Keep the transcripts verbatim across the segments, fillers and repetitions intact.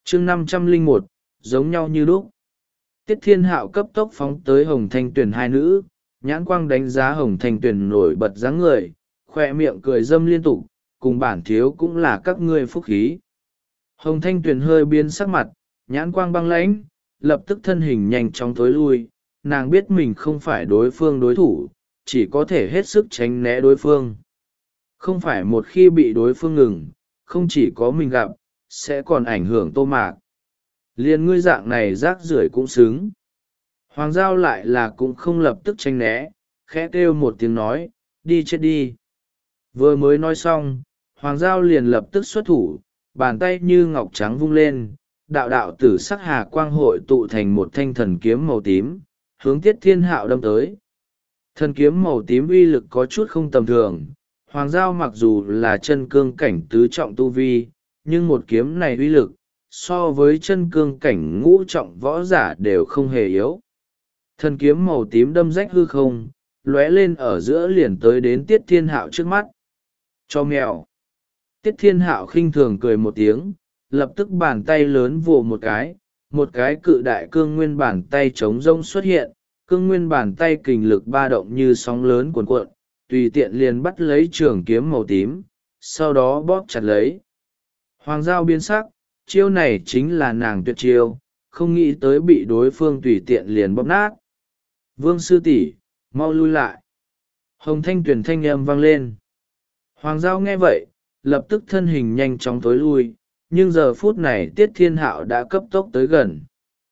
chương năm trăm lẻ một, giống nhau như đúc. Tiết Thiên Hạo cấp tốc phóng tới Hồng Thanh Tuyền hai nữ, nhãn quang đánh giá Hồng Thanh Tuyền nổi bật dáng người, khoe miệng cười dâm liên tục, cùng bản thiếu cũng là các ngươi phúc khí. Hồng Thanh Tuyền hơi biến sắc mặt, nhãn quang băng lãnh, lập tức thân hình nhanh chóng tối lui, nàng biết mình không phải đối phương đối thủ, chỉ có thể hết sức tránh né đối phương. Không phải một khi bị đối phương ngừng, không chỉ có mình gặp, sẽ còn ảnh hưởng Tô Mạc. Liên ngươi dạng này rác rưởi cũng xứng. Hoàng Giao lại là cũng không lập tức tránh né, khẽ kêu một tiếng nói, đi chết đi. Vừa mới nói xong, Hoàng Giao liền lập tức xuất thủ, bàn tay như ngọc trắng vung lên, đạo đạo tử sắc hà quang hội tụ thành một thanh thần kiếm màu tím, hướng Tiết Thiên Hạo đâm tới. Thần kiếm màu tím uy lực có chút không tầm thường, Hoàng Giao mặc dù là chân cương cảnh tứ trọng tu vi, nhưng một kiếm này uy lực, so với chân cương cảnh ngũ trọng võ giả đều không hề yếu. Thần kiếm màu tím đâm rách hư không, lóe lên ở giữa liền tới đến Tiết Thiên Hạo trước mắt. Cho mèo. Tiết Thiên Hạo khinh thường cười một tiếng, lập tức bàn tay lớn vồ một cái, một cái cự đại cương nguyên bàn tay trống rông xuất hiện, cương nguyên bàn tay kình lực ba động như sóng lớn cuồn cuộn, tùy tiện liền bắt lấy trường kiếm màu tím, sau đó bóp chặt lấy. Hoàng Giao biến sắc, chiêu này chính là nàng tuyệt chiêu, không nghĩ tới bị đối phương tùy tiện liền bóp nát. Vương sư tỷ, mau lui lại. Hồng Thanh Tuyền thanh âm vang lên. Hoàng Giao nghe vậy, lập tức thân hình nhanh chóng tối lui, nhưng giờ phút này Tiết Thiên Hạo đã cấp tốc tới gần.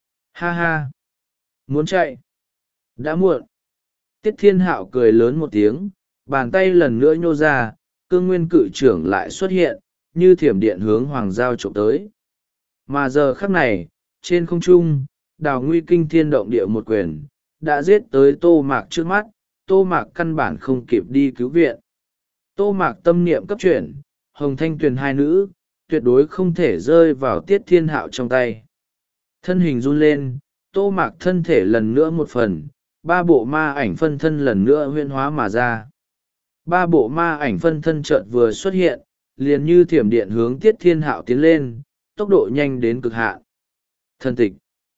Ha ha! Muốn chạy? Đã muộn. Tiết Thiên Hạo cười lớn một tiếng, bàn tay lần nữa nhô ra, cương nguyên cự trưởng lại xuất hiện, như thiểm điện hướng Hoàng Giao trộm tới. Mà giờ khắc này, trên không trung, Đào Nguy kinh thiên động địa một quyền, đã giết tới Tô Mạc trước mắt, Tô Mạc căn bản không kịp đi cứu viện. Tô Mạc tâm niệm cấp chuyển, Hồng Thanh Tuyền hai nữ, tuyệt đối không thể rơi vào Tiết Thiên Hạo trong tay. Thân hình run lên, Tô Mạc thân thể lần nữa một phần, ba bộ ma ảnh phân thân lần nữa huyễn hóa mà ra. Ba bộ ma ảnh phân thân chợt vừa xuất hiện, liền như thiểm điện hướng Tiết Thiên Hạo tiến lên, tốc độ nhanh đến cực hạn. Thân tịch.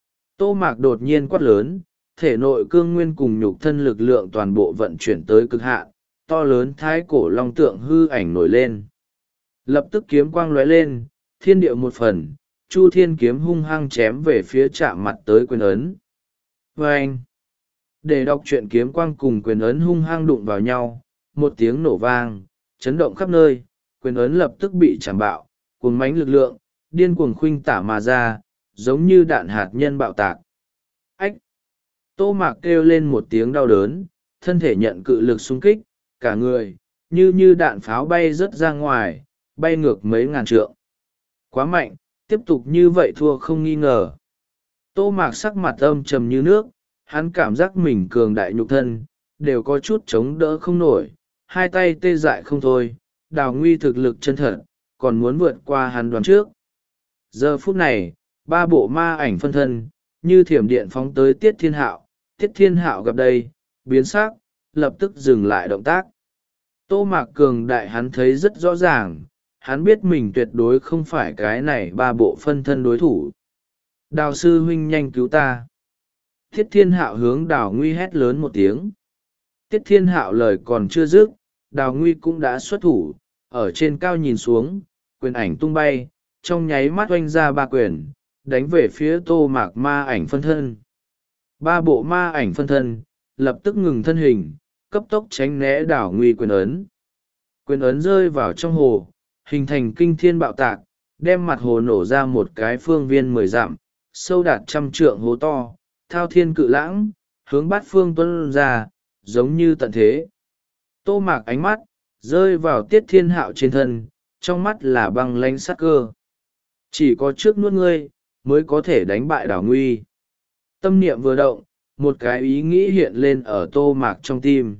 Tô Mạc đột nhiên quát lớn, thể nội cương nguyên cùng nhục thân lực lượng toàn bộ vận chuyển tới cực hạn, to lớn thái cổ long tượng hư ảnh nổi lên. Lập tức kiếm quang lóe lên, thiên địa một phần, Chu Thiên kiếm hung hăng chém về phía chạm mặt tới quyền ấn. Vâng! Để đọc truyện kiếm quang cùng quyền ấn hung hăng đụng vào nhau, một tiếng nổ vang, chấn động khắp nơi, quyền ấn lập tức bị chạm bạo, cuồng mãnh lực lượng, điên cuồng khuynh tả mà ra, giống như đạn hạt nhân bạo tạc. Ách! Tô Mạc kêu lên một tiếng đau đớn, thân thể nhận cự lực xung kích, cả người, như như đạn pháo bay rớt ra ngoài, bay ngược mấy ngàn trượng. Quá mạnh, tiếp tục như vậy thua không nghi ngờ. Tô Mạc sắc mặt âm trầm như nước, hắn cảm giác mình cường đại nhục thân, đều có chút chống đỡ không nổi, hai tay tê dại không thôi, Đào Nguy thực lực chân thật, còn muốn vượt qua hắn đoán trước. Giờ phút này, ba bộ ma ảnh phân thân, như thiểm điện phóng tới Tiết Thiên Hạo, Tiết Thiên Hạo gặp đây, biến sắc, lập tức dừng lại động tác. Tô Mạc cường đại hắn thấy rất rõ ràng, hắn biết mình tuyệt đối không phải cái này ba bộ phân thân đối thủ. Đào sư huynh nhanh cứu ta. Tiết Thiên Hạo hướng Đào Nguy hét lớn một tiếng. Tiết Thiên Hạo lời còn chưa dứt, Đào Nguy cũng đã xuất thủ, ở trên cao nhìn xuống, quyền ảnh tung bay, trong nháy mắt oanh ra ba quyền, đánh về phía Tô Mạc ma ảnh phân thân. Ba bộ ma ảnh phân thân, lập tức ngừng thân hình, cấp tốc tránh né Đào Nguy quyền ấn. Quyền ấn rơi vào trong hồ, hình thành kinh thiên bạo tạc, đem mặt hồ nổ ra một cái phương viên mười dặm, sâu đạt trăm trượng hố to, thao thiên cự lãng, hướng bát phương tuân ra, giống như tận thế. Tô Mạc ánh mắt, rơi vào Tiết Thiên Hạo trên thân, trong mắt là băng lánh sắc cơ. Chỉ có trước nuốt ngươi, mới có thể đánh bại Đào Nguy. Tâm niệm vừa động, một cái ý nghĩ hiện lên ở Tô Mạc trong tim.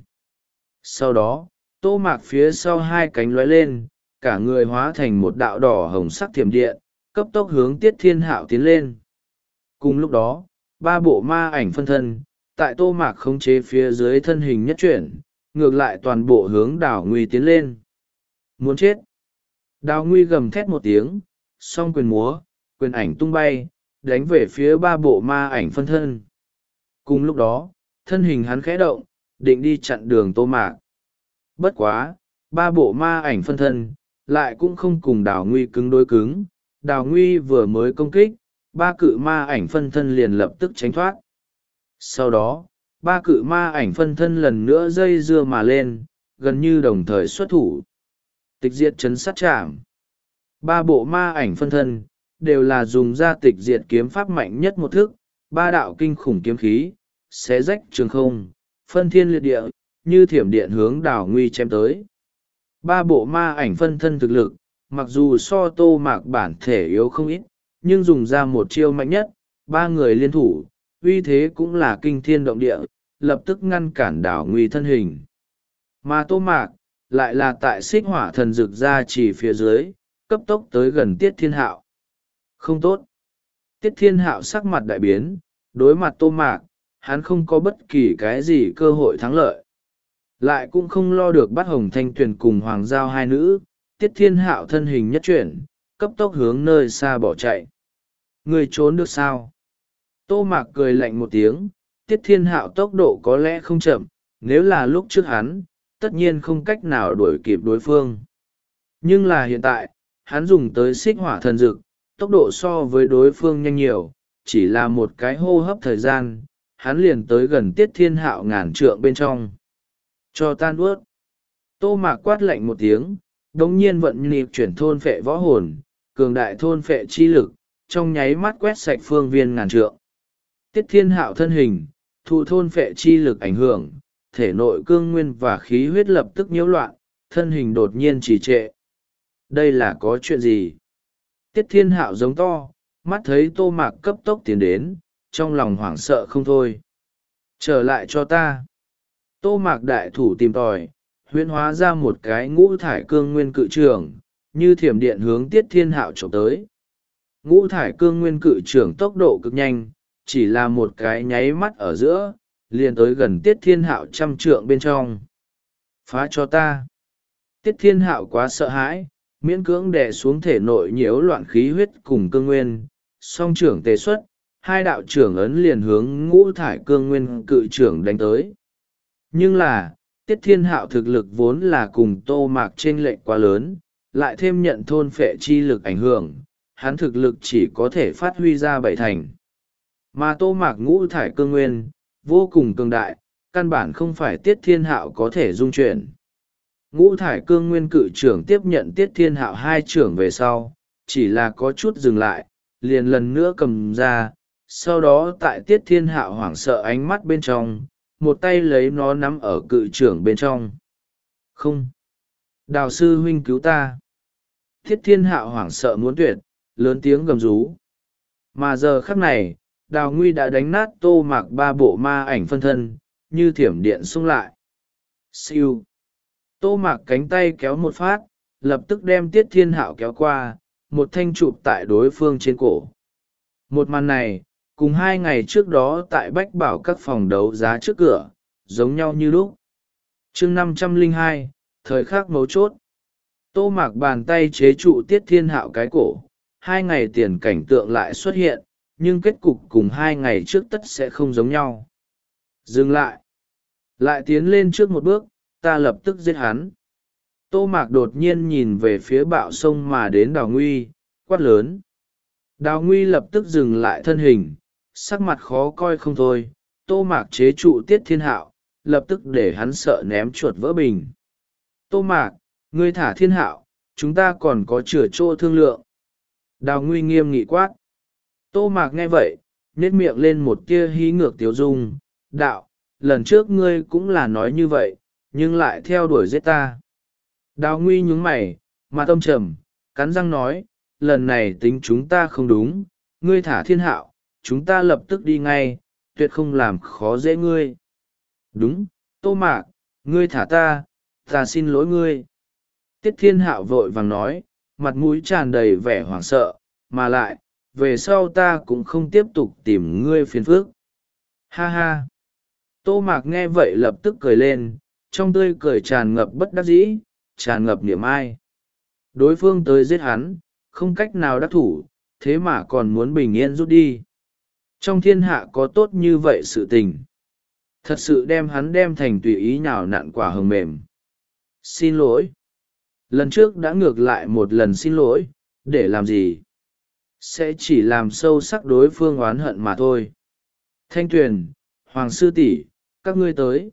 Sau đó, Tô Mạc phía sau hai cánh lóe lên, cả người hóa thành một đạo đỏ hồng sắc thiểm điện, cấp tốc hướng Tiết Thiên Hạo tiến lên. Cùng lúc đó, ba bộ ma ảnh phân thân, tại Tô Mạc khống chế phía dưới thân hình nhất chuyển, ngược lại toàn bộ hướng Đào Nguy tiến lên. Muốn chết! Đào Nguy gầm thét một tiếng, song quyền múa, quyền ảnh tung bay, đánh về phía ba bộ ma ảnh phân thân. Cùng lúc đó, thân hình hắn khẽ động, định đi chặn đường Tô Mạc. Bất quá, ba bộ ma ảnh phân thân, lại cũng không cùng Đào Nguy cứng đối cứng. Đào Nguy vừa mới công kích, ba cự ma ảnh phân thân liền lập tức tránh thoát. Sau đó, ba cự ma ảnh phân thân lần nữa dây dưa mà lên, gần như đồng thời xuất thủ. Tịch diệt chấn sát chạm. Ba bộ ma ảnh phân thân, đều là dùng ra tịch diệt kiếm pháp mạnh nhất một thức, ba đạo kinh khủng kiếm khí, xé rách trường không, phân thiên liệt địa, như thiểm điện hướng Đào Nguy chém tới. Ba bộ ma ảnh phân thân thực lực, mặc dù so Tô Mạc bản thể yếu không ít, nhưng dùng ra một chiêu mạnh nhất, ba người liên thủ, uy thế cũng là kinh thiên động địa, lập tức ngăn cản Đào Nguy thân hình. Mà Tô Mạc, lại là tại xích hỏa thần rực ra chỉ phía dưới, cấp tốc tới gần Tiết Thiên Hạo. Không tốt. Tiết Thiên Hạo sắc mặt đại biến, đối mặt Tô Mạc, hắn không có bất kỳ cái gì cơ hội thắng lợi. Lại cũng không lo được bắt Hồng Thanh Tuyền cùng Hoàng Giao hai nữ, Tiết Thiên Hạo thân hình nhất chuyển, cấp tốc hướng nơi xa bỏ chạy. Người trốn được sao? Tô Mạc cười lạnh một tiếng, Tiết Thiên Hạo tốc độ có lẽ không chậm, nếu là lúc trước hắn, tất nhiên không cách nào đuổi kịp đối phương. Nhưng là hiện tại, hắn dùng tới xích hỏa thần dực, tốc độ so với đối phương nhanh nhiều, chỉ là một cái hô hấp thời gian, hắn liền tới gần Tiết Thiên Hạo ngàn trượng bên trong. Cho tan ướt. Tô Mạc quát lạnh một tiếng, đống nhiên vận nhịp chuyển thôn phệ võ hồn, cường đại thôn phệ chi lực, trong nháy mắt quét sạch phương viên ngàn trượng. Tiết Thiên Hạo thân hình, thụ thôn phệ chi lực ảnh hưởng, thể nội cương nguyên và khí huyết lập tức nhiễu loạn, thân hình đột nhiên trì trệ. Đây là có chuyện gì? Tiết Thiên Hạo giống to, mắt thấy Tô Mạc cấp tốc tiến đến, trong lòng hoảng sợ không thôi. Trở lại cho ta. Tô Mạc đại thủ tìm tòi, huyễn hóa ra một cái ngũ thải cương nguyên cự trường, như thiểm điện hướng Tiết Thiên Hạo trộm tới. Ngũ thải cương nguyên cự trường tốc độ cực nhanh, chỉ là một cái nháy mắt ở giữa, liền tới gần Tiết Thiên Hạo trăm trượng bên trong. Phá cho ta. Tiết Thiên Hạo quá sợ hãi, miễn cưỡng đè xuống thể nội nhiễu loạn khí huyết cùng cương nguyên, song trưởng tề xuất, hai đạo trưởng ấn liền hướng ngũ thải cương nguyên cự trưởng đánh tới. Nhưng là, Tiết Thiên Hạo thực lực vốn là cùng Tô Mạc chênh lệch quá lớn, lại thêm nhận thôn phệ chi lực ảnh hưởng, hắn thực lực chỉ có thể phát huy ra bảy thành. Mà Tô Mạc ngũ thải cương nguyên, vô cùng cường đại, căn bản không phải Tiết Thiên Hạo có thể dung chuyển. Ngũ thải cương nguyên cự trưởng tiếp nhận Tiết Thiên Hạo hai trưởng về sau, chỉ là có chút dừng lại, liền lần nữa cầm ra, sau đó tại Tiết Thiên Hạo hoảng sợ ánh mắt bên trong, một tay lấy nó nắm ở cự trưởng bên trong. Không! Đào sư huynh cứu ta! Tiết Thiên Hạo hoảng sợ muốn tuyệt, lớn tiếng gầm rú. Mà giờ khắc này, Đào Nguy đã đánh nát Tô Mạc ba bộ ma ảnh phân thân, như thiểm điện xung lại. Siêu! Tô Mạc cánh tay kéo một phát, lập tức đem Tiết Thiên Hạo kéo qua, một thanh chụp tại đối phương trên cổ. Một màn này, cùng hai ngày trước đó tại Bách Bảo các phòng đấu giá trước cửa, giống nhau như lúc. chương năm trăm lẻ hai, thời khắc mấu chốt. Tô Mạc bàn tay chế trụ Tiết Thiên Hạo cái cổ, hai ngày tiền cảnh tượng lại xuất hiện, nhưng kết cục cùng hai ngày trước tất sẽ không giống nhau. Dừng lại. Lại tiến lên trước một bước, ta lập tức giết hắn. Tô Mạc đột nhiên nhìn về phía bạo sông mà đến Đào Nguy, quát lớn. Đào Nguy lập tức dừng lại thân hình, sắc mặt khó coi không thôi. Tô Mạc chế trụ Tiết Thiên Hạo, lập tức để hắn sợ ném chuột vỡ bình. Tô Mạc, ngươi thả Thiên Hạo, chúng ta còn có chừa chỗ thương lượng. Đào Nguy nghiêm nghị quát. Tô Mạc nghe vậy, nhếch miệng lên một tia hí ngược tiếu dung. Đạo, lần trước ngươi cũng là nói như vậy, nhưng lại theo đuổi giết ta. Đào Nguy nhướng mày, mặt âm trầm, cắn răng nói, lần này tính chúng ta không đúng, ngươi thả Thiên Hạo, chúng ta lập tức đi ngay, tuyệt không làm khó dễ ngươi. Đúng, Tô Mạc, ngươi thả ta, ta xin lỗi ngươi. Tiết Thiên Hạo vội vàng nói, mặt mũi tràn đầy vẻ hoảng sợ, mà lại, về sau ta cũng không tiếp tục tìm ngươi phiền phức. Ha ha. Tô Mạc nghe vậy lập tức cười lên, trong tươi cười tràn ngập bất đắc dĩ, tràn ngập niềm ai. Đối phương tới giết hắn, không cách nào đắc thủ, thế mà còn muốn bình yên rút đi. Trong thiên hạ có tốt như vậy sự tình. Thật sự đem hắn đem thành tùy ý nhào nặn quả hồng mềm. Xin lỗi. Lần trước đã ngược lại một lần xin lỗi, để làm gì? Sẽ chỉ làm sâu sắc đối phương oán hận mà thôi. Thanh Tuyền, Hoàng sư tỷ, các ngươi tới.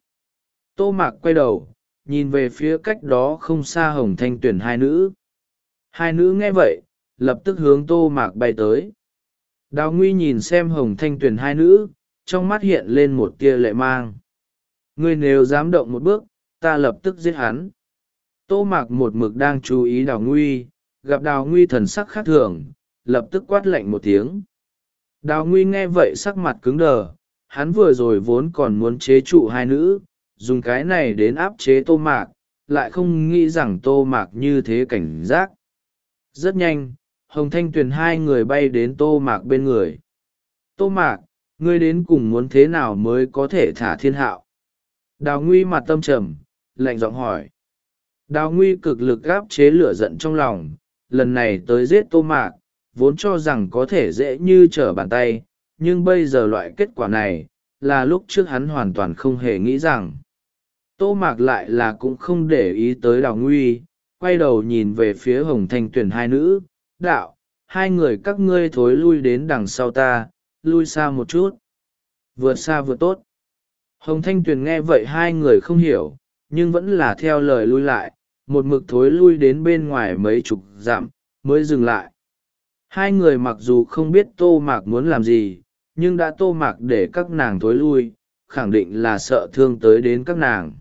Tô Mạc quay đầu, nhìn về phía cách đó không xa Hồng Thanh Tuyền hai nữ. Hai nữ nghe vậy, lập tức hướng Tô Mạc bay tới. Đào Nguy nhìn xem Hồng Thanh Tuyền hai nữ, trong mắt hiện lên một tia lệ mang. Ngươi nếu dám động một bước, ta lập tức giết hắn. Tô Mạc một mực đang chú ý Đào Nguy, gặp Đào Nguy thần sắc khác thường, lập tức quát lạnh một tiếng. Đào Nguy nghe vậy sắc mặt cứng đờ, hắn vừa rồi vốn còn muốn chế trụ hai nữ, dùng cái này đến áp chế Tô Mạc, lại không nghĩ rằng Tô Mạc như thế cảnh giác. Rất nhanh, Hồng Thanh Tuyền hai người bay đến Tô Mạc bên người. Tô Mạc, ngươi đến cùng muốn thế nào mới có thể thả thiên hạo? Đào Nguy mặt tâm trầm, lạnh giọng hỏi. Đào Nguy cực lực gáp chế lửa giận trong lòng, lần này tới giết Tô Mạc, vốn cho rằng có thể dễ như trở bàn tay, nhưng bây giờ loại kết quả này, là lúc trước hắn hoàn toàn không hề nghĩ rằng. Tô Mạc lại là cũng không để ý tới Đào Nguy, quay đầu nhìn về phía Hồng Thanh Tuyền hai nữ, đạo, hai người các ngươi thối lui đến đằng sau ta, lui xa một chút. Vượt xa vượt tốt. Hồng Thanh Tuyền nghe vậy hai người không hiểu, nhưng vẫn là theo lời lui lại, một mực thối lui đến bên ngoài mấy chục dặm, mới dừng lại. Hai người mặc dù không biết Tô Mạc muốn làm gì, nhưng đã Tô Mạc để các nàng thối lui, khẳng định là sợ thương tới đến các nàng.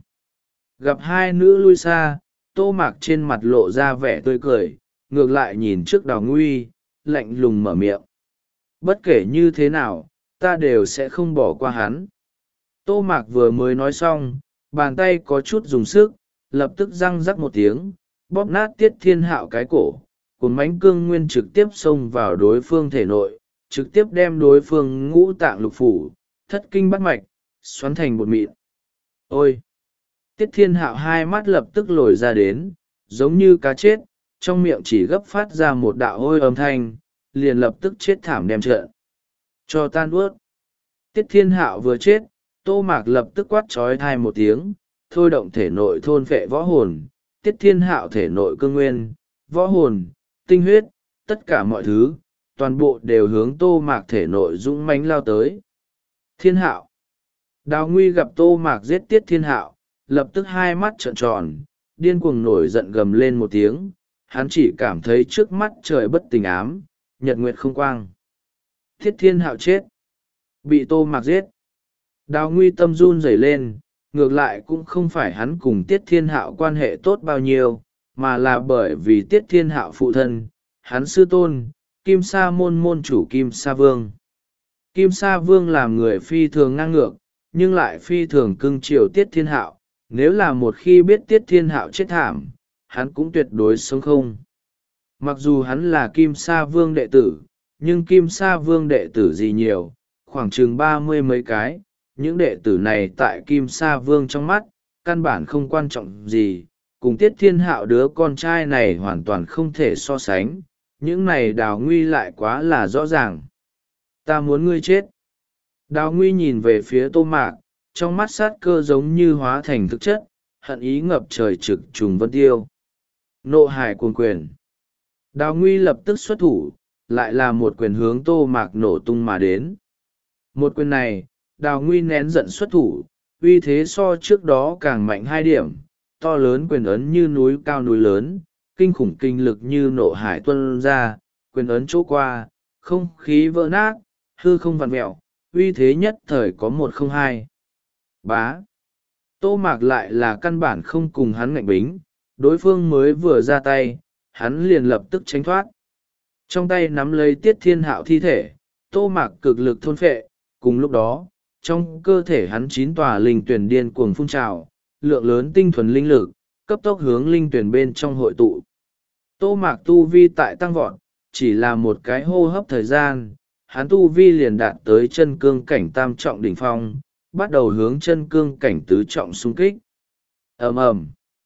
Gặp hai nữ lui xa, Tô Mạc trên mặt lộ ra vẻ tươi cười, ngược lại nhìn trước Đào Nguy, lạnh lùng mở miệng. Bất kể như thế nào, ta đều sẽ không bỏ qua hắn. Tô Mạc vừa mới nói xong, bàn tay có chút dùng sức, lập tức răng rắc một tiếng, bóp nát Tiết Thiên Hạo cái cổ, cuốn mãnh cương nguyên trực tiếp xông vào đối phương thể nội, trực tiếp đem đối phương ngũ tạng lục phủ, thất kinh bắt mạch, xoắn thành bột mịn. Ôi! Tiết Thiên Hạo hai mắt lập tức lồi ra đến, giống như cá chết, trong miệng chỉ gấp phát ra một đạo ôi âm thanh, liền lập tức chết thảm đem trợn. Cho tan ướt. Tiết Thiên Hạo vừa chết, Tô Mạc lập tức quát trói thai một tiếng, thôi động thể nội thôn phệ võ hồn, Tiết Thiên Hạo thể nội cương nguyên, võ hồn, tinh huyết, tất cả mọi thứ, toàn bộ đều hướng Tô Mạc thể nội dũng mãnh lao tới. Thiên Hạo. Đào Nguy gặp Tô Mạc giết Tiết Thiên Hạo, lập tức hai mắt trợn tròn, điên cuồng nổi giận gầm lên một tiếng, hắn chỉ cảm thấy trước mắt trời bất tình ám, nhật nguyệt không quang. Tiết Thiên Hạo chết. Bị Tô Mạc giết. Đào Nguy tâm run rẩy lên, ngược lại cũng không phải hắn cùng Tiết Thiên Hạo quan hệ tốt bao nhiêu, mà là bởi vì Tiết Thiên Hạo phụ thân, hắn sư tôn, Kim Sa môn môn chủ Kim Sa Vương. Kim Sa Vương làm người phi thường ngang ngược, nhưng lại phi thường cưng chiều Tiết Thiên Hạo, nếu là một khi biết Tiết Thiên Hạo chết thảm, hắn cũng tuyệt đối sống không. Mặc dù hắn là Kim Sa Vương đệ tử, nhưng Kim Sa Vương đệ tử gì nhiều, khoảng chừng ba mươi mấy cái, những đệ tử này tại Kim Sa Vương trong mắt, căn bản không quan trọng gì, cùng Tiết Thiên Hạo đứa con trai này hoàn toàn không thể so sánh, những này Đào Nguy lại quá là rõ ràng. Ta muốn ngươi chết. Đào Nguy nhìn về phía Tô Mạc, trong mắt sát cơ giống như hóa thành thực chất, hận ý ngập trời trực trùng vân tiêu. Nộ hải cuồng quyền. Đào Nguy lập tức xuất thủ, lại là một quyền hướng Tô Mạc nổ tung mà đến. Một quyền này, Đào Nguy nén giận xuất thủ, uy thế so trước đó càng mạnh hai điểm, to lớn quyền ấn như núi cao núi lớn, kinh khủng kinh lực như nộ hải tuôn ra, quyền ấn chỗ qua, không khí vỡ nát, hư không vặn mẹo, uy thế nhất thời có một không hai. Bá. Tô Mạc lại là căn bản không cùng hắn ngạnh bính, đối phương mới vừa ra tay, hắn liền lập tức tránh thoát. Trong tay nắm lấy Tiết Thiên Hạo thi thể, Tô Mạc cực lực thôn phệ, cùng lúc đó, trong cơ thể hắn chín tòa linh tuyển điên cuồng phun trào, lượng lớn tinh thuần linh lực, cấp tốc hướng linh tuyển bên trong hội tụ. Tô Mạc tu vi tại tăng vọt, chỉ là một cái hô hấp thời gian, hắn tu vi liền đạt tới chân cương cảnh tam trọng đỉnh phong, bắt đầu hướng chân cương cảnh tứ trọng xung kích. Ầm ầm.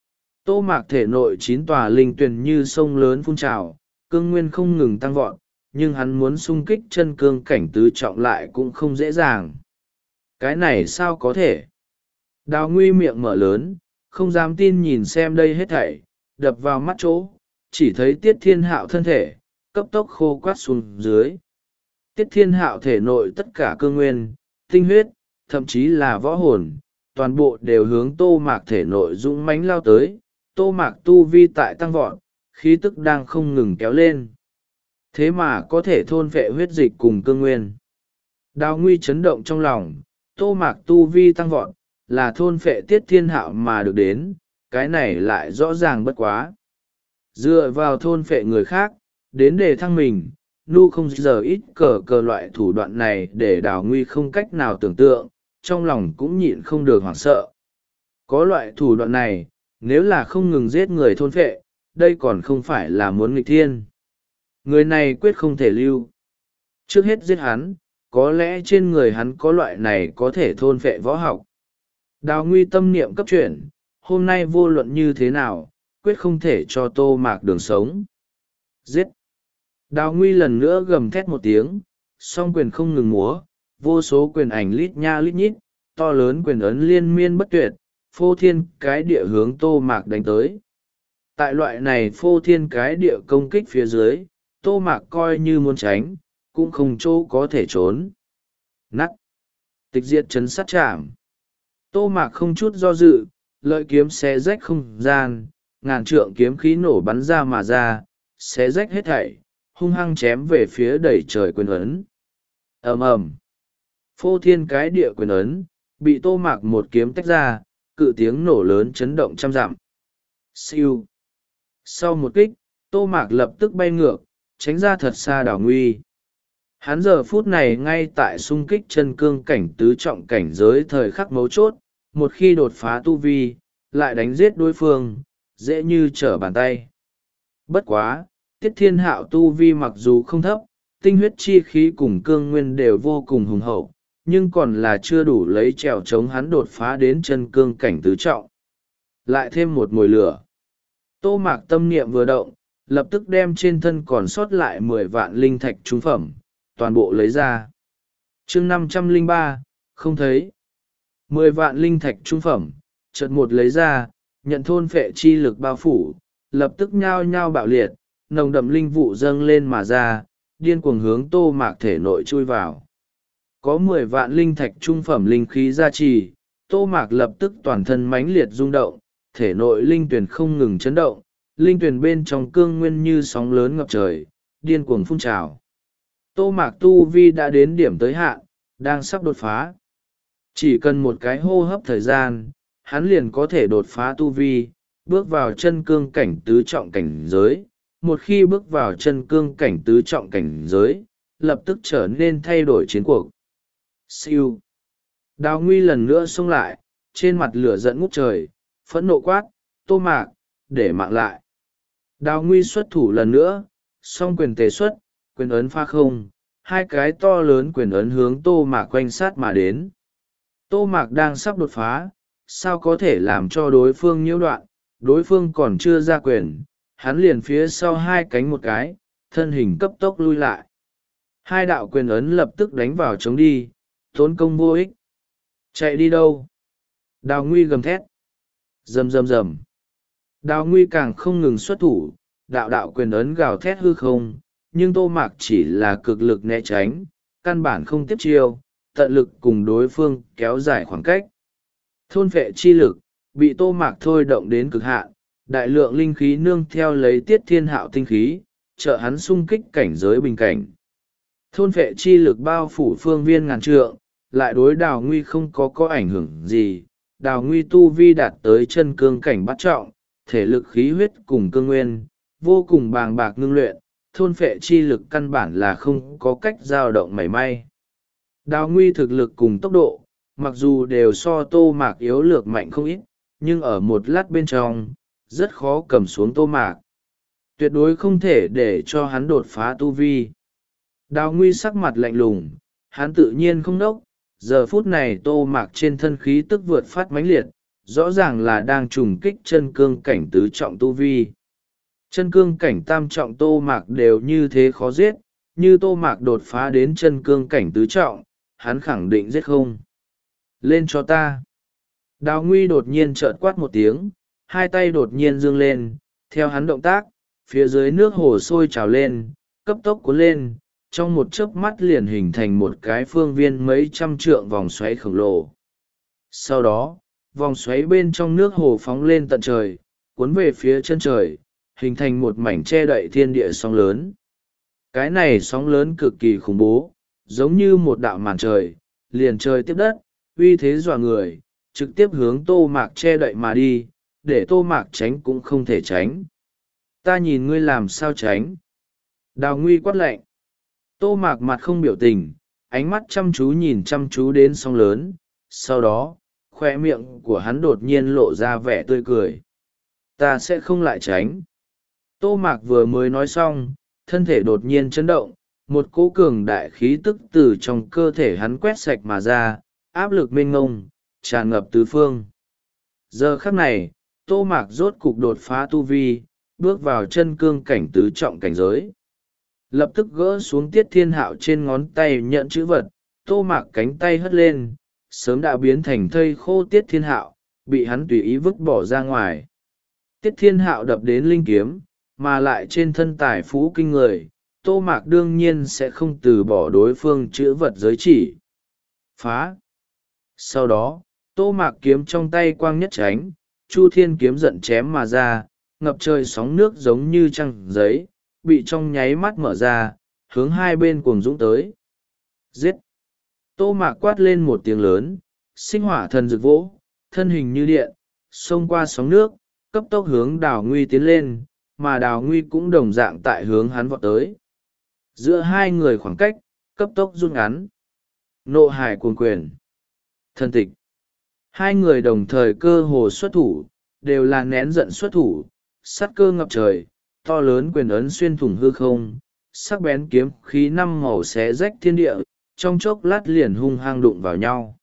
Tô Mạc thể nội chín tòa linh tuyển như sông lớn phun trào, cương nguyên không ngừng tăng vọt, nhưng hắn muốn xung kích chân cương cảnh tứ trọng lại cũng không dễ dàng. Cái này sao có thể? Đào Nguy miệng mở lớn, không dám tin nhìn xem đây hết thảy, đập vào mắt chỗ, chỉ thấy Tiết Thiên Hạo thân thể, cấp tốc khô quát xuống dưới. Tiết Thiên Hạo thể nội tất cả cương nguyên, tinh huyết, thậm chí là võ hồn, toàn bộ đều hướng Tô Mạc thể nội dũng mãnh lao tới. Tô Mạc tu vi tại tăng vọt, khí tức đang không ngừng kéo lên. Thế mà có thể thôn phệ huyết dịch cùng cương nguyên. Đào Nguy chấn động trong lòng, Tô Mạc tu vi tăng vọt, là thôn phệ Tiết Thiên Hạo mà được đến, cái này lại rõ ràng bất quá. Dựa vào thôn phệ người khác, đến để thăng mình, nu không giờ ít cờ cờ loại thủ đoạn này để Đào Nguy không cách nào tưởng tượng, trong lòng cũng nhịn không được hoảng sợ. Có loại thủ đoạn này, nếu là không ngừng giết người thôn phệ, đây còn không phải là muốn nghịch thiên. Người này quyết không thể lưu. Trước hết giết hắn, có lẽ trên người hắn có loại này có thể thôn phệ võ học. Đào Nguy tâm niệm cấp chuyển, hôm nay vô luận như thế nào, quyết không thể cho Tô Mạc đường sống. Giết! Đào Nguy lần nữa gầm thét một tiếng, song quyền không ngừng múa, vô số quyền ảnh lít nha lít nhít, to lớn quyền ấn liên miên bất tuyệt, phô thiên cái địa hướng Tô Mạc đánh tới. Tại loại này phô thiên cái địa công kích phía dưới, Tô Mạc coi như muốn tránh, cũng không chỗ có thể trốn. Nắt! Tịch diệt chấn sát chạm. Tô Mạc không chút do dự, lợi kiếm xé rách không gian, ngàn trượng kiếm khí nổ bắn ra mà ra, xé rách hết thảy, hung hăng chém về phía đẩy trời quyền ấn. Ầm ầm, phô thiên cái địa quyền ấn, bị Tô Mạc một kiếm tách ra, cự tiếng nổ lớn chấn động trăm dặm. Siêu. Sau một kích, Tô Mạc lập tức bay ngược, tránh ra thật xa Đào Nguy. Hắn giờ phút này ngay tại xung kích chân cương cảnh tứ trọng cảnh giới thời khắc mấu chốt, một khi đột phá tu vi, lại đánh giết đối phương, dễ như trở bàn tay. Bất quá, Tiết Thiên Hạo tu vi mặc dù không thấp, tinh huyết chi khí cùng cương nguyên đều vô cùng hùng hậu, nhưng còn là chưa đủ lấy trèo chống hắn đột phá đến chân cương cảnh tứ trọng. Lại thêm một mồi lửa. Tô Mạc tâm niệm vừa động, lập tức đem trên thân còn sót lại mười vạn linh thạch trung phẩm, toàn bộ lấy ra. chương năm trăm lẻ ba, không thấy. Mười vạn linh thạch trung phẩm, chợt một lấy ra, nhận thôn phệ chi lực bao phủ, lập tức nhao nhao bạo liệt, nồng đậm linh vụ dâng lên mà ra, điên cuồng hướng Tô Mạc thể nội chui vào. Có mười vạn linh thạch trung phẩm linh khí gia trì, Tô Mạc lập tức toàn thân mãnh liệt rung động, thể nội linh tuyển không ngừng chấn động, linh tuyển bên trong cương nguyên như sóng lớn ngập trời, điên cuồng phun trào. Tô Mạc tu vi đã đến điểm tới hạn, đang sắp đột phá. Chỉ cần một cái hô hấp thời gian, hắn liền có thể đột phá tu vi, bước vào chân cương cảnh tứ trọng cảnh giới. Một khi bước vào chân cương cảnh tứ trọng cảnh giới, lập tức trở nên thay đổi chiến cuộc. Siêu. Đào Nguy lần nữa xông lại, trên mặt lửa giận ngút trời, phẫn nộ quát, Tô Mạc, để mạng lại. Đào Nguy xuất thủ lần nữa, song quyền tề xuất, quyền ấn pha không, hai cái to lớn quyền ấn hướng Tô Mạc quanh sát mà đến. Tô Mạc đang sắp đột phá, sao có thể làm cho đối phương nhiễu đoạn, đối phương còn chưa ra quyền, hắn liền phía sau hai cánh một cái, thân hình cấp tốc lui lại. Hai đạo quyền ấn lập tức đánh vào chống đi, tốn công vô ích. Chạy đi đâu? Đào Nguy gầm thét. Rầm rầm rầm. Đào Nguy càng không ngừng xuất thủ, đạo đạo quyền ấn gào thét hư không, nhưng Tô Mạc chỉ là cực lực né tránh, căn bản không tiếp chiêu, tận lực cùng đối phương kéo dài khoảng cách. Thôn phệ chi lực, bị Tô Mạc thôi động đến cực hạn, đại lượng linh khí nương theo lấy Tiết Thiên Hạo tinh khí, trợ hắn xung kích cảnh giới bình cảnh. Thôn phệ chi lực bao phủ phương viên ngàn trượng, lại đối Đào Nguy không có có ảnh hưởng gì. Đào Nguy tu vi đạt tới chân cương cảnh bát trọng, thể lực khí huyết cùng cương nguyên, vô cùng bàng bạc ngưng luyện, thôn phệ chi lực căn bản là không có cách dao động mảy may. Đào Nguy thực lực cùng tốc độ, mặc dù đều so Tô Mạc yếu lược mạnh không ít, nhưng ở một lát bên trong, rất khó cầm xuống Tô Mạc. Tuyệt đối không thể để cho hắn đột phá tu vi. Đào Nguy sắc mặt lạnh lùng, hắn tự nhiên không đốc, giờ phút này Tô Mạc trên thân khí tức vượt phát mãnh liệt, rõ ràng là đang trùng kích chân cương cảnh tứ trọng tu vi. Chân cương cảnh tam trọng Tô Mạc đều như thế khó giết, như Tô Mạc đột phá đến chân cương cảnh tứ trọng, hắn khẳng định giết không. Lên cho ta. Đào Nguy đột nhiên trợn quát một tiếng, hai tay đột nhiên dương lên, theo hắn động tác, phía dưới nước hồ sôi trào lên, cấp tốc cuốn lên, trong một chớp mắt liền hình thành một cái phương viên mấy trăm trượng vòng xoáy khổng lồ. Sau đó, vòng xoáy bên trong nước hồ phóng lên tận trời, cuốn về phía chân trời, hình thành một mảnh che đậy thiên địa sóng lớn. Cái này sóng lớn cực kỳ khủng bố, giống như một đạo màn trời, liền trời tiếp đất, uy thế dọa người, trực tiếp hướng Tô Mạc che đậy mà đi, để Tô Mạc tránh cũng không thể tránh. Ta nhìn ngươi làm sao tránh. Đào Nguy quát lạnh. Tô Mạc mặt không biểu tình, ánh mắt chăm chú nhìn chăm chú đến sóng lớn, sau đó, khoe miệng của hắn đột nhiên lộ ra vẻ tươi cười. Ta sẽ không lại tránh. Tô Mạc vừa mới nói xong, thân thể đột nhiên chấn động, một cỗ cường đại khí tức từ trong cơ thể hắn quét sạch mà ra, áp lực mênh ngông, tràn ngập tứ phương. Giờ khắc này, Tô Mạc rốt cục đột phá tu vi, bước vào chân cương cảnh tứ trọng cảnh giới. Lập tức gỡ xuống Tiết Thiên Hạo trên ngón tay nhận chữ vật, Tô Mạc cánh tay hất lên, sớm đã biến thành thây khô Tiết Thiên Hạo, bị hắn tùy ý vứt bỏ ra ngoài. Tiết Thiên Hạo đập đến linh kiếm, mà lại trên thân tài phú kinh người, Tô Mạc đương nhiên sẽ không từ bỏ đối phương chữ vật giới chỉ. Phá! Sau đó, Tô Mạc kiếm trong tay quang nhất tránh, Chu Thiên kiếm giận chém mà ra, ngập trời sóng nước giống như trăng giấy, bị trong nháy mắt mở ra, hướng hai bên cuồng dũng tới. Giết! Tô Mạc quát lên một tiếng lớn, sinh hỏa thần rực vỗ, thân hình như điện, xông qua sóng nước, cấp tốc hướng Đào Nguy tiến lên, mà Đào Nguy cũng đồng dạng tại hướng hắn vọt tới. Giữa hai người khoảng cách, cấp tốc rút ngắn. Nộ hải cuồng quyền. Thân tịch. Hai người đồng thời cơ hồ xuất thủ, đều là nén giận xuất thủ, sát cơ ngập trời, to lớn quyền ấn xuyên thủng hư không, sắc bén kiếm khí năm màu xé rách thiên địa, trong chốc lát liền hung hăng đụng vào nhau.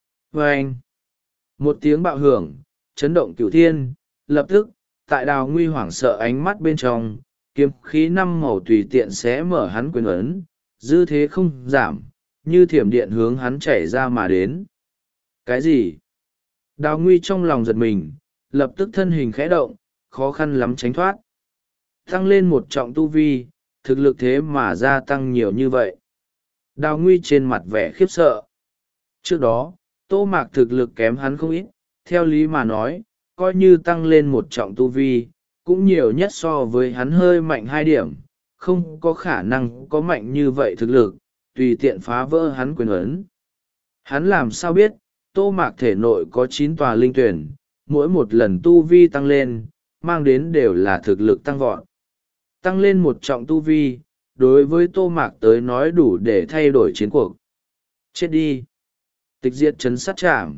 Vâng! Một tiếng bạo hưởng, chấn động cửu thiên, lập tức, tại Đào Nguy hoảng sợ ánh mắt bên trong, kiếm khí năm màu tùy tiện xé mở hắn quyền ấn, dư thế không giảm, như thiểm điện hướng hắn chảy ra mà đến. Cái gì? Đào Nguy trong lòng giật mình, lập tức thân hình khẽ động, khó khăn lắm tránh thoát. Tăng lên một trọng tu vi, thực lực thế mà gia tăng nhiều như vậy. Đào Nguy trên mặt vẻ khiếp sợ. Trước đó, Tô Mạc thực lực kém hắn không ít, theo lý mà nói, coi như tăng lên một trọng tu vi, cũng nhiều nhất so với hắn hơi mạnh hai điểm, không có khả năng có mạnh như vậy thực lực, tùy tiện phá vỡ hắn quyền ấn. Hắn làm sao biết, Tô Mạc thể nội có chín tòa linh tuyển, mỗi một lần tu vi tăng lên, mang đến đều là thực lực tăng vọt. Tăng lên một trọng tu vi, đối với Tô Mạc tới nói đủ để thay đổi chiến cuộc. Chết đi! Tịch diệt chấn sát chạm.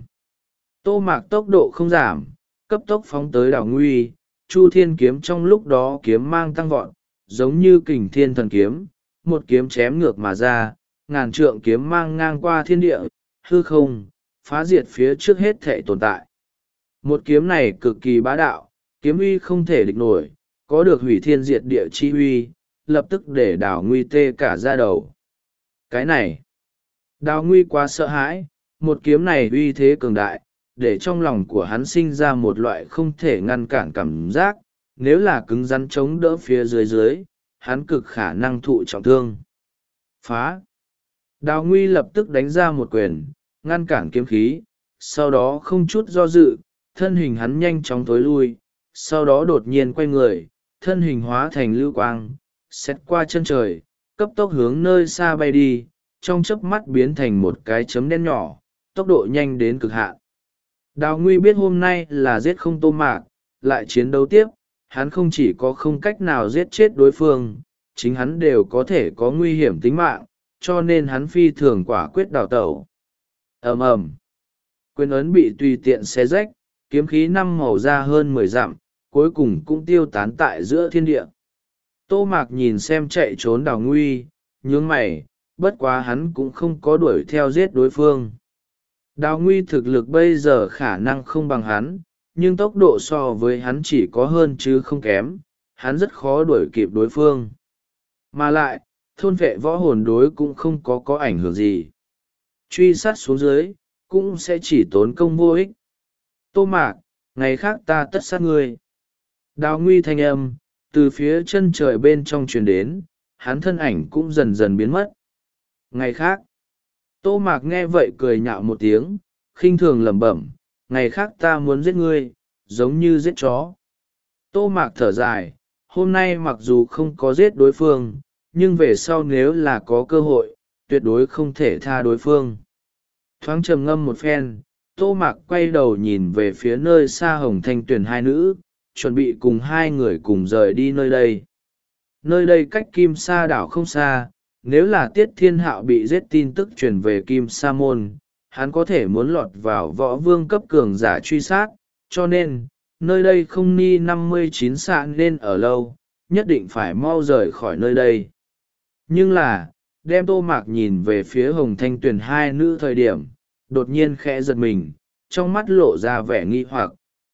Tô Mạc tốc độ không giảm, cấp tốc phóng tới Đào Nguy, Chu Thiên kiếm trong lúc đó kiếm mang tăng vọt, giống như kình thiên thần kiếm, một kiếm chém ngược mà ra, ngàn trượng kiếm mang ngang qua thiên địa, hư không, phá diệt phía trước hết thể tồn tại. Một kiếm này cực kỳ bá đạo, kiếm uy không thể địch nổi, có được hủy thiên diệt địa chi uy, lập tức để Đào Nguy tê cả da đầu. Cái này, Đào Nguy quá sợ hãi, một kiếm này uy thế cường đại, để trong lòng của hắn sinh ra một loại không thể ngăn cản cảm giác, nếu là cứng rắn chống đỡ phía dưới dưới, hắn cực khả năng thụ trọng thương. Phá! Đào Nguy lập tức đánh ra một quyền, ngăn cản kiếm khí, sau đó không chút do dự, thân hình hắn nhanh chóng tối lui, sau đó đột nhiên quay người, thân hình hóa thành lưu quang, xét qua chân trời, cấp tốc hướng nơi xa bay đi, trong chớp mắt biến thành một cái chấm đen nhỏ, tốc độ nhanh đến cực hạn. Đào Nguy biết hôm nay là giết không Tô Mạc, lại chiến đấu tiếp, hắn không chỉ có không cách nào giết chết đối phương, chính hắn đều có thể có nguy hiểm tính mạng, cho nên hắn phi thường quả quyết đào tẩu. Ầm ầm, quyền ấn bị tùy tiện xé rách, kiếm khí năm màu ra hơn mười dặm, cuối cùng cũng tiêu tán tại giữa thiên địa. Tô Mạc nhìn xem chạy trốn Đào Nguy, nhướng mày, bất quá hắn cũng không có đuổi theo giết đối phương. Đào Nguy thực lực bây giờ khả năng không bằng hắn, nhưng tốc độ so với hắn chỉ có hơn chứ không kém, hắn rất khó đuổi kịp đối phương. Mà lại, thôn vệ võ hồn đối cũng không có có ảnh hưởng gì. Truy sát xuống dưới, cũng sẽ chỉ tốn công vô ích. Tô Mạc, ngày khác ta tất sát ngươi. Đào Nguy thanh âm, từ phía chân trời bên trong truyền đến, hắn thân ảnh cũng dần dần biến mất. Ngày khác, Tô Mạc nghe vậy cười nhạo một tiếng, khinh thường lẩm bẩm, ngày khác ta muốn giết ngươi, giống như giết chó. Tô Mạc thở dài, hôm nay mặc dù không có giết đối phương, nhưng về sau nếu là có cơ hội, tuyệt đối không thể tha đối phương. Thoáng trầm ngâm một phen, Tô Mạc quay đầu nhìn về phía nơi xa Hồng Thanh Tuyền hai nữ, chuẩn bị cùng hai người cùng rời đi nơi đây. Nơi đây cách Kim Sa đảo không xa, nếu là Tiết Thiên Hạo bị giết tin tức truyền về Kim Sa môn, hắn có thể muốn lọt vào võ vương cấp cường giả truy sát, cho nên, nơi đây không ni năm mươi chín xạ nên ở lâu, nhất định phải mau rời khỏi nơi đây. Nhưng là, đem Tô Mạc nhìn về phía Hồng Thanh Tuyền hai nữ thời điểm, đột nhiên khẽ giật mình, trong mắt lộ ra vẻ nghi hoặc.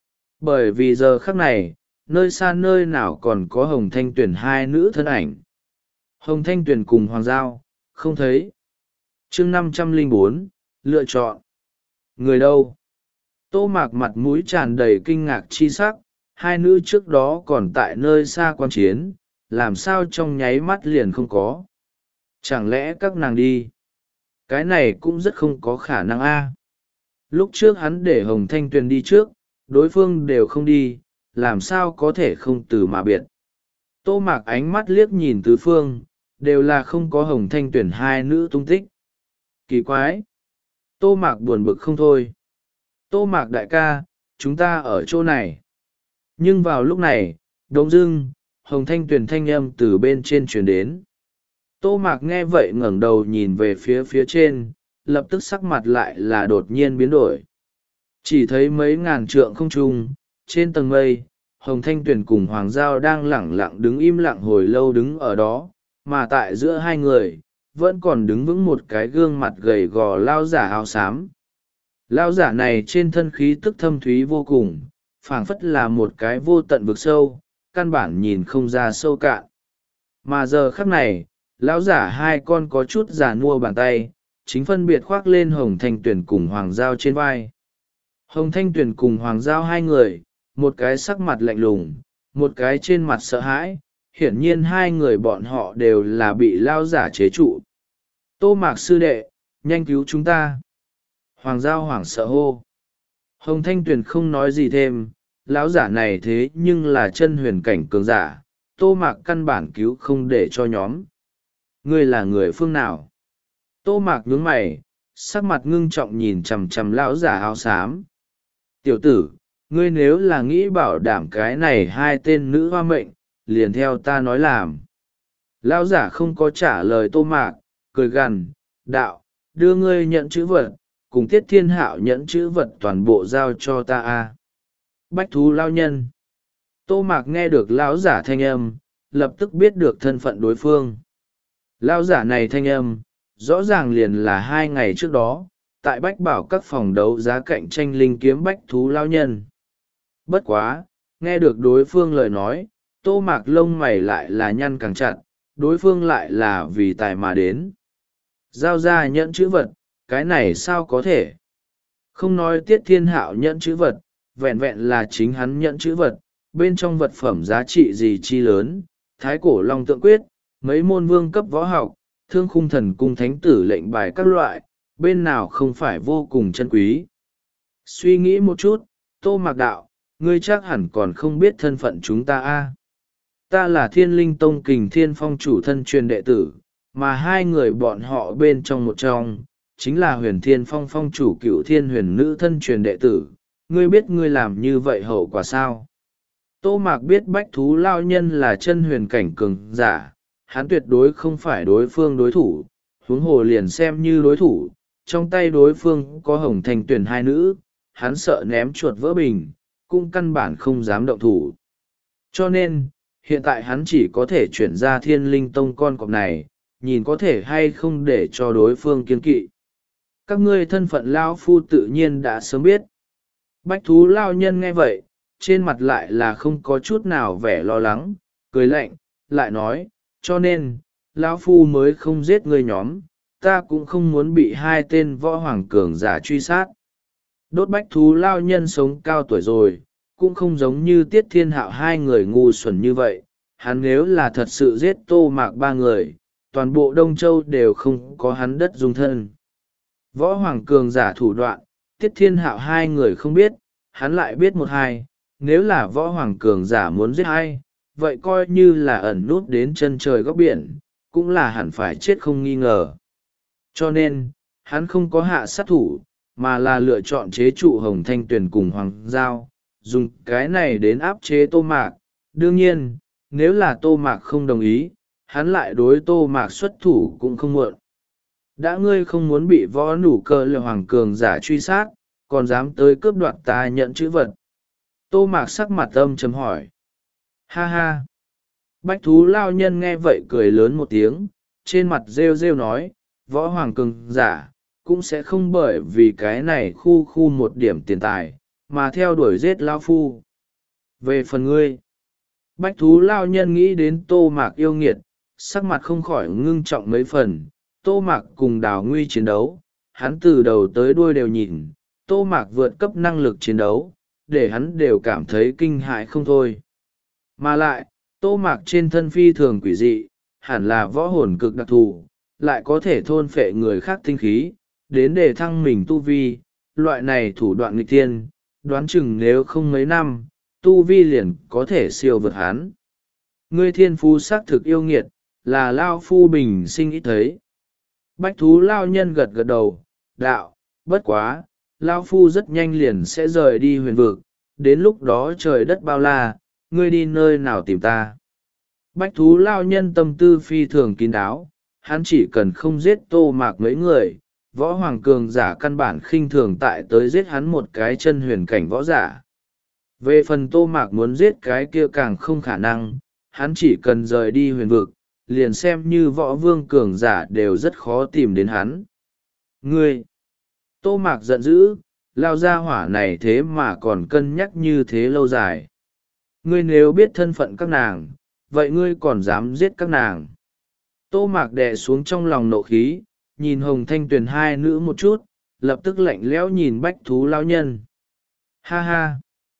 Bởi vì giờ khắc này, nơi xa nơi nào còn có Hồng Thanh Tuyền hai nữ thân ảnh. Hồng Thanh Tuyền cùng Hoàng Giao, không thấy. chương năm trăm lẻ bốn, lựa chọn. Người đâu? Tô Mạc mặt mũi tràn đầy kinh ngạc chi sắc, hai nữ trước đó còn tại nơi xa quan chiến, làm sao trong nháy mắt liền không có. Chẳng lẽ các nàng đi? Cái này cũng rất không có khả năng a. Lúc trước hắn để Hồng Thanh Tuyền đi trước, đối phương đều không đi, làm sao có thể không từ mà biệt. Tô Mạc ánh mắt liếc nhìn tứ phương, đều là không có Hồng Thanh Tuyền hai nữ tung tích. Kỳ quái! Tô Mạc buồn bực không thôi. Tô Mạc đại ca, chúng ta ở chỗ này. Nhưng vào lúc này, đống dưng, Hồng Thanh Tuyền thanh âm từ bên trên truyền đến. Tô Mạc nghe vậy ngẩng đầu nhìn về phía phía trên, lập tức sắc mặt lại là đột nhiên biến đổi. Chỉ thấy mấy ngàn trượng không trung, trên tầng mây, Hồng Thanh Tuyền cùng Hoàng Giao đang lẳng lặng đứng im lặng hồi lâu đứng ở đó, mà tại giữa hai người, vẫn còn đứng vững một cái gương mặt gầy gò lao giả áo xám. Lao giả này trên thân khí tức thâm thúy vô cùng, phảng phất là một cái vô tận vực sâu, căn bản nhìn không ra sâu cạn. Mà giờ khắc này, lão giả hai con có chút già nua bàn tay, chính phân biệt khoác lên Hồng Thanh Tuyền cùng Hoàng Giao trên vai. Hồng Thanh Tuyền cùng Hoàng Giao hai người, một cái sắc mặt lạnh lùng, một cái trên mặt sợ hãi, hiển nhiên hai người bọn họ đều là bị lao giả chế trụ. Tô Mạc sư đệ, nhanh cứu chúng ta. Hoàng Giao hoảng sợ hô. Hồng Thanh Tuyền không nói gì thêm, lão giả này thế nhưng là chân huyền cảnh cường giả, Tô Mạc căn bản cứu không để cho nhóm. Ngươi là người phương nào? Tô Mạc nhướng mày, sắc mặt ngưng trọng nhìn chằm chằm lão giả áo xám. Tiểu tử, ngươi nếu là nghĩ bảo đảm cái này hai tên nữ hoa mệnh, liền theo ta nói làm. Lão giả không có trả lời Tô Mạc, cười gằn, đạo, đưa ngươi nhận chữ vật, cùng Tiết Thiên Hạo nhận chữ vật toàn bộ giao cho ta a. Bách thú lao nhân. Tô Mạc nghe được lão giả thanh âm, lập tức biết được thân phận đối phương. Lão giả này thanh âm, rõ ràng liền là hai ngày trước đó, tại Bách Bảo các phòng đấu giá cạnh tranh linh kiếm bách thú lao nhân. Bất quá, nghe được đối phương lời nói, Tô Mạc lông mày lại là nhăn càng chặt, đối phương lại là vì tài mà đến. Giao ra nhận chữ vật, cái này sao có thể? Không nói Tiết Thiên Hạo nhận chữ vật, vẹn vẹn là chính hắn nhận chữ vật, bên trong vật phẩm giá trị gì chi lớn, thái cổ long tượng quyết, mấy môn vương cấp võ học, thương khung thần cung thánh tử lệnh bài các loại, bên nào không phải vô cùng chân quý. Suy nghĩ một chút, Tô Mạc đạo, ngươi chắc hẳn còn không biết thân phận chúng ta a. Ta là Thiên Linh Tông Kình Thiên Phong chủ thân truyền đệ tử, mà hai người bọn họ bên trong một trong, chính là Huyền Thiên Phong Phong chủ Cựu Thiên Huyền Nữ thân truyền đệ tử. Ngươi biết ngươi làm như vậy hậu quả sao? Tô Mạc biết bách thú lao nhân là chân huyền cảnh cường giả, hắn tuyệt đối không phải đối phương đối thủ, huống hồ liền xem như đối thủ, trong tay đối phương có Hồng Thanh Tuyền hai nữ, hắn sợ ném chuột vỡ bình, cũng căn bản không dám động thủ. Cho nên, hiện tại hắn chỉ có thể chuyển ra Thiên Linh Tông con cọp này, nhìn có thể hay không để cho đối phương kiên kỵ. Các ngươi thân phận lao phu tự nhiên đã sớm biết. Bách thú lao nhân nghe vậy, trên mặt lại là không có chút nào vẻ lo lắng, cười lạnh, lại nói, cho nên, lão phu mới không giết ngươi nhóm, ta cũng không muốn bị hai tên võ hoàng cường giả truy sát. Đốt bách thú lao nhân sống cao tuổi rồi, cũng không giống như Tiết Thiên Hạo hai người ngu xuẩn như vậy. Hắn nếu là thật sự giết Tô Mạc ba người, toàn bộ Đông Châu đều không có hắn đất dung thân. Võ hoàng cường giả thủ đoạn, Tiết Thiên Hạo hai người không biết, hắn lại biết một hai. Nếu là võ hoàng cường giả muốn giết ai, vậy coi như là ẩn nút đến chân trời góc biển, cũng là hẳn phải chết không nghi ngờ. Cho nên, hắn không có hạ sát thủ, mà là lựa chọn chế trụ Hồng Thanh Tuyền cùng Hoàng Giao, dùng cái này đến áp chế Tô Mạc. Đương nhiên, nếu là Tô Mạc không đồng ý, hắn lại đối Tô Mạc xuất thủ cũng không muộn. Đã ngươi không muốn bị võ nủ cơ là hoàng cường giả truy sát, còn dám tới cướp đoạt ta nhận chữ vật. Tô Mạc sắc mặt âm chấm hỏi. Ha ha! Bách thú lao nhân nghe vậy cười lớn một tiếng, trên mặt rêu rêu nói, võ hoàng cường giả, cũng sẽ không bởi vì cái này khu khu một điểm tiền tài, mà theo đuổi giết lao phu. Về phần ngươi, bách thú lao nhân nghĩ đến Tô Mạc yêu nghiệt, sắc mặt không khỏi ngưng trọng mấy phần. Tô Mạc cùng Đào Nguy chiến đấu, hắn từ đầu tới đuôi đều nhìn, Tô Mạc vượt cấp năng lực chiến đấu, để hắn đều cảm thấy kinh hại không thôi. Mà lại, Tô Mạc trên thân phi thường quỷ dị, hẳn là võ hồn cực đặc thù, lại có thể thôn phệ người khác tinh khí, đến để thăng mình tu vi. Loại này thủ đoạn nghịch thiên, đoán chừng nếu không mấy năm, tu vi liền có thể siêu vượt hắn. Ngươi thiên phú xác thực yêu nghiệt, là lao phu bình sinh ít thấy. Bách thú lao nhân gật gật đầu, đạo, bất quá, lao phu rất nhanh liền sẽ rời đi huyền vực, đến lúc đó trời đất bao la, ngươi đi nơi nào tìm ta. Bách thú lao nhân tâm tư phi thường kín đáo, hắn chỉ cần không giết Tô Mạc mấy người, võ hoàng cường giả căn bản khinh thường tại tới giết hắn một cái chân huyền cảnh võ giả. Về phần Tô Mạc muốn giết cái kia càng không khả năng, hắn chỉ cần rời đi huyền vực, liền xem như võ vương cường giả đều rất khó tìm đến hắn. Ngươi! Tô Mạc giận dữ, lao ra hỏa này thế mà còn cân nhắc như thế lâu dài. Ngươi nếu biết thân phận các nàng, vậy ngươi còn dám giết các nàng. Tô Mạc đè xuống trong lòng nộ khí, nhìn Hồng Thanh Tuyền hai nữ một chút, lập tức lạnh lẽo nhìn bách thú lao nhân. Ha ha!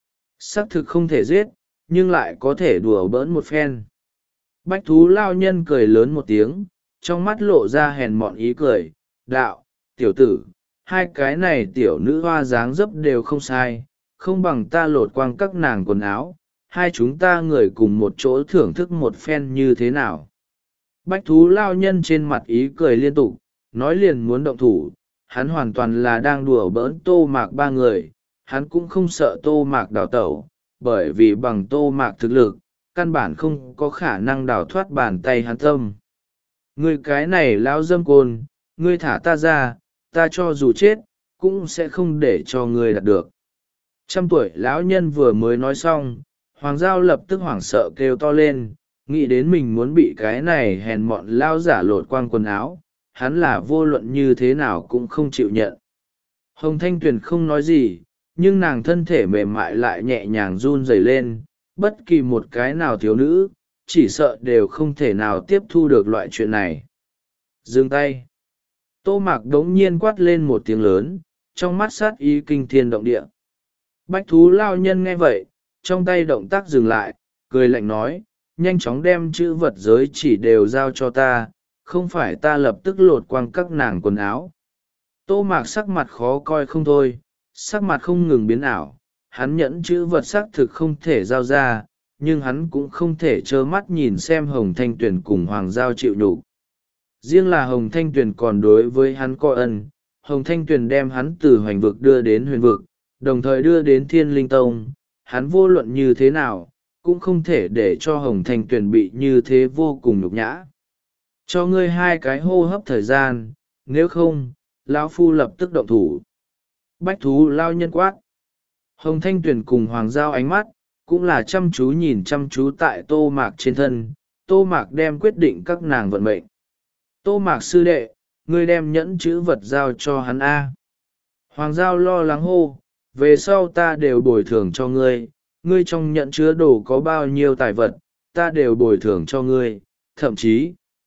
Xác thực không thể giết, nhưng lại có thể đùa bỡn một phen. Bách thú lao nhân cười lớn một tiếng, trong mắt lộ ra hèn mọn ý cười, đạo, tiểu tử, hai cái này tiểu nữ hoa dáng dấp đều không sai, không bằng ta lột quang các nàng quần áo, hai chúng ta người cùng một chỗ thưởng thức một phen như thế nào. Bách thú lao nhân trên mặt ý cười liên tục, nói liền muốn động thủ, hắn hoàn toàn là đang đùa bỡn Tô Mạc ba người, hắn cũng không sợ Tô Mạc đào tẩu, bởi vì bằng Tô Mạc thực lực, căn bản không có khả năng đào thoát bàn tay hắn tâm. Ngươi cái này lão dâm côn, ngươi thả ta ra, ta cho dù chết, cũng sẽ không để cho ngươi đạt được. Trăm tuổi lão nhân vừa mới nói xong, Hoàng Giao lập tức hoảng sợ kêu to lên, nghĩ đến mình muốn bị cái này hèn mọn lao giả lột quang quần áo, hắn là vô luận như thế nào cũng không chịu nhận. Hồng Thanh Tuyền không nói gì, nhưng nàng thân thể mềm mại lại nhẹ nhàng run rẩy lên, bất kỳ một cái nào thiếu nữ, chỉ sợ đều không thể nào tiếp thu được loại chuyện này. Dừng tay. Tô Mạc đống nhiên quát lên một tiếng lớn, trong mắt sát ý kinh thiên động địa. Bách thú lao nhân nghe vậy, trong tay động tác dừng lại, cười lạnh nói, nhanh chóng đem chữ vật giới chỉ đều giao cho ta, không phải ta lập tức lột quang các nàng quần áo. Tô Mạc sắc mặt khó coi không thôi, sắc mặt không ngừng biến ảo, hắn nhẫn chữ vật xác thực không thể giao ra, nhưng hắn cũng không thể trơ mắt nhìn xem Hồng Thanh Tuyền cùng Hoàng Giao chịu nhục. Riêng là Hồng Thanh Tuyền còn đối với hắn có ân, Hồng Thanh Tuyền đem hắn từ hoành vực đưa đến huyền vực, đồng thời đưa đến Thiên Linh Tông, hắn vô luận như thế nào, cũng không thể để cho Hồng Thanh Tuyền bị như thế vô cùng nhục nhã. Cho ngươi hai cái hô hấp thời gian, nếu không, lão phu lập tức động thủ. Bách thú lao nhân quát. Hồng Thanh Tuyền cùng Hoàng Giao ánh mắt, cũng là chăm chú nhìn chăm chú tại Tô Mạc trên thân, Tô Mạc đem quyết định các nàng vận mệnh. Tô Mạc sư đệ, ngươi đem nhẫn chữ vật giao cho hắn A. Hoàng Giao lo lắng hô, về sau ta đều bồi thường cho ngươi, ngươi trong nhẫn chứa đồ có bao nhiêu tài vật, ta đều bồi thường cho ngươi, thậm chí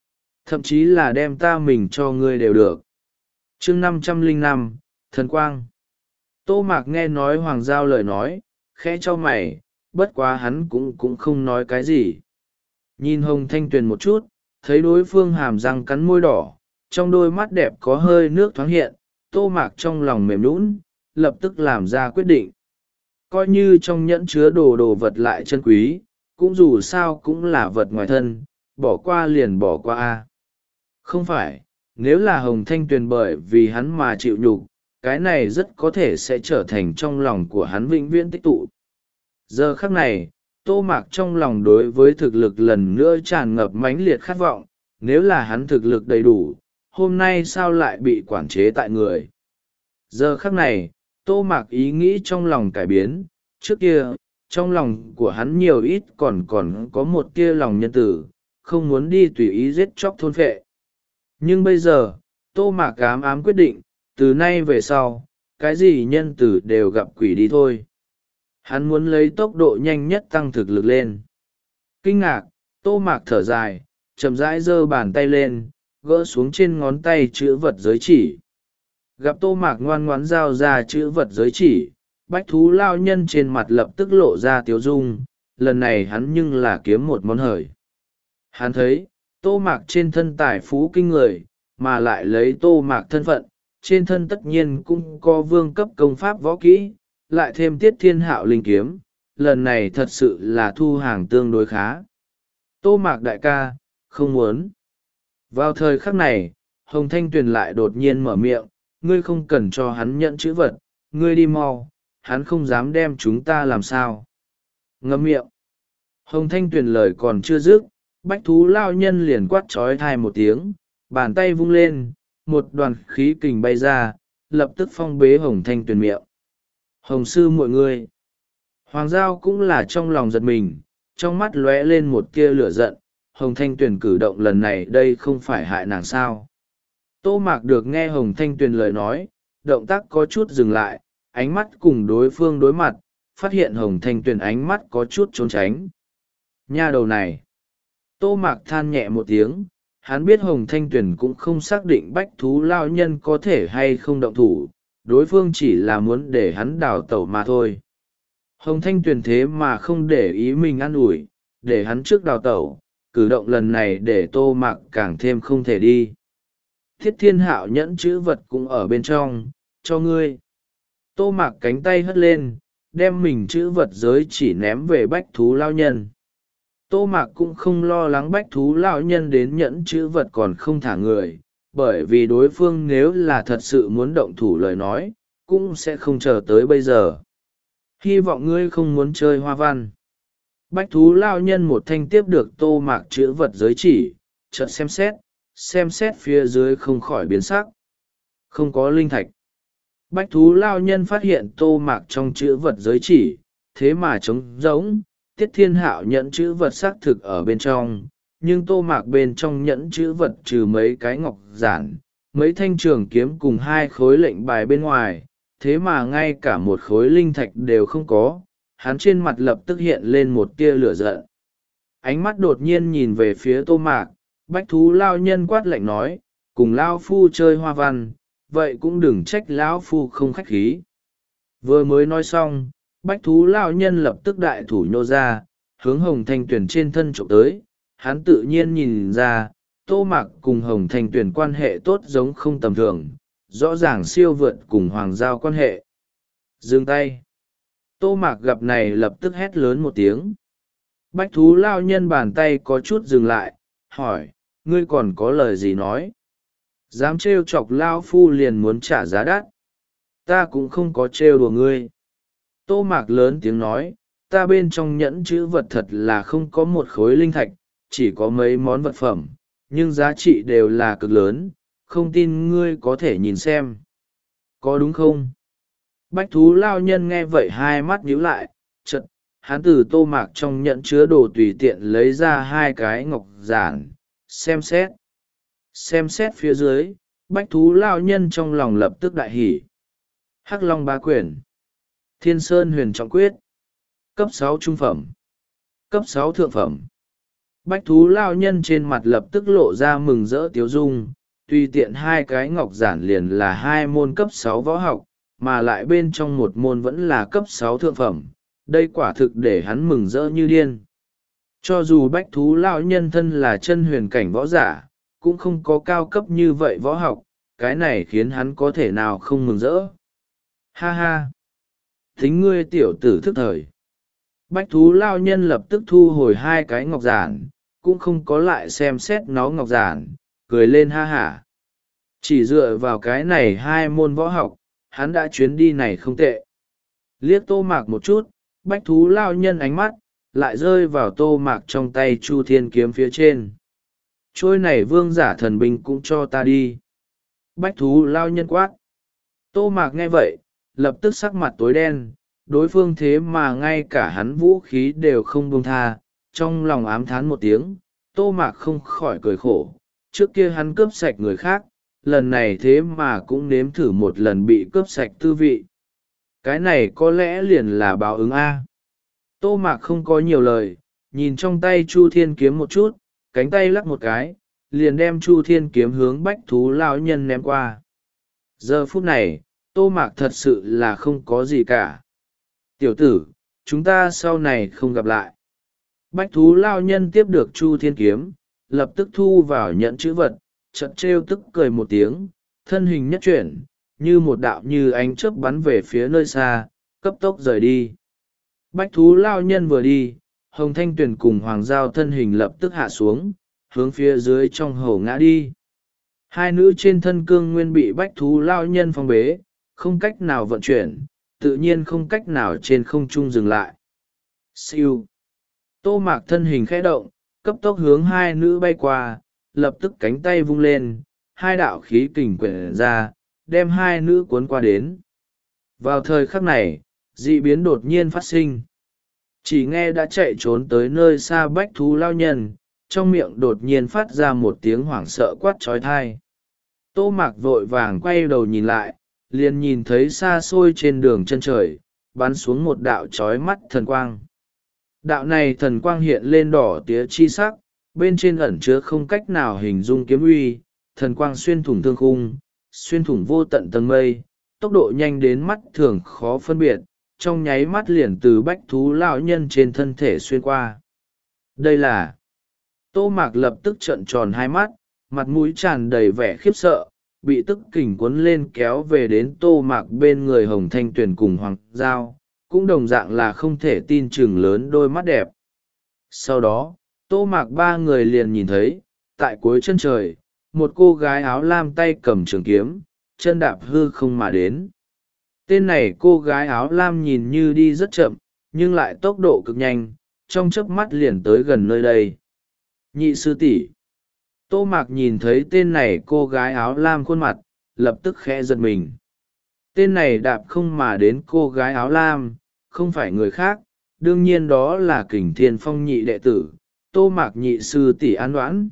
thậm chí là đem ta mình cho ngươi đều được. Chương năm trăm lẻ năm, thần quang. Tô Mạc nghe nói Hoàng Giao lời nói, khẽ cho mày, bất quá hắn cũng cũng không nói cái gì. Nhìn Hồng Thanh Tuyền một chút, thấy đối phương hàm răng cắn môi đỏ, trong đôi mắt đẹp có hơi nước thoáng hiện, Tô Mạc trong lòng mềm nhũn, lập tức làm ra quyết định. Coi như trong nhẫn chứa đồ đồ vật lại chân quý, cũng dù sao cũng là vật ngoài thân, bỏ qua liền bỏ qua a. Không phải, nếu là Hồng Thanh Tuyền bởi vì hắn mà chịu nhục, cái này rất có thể sẽ trở thành trong lòng của hắn vĩnh viễn tích tụ. Giờ khắc này, Tô Mạc trong lòng đối với thực lực lần nữa tràn ngập mãnh liệt khát vọng, nếu là hắn thực lực đầy đủ, hôm nay sao lại bị quản chế tại người. Giờ khắc này, Tô Mạc ý nghĩ trong lòng cải biến, trước kia, trong lòng của hắn nhiều ít còn còn có một tia lòng nhân tử, không muốn đi tùy ý giết chóc thôn phệ. Nhưng bây giờ, Tô Mạc ám ám quyết định, từ nay về sau, cái gì nhân tử đều gặp quỷ đi thôi. Hắn muốn lấy tốc độ nhanh nhất tăng thực lực lên. Kinh ngạc, Tô Mạc thở dài, chậm rãi giơ bàn tay lên, gỡ xuống trên ngón tay chữ vật giới chỉ. Gặp Tô Mạc ngoan ngoãn giao ra chữ vật giới chỉ, bách thú lao nhân trên mặt lập tức lộ ra tiếu dung, lần này hắn nhưng là kiếm một món hời. Hắn thấy, Tô Mạc trên thân tài phú kinh người, mà lại lấy Tô Mạc thân phận, trên thân tất nhiên cũng có vương cấp công pháp võ kỹ, lại thêm tiết thiên hạo linh kiếm, lần này thật sự là thu hàng tương đối khá. Tô Mạc đại ca, không muốn. Vào thời khắc này, Hồng Thanh Tuyền lại đột nhiên mở miệng, ngươi không cần cho hắn nhận chữ vật, ngươi đi mau, hắn không dám đem chúng ta làm sao. Ngậm miệng. Hồng Thanh Tuyền lời còn chưa dứt, bách thú lao nhân liền quát trói thai một tiếng, bàn tay vung lên, một đoàn khí kình bay ra, lập tức phong bế Hồng Thanh Tuyền miệng. Hồng sư mọi người. Hoàng Giao cũng là trong lòng giật mình, trong mắt lóe lên một tia lửa giận, Hồng Thanh Tuyền cử động lần này đây không phải hại nàng sao. Tô Mạc được nghe Hồng Thanh Tuyền lời nói, động tác có chút dừng lại, ánh mắt cùng đối phương đối mặt, phát hiện Hồng Thanh Tuyền ánh mắt có chút trốn tránh. Nha đầu này. Tô Mạc than nhẹ một tiếng, hắn biết Hồng Thanh Tuyền cũng không xác định bách thú lao nhân có thể hay không động thủ, đối phương chỉ là muốn để hắn đào tẩu mà thôi. Hồng Thanh Tuyền thế mà không để ý mình an ủi, để hắn trước đào tẩu, cử động lần này để Tô Mạc càng thêm không thể đi. Thiết thiên hạo nhẫn chữ vật cũng ở bên trong, cho ngươi. Tô Mạc cánh tay hất lên, đem mình chữ vật giới chỉ ném về bách thú lao nhân. Tô Mạc cũng không lo lắng bách thú lao nhân đến nhẫn chữ vật còn không thả người, bởi vì đối phương nếu là thật sự muốn động thủ lời nói, cũng sẽ không chờ tới bây giờ. Hy vọng ngươi không muốn chơi hoa văn. Bách thú lao nhân một thanh tiếp được Tô Mạc chữ vật giới chỉ, chợt xem xét, xem xét phía dưới không khỏi biến sắc. Không có linh thạch. Bách thú lao nhân phát hiện Tô Mạc trong chữ vật giới chỉ, thế mà trống rỗng, tiết thiên hạo nhẫn chữ vật xác thực ở bên trong, nhưng Tô Mạc bên trong nhẫn chữ vật trừ mấy cái ngọc giản, mấy thanh trường kiếm cùng hai khối lệnh bài bên ngoài, thế mà ngay cả một khối linh thạch đều không có. Hắn trên mặt lập tức hiện lên một tia lửa giận. Ánh mắt đột nhiên nhìn về phía Tô Mạc, bách thú lao nhân quát lạnh nói, cùng lao phu chơi hoa văn, vậy cũng đừng trách lão phu không khách khí. Vừa mới nói xong, bách thú lao nhân lập tức đại thủ nhô ra, hướng Hồng Thanh Tuyền trên thân trộm tới. Hắn tự nhiên nhìn ra, Tô Mạc cùng Hồng Thanh Tuyền quan hệ tốt giống không tầm thường, rõ ràng siêu vượt cùng Hoàng Giao quan hệ. Dừng tay. Tô Mạc gặp này lập tức hét lớn một tiếng. Bách thú lao nhân bàn tay có chút dừng lại, hỏi, ngươi còn có lời gì nói? Dám trêu chọc lao phu liền muốn trả giá đắt. Ta cũng không có trêu đùa ngươi. Tô Mạc lớn tiếng nói, ta bên trong nhẫn chữ vật thật là không có một khối linh thạch, chỉ có mấy món vật phẩm, nhưng giá trị đều là cực lớn, không tin ngươi có thể nhìn xem. Có đúng không? Bách thú lao nhân nghe vậy hai mắt nhíu lại, chật, hắn từ Tô Mạc trong nhẫn chứa đồ tùy tiện lấy ra hai cái ngọc giản, xem xét. Xem xét phía dưới, bách thú lao nhân trong lòng lập tức đại hỉ. Hắc Long Ba Quyển, Thiên Sơn Huyền Trọng Quyết, cấp sáu trung phẩm, cấp sáu thượng phẩm, Bách thú lao nhân trên mặt lập tức lộ ra mừng rỡ tiếu dung, tùy tiện hai cái ngọc giản liền là hai môn cấp sáu võ học, mà lại bên trong một môn vẫn là cấp sáu thượng phẩm, đây quả thực để hắn mừng rỡ như điên. Cho dù bách thú lao nhân thân là chân huyền cảnh võ giả, cũng không có cao cấp như vậy võ học, cái này khiến hắn có thể nào không mừng rỡ. Ha ha! Thính ngươi tiểu tử thức thời. Bách thú lao nhân lập tức thu hồi hai cái ngọc giản, cũng không có lại xem xét nó ngọc giản, cười lên ha hả. Chỉ dựa vào cái này hai môn võ học, hắn đã chuyến đi này không tệ. Liếc Tô Mạc một chút, bách thú lao nhân ánh mắt lại rơi vào Tô Mạc trong tay Chu Thiên kiếm phía trên. Trôi này vương giả thần binh cũng cho ta đi. Bách thú lao nhân quát. Tô Mạc nghe vậy, lập tức sắc mặt tối đen, đối phương thế mà ngay cả hắn vũ khí đều không buông tha, trong lòng ám thán một tiếng. Tô Mạc không khỏi cười khổ, trước kia hắn cướp sạch người khác, lần này thế mà cũng nếm thử một lần bị cướp sạch tư vị. Cái này có lẽ liền là báo ứng A. Tô Mạc không có nhiều lời, nhìn trong tay Chu Thiên kiếm một chút, cánh tay lắc một cái, liền đem Chu Thiên kiếm hướng bách thú lao nhân ném qua. Giờ phút này, Tô Mạc thật sự là không có gì cả. Tiểu tử, chúng ta sau này không gặp lại. Bách thú lao nhân tiếp được Chu Thiên kiếm, lập tức thu vào nhận chữ vật, chợt trêu tức cười một tiếng, thân hình nhất chuyển, như một đạo như ánh chớp bắn về phía nơi xa, cấp tốc rời đi. Bách thú lao nhân vừa đi, Hồng Thanh Tuyền cùng Hoàng Giao thân hình lập tức hạ xuống, hướng phía dưới trong hồ ngã đi. Hai nữ trên thân cương nguyên bị bách thú lao nhân phong bế, không cách nào vận chuyển, tự nhiên không cách nào trên không trung dừng lại. Siêu. Tô Mạc thân hình khẽ động, cấp tốc hướng hai nữ bay qua, lập tức cánh tay vung lên, hai đạo khí kình quyển ra, đem hai nữ cuốn qua đến. Vào thời khắc này, dị biến đột nhiên phát sinh. Chỉ nghe đã chạy trốn tới nơi xa bách thú lao nhân, trong miệng đột nhiên phát ra một tiếng hoảng sợ quát trói thai. Tô Mạc vội vàng quay đầu nhìn lại, liền nhìn thấy xa xôi trên đường chân trời, bắn xuống một đạo trói mắt thần quang. Đạo này thần quang hiện lên đỏ tía chi sắc, bên trên ẩn chứa không cách nào hình dung kiếm uy, thần quang xuyên thủng thương khung, xuyên thủng vô tận tầng mây, tốc độ nhanh đến mắt thường khó phân biệt, trong nháy mắt liền từ bách thú lão nhân trên thân thể xuyên qua. Đây là... Tô Mạc lập tức trợn tròn hai mắt, mặt mũi tràn đầy vẻ khiếp sợ, bị tức kình cuốn lên kéo về đến Tô Mạc bên người Hồng Thanh Tuyền cùng Hoàng Giao, cũng đồng dạng là không thể tin chừng lớn đôi mắt đẹp. Sau đó, Tô Mạc ba người liền nhìn thấy, tại cuối chân trời, một cô gái áo lam tay cầm trường kiếm, chân đạp hư không mà đến. Tên này cô gái áo lam nhìn như đi rất chậm, nhưng lại tốc độ cực nhanh, trong chớp mắt liền tới gần nơi đây. Nhị sư tỷ. Tô Mạc nhìn thấy tên này cô gái áo lam khuôn mặt, lập tức khẽ giật mình. Tên này đạp không mà đến cô gái áo lam, không phải người khác, đương nhiên đó là Kình Thiên Phong nhị đệ tử, Tô Mạc nhị sư tỷ An Noãn.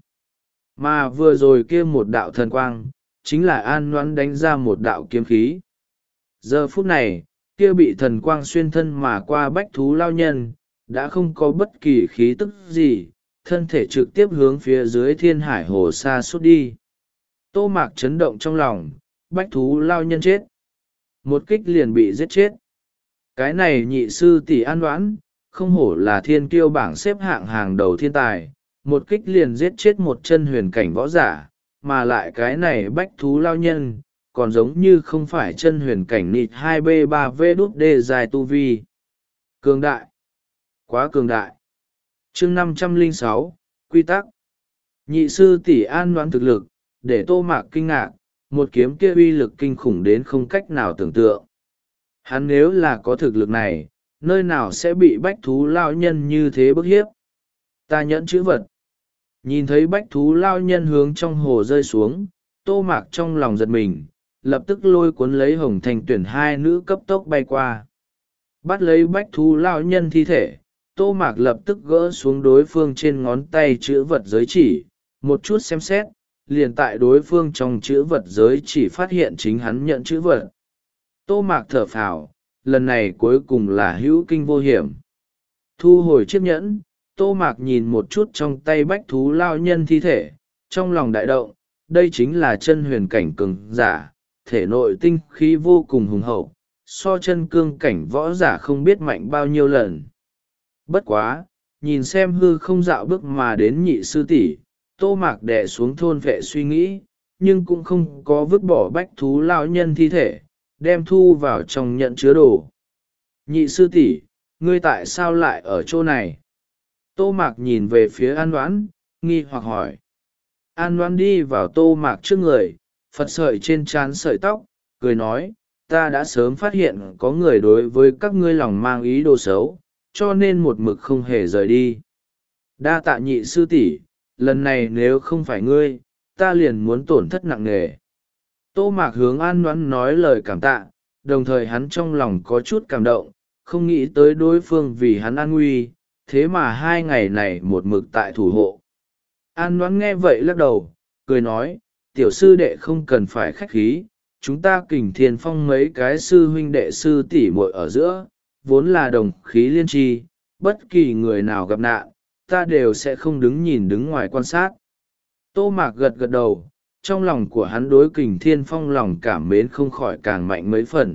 Mà vừa rồi kia một đạo thần quang, chính là An Noãn đánh ra một đạo kiếm khí. Giờ phút này, kia bị thần quang xuyên thân mà qua bách thú lao nhân, đã không có bất kỳ khí tức gì, thân thể trực tiếp hướng phía dưới thiên hải hồ xa suốt đi. Tô Mạc chấn động trong lòng, bách thú lao nhân chết. Một kích liền bị giết chết. Cái này nhị sư tỷ An Noãn, không hổ là thiên kiêu bảng xếp hạng hàng đầu thiên tài, một kích liền giết chết một chân huyền cảnh võ giả, mà lại cái này bách thú lao nhân, còn giống như không phải chân huyền cảnh nịt hai b ba v đút d dài tu vi. Cường đại. Quá cường đại. Chương năm trăm lẻ sáu, quy tắc. Nhị sư tỷ An Noãn thực lực, để Tô Mạc kinh ngạc, một kiếm kia uy lực kinh khủng đến không cách nào tưởng tượng. Hắn nếu là có thực lực này, nơi nào sẽ bị bách thú lao nhân như thế bức hiếp. Ta nhẫn chữ vật. Nhìn thấy bách thú lao nhân hướng trong hồ rơi xuống, Tô Mạc trong lòng giật mình, lập tức lôi cuốn lấy Hồng Thanh Tuyển hai nữ cấp tốc bay qua. Bắt lấy bách thú lao nhân thi thể, Tô Mạc lập tức gỡ xuống đối phương trên ngón tay chữ vật giới chỉ, một chút xem xét, liền tại đối phương trong chữ vật giới chỉ phát hiện chính hắn nhận chữ vật. Tô Mạc thở phào, lần này cuối cùng là hữu kinh vô hiểm. Thu hồi chiếc nhẫn, Tô Mạc nhìn một chút trong tay bách thú lao nhân thi thể, trong lòng đại động, đây chính là chân huyền cảnh cường giả, thể nội tinh khí vô cùng hùng hậu, so chân cương cảnh võ giả không biết mạnh bao nhiêu lần. Bất quá, nhìn xem hư không dạo bước mà đến nhị sư tỷ, Tô Mạc đè xuống thôn vệ suy nghĩ, nhưng cũng không có vứt bỏ bách thú lao nhân thi thể, đem thu vào trong nhận chứa đồ. Nhị sư tỷ, ngươi tại sao lại ở chỗ này? Tô Mạc nhìn về phía An Đoán, nghi hoặc hỏi. An Đoán đi vào Tô Mạc trước người, phật sợi trên trán sợi tóc, cười nói, ta đã sớm phát hiện có người đối với các ngươi lòng mang ý đồ xấu, cho nên một mực không hề rời đi. Đa tạ nhị sư tỷ, lần này nếu không phải ngươi, ta liền muốn tổn thất nặng nề. Tô Mạc hướng An Đoán nói lời cảm tạ, đồng thời hắn trong lòng có chút cảm động, không nghĩ tới đối phương vì hắn an nguy, thế mà hai ngày này một mực tại thủ hộ. An Đoán nghe vậy lắc đầu, cười nói, tiểu sư đệ không cần phải khách khí, chúng ta Kình Thiên Phong mấy cái sư huynh đệ sư tỷ muội ở giữa, vốn là đồng khí liên tri, bất kỳ người nào gặp nạn, ta đều sẽ không đứng nhìn đứng ngoài quan sát. Tô Mạc gật gật đầu, trong lòng của hắn đối Kình Thiên Phong lòng cảm mến không khỏi càng mạnh mấy phần.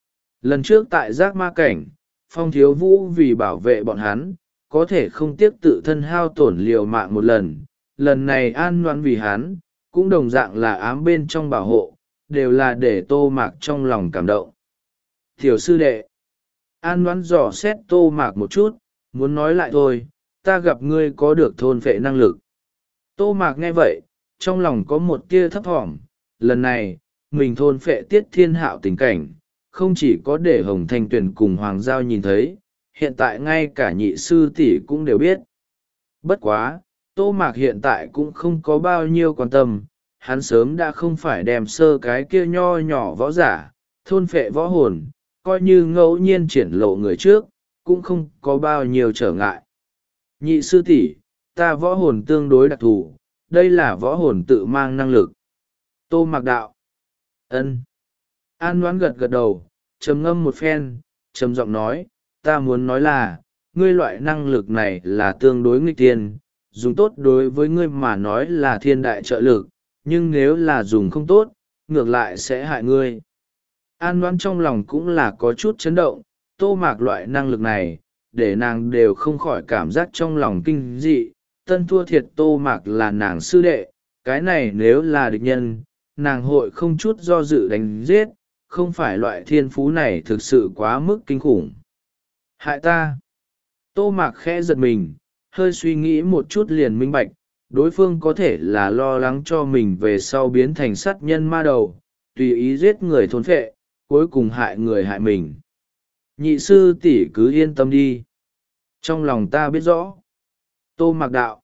Lần trước tại giác ma cảnh, Phong Thiếu Vũ vì bảo vệ bọn hắn, có thể không tiếc tự thân hao tổn liều mạng một lần, lần này An Đoán vì hắn, cũng đồng dạng là ám bên trong bảo hộ, đều là để Tô Mạc trong lòng cảm động. Tiểu sư đệ, An Đoán dò xét Tô Mạc một chút, muốn nói lại thôi, ta gặp ngươi có được thôn phệ năng lực. Tô Mạc nghe vậy, trong lòng có một tia thấp thỏm, lần này, mình thôn phệ Tiết Thiên Hạo tình cảnh, không chỉ có để Hồng Thanh Tuyền cùng Hoàng Giao nhìn thấy, hiện tại ngay cả nhị sư tỷ cũng đều biết. Bất quá, Tô Mạc hiện tại cũng không có bao nhiêu quan tâm, hắn sớm đã không phải đem sơ cái kia nho nhỏ võ giả, thôn phệ võ hồn, coi như ngẫu nhiên triển lộ người trước, cũng không có bao nhiêu trở ngại. Nhị sư tỷ, ta võ hồn tương đối đặc thù, đây là võ hồn tự mang năng lực. Tô Mạc đạo. Ân. An Đoán gật gật đầu, trầm ngâm một phen, trầm giọng nói, ta muốn nói là, ngươi loại năng lực này là tương đối nghịch thiên, dùng tốt đối với ngươi mà nói là thiên đại trợ lực, nhưng nếu là dùng không tốt, ngược lại sẽ hại ngươi. An Đoán trong lòng cũng là có chút chấn động, Tô Mạc loại năng lực này, để nàng đều không khỏi cảm giác trong lòng kinh dị, tân thua thiệt Tô Mạc là nàng sư đệ, cái này nếu là địch nhân, nàng hội không chút do dự đánh giết, không phải loại thiên phú này thực sự quá mức kinh khủng. Hại ta. Tô Mạc khẽ giật mình, hơi suy nghĩ một chút liền minh bạch, đối phương có thể là lo lắng cho mình về sau biến thành sát nhân ma đầu, tùy ý giết người thôn phệ, cuối cùng hại người hại mình. Nhị sư tỷ cứ yên tâm đi. Trong lòng ta biết rõ. Tô Mạc đạo.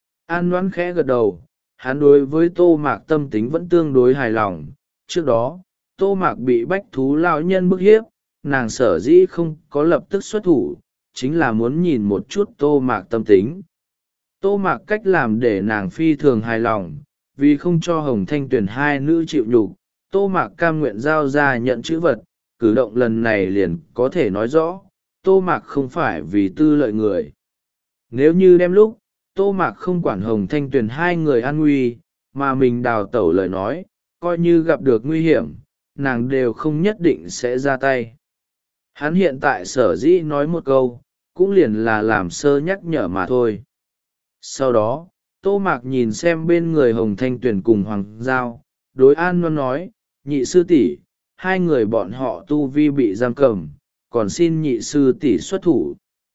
An Đoán khẽ gật đầu, hắn đối với Tô Mạc tâm tính vẫn tương đối hài lòng. Trước đó, Tô Mạc bị bách thú lao nhân bức hiếp, nàng sở dĩ không có lập tức xuất thủ, chính là muốn nhìn một chút Tô Mạc tâm tính. Tô Mạc cách làm để nàng phi thường hài lòng, vì không cho Hồng Thanh Tuyền hai nữ chịu nhục, Tô Mạc cam nguyện giao ra nhận chữ vật, cử động lần này liền có thể nói rõ, Tô Mạc không phải vì tư lợi người. Nếu như đem lúc, Tô Mạc không quản Hồng Thanh Tuyền hai người an nguy, mà mình đào tẩu lời nói, coi như gặp được nguy hiểm, nàng đều không nhất định sẽ ra tay. Hắn hiện tại sở dĩ nói một câu, cũng liền là làm sơ nhắc nhở mà thôi. Sau đó, Tô Mạc nhìn xem bên người Hồng Thanh Tuyền cùng Hoàng Giao, đối An Đoán nói, nhị sư tỷ, hai người bọn họ tu vi bị giam cầm, còn xin nhị sư tỷ xuất thủ.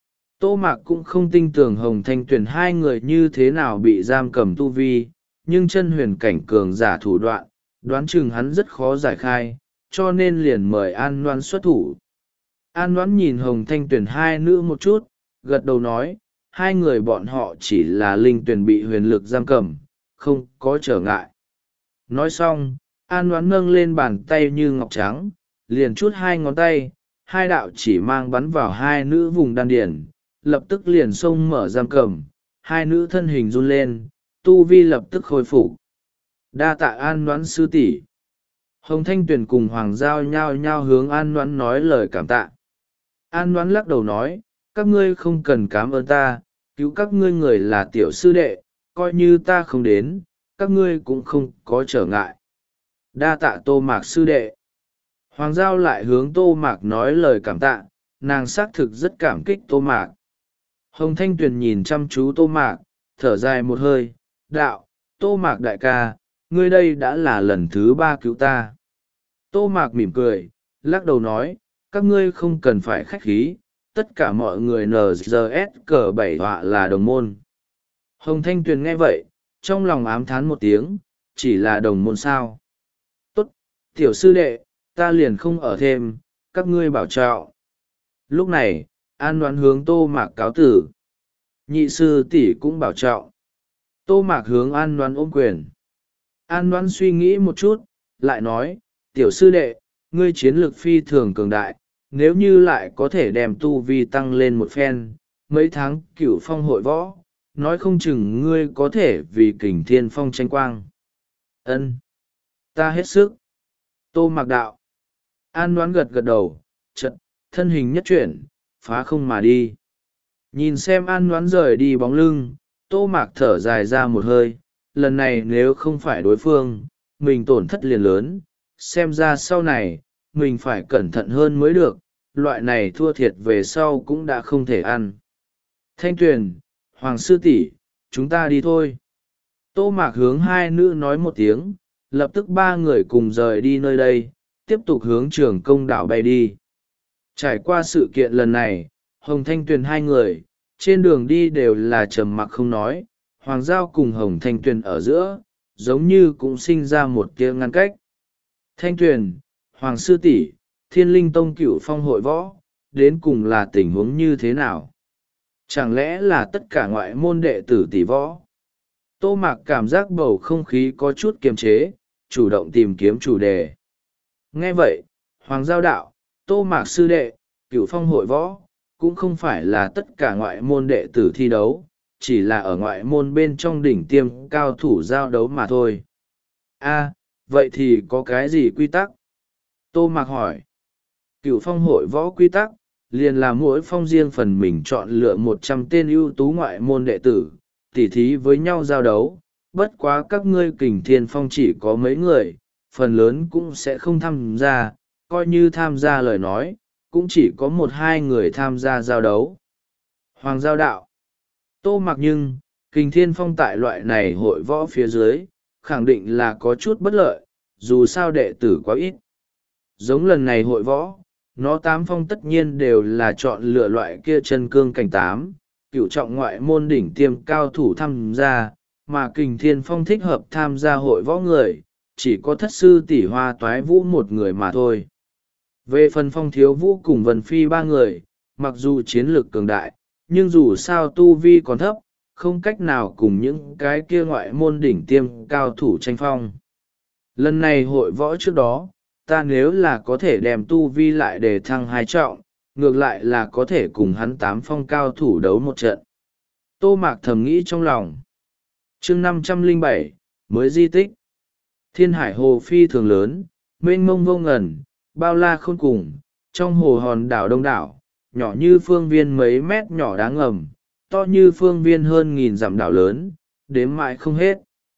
Tô Mạc cũng không tin tưởng Hồng Thanh Tuyền hai người như thế nào bị giam cầm tu vi, nhưng chân huyền cảnh cường giả thủ đoạn, đoán chừng hắn rất khó giải khai, cho nên liền mời An Đoán xuất thủ. An Đoán nhìn Hồng Thanh Tuyền hai nữ một chút, gật đầu nói, hai người bọn họ chỉ là linh tuyển bị huyền lực giam cầm, không có trở ngại. Nói xong, An Đoán nâng lên bàn tay như ngọc trắng, liền chút hai ngón tay, hai đạo chỉ mang bắn vào hai nữ vùng đan điển, lập tức liền xông mở giam cầm, hai nữ thân hình run lên, tu vi lập tức khôi phục. Đa tạ An Đoán sư tỷ. Hồng Thanh Tuyền cùng Hoàng Giao nhao nhao hướng An Đoán nói lời cảm tạ. An Đoán lắc đầu nói, các ngươi không cần cảm ơn ta, cứu các ngươi người là tiểu sư đệ, coi như ta không đến, các ngươi cũng không có trở ngại. Đa tạ Tô Mạc sư đệ. Hoàng Giao lại hướng Tô Mạc nói lời cảm tạ, nàng xác thực rất cảm kích Tô Mạc. Hồng Thanh Tuyền nhìn chăm chú Tô Mạc, thở dài một hơi, đạo, Tô Mạc đại ca, ngươi đây đã là lần thứ ba cứu ta. Tô Mạc mỉm cười, lắc đầu nói, các ngươi không cần phải khách khí, tất cả mọi người en giê ét cờ bảy họa là đồng môn. Hồng Thanh Tuyền nghe vậy, trong lòng ám thán một tiếng, chỉ là đồng môn sao. Tốt, tiểu sư đệ, ta liền không ở thêm, các ngươi bảo trọng. Lúc này, An Đoán hướng Tô Mạc cáo tử. Nhị sư tỷ cũng bảo trọng. Tô Mạc hướng An Đoán ôm quyền. An Đoán suy nghĩ một chút, lại nói, tiểu sư đệ, ngươi chiến lược phi thường cường đại, nếu như lại có thể đem tu vi tăng lên một phen, mấy tháng cửu phong hội võ, nói không chừng ngươi có thể vì kình thiên phong tranh quang. Ân, ta hết sức. Tô Mạc đạo. An Đoán gật gật đầu, chật, thân hình nhất chuyển, phá không mà đi. Nhìn xem An Đoán rời đi bóng lưng, Tô Mạc thở dài ra một hơi, lần này nếu không phải đối phương, mình tổn thất liền lớn, xem ra sau này, mình phải cẩn thận hơn mới được, loại này thua thiệt về sau cũng đã không thể ăn. Thanh Tuyền, Hoàng sư tỷ, chúng ta đi thôi. Tô Mạc hướng hai nữ nói một tiếng, lập tức ba người cùng rời đi nơi đây, tiếp tục hướng trường công đảo bay đi. Trải qua sự kiện lần này, Hồng Thanh Tuyền hai người, trên đường đi đều là trầm mặc không nói, Hoàng Giao cùng Hồng Thanh Tuyền ở giữa, giống như cũng sinh ra một tia ngăn cách. Thanh Tuyền, Hoàng sư tỷ, Thiên Linh Tông Cửu Phong hội võ, đến cùng là tình huống như thế nào? Chẳng lẽ là tất cả ngoại môn đệ tử tỷ võ? Tô Mạc cảm giác bầu không khí có chút kiềm chế, chủ động tìm kiếm chủ đề. Nghe vậy, Hoàng Giao đạo, Tô Mạc sư đệ, Cửu Phong hội võ, cũng không phải là tất cả ngoại môn đệ tử thi đấu, chỉ là ở ngoại môn bên trong đỉnh tiêm cao thủ giao đấu mà thôi. A, vậy thì có cái gì quy tắc? Tô Mạc hỏi. Cửu Phong hội võ quy tắc, liền là mỗi phong riêng phần mình chọn lựa một trăm tên ưu tú ngoại môn đệ tử, tỉ thí với nhau giao đấu, bất quá các ngươi Kình Thiên Phong chỉ có mấy người, phần lớn cũng sẽ không tham gia, coi như tham gia lời nói, cũng chỉ có một hai người tham gia giao đấu. Hoàng Giao đạo. Tô Mạc nhưng, Kình Thiên Phong tại loại này hội võ phía dưới, khẳng định là có chút bất lợi, dù sao đệ tử quá ít. Giống lần này hội võ, nó tám phong tất nhiên đều là chọn lựa loại kia chân cương cảnh tám, cửu trọng ngoại môn đỉnh tiêm cao thủ tham gia, mà Kình Thiên Phong thích hợp tham gia hội võ người, chỉ có thất sư tỷ Hoa Toái Vũ một người mà thôi. Về phần Phong Thiếu Vũ cùng Vân Phi ba người, mặc dù chiến lược cường đại, nhưng dù sao tu vi còn thấp, không cách nào cùng những cái kia ngoại môn đỉnh tiêm cao thủ tranh phong. Lần này hội võ trước đó, ta nếu là có thể đem tu vi lại để thăng hai trọng, ngược lại là có thể cùng hắn tám phong cao thủ đấu một trận. Tô Mạc thầm nghĩ trong lòng. Chương năm trăm lẻ bảy, mới di tích. Thiên hải hồ phi thường lớn, mênh mông vô ngần, bao la khôn cùng, trong hồ hòn đảo đông đảo, nhỏ như phương viên mấy mét nhỏ đá ngầm, to như phương viên hơn nghìn dặm đảo lớn, đếm mãi không hết.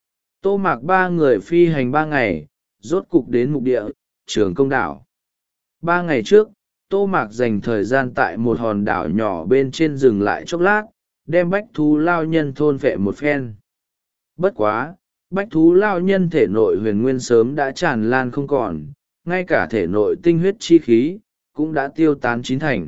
Tô Mạc ba người phi hành ba ngày, rốt cục đến mục địa, Trường Công đảo. Ba ngày trước, Tô Mạc dành thời gian tại một hòn đảo nhỏ bên trên dừng lại chốc lát, đem bách thú lao nhân thôn vệ một phen. Bất quá, bách thú lao nhân thể nội huyền nguyên sớm đã tràn lan không còn, ngay cả thể nội tinh huyết chi khí, cũng đã tiêu tán chín thành.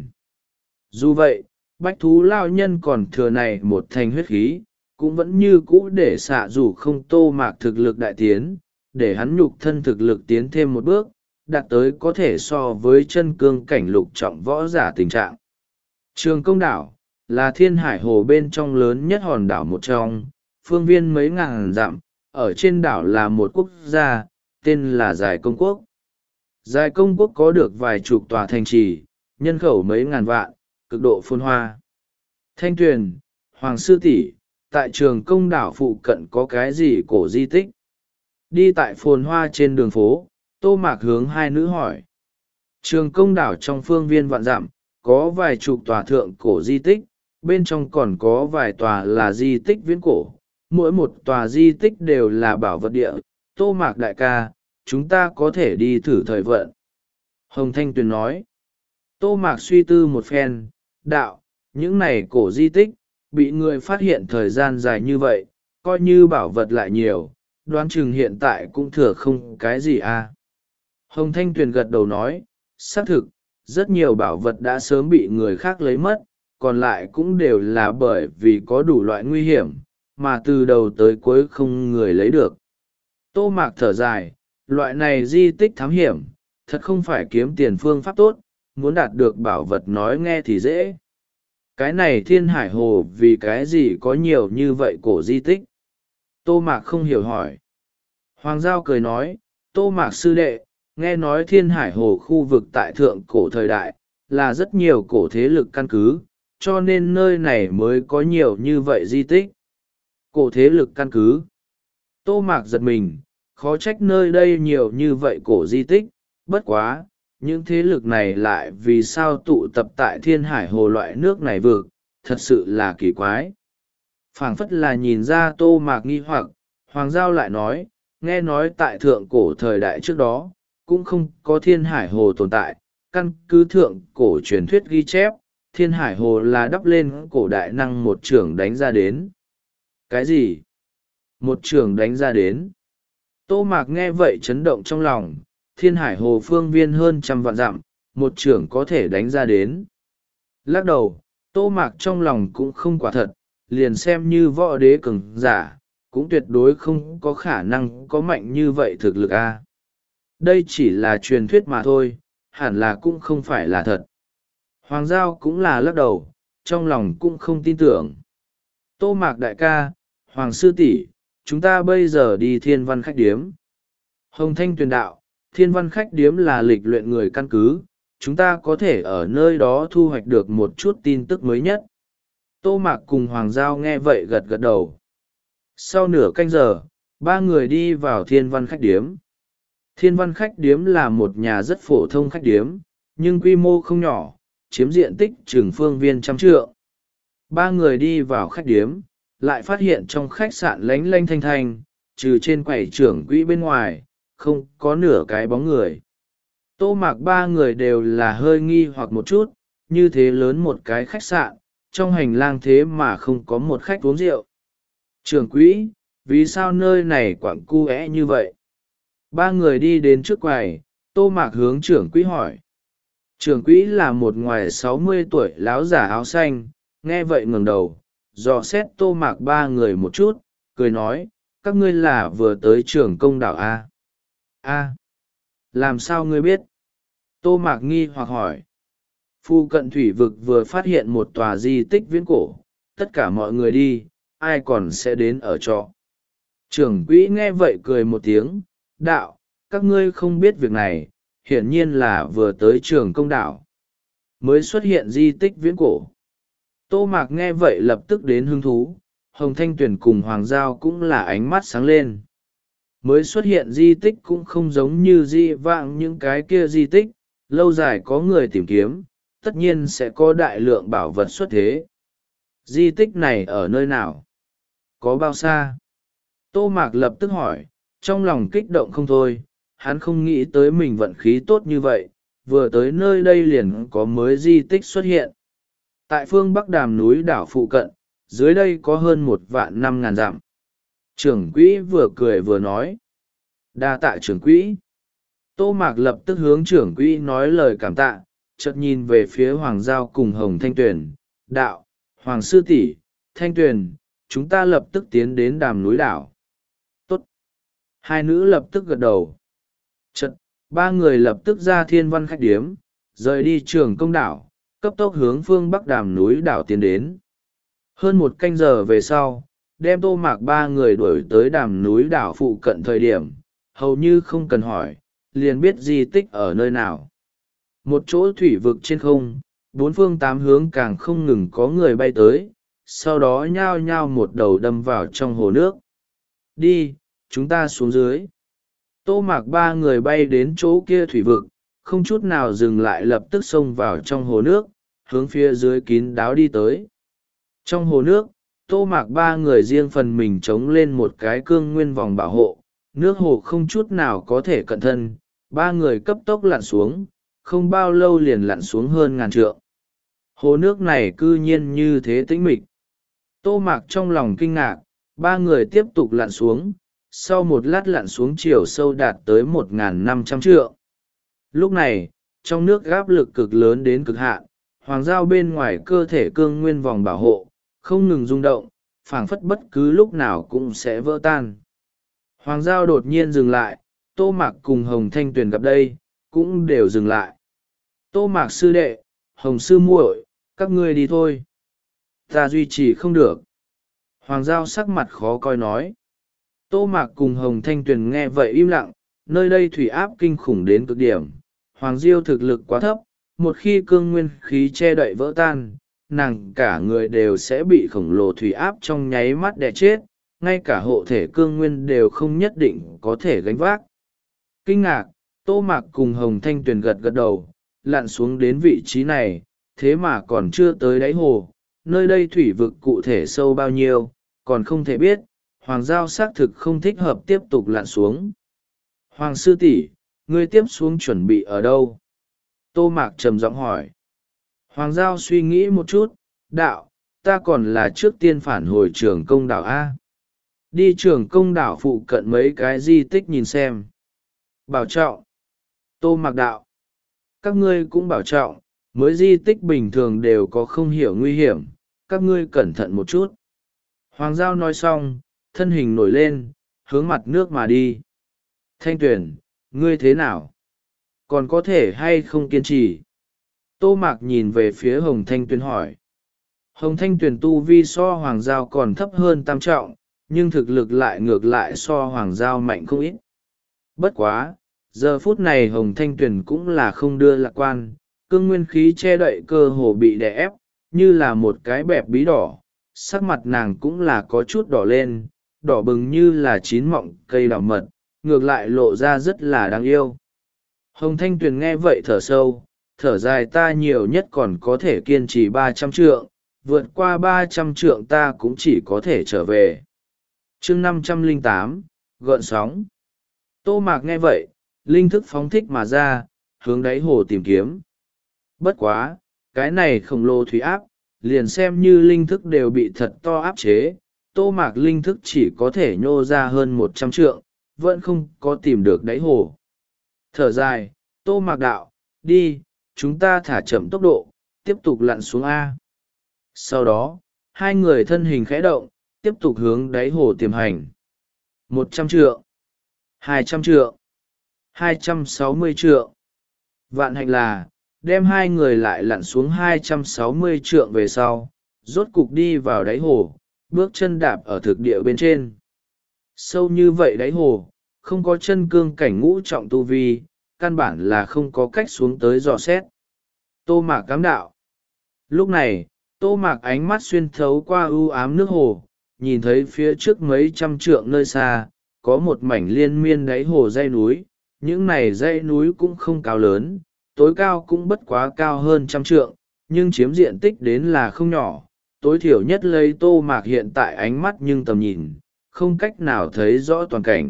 Dù vậy, bách thú lao nhân còn thừa này một thành huyết khí, cũng vẫn như cũ để xạ dù không Tô Mạc thực lực đại tiến, để hắn nhục thân thực lực tiến thêm một bước, đạt tới có thể so với chân cương cảnh lục trọng võ giả tình trạng. Trường Công đảo, là thiên hải hồ bên trong lớn nhất hòn đảo một trong, phương viên mấy ngàn dặm, ở trên đảo là một quốc gia, tên là Giải Công Quốc. Giải Công Quốc có được vài chục tòa thành trì, nhân khẩu mấy ngàn vạn, cực độ phồn hoa. Thanh Tuyền, Hoàng sư tỷ, tại Trường Công đảo phụ cận có cái gì cổ di tích? Đi tại phồn hoa trên đường phố, Tô Mạc hướng hai nữ hỏi. Trường Công đảo trong phương viên vạn dặm, có vài chục tòa thượng cổ di tích, bên trong còn có vài tòa là di tích viễn cổ, mỗi một tòa di tích đều là bảo vật địa. Tô Mạc đại ca, chúng ta có thể đi thử thời vận. Hồng Thanh Tuyền nói. Tô Mạc suy tư một phen, đạo, những này cổ di tích, bị người phát hiện thời gian dài như vậy, coi như bảo vật lại nhiều, đoán chừng hiện tại cũng thừa không cái gì à. Hồng Thanh Tuyền gật đầu nói, xác thực, rất nhiều bảo vật đã sớm bị người khác lấy mất, còn lại cũng đều là bởi vì có đủ loại nguy hiểm, mà từ đầu tới cuối không người lấy được. Tô Mạc thở dài, loại này di tích thám hiểm, thật không phải kiếm tiền phương pháp tốt, muốn đạt được bảo vật nói nghe thì dễ. Cái này Thiên Hải Hồ vì cái gì có nhiều như vậy cổ di tích? Tô Mạc không hiểu hỏi. Hoàng Giao cười nói, Tô Mạc sư đệ, nghe nói Thiên Hải Hồ khu vực tại thượng cổ thời đại, là rất nhiều cổ thế lực căn cứ, cho nên nơi này mới có nhiều như vậy di tích. Cổ thế lực căn cứ. Tô Mạc giật mình, khó trách nơi đây nhiều như vậy cổ di tích, bất quá, những thế lực này lại vì sao tụ tập tại Thiên Hải Hồ loại nước này vực, thật sự là kỳ quái. Phảng phất là nhìn ra Tô Mạc nghi hoặc, Hoàng Giao lại nói, nghe nói tại thượng cổ thời đại trước đó, cũng không có Thiên Hải Hồ tồn tại, căn cứ thượng cổ truyền thuyết ghi chép, Thiên Hải Hồ là đắp lên cổ đại năng một trưởng đánh ra đến. Cái gì? Một trưởng đánh ra đến? Tô Mạc nghe vậy chấn động trong lòng, Thiên Hải Hồ phương viên hơn trăm vạn dặm, một trưởng có thể đánh ra đến. Lắc đầu, Tô Mạc trong lòng cũng không quả thật, liền xem như võ đế cường giả, cũng tuyệt đối không có khả năng có mạnh như vậy thực lực a. Đây chỉ là truyền thuyết mà thôi, hẳn là cũng không phải là thật. Hoàng Giao cũng là lắc đầu, trong lòng cũng không tin tưởng. Tô Mạc đại ca, Hoàng sư tỷ, chúng ta bây giờ đi Thiên Văn Khách Điếm. Hồng Thanh Tuyền đạo, Thiên Văn Khách Điếm là lịch luyện người căn cứ, chúng ta có thể ở nơi đó thu hoạch được một chút tin tức mới nhất. Tô Mạc cùng Hoàng Giao nghe vậy gật gật đầu. Sau nửa canh giờ, ba người đi vào Thiên Văn Khách Điếm. Thiên Văn Khách Điếm là một nhà rất phổ thông khách điếm, nhưng quy mô không nhỏ, chiếm diện tích chừng phương viên trăm trượng. Ba người đi vào khách điếm, lại phát hiện trong khách sạn lánh lánh thanh thanh, trừ trên quầy trưởng quỹ bên ngoài, không có nửa cái bóng người. Tô Mạc ba người đều là hơi nghi hoặc một chút, như thế lớn một cái khách sạn, trong hành lang thế mà không có một khách uống rượu. Trưởng quỹ, vì sao nơi này quặng cu é như vậy? Ba người đi đến trước quầy, Tô Mạc hướng trưởng quỹ hỏi. Trưởng quỹ là một ngoài sáu mươi tuổi láo giả áo xanh, nghe vậy ngẩng đầu, dò xét Tô Mạc ba người một chút, cười nói, các ngươi là vừa tới trưởng công đảo A. A. Làm sao ngươi biết? Tô Mạc nghi hoặc hỏi. Phu cận thủy vực vừa phát hiện một tòa di tích viễn cổ, tất cả mọi người đi, ai còn sẽ đến ở trọ. Trưởng quỹ nghe vậy cười một tiếng, đạo, các ngươi không biết việc này, hiển nhiên là vừa tới trường công đảo. Mới xuất hiện di tích viễn cổ. Tô Mạc nghe vậy lập tức đến hứng thú, Hồng Thanh Tuyền cùng Hoàng Giao cũng là ánh mắt sáng lên. Mới xuất hiện di tích cũng không giống như di vãng những cái kia di tích, lâu dài có người tìm kiếm, tất nhiên sẽ có đại lượng bảo vật xuất thế. Di tích này ở nơi nào? Có bao xa? Tô Mạc lập tức hỏi, trong lòng kích động không thôi, hắn không nghĩ tới mình vận khí tốt như vậy, vừa tới nơi đây liền có mới di tích xuất hiện. Tại phương Bắc Đàm núi đảo phụ cận, dưới đây có hơn một vạn năm ngàn dặm. Trưởng quỹ vừa cười vừa nói. Đa tạ trưởng quỹ. Tô Mạc lập tức hướng trưởng quỹ nói lời cảm tạ, chợt nhìn về phía Hoàng Giao cùng Hồng Thanh Tuyền, đạo, Hoàng sư tỷ, Thanh Tuyền, chúng ta lập tức tiến đến Đàm núi đảo. Tốt. Hai nữ lập tức gật đầu. Chợt, ba người lập tức ra Thiên Văn Khách Điếm, rời đi trường công đảo, cấp tốc hướng phương Bắc Đàm núi đảo tiến đến. Hơn một canh giờ về sau, đem Tô Mạc ba người đuổi tới Đàm núi đảo phụ cận thời điểm, hầu như không cần hỏi, liền biết di tích ở nơi nào. Một chỗ thủy vực trên không, bốn phương tám hướng càng không ngừng có người bay tới, sau đó nhao nhao một đầu đâm vào trong hồ nước. Đi, chúng ta xuống dưới. Tô Mạc ba người bay đến chỗ kia thủy vực, không chút nào dừng lại lập tức xông vào trong hồ nước, hướng phía dưới kín đáo đi tới. Trong hồ nước, Tô Mạc ba người riêng phần mình chống lên một cái cương nguyên vòng bảo hộ, nước hồ không chút nào có thể cận thân, ba người cấp tốc lặn xuống, không bao lâu liền lặn xuống hơn ngàn trượng. Hồ nước này cư nhiên như thế tĩnh mịch. Tô Mạc trong lòng kinh ngạc, ba người tiếp tục lặn xuống, sau một lát lặn xuống chiều sâu đạt tới một nghìn năm trăm trượng. Lúc này, trong nước áp lực cực lớn đến cực hạn, hoàng dao bên ngoài cơ thể cương nguyên vòng bảo hộ, không ngừng rung động, phảng phất bất cứ lúc nào cũng sẽ vỡ tan. Hoàng dao đột nhiên dừng lại, Tô Mạc cùng Hồng Thanh Tuyền gặp đây, cũng đều dừng lại. Tô Mạc sư đệ, Hồng sư muội, các ngươi đi thôi. Ta duy trì không được. Hoàng dao sắc mặt khó coi nói. Tô Mạc cùng Hồng Thanh Tuyền nghe vậy im lặng, nơi đây thủy áp kinh khủng đến cực điểm. Hoàng diêu thực lực quá thấp, một khi cương nguyên khí che đậy vỡ tan, nàng cả người đều sẽ bị khổng lồ thủy áp trong nháy mắt đè chết, ngay cả hộ thể cương nguyên đều không nhất định có thể gánh vác. Kinh ngạc, Tô Mạc cùng Hồng Thanh Tuyền gật gật đầu, lặn xuống đến vị trí này, thế mà còn chưa tới đáy hồ, nơi đây thủy vực cụ thể sâu bao nhiêu, còn không thể biết. Hoàng giao xác thực không thích hợp tiếp tục lặn xuống. Hoàng sư tỷ, ngươi tiếp xuống chuẩn bị ở đâu? Tô Mạc trầm giọng hỏi. Hoàng giao suy nghĩ một chút, đạo, ta còn là trước tiên phản hồi trường công đảo A. Đi trường công đảo phụ cận mấy cái di tích nhìn xem. Bảo trọng. Tô Mạc đạo. Các ngươi cũng bảo trọng, mới di tích bình thường đều có không hiểu nguy hiểm, các ngươi cẩn thận một chút. Hoàng giao nói xong, thân hình nổi lên, hướng mặt nước mà đi. Thanh Tuyền, ngươi thế nào? Còn có thể hay không kiên trì? Tô Mạc nhìn về phía Hồng Thanh Tuyền hỏi. Hồng Thanh Tuyền tu vi so Hoàng Giao còn thấp hơn tam trọng, nhưng thực lực lại ngược lại so Hoàng Giao mạnh không ít. Bất quá, giờ phút này Hồng Thanh Tuyền cũng là không đưa lạc quan, cương nguyên khí che đậy cơ hồ bị đè ép, như là một cái bẹp bí đỏ, sắc mặt nàng cũng là có chút đỏ lên, đỏ bừng như là chín mọng cây đào mật, ngược lại lộ ra rất là đáng yêu. Hồng Thanh Tuyền nghe vậy thở sâu, thở dài, ta nhiều nhất còn có thể kiên trì ba trăm trượng, vượt qua ba trăm trượng ta cũng chỉ có thể trở về. chương năm trăm lẻ tám, gợn sóng. Tô Mạc nghe vậy, linh thức phóng thích mà ra, hướng đáy hồ tìm kiếm. Bất quá, cái này khổng lồ thủy áp, liền xem như linh thức đều bị thật to áp chế, Tô Mạc linh thức chỉ có thể nhô ra hơn một trăm trượng, vẫn không có tìm được đáy hồ. Thở dài, Tô Mạc đạo, đi, chúng ta thả chậm tốc độ, tiếp tục lặn xuống A. Sau đó, hai người thân hình khẽ động, tiếp tục hướng đáy hồ tiềm hành. Một trăm trượng, hai trăm trượng, hai trăm sáu mươi trượng. Vạn hạnh là, đem hai người lại lặn xuống hai trăm sáu mươi trượng về sau, rốt cục đi vào đáy hồ, bước chân đạp ở thực địa bên trên. Sâu như vậy đáy hồ, không có chân cương cảnh ngũ trọng tu vi, căn bản là không có cách xuống tới dò xét. Tô Mạc cám đạo. Lúc này, Tô Mạc ánh mắt xuyên thấu qua u ám nước hồ, nhìn thấy phía trước mấy trăm trượng nơi xa, có một mảnh liên miên đáy hồ dãy núi. Những này dãy núi cũng không cao lớn, tối cao cũng bất quá cao hơn trăm trượng, nhưng chiếm diện tích đến là không nhỏ. Tối thiểu nhất lấy Tô Mạc hiện tại ánh mắt nhưng tầm nhìn, không cách nào thấy rõ toàn cảnh.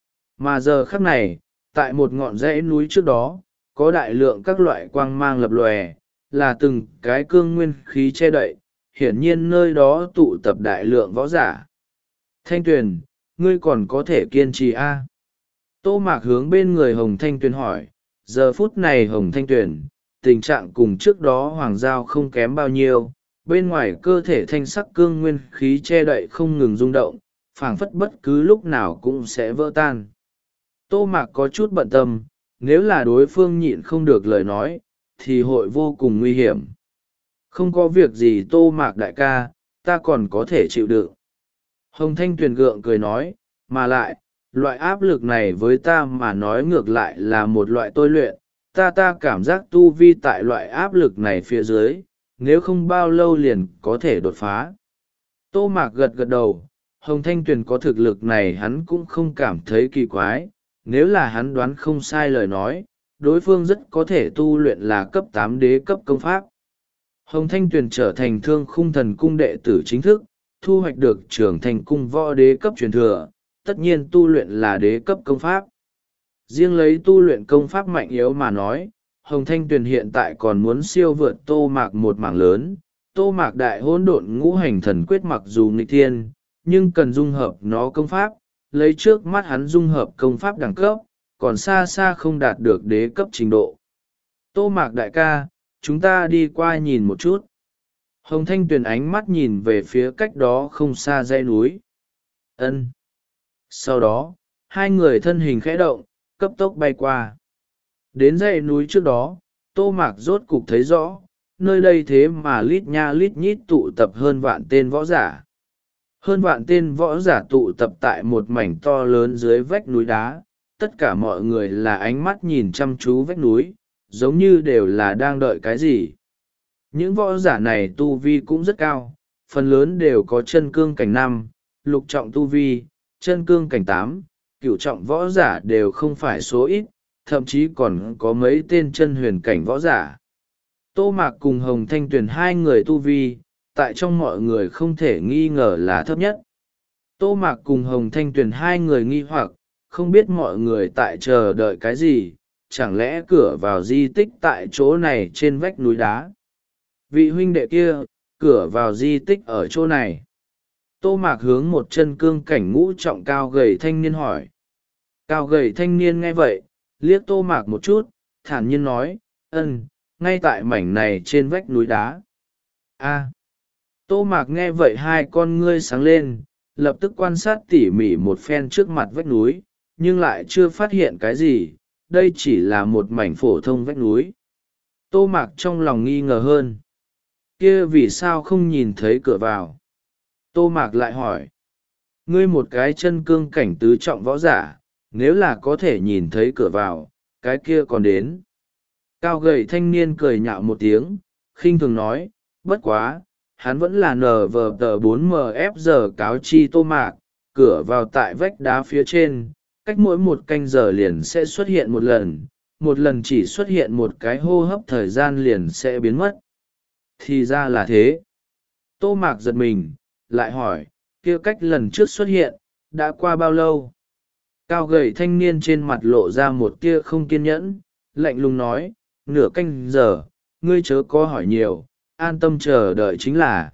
Mà giờ khắc này, tại một ngọn dãy núi trước đó, có đại lượng các loại quang mang lập lòe, là từng cái cương nguyên khí che đậy, hiển nhiên nơi đó tụ tập đại lượng võ giả. Thanh Tuyền, ngươi còn có thể kiên trì a? Tô Mạc hướng bên người Hồng Thanh Tuyền hỏi, giờ phút này Hồng Thanh Tuyền, tình trạng cùng trước đó Hoàng Giao không kém bao nhiêu, bên ngoài cơ thể thanh sắc cương nguyên khí che đậy không ngừng rung động, phảng phất bất cứ lúc nào cũng sẽ vỡ tan. Tô Mạc có chút bận tâm, nếu là đối phương nhịn không được lời nói, thì hội vô cùng nguy hiểm. Không có việc gì Tô Mạc đại ca, ta còn có thể chịu đựng. Hồng Thanh Tuyền gượng cười nói, mà lại, loại áp lực này với ta mà nói ngược lại là một loại tôi luyện, ta ta cảm giác tu vi tại loại áp lực này phía dưới, nếu không bao lâu liền có thể đột phá. Tô Mạc gật gật đầu, Hồng Thanh Tuyền có thực lực này hắn cũng không cảm thấy kỳ quái, nếu là hắn đoán không sai lời nói, đối phương rất có thể tu luyện là cấp tám đế cấp công pháp. Hồng Thanh Tuyền trở thành Thương Khung Thần Cung đệ tử chính thức, thu hoạch được trưởng thành cung võ đế cấp truyền thừa, tất nhiên tu luyện là đế cấp công pháp. Riêng lấy tu luyện công pháp mạnh yếu mà nói, Hồng Thanh Tuyền hiện tại còn muốn siêu vượt Tô Mạc một mảng lớn. Tô Mạc đại hỗn độn ngũ hành thần quyết mặc dù nghịch thiên, nhưng cần dung hợp nó công pháp, lấy trước mắt hắn dung hợp công pháp đẳng cấp, còn xa xa không đạt được đế cấp trình độ. Tô Mạc đại ca, chúng ta đi qua nhìn một chút. Hồng Thanh Tuyền ánh mắt nhìn về phía cách đó không xa dãy núi. Ân. Sau đó, hai người thân hình khẽ động, cấp tốc bay qua. Đến dãy núi trước đó, Tô Mạc rốt cục thấy rõ, nơi đây thế mà lít nha lít nhít tụ tập hơn vạn tên võ giả. Hơn vạn tên võ giả tụ tập tại một mảnh to lớn dưới vách núi đá, tất cả mọi người là ánh mắt nhìn chăm chú vách núi, giống như đều là đang đợi cái gì. Những võ giả này tu vi cũng rất cao, phần lớn đều có chân cương cảnh năm, lục trọng tu vi, chân cương cảnh tám, cửu trọng võ giả đều không phải số ít, thậm chí còn có mấy tên chân huyền cảnh võ giả. Tô Mạc cùng Hồng Thanh Tuyền hai người tu vi, tại trong mọi người không thể nghi ngờ là thấp nhất. Tô Mạc cùng Hồng Thanh Tuyền hai người nghi hoặc, không biết mọi người tại chờ đợi cái gì, chẳng lẽ cửa vào di tích tại chỗ này trên vách núi đá. Vị huynh đệ kia, cửa vào di tích ở chỗ này. Tô Mạc hướng một chân cương cảnh ngũ trọng cao gầy thanh niên hỏi. Cao gầy thanh niên nghe vậy, liếc Tô Mạc một chút, thản nhiên nói, ân, ngay tại mảnh này trên vách núi đá. A. Tô Mạc nghe vậy hai con ngươi sáng lên, lập tức quan sát tỉ mỉ một phen trước mặt vách núi, nhưng lại chưa phát hiện cái gì, đây chỉ là một mảnh phổ thông vách núi. Tô Mạc trong lòng nghi ngờ hơn. Kia vì sao không nhìn thấy cửa vào? Tô Mạc lại hỏi. Ngươi một cái chân cương cảnh tứ trọng võ giả, nếu là có thể nhìn thấy cửa vào, cái kia còn đến. Cao gầy thanh niên cười nhạo một tiếng, khinh thường nói, bất quá, hắn vẫn là nờ vờ tờ bốn em ép giờ cáo chi Tô Mạc, cửa vào tại vách đá phía trên, cách mỗi một canh giờ liền sẽ xuất hiện một lần, một lần chỉ xuất hiện một cái hô hấp thời gian liền sẽ biến mất. Thì ra là thế. Tô Mạc giật mình, lại hỏi, kia cách lần trước xuất hiện, đã qua bao lâu? Cao gầy thanh niên trên mặt lộ ra một tia không kiên nhẫn, lạnh lùng nói, nửa canh giờ, ngươi chớ có hỏi nhiều, an tâm chờ đợi chính là.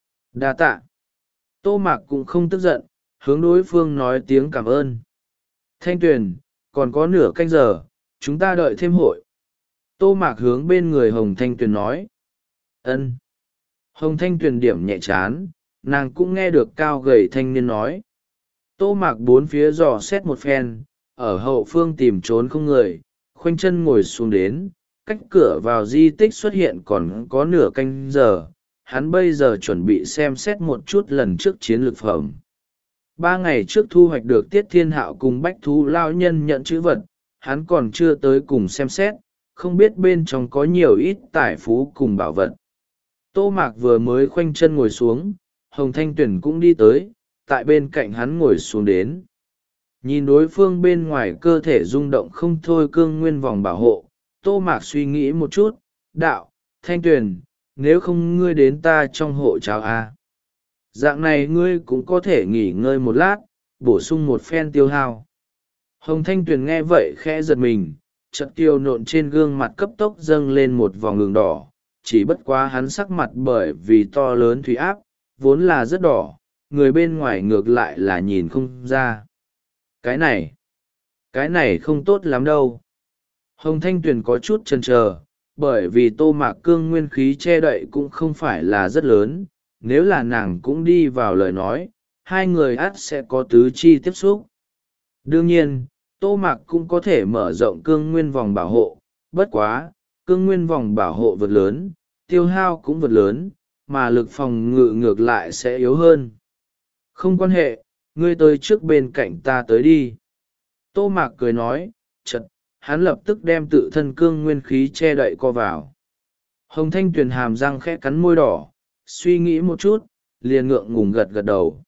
Đa tạ. Tô Mạc cũng không tức giận, hướng đối phương nói tiếng cảm ơn. Thanh Tuyền, còn có nửa canh giờ, chúng ta đợi thêm hội. Tô Mạc hướng bên người Hồng Thanh Tuyền nói. Ân. Hồng Thanh Tuyền điểm nhẹ chán, nàng cũng nghe được cao gầy thanh niên nói. Tô Mạc bốn phía dò xét một phen, ở hậu phương tìm trốn không người, khoanh chân ngồi xuống đến, cách cửa vào di tích xuất hiện còn có nửa canh giờ, hắn bây giờ chuẩn bị xem xét một chút lần trước chiến lược phẩm. Ba ngày trước thu hoạch được Tiết Thiên Hạo cùng Bách Thú Lao Nhân nhận chữ vật, hắn còn chưa tới cùng xem xét, không biết bên trong có nhiều ít tài phú cùng bảo vật. Tô Mạc vừa mới khoanh chân ngồi xuống, Hồng Thanh Tuyền cũng đi tới, tại bên cạnh hắn ngồi xuống đến. Nhìn đối phương bên ngoài cơ thể rung động không thôi cương nguyên vòng bảo hộ, Tô Mạc suy nghĩ một chút, đạo, Thanh Tuyền, nếu không ngươi đến ta trong hộ cháo a. Dạng này ngươi cũng có thể nghỉ ngơi một lát, bổ sung một phen tiêu hao. Hồng Thanh Tuyền nghe vậy khẽ giật mình, chợt tiêu nộn trên gương mặt cấp tốc dâng lên một vòng ngừng đỏ, chỉ bất quá hắn sắc mặt bởi vì to lớn thủy áp, vốn là rất đỏ, người bên ngoài ngược lại là nhìn không ra. Cái này, cái này không tốt lắm đâu. Hồng Thanh Tuyền có chút chần chờ, bởi vì Tô Mạc cương nguyên khí che đậy cũng không phải là rất lớn, nếu là nàng cũng đi vào lời nói, hai người ắt sẽ có tứ chi tiếp xúc. Đương nhiên, Tô Mạc cũng có thể mở rộng cương nguyên vòng bảo hộ, bất quá, cương nguyên vòng bảo hộ vượt lớn, tiêu hao cũng vượt lớn, mà lực phòng ngự ngược lại sẽ yếu hơn. Không quan hệ, ngươi tới trước bên cạnh ta tới đi. Tô Mạc cười nói, chật, hắn lập tức đem tự thân cương nguyên khí che đậy co vào. Hồng Thanh Tuyền hàm răng khẽ cắn môi đỏ, suy nghĩ một chút, liền ngượng ngùng gật gật đầu.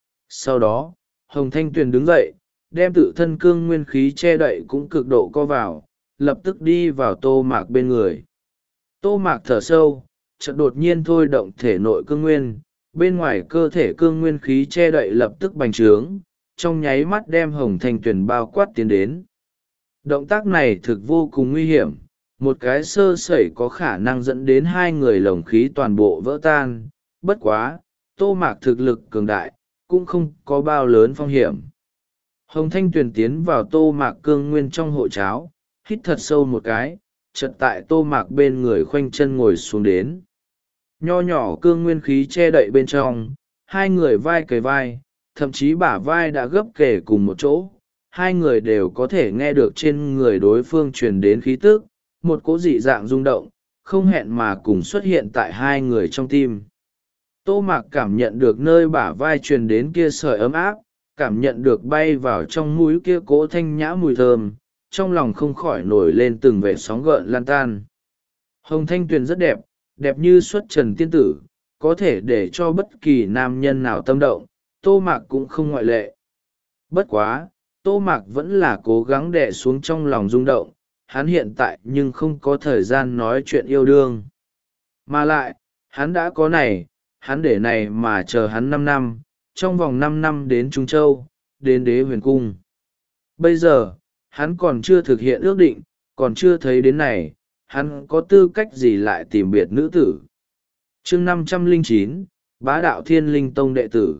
Sau đó, Hồng Thanh Tuyền đứng dậy, đem tự thân cương nguyên khí che đậy cũng cực độ co vào, lập tức đi vào Tô Mạc bên người. Tô Mạc thở sâu, chợt đột nhiên thôi động thể nội cương nguyên, bên ngoài cơ thể cương nguyên khí che đậy lập tức bành trướng, trong nháy mắt đem hồng thanh tuyền bao quát tiến đến. Động tác này thực vô cùng nguy hiểm, một cái sơ sẩy có khả năng dẫn đến hai người lồng khí toàn bộ vỡ tan. Bất quá, Tô Mạc thực lực cường đại, cũng không có bao lớn phong hiểm. Hồng thanh tuyền tiến vào Tô Mạc cương nguyên trong hộ cháo, hít thật sâu một cái, chợt tại Tô Mạc bên người khoanh chân ngồi xuống đến. Nho nhỏ cương nguyên khí che đậy bên trong, hai người vai kề vai, thậm chí bả vai đã gấp kề cùng một chỗ. Hai người đều có thể nghe được trên người đối phương truyền đến khí tức, một cỗ dị dạng rung động, không hẹn mà cùng xuất hiện tại hai người trong tim. Tô Mạc cảm nhận được nơi bả vai truyền đến kia sợi ấm áp, cảm nhận được bay vào trong mũi kia cỗ thanh nhã mùi thơm, trong lòng không khỏi nổi lên từng vệt sóng gợn lan tan. Hồng thanh tuyền rất đẹp, đẹp như xuất trần tiên tử, có thể để cho bất kỳ nam nhân nào tâm động, Tô Mạc cũng không ngoại lệ. Bất quá, Tô Mạc vẫn là cố gắng đè xuống trong lòng rung động, hắn hiện tại nhưng không có thời gian nói chuyện yêu đương. Mà lại, hắn đã có này, hắn để này mà chờ hắn năm năm, trong vòng năm năm đến Trung Châu, đến Đế Huyền Cung. Bây giờ, hắn còn chưa thực hiện ước định, còn chưa thấy đến này, hắn có tư cách gì lại tìm biệt nữ tử. Chương năm trăm lẻ chín, Bá Đạo Thiên Linh Tông đệ tử.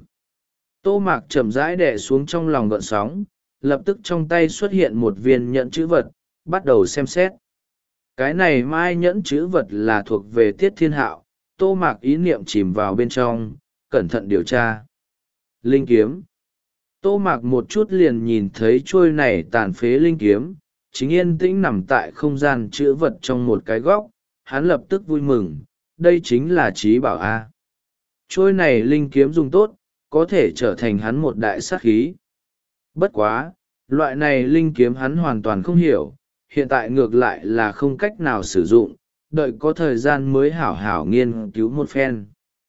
Tô Mạc chậm rãi đè xuống trong lòng gợn sóng, lập tức trong tay xuất hiện một viên nhẫn chữ vật, bắt đầu xem xét. Cái này mai nhẫn chữ vật là thuộc về Tiết Thiên Hạo. Tô Mạc ý niệm chìm vào bên trong, cẩn thận điều tra. Linh kiếm. Tô Mạc một chút liền nhìn thấy trôi này tàn phế linh kiếm, chính yên tĩnh nằm tại không gian chữ vật trong một cái góc, hắn lập tức vui mừng, đây chính là trí bảo A. Trôi này linh kiếm dùng tốt, có thể trở thành hắn một đại sát khí. Bất quá, loại này linh kiếm hắn hoàn toàn không hiểu, hiện tại ngược lại là không cách nào sử dụng, đợi có thời gian mới hảo hảo nghiên cứu một phen.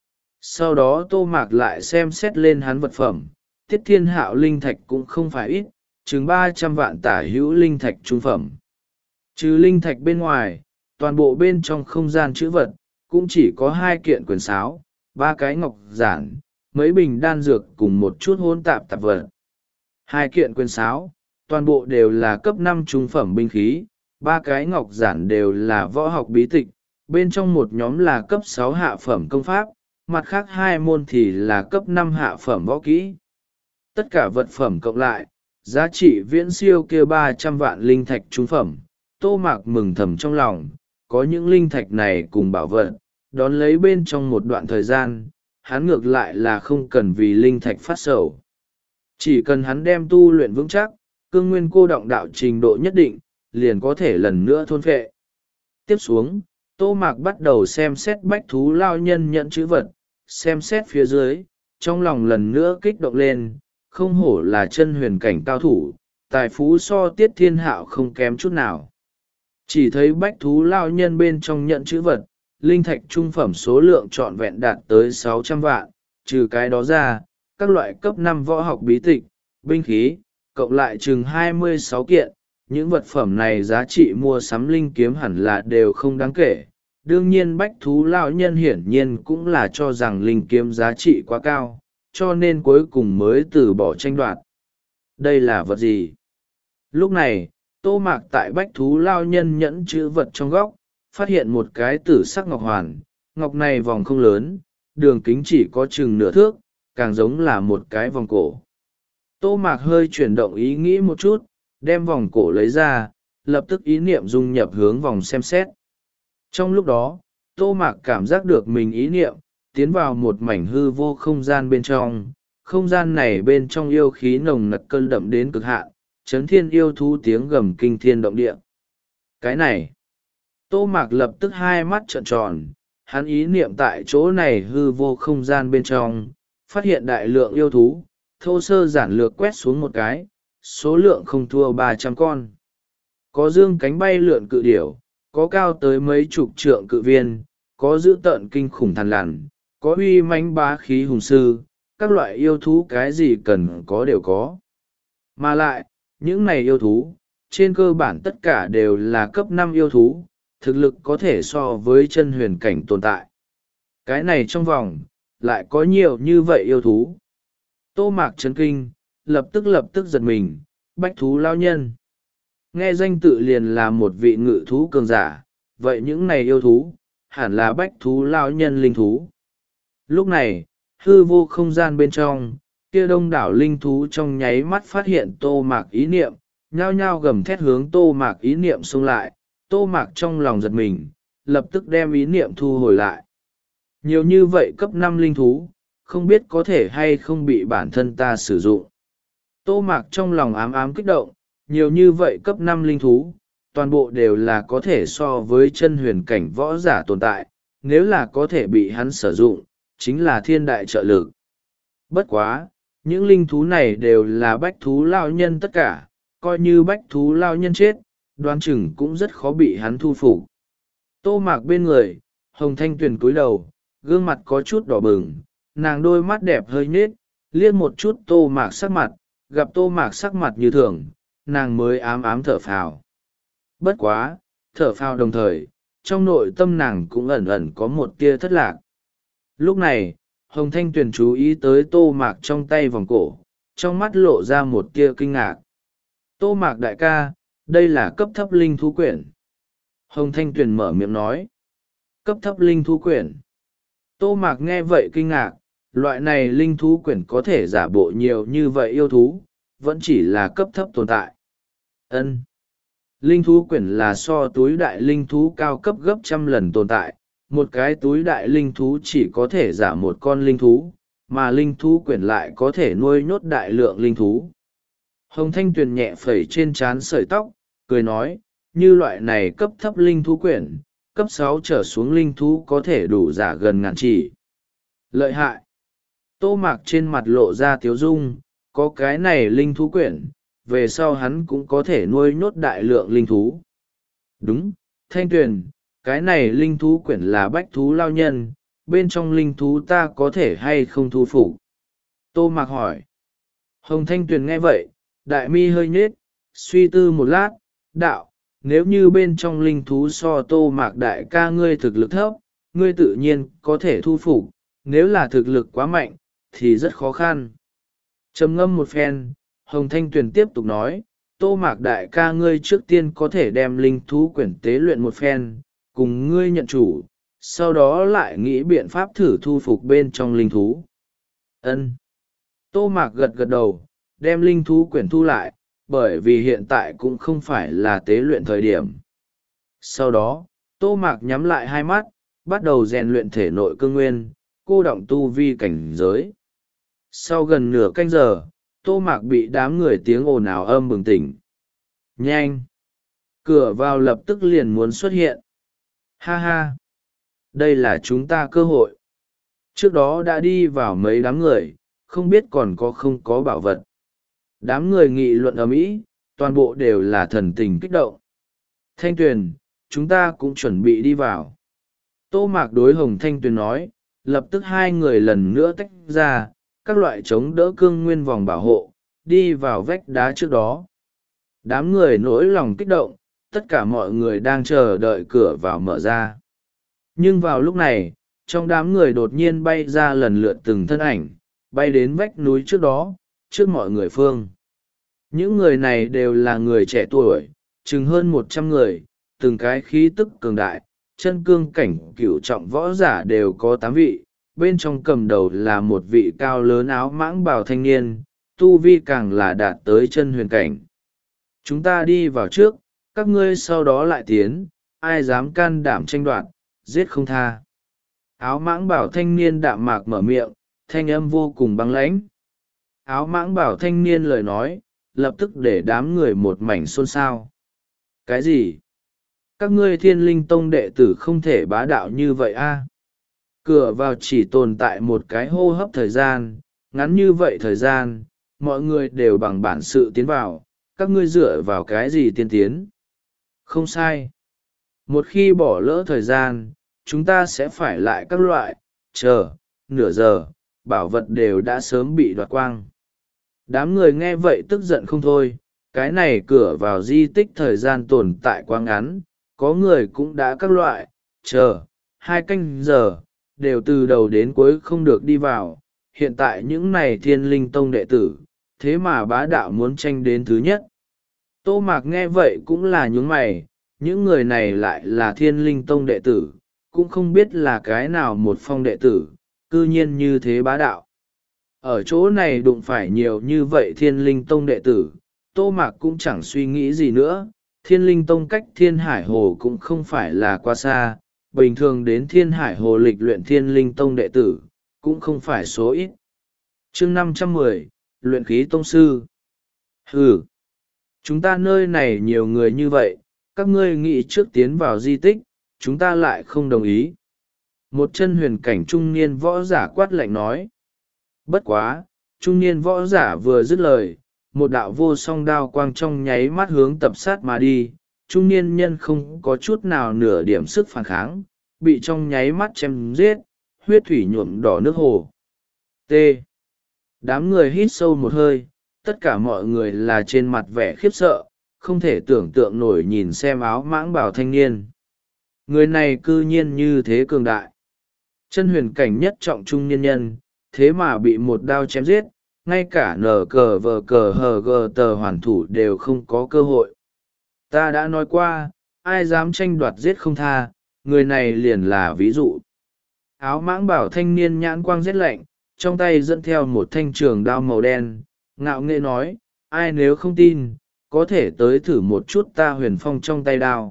Sau đó Tô Mạc lại xem xét lên hắn vật phẩm, Tiết Thiên Hạo linh thạch cũng không phải ít, chừng ba trăm vạn tả hữu linh thạch trung phẩm. Trừ linh thạch bên ngoài, toàn bộ bên trong không gian chữ vật, cũng chỉ có hai kiện quyền sáo, ba cái ngọc giản, mấy bình đan dược cùng một chút hỗn tạp tạp vật. Hai kiện quyền sáo, toàn bộ đều là cấp năm trung phẩm binh khí, ba cái ngọc giản đều là võ học bí tịch, bên trong một nhóm là cấp sáu hạ phẩm công pháp, mặt khác hai môn thì là cấp năm hạ phẩm võ kỹ. Tất cả vật phẩm cộng lại, giá trị viễn siêu kia ba trăm vạn linh thạch trung phẩm. Tô Mạc mừng thầm trong lòng, có những linh thạch này cùng bảo vật, đón lấy bên trong một đoạn thời gian, hắn ngược lại là không cần vì linh thạch phát sầu. Chỉ cần hắn đem tu luyện vững chắc, cương nguyên cô động đạo trình độ nhất định, liền có thể lần nữa thôn phệ. Tiếp xuống, Tô Mạc bắt đầu xem xét bách thú lao nhân nhận chữ vật, xem xét phía dưới, trong lòng lần nữa kích động lên, không hổ là chân huyền cảnh cao thủ, tài phú so Tiết Thiên Hạo không kém chút nào. Chỉ thấy bách thú lao nhân bên trong nhận chữ vật, linh thạch trung phẩm số lượng trọn vẹn đạt tới sáu trăm vạn, trừ cái đó ra, các loại cấp năm võ học bí tịch, binh khí, cộng lại chừng hai mươi sáu kiện, những vật phẩm này giá trị mua sắm linh kiếm hẳn là đều không đáng kể. Đương nhiên bách thú lão nhân hiển nhiên cũng là cho rằng linh kiếm giá trị quá cao, cho nên cuối cùng mới từ bỏ tranh đoạt. Đây là vật gì? Lúc này, Tô Mạc tại bách thú lão nhân nhẫn chữ vật trong góc, phát hiện một cái tử sắc ngọc hoàn, ngọc này vòng không lớn, đường kính chỉ có chừng nửa thước, càng giống là một cái vòng cổ. Tô Mạc hơi chuyển động ý nghĩ một chút, đem vòng cổ lấy ra, lập tức ý niệm dung nhập hướng vòng xem xét. Trong lúc đó, Tô Mạc cảm giác được mình ý niệm, tiến vào một mảnh hư vô không gian bên trong. Không gian này bên trong yêu khí nồng nặc cơn đậm đến cực hạn, chấn thiên yêu thú tiếng gầm kinh thiên động địa. Cái này, Tô Mạc lập tức hai mắt trợn tròn, hắn ý niệm tại chỗ này hư vô không gian bên trong, phát hiện đại lượng yêu thú, thô sơ giản lược quét xuống một cái, số lượng không thua ba trăm con. Có dương cánh bay lượn cự điểu, có cao tới mấy chục trượng cự viên, có dữ tợn kinh khủng thằn lằn, có uy mãnh bá khí hùng sư, các loại yêu thú cái gì cần có đều có. Mà lại, những này yêu thú, trên cơ bản tất cả đều là cấp năm yêu thú, thực lực có thể so với chân huyền cảnh tồn tại. cái này trong vòng lại có nhiều như vậy yêu thú. Tô Mạc chấn kinh, lập tức lập tức giật mình. Bách thú lao nhân, nghe danh tự liền là một vị ngự thú cường giả, vậy những này yêu thú hẳn là bách thú lao nhân linh thú. Lúc này hư vô không gian bên trong, kia đông đảo linh thú trong nháy mắt phát hiện Tô Mạc ý niệm, nhao nhao gầm thét hướng Tô Mạc ý niệm xông lại. Tô Mạc trong lòng giật mình, lập tức đem ý niệm thu hồi lại. Nhiều như vậy cấp năm linh thú, không biết có thể hay không bị bản thân ta sử dụng. Tô Mạc trong lòng ám ám kích động, nhiều như vậy cấp năm linh thú, toàn bộ đều là có thể so với chân huyền cảnh võ giả tồn tại, nếu là có thể bị hắn sử dụng, chính là thiên đại trợ lực. Bất quá, những linh thú này đều là bách thú lao nhân tất cả, coi như bách thú lao nhân chết, đoán chừng cũng rất khó bị hắn thu phục. Tô Mạc bên người, Hồng Thanh Tuyền cúi đầu, gương mặt có chút đỏ bừng, nàng đôi mắt đẹp hơi nhết, liếc một chút Tô Mạc sắc mặt, gặp Tô Mạc sắc mặt như thường, nàng mới ám ám thở phào. Bất quá, thở phào đồng thời, trong nội tâm nàng cũng ẩn ẩn có một tia thất lạc. Lúc này, Hồng Thanh Tuyền chú ý tới Tô Mạc trong tay vòng cổ, trong mắt lộ ra một tia kinh ngạc. Tô Mạc đại ca, đây là cấp thấp linh thú quyển. Hồng Thanh Tuyền mở miệng nói. Cấp thấp linh thú quyển. Tô Mạc nghe vậy kinh ngạc, loại này linh thú quyển có thể giả bộ nhiều như vậy yêu thú, vẫn chỉ là cấp thấp tồn tại. Ân. Linh thú quyển là so túi đại linh thú cao cấp gấp trăm lần tồn tại, một cái túi đại linh thú chỉ có thể giả một con linh thú, mà linh thú quyển lại có thể nuôi nhốt đại lượng linh thú. Hồng Thanh Tuyền nhẹ phẩy trên trán sợi tóc, cười nói, như loại này cấp thấp linh thú quyển, cấp sáu trở xuống linh thú có thể đủ giả gần ngàn chỉ. Lợi hại. Tô Mạc trên mặt lộ ra tiếu dung, có cái này linh thú quyển, về sau hắn cũng có thể nuôi nhốt đại lượng linh thú. Đúng, Thanh Tuyền, cái này linh thú quyển là bách thú lao nhân, bên trong linh thú ta có thể hay không thu phục? Tô Mạc hỏi. Hồng Thanh Tuyền nghe vậy, đại mi hơi nhết, suy tư một lát, đạo, nếu như bên trong linh thú so Tô Mạc đại ca ngươi thực lực thấp, ngươi tự nhiên có thể thu phục, nếu là thực lực quá mạnh, thì rất khó khăn. Trầm ngâm một phen, Hồng Thanh Tuyền tiếp tục nói, Tô Mạc đại ca ngươi trước tiên có thể đem linh thú quyển tế luyện một phen, cùng ngươi nhận chủ, sau đó lại nghĩ biện pháp thử thu phục bên trong linh thú. Ân. Tô Mạc gật gật đầu, đem linh thú quyển thu lại, bởi vì hiện tại cũng không phải là tế luyện thời điểm. Sau đó, Tô Mạc nhắm lại hai mắt, bắt đầu rèn luyện thể nội cương nguyên, cô động tu vi cảnh giới. Sau gần nửa canh giờ, Tô Mạc bị đám người tiếng ồn ào âm bừng tỉnh. Nhanh! Cửa vào lập tức liền muốn xuất hiện. Ha ha! Đây là chúng ta cơ hội. Trước đó đã đi vào mấy đám người, không biết còn có không có bảo vật. Đám người nghị luận ầm ĩ, toàn bộ đều là thần tình kích động. Thanh Tuyền, chúng ta cũng chuẩn bị đi vào. Tô Mạc đối Hồng Thanh Tuyền nói, lập tức hai người lần nữa tách ra, các loại chống đỡ cương nguyên vòng bảo hộ, đi vào vách đá trước đó. Đám người nỗi lòng kích động, tất cả mọi người đang chờ đợi cửa vào mở ra. Nhưng vào lúc này, trong đám người đột nhiên bay ra lần lượt từng thân ảnh, bay đến vách núi trước đó, trước mọi người phương. Những người này đều là người trẻ tuổi, chừng hơn một trăm người, từng cái khí tức cường đại, chân cương cảnh cửu trọng võ giả đều có tám vị, bên trong cầm đầu là một vị cao lớn áo mãng bào thanh niên, tu vi càng là đạt tới chân huyền cảnh. Chúng ta đi vào trước, các ngươi sau đó lại tiến, ai dám can đảm tranh đoạt, giết không tha. Áo mãng bảo thanh niên đạm mạc mở miệng, thanh âm vô cùng băng lãnh. Áo mãng bảo thanh niên lời nói, lập tức để đám người một mảnh xôn xao. Cái gì? Các ngươi Thiên Linh Tông đệ tử không thể bá đạo như vậy a? Cửa vào chỉ tồn tại một cái hô hấp thời gian, ngắn như vậy thời gian, mọi người đều bằng bản sự tiến vào, các ngươi dựa vào cái gì tiên tiến? Không sai. Một khi bỏ lỡ thời gian, chúng ta sẽ phải lại các loại, chờ, nửa giờ, bảo vật đều đã sớm bị đoạt quang. Đám người nghe vậy tức giận không thôi, cái này cửa vào di tích thời gian tồn tại quá ngắn, có người cũng đã các loại, chờ, hai canh giờ, đều từ đầu đến cuối không được đi vào. Hiện tại những này Thiên Linh Tông đệ tử, thế mà bá đạo muốn tranh đến thứ nhất. Tô Mạc nghe vậy cũng là nhướng mày, những người này lại là Thiên Linh Tông đệ tử, cũng không biết là cái nào một phong đệ tử, cư nhiên như thế bá đạo. Ở chỗ này đụng phải nhiều như vậy Thiên Linh Tông đệ tử, Tô Mạc cũng chẳng suy nghĩ gì nữa. Thiên Linh Tông cách Thiên Hải Hồ cũng không phải là quá xa, bình thường đến Thiên Hải Hồ lịch luyện Thiên Linh Tông đệ tử, cũng không phải số ít. chương năm trăm mười, Luyện khí Tông Sư. Ừ, chúng ta nơi này nhiều người như vậy, các ngươi nghĩ trước tiến vào di tích, chúng ta lại không đồng ý. Một chân huyền cảnh trung niên võ giả quát lạnh nói. Bất quá, trung niên võ giả vừa dứt lời, một đạo vô song đao quang trong nháy mắt hướng tập sát mà đi. Trung niên nhân không có chút nào nửa điểm sức phản kháng, bị trong nháy mắt chém giết, huyết thủy nhuộm đỏ nước hồ. T. Đám người hít sâu một hơi, tất cả mọi người là trên mặt vẻ khiếp sợ, không thể tưởng tượng nổi nhìn xem áo mãng bảo thanh niên. Người này cư nhiên như thế cường đại. Chân huyền cảnh nhất trọng trung niên nhân, thế mà bị một đao chém giết, ngay cả nở cờ vờ cờ hờ gờ tờ hoàn thủ đều không có cơ hội. Ta đã nói qua, ai dám tranh đoạt giết không tha, người này liền là ví dụ. Áo mãng bảo thanh niên nhãn quang rét lạnh, trong tay dẫn theo một thanh trường đao màu đen, ngạo nghễ nói, ai nếu không tin, có thể tới thử một chút ta huyền phong trong tay đao.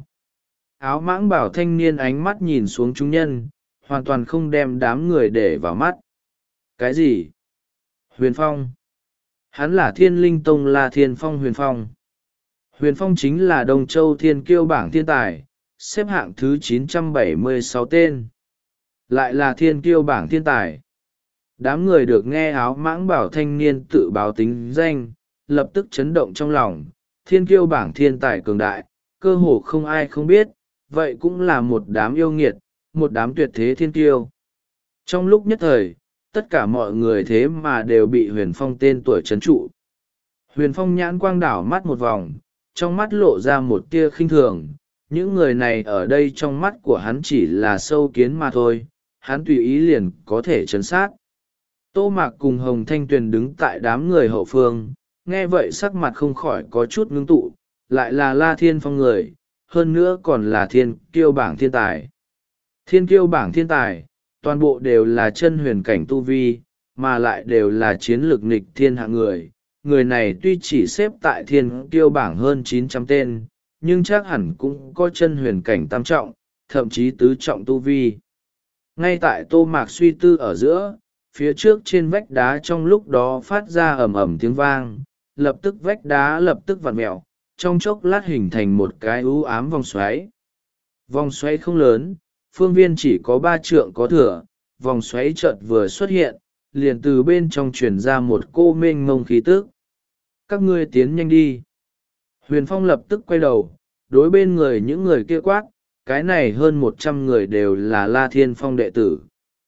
Áo mãng bảo thanh niên ánh mắt nhìn xuống chúng nhân, hoàn toàn không đem đám người để vào mắt. Cái gì? Huyền phong? Hắn là Thiên Linh Tông La Thiên Phong huyền phong. Huyền phong chính là Đông Châu Thiên Kiêu bảng thiên tài, xếp hạng thứ chín trăm bảy mươi sáu tên. Lại là Thiên Kiêu bảng thiên tài. Đám người được nghe áo mãng bảo thanh niên tự báo tính danh, lập tức chấn động trong lòng. Thiên Kiêu bảng thiên tài cường đại, cơ hồ không ai không biết, vậy cũng là một đám yêu nghiệt, một đám tuyệt thế thiên kiêu. Trong lúc nhất thời, tất cả mọi người thế mà đều bị huyền phong tên tuổi trấn trụ. Huyền phong nhãn quang đảo mắt một vòng, trong mắt lộ ra một tia khinh thường. Những người này ở đây trong mắt của hắn chỉ là sâu kiến mà thôi, hắn tùy ý liền có thể trấn sát. Tô Mạc cùng Hồng Thanh Tuyền đứng tại đám người hậu phương, nghe vậy sắc mặt không khỏi có chút ngưng tụ, lại là La Thiên Phong người, hơn nữa còn là thiên kiêu bảng thiên tài. Thiên kiêu bảng thiên tài, toàn bộ đều là chân huyền cảnh tu vi, mà lại đều là chiến lược nghịch thiên hạng người. Người này tuy chỉ xếp tại thiên kiêu bảng hơn chín trăm tên, nhưng chắc hẳn cũng có chân huyền cảnh tam trọng, thậm chí tứ trọng tu vi. Ngay tại Tô Mạc suy tư ở giữa, phía trước trên vách đá trong lúc đó phát ra ầm ầm tiếng vang, lập tức vách đá lập tức vặn mẹo, trong chốc lát hình thành một cái u ám vòng xoáy. Vòng xoáy không lớn, phương viên chỉ có ba trượng có thửa, vòng xoáy chợt vừa xuất hiện, liền từ bên trong truyền ra một cô mênh mông khí tức. Các ngươi tiến nhanh đi. Huyền Phong lập tức quay đầu, đối bên người những người kia quát, cái này hơn một trăm người đều là La Thiên Phong đệ tử.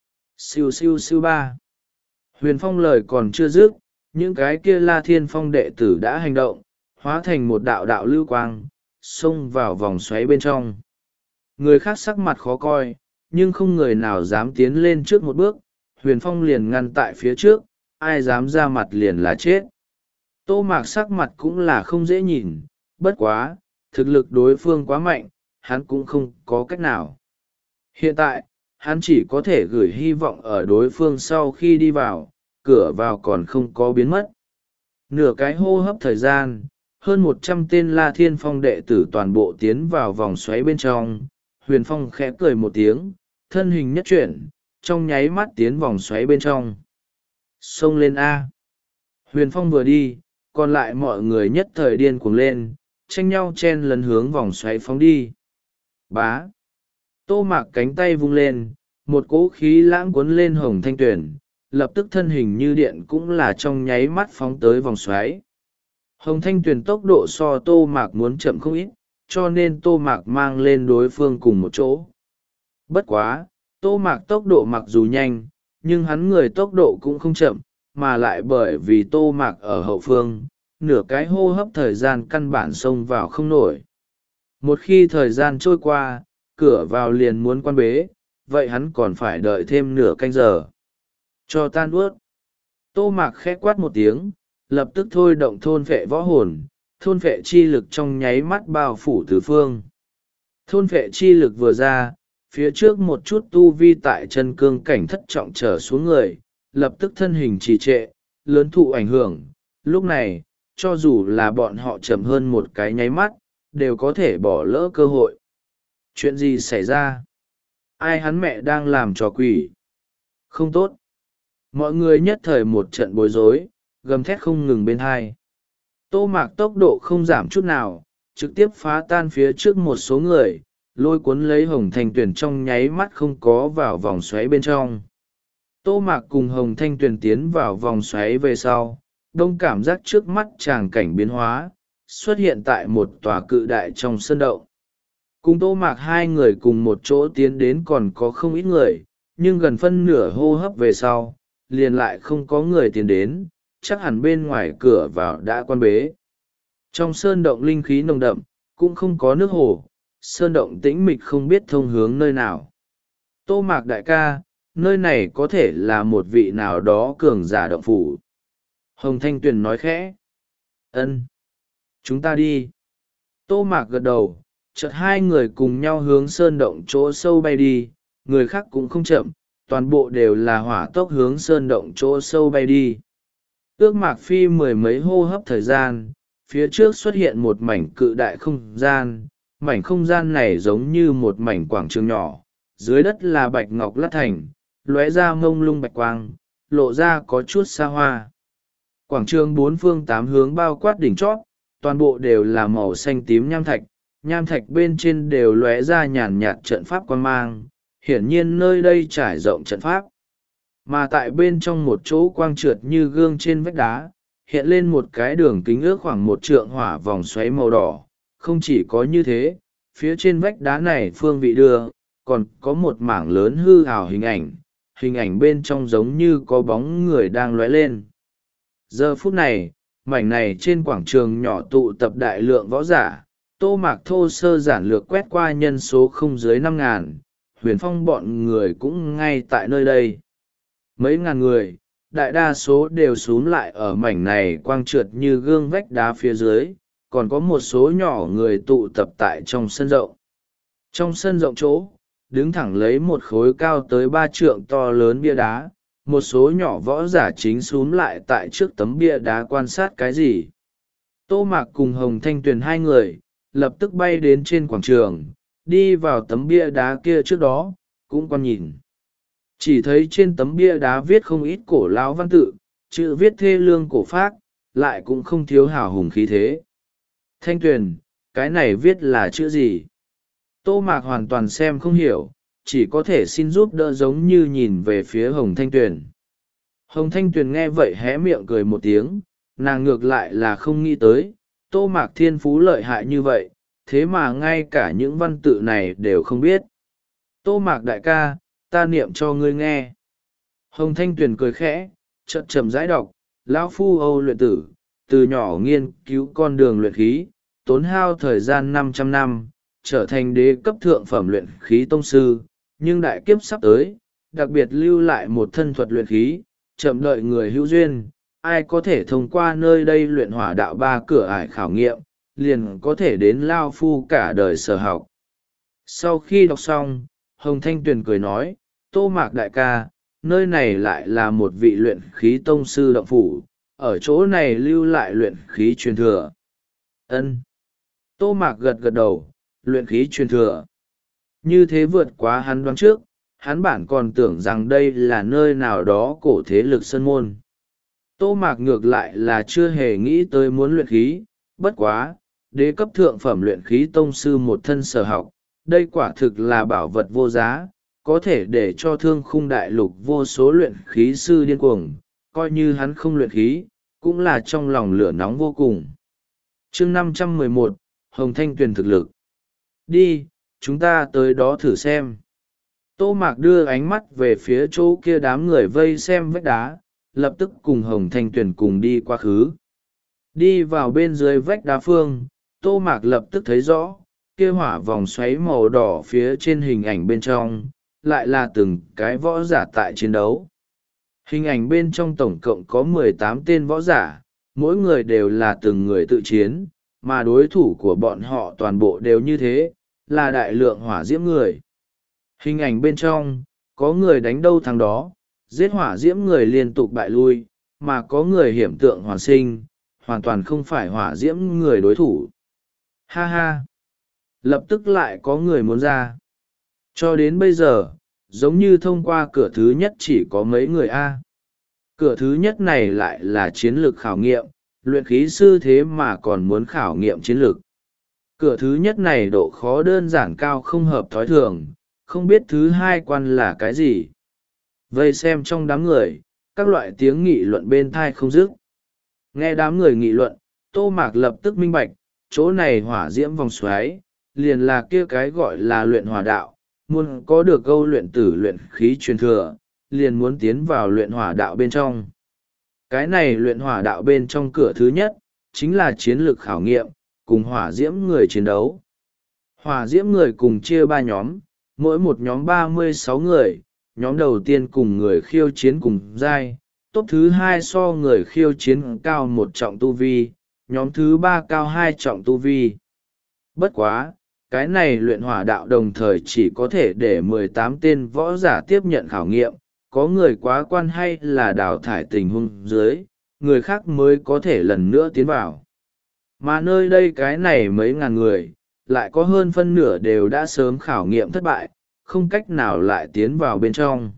Siêu siêu siêu ba. Huyền Phong lời còn chưa dứt, những cái kia La Thiên Phong đệ tử đã hành động, hóa thành một đạo đạo lưu quang, xông vào vòng xoáy bên trong. Người khác sắc mặt khó coi, nhưng không người nào dám tiến lên trước một bước, Huyền Phong liền ngăn tại phía trước, ai dám ra mặt liền là chết. Tô Mạc sắc mặt cũng là không dễ nhìn, bất quá, thực lực đối phương quá mạnh, hắn cũng không có cách nào. Hiện tại, hắn chỉ có thể gửi hy vọng ở đối phương sau khi đi vào, cửa vào còn không có biến mất. Nửa cái hô hấp thời gian, hơn một trăm tên La Thiên Phong đệ tử toàn bộ tiến vào vòng xoáy bên trong. Huyền Phong khẽ cười một tiếng, thân hình nhất chuyển, trong nháy mắt tiến vòng xoáy bên trong. Xông lên A. Huyền Phong vừa đi, còn lại mọi người nhất thời điên cuồng lên, tranh nhau chen lấn hướng vòng xoáy phóng đi. Bá. Tô Mạc cánh tay vung lên, một cỗ khí lãng cuốn lên Hồng Thanh Tuyền, lập tức thân hình như điện cũng là trong nháy mắt phóng tới vòng xoáy. Hồng Thanh Tuyền tốc độ so Tô Mạc muốn chậm không ít, cho nên Tô Mạc mang lên đối phương cùng một chỗ. Bất quá, Tô Mạc tốc độ mặc dù nhanh, nhưng hắn người tốc độ cũng không chậm, mà lại bởi vì Tô Mạc ở hậu phương, nửa cái hô hấp thời gian căn bản xông vào không nổi. Một khi thời gian trôi qua, cửa vào liền muốn quan bế, vậy hắn còn phải đợi thêm nửa canh giờ. Cho tan ướt. Tô Mạc khẽ quát một tiếng, lập tức thôi động thôn vệ võ hồn, thôn vệ chi lực trong nháy mắt bao phủ tứ phương. Thôn vệ chi lực vừa ra, phía trước một chút tu vi tại chân cương cảnh thất trọng trở xuống người, lập tức thân hình trì trệ, lớn thụ ảnh hưởng. Lúc này, cho dù là bọn họ chậm hơn một cái nháy mắt, đều có thể bỏ lỡ cơ hội. Chuyện gì xảy ra? Ai hắn mẹ đang làm trò quỷ? Không tốt. Mọi người nhất thời một trận bối rối, gầm thét không ngừng bên hai. Tô Mạc tốc độ không giảm chút nào, trực tiếp phá tan phía trước một số người, lôi cuốn lấy Hồng Thanh Tuyền trong nháy mắt không có vào vòng xoáy bên trong. Tô Mạc cùng Hồng Thanh Tuyền tiến vào vòng xoáy về sau, đông cảm giác trước mắt tràng cảnh biến hóa, xuất hiện tại một tòa cự đại trong sân động. Cùng Tô Mạc hai người cùng một chỗ tiến đến còn có không ít người, nhưng gần phân nửa hô hấp về sau, liền lại không có người tiến đến, chắc hẳn bên ngoài cửa vào đã quan bế. Trong sơn động linh khí nồng đậm, cũng không có nước hồ, sơn động tĩnh mịch không biết thông hướng nơi nào. Tô Mạc đại ca, nơi này có thể là một vị nào đó cường giả động phủ. Hồng Thanh Tuyền nói khẽ. Ân, chúng ta đi. Tô Mạc gật đầu, chợt hai người cùng nhau hướng sơn động chỗ sâu bay đi, người khác cũng không chậm, toàn bộ đều là hỏa tốc hướng sơn động chỗ sâu bay đi. Ước Mạc Phi mười mấy hô hấp thời gian, phía trước xuất hiện một mảnh cự đại không gian, mảnh không gian này giống như một mảnh quảng trường nhỏ, dưới đất là bạch ngọc lát thành, lóe ra mông lung bạch quang, lộ ra có chút xa hoa. Quảng trường bốn phương tám hướng bao quát đỉnh chót, toàn bộ đều là màu xanh tím nham thạch, nham thạch bên trên đều lóe ra nhàn nhạt trận pháp quang mang, hiển nhiên nơi đây trải rộng trận pháp. Mà tại bên trong một chỗ quang trượt như gương trên vách đá, hiện lên một cái đường kính ước khoảng một trượng hỏa vòng xoáy màu đỏ. Không chỉ có như thế, phía trên vách đá này phương vị đưa, còn có một mảng lớn hư ảo hình ảnh, hình ảnh bên trong giống như có bóng người đang lóe lên. Giờ phút này, mảnh này trên quảng trường nhỏ tụ tập đại lượng võ giả, Tô Mạc thô sơ giản lược quét qua nhân số không dưới năm ngàn, Huyền Phong bọn người cũng ngay tại nơi đây. Mấy ngàn người, đại đa số đều xúm lại ở mảnh này quang trượt như gương vách đá phía dưới, còn có một số nhỏ người tụ tập tại trong sân rộng. Trong sân rộng chỗ, đứng thẳng lấy một khối cao tới ba trượng to lớn bia đá, một số nhỏ võ giả chính xúm lại tại trước tấm bia đá quan sát cái gì. Tô Mạc cùng Hồng Thanh Tuyền hai người, lập tức bay đến trên quảng trường, đi vào tấm bia đá kia trước đó, cũng quan nhìn. Chỉ thấy trên tấm bia đá viết không ít cổ lão văn tự, chữ viết thê lương cổ phác, lại cũng không thiếu hào hùng khí thế. Thanh Tuyền, cái này viết là chữ gì? Tô Mạc hoàn toàn xem không hiểu, chỉ có thể xin giúp đỡ giống như nhìn về phía Hồng Thanh Tuyền. Hồng Thanh Tuyền nghe vậy hé miệng cười một tiếng, nàng ngược lại là không nghĩ tới, Tô Mạc thiên phú lợi hại như vậy, thế mà ngay cả những văn tự này đều không biết. Tô Mạc đại ca, ta niệm cho ngươi nghe. Hồng Thanh Tuyền cười khẽ, chậm chậm rãi đọc, lão phu Âu luyện tử, từ nhỏ nghiên cứu con đường luyện khí, tốn hao thời gian năm trăm năm, trở thành đế cấp thượng phẩm luyện khí tông sư, nhưng đại kiếp sắp tới, đặc biệt lưu lại một thân thuật luyện khí, chậm đợi người hữu duyên, ai có thể thông qua nơi đây luyện hỏa đạo ba cửa ải khảo nghiệm, liền có thể đến lao phu cả đời sở học. Sau khi đọc xong, Hồng Thanh Tuyền cười nói, Tô Mạc đại ca, nơi này lại là một vị luyện khí tông sư động phủ, ở chỗ này lưu lại luyện khí truyền thừa. Ân. Tô Mạc gật gật đầu, luyện khí truyền thừa. Như thế vượt quá hắn đoán trước, hắn bản còn tưởng rằng đây là nơi nào đó cổ thế lực sơn môn. Tô Mạc ngược lại là chưa hề nghĩ tới muốn luyện khí, bất quá, đế cấp thượng phẩm luyện khí tông sư một thân sở học, đây quả thực là bảo vật vô giá, có thể để cho thương khung đại lục vô số luyện khí sư điên cuồng, coi như hắn không luyện khí, cũng là trong lòng lửa nóng vô cùng. Chương năm trăm mười một, Hồng Thanh Tuyền thực lực. Đi, chúng ta tới đó thử xem. Tô Mạc đưa ánh mắt về phía chỗ kia đám người vây xem vách đá, lập tức cùng Hồng Thanh Tuyền cùng đi qua khứ. Đi vào bên dưới vách đá phương, Tô Mạc lập tức thấy rõ, kia hỏa vòng xoáy màu đỏ phía trên hình ảnh bên trong, lại là từng cái võ giả tại chiến đấu. Hình ảnh bên trong tổng cộng có mười tám tên võ giả, mỗi người đều là từng người tự chiến, mà đối thủ của bọn họ toàn bộ đều như thế, là đại lượng hỏa diễm người. Hình ảnh bên trong, có người đánh đâu thắng đó, giết hỏa diễm người liên tục bại lui, mà có người hiểm tượng hoàn sinh, hoàn toàn không phải hỏa diễm người đối thủ. Ha ha! Lập tức lại có người muốn ra. Cho đến bây giờ, giống như thông qua cửa thứ nhất chỉ có mấy người A. Cửa thứ nhất này lại là chiến lược khảo nghiệm, luyện khí sư thế mà còn muốn khảo nghiệm chiến lược. Cửa thứ nhất này độ khó đơn giản cao không hợp thói thường, không biết thứ hai quan là cái gì. Vây xem trong đám người, các loại tiếng nghị luận bên thai không dứt. Nghe đám người nghị luận, Tô Mạc lập tức minh bạch, chỗ này hỏa diễm vòng xoáy, liền là kia cái gọi là luyện hỏa đạo, muốn có được câu luyện tử luyện khí truyền thừa, liền muốn tiến vào luyện hỏa đạo bên trong. Cái này luyện hỏa đạo bên trong cửa thứ nhất, chính là chiến lược khảo nghiệm, cùng hỏa diễm người chiến đấu. Hỏa diễm người cùng chia ba nhóm, mỗi một nhóm ba mươi sáu người, nhóm đầu tiên cùng người khiêu chiến cùng giai, top thứ hai so người khiêu chiến cao một trọng tu vi, nhóm thứ ba cao hai trọng tu vi. Bất quá, cái này luyện hỏa đạo đồng thời chỉ có thể để mười tám tên võ giả tiếp nhận khảo nghiệm, có người quá quan hay là đào thải tình huống dưới, người khác mới có thể lần nữa tiến vào. Mà nơi đây cái này mấy ngàn người, lại có hơn phân nửa đều đã sớm khảo nghiệm thất bại, không cách nào lại tiến vào bên trong.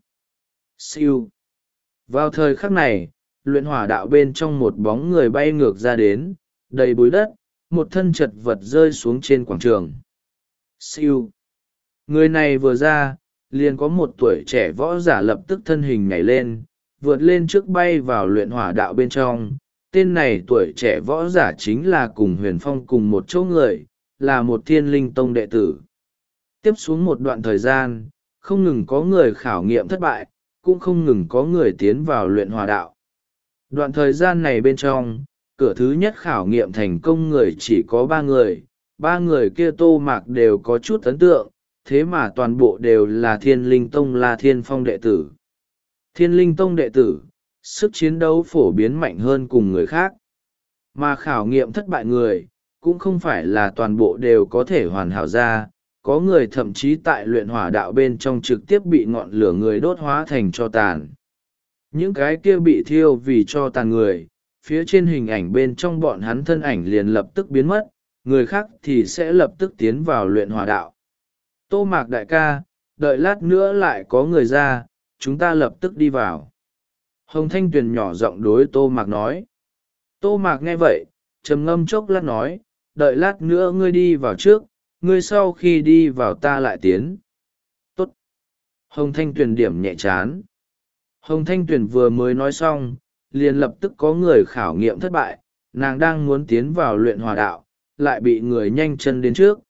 Siêu. Vào thời khắc này, luyện hỏa đạo bên trong một bóng người bay ngược ra đến, đầy bụi đất, một thân chật vật rơi xuống trên quảng trường. Siêu. Người này vừa ra, liền có một tuổi trẻ võ giả lập tức thân hình nhảy lên, vượt lên trước bay vào luyện hỏa đạo bên trong. Tên này tuổi trẻ võ giả chính là cùng Huyền Phong cùng một chỗ người, là một Thiên Linh Tông đệ tử. Tiếp xuống một đoạn thời gian, không ngừng có người khảo nghiệm thất bại, cũng không ngừng có người tiến vào luyện hỏa đạo. Đoạn thời gian này bên trong, cửa thứ nhất khảo nghiệm thành công người chỉ có ba người, ba người kia Tô Mạc đều có chút ấn tượng, thế mà toàn bộ đều là Thiên Linh Tông La Thiên Phong đệ tử. Thiên Linh Tông đệ tử, sức chiến đấu phổ biến mạnh hơn cùng người khác. Mà khảo nghiệm thất bại người, cũng không phải là toàn bộ đều có thể hoàn hảo ra, có người thậm chí tại luyện hỏa đạo bên trong trực tiếp bị ngọn lửa người đốt hóa thành tro tàn. Những cái kia bị thiêu vì tro tàn người, phía trên hình ảnh bên trong bọn hắn thân ảnh liền lập tức biến mất, người khác thì sẽ lập tức tiến vào luyện hỏa đạo. Tô Mạc đại ca, đợi lát nữa lại có người ra, chúng ta lập tức đi vào. Hồng Thanh Tuyền nhỏ giọng đối Tô Mạc nói. Tô Mạc nghe vậy, trầm ngâm chốc lát nói, đợi lát nữa ngươi đi vào trước, ngươi sau khi đi vào ta lại tiến. Tốt. Hồng Thanh Tuyền điểm nhẹ chán. Hồng Thanh Tuyền vừa mới nói xong, liền lập tức có người khảo nghiệm thất bại, nàng đang muốn tiến vào luyện hỏa đạo, lại bị người nhanh chân đến trước.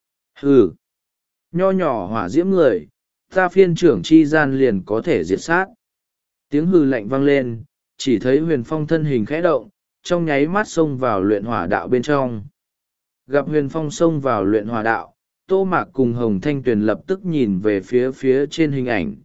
Hừ. Nho nhỏ hỏa diễm người, ta phiên trưởng chi gian liền có thể diệt sát. Tiếng hừ lạnh vang lên, chỉ thấy Huyền Phong thân hình khẽ động, trong nháy mắt xông vào luyện hỏa đạo bên trong. Gặp Huyền Phong xông vào luyện hỏa đạo, Tô Mạc cùng Hồng Thanh Tuyền lập tức nhìn về phía phía trên hình ảnh.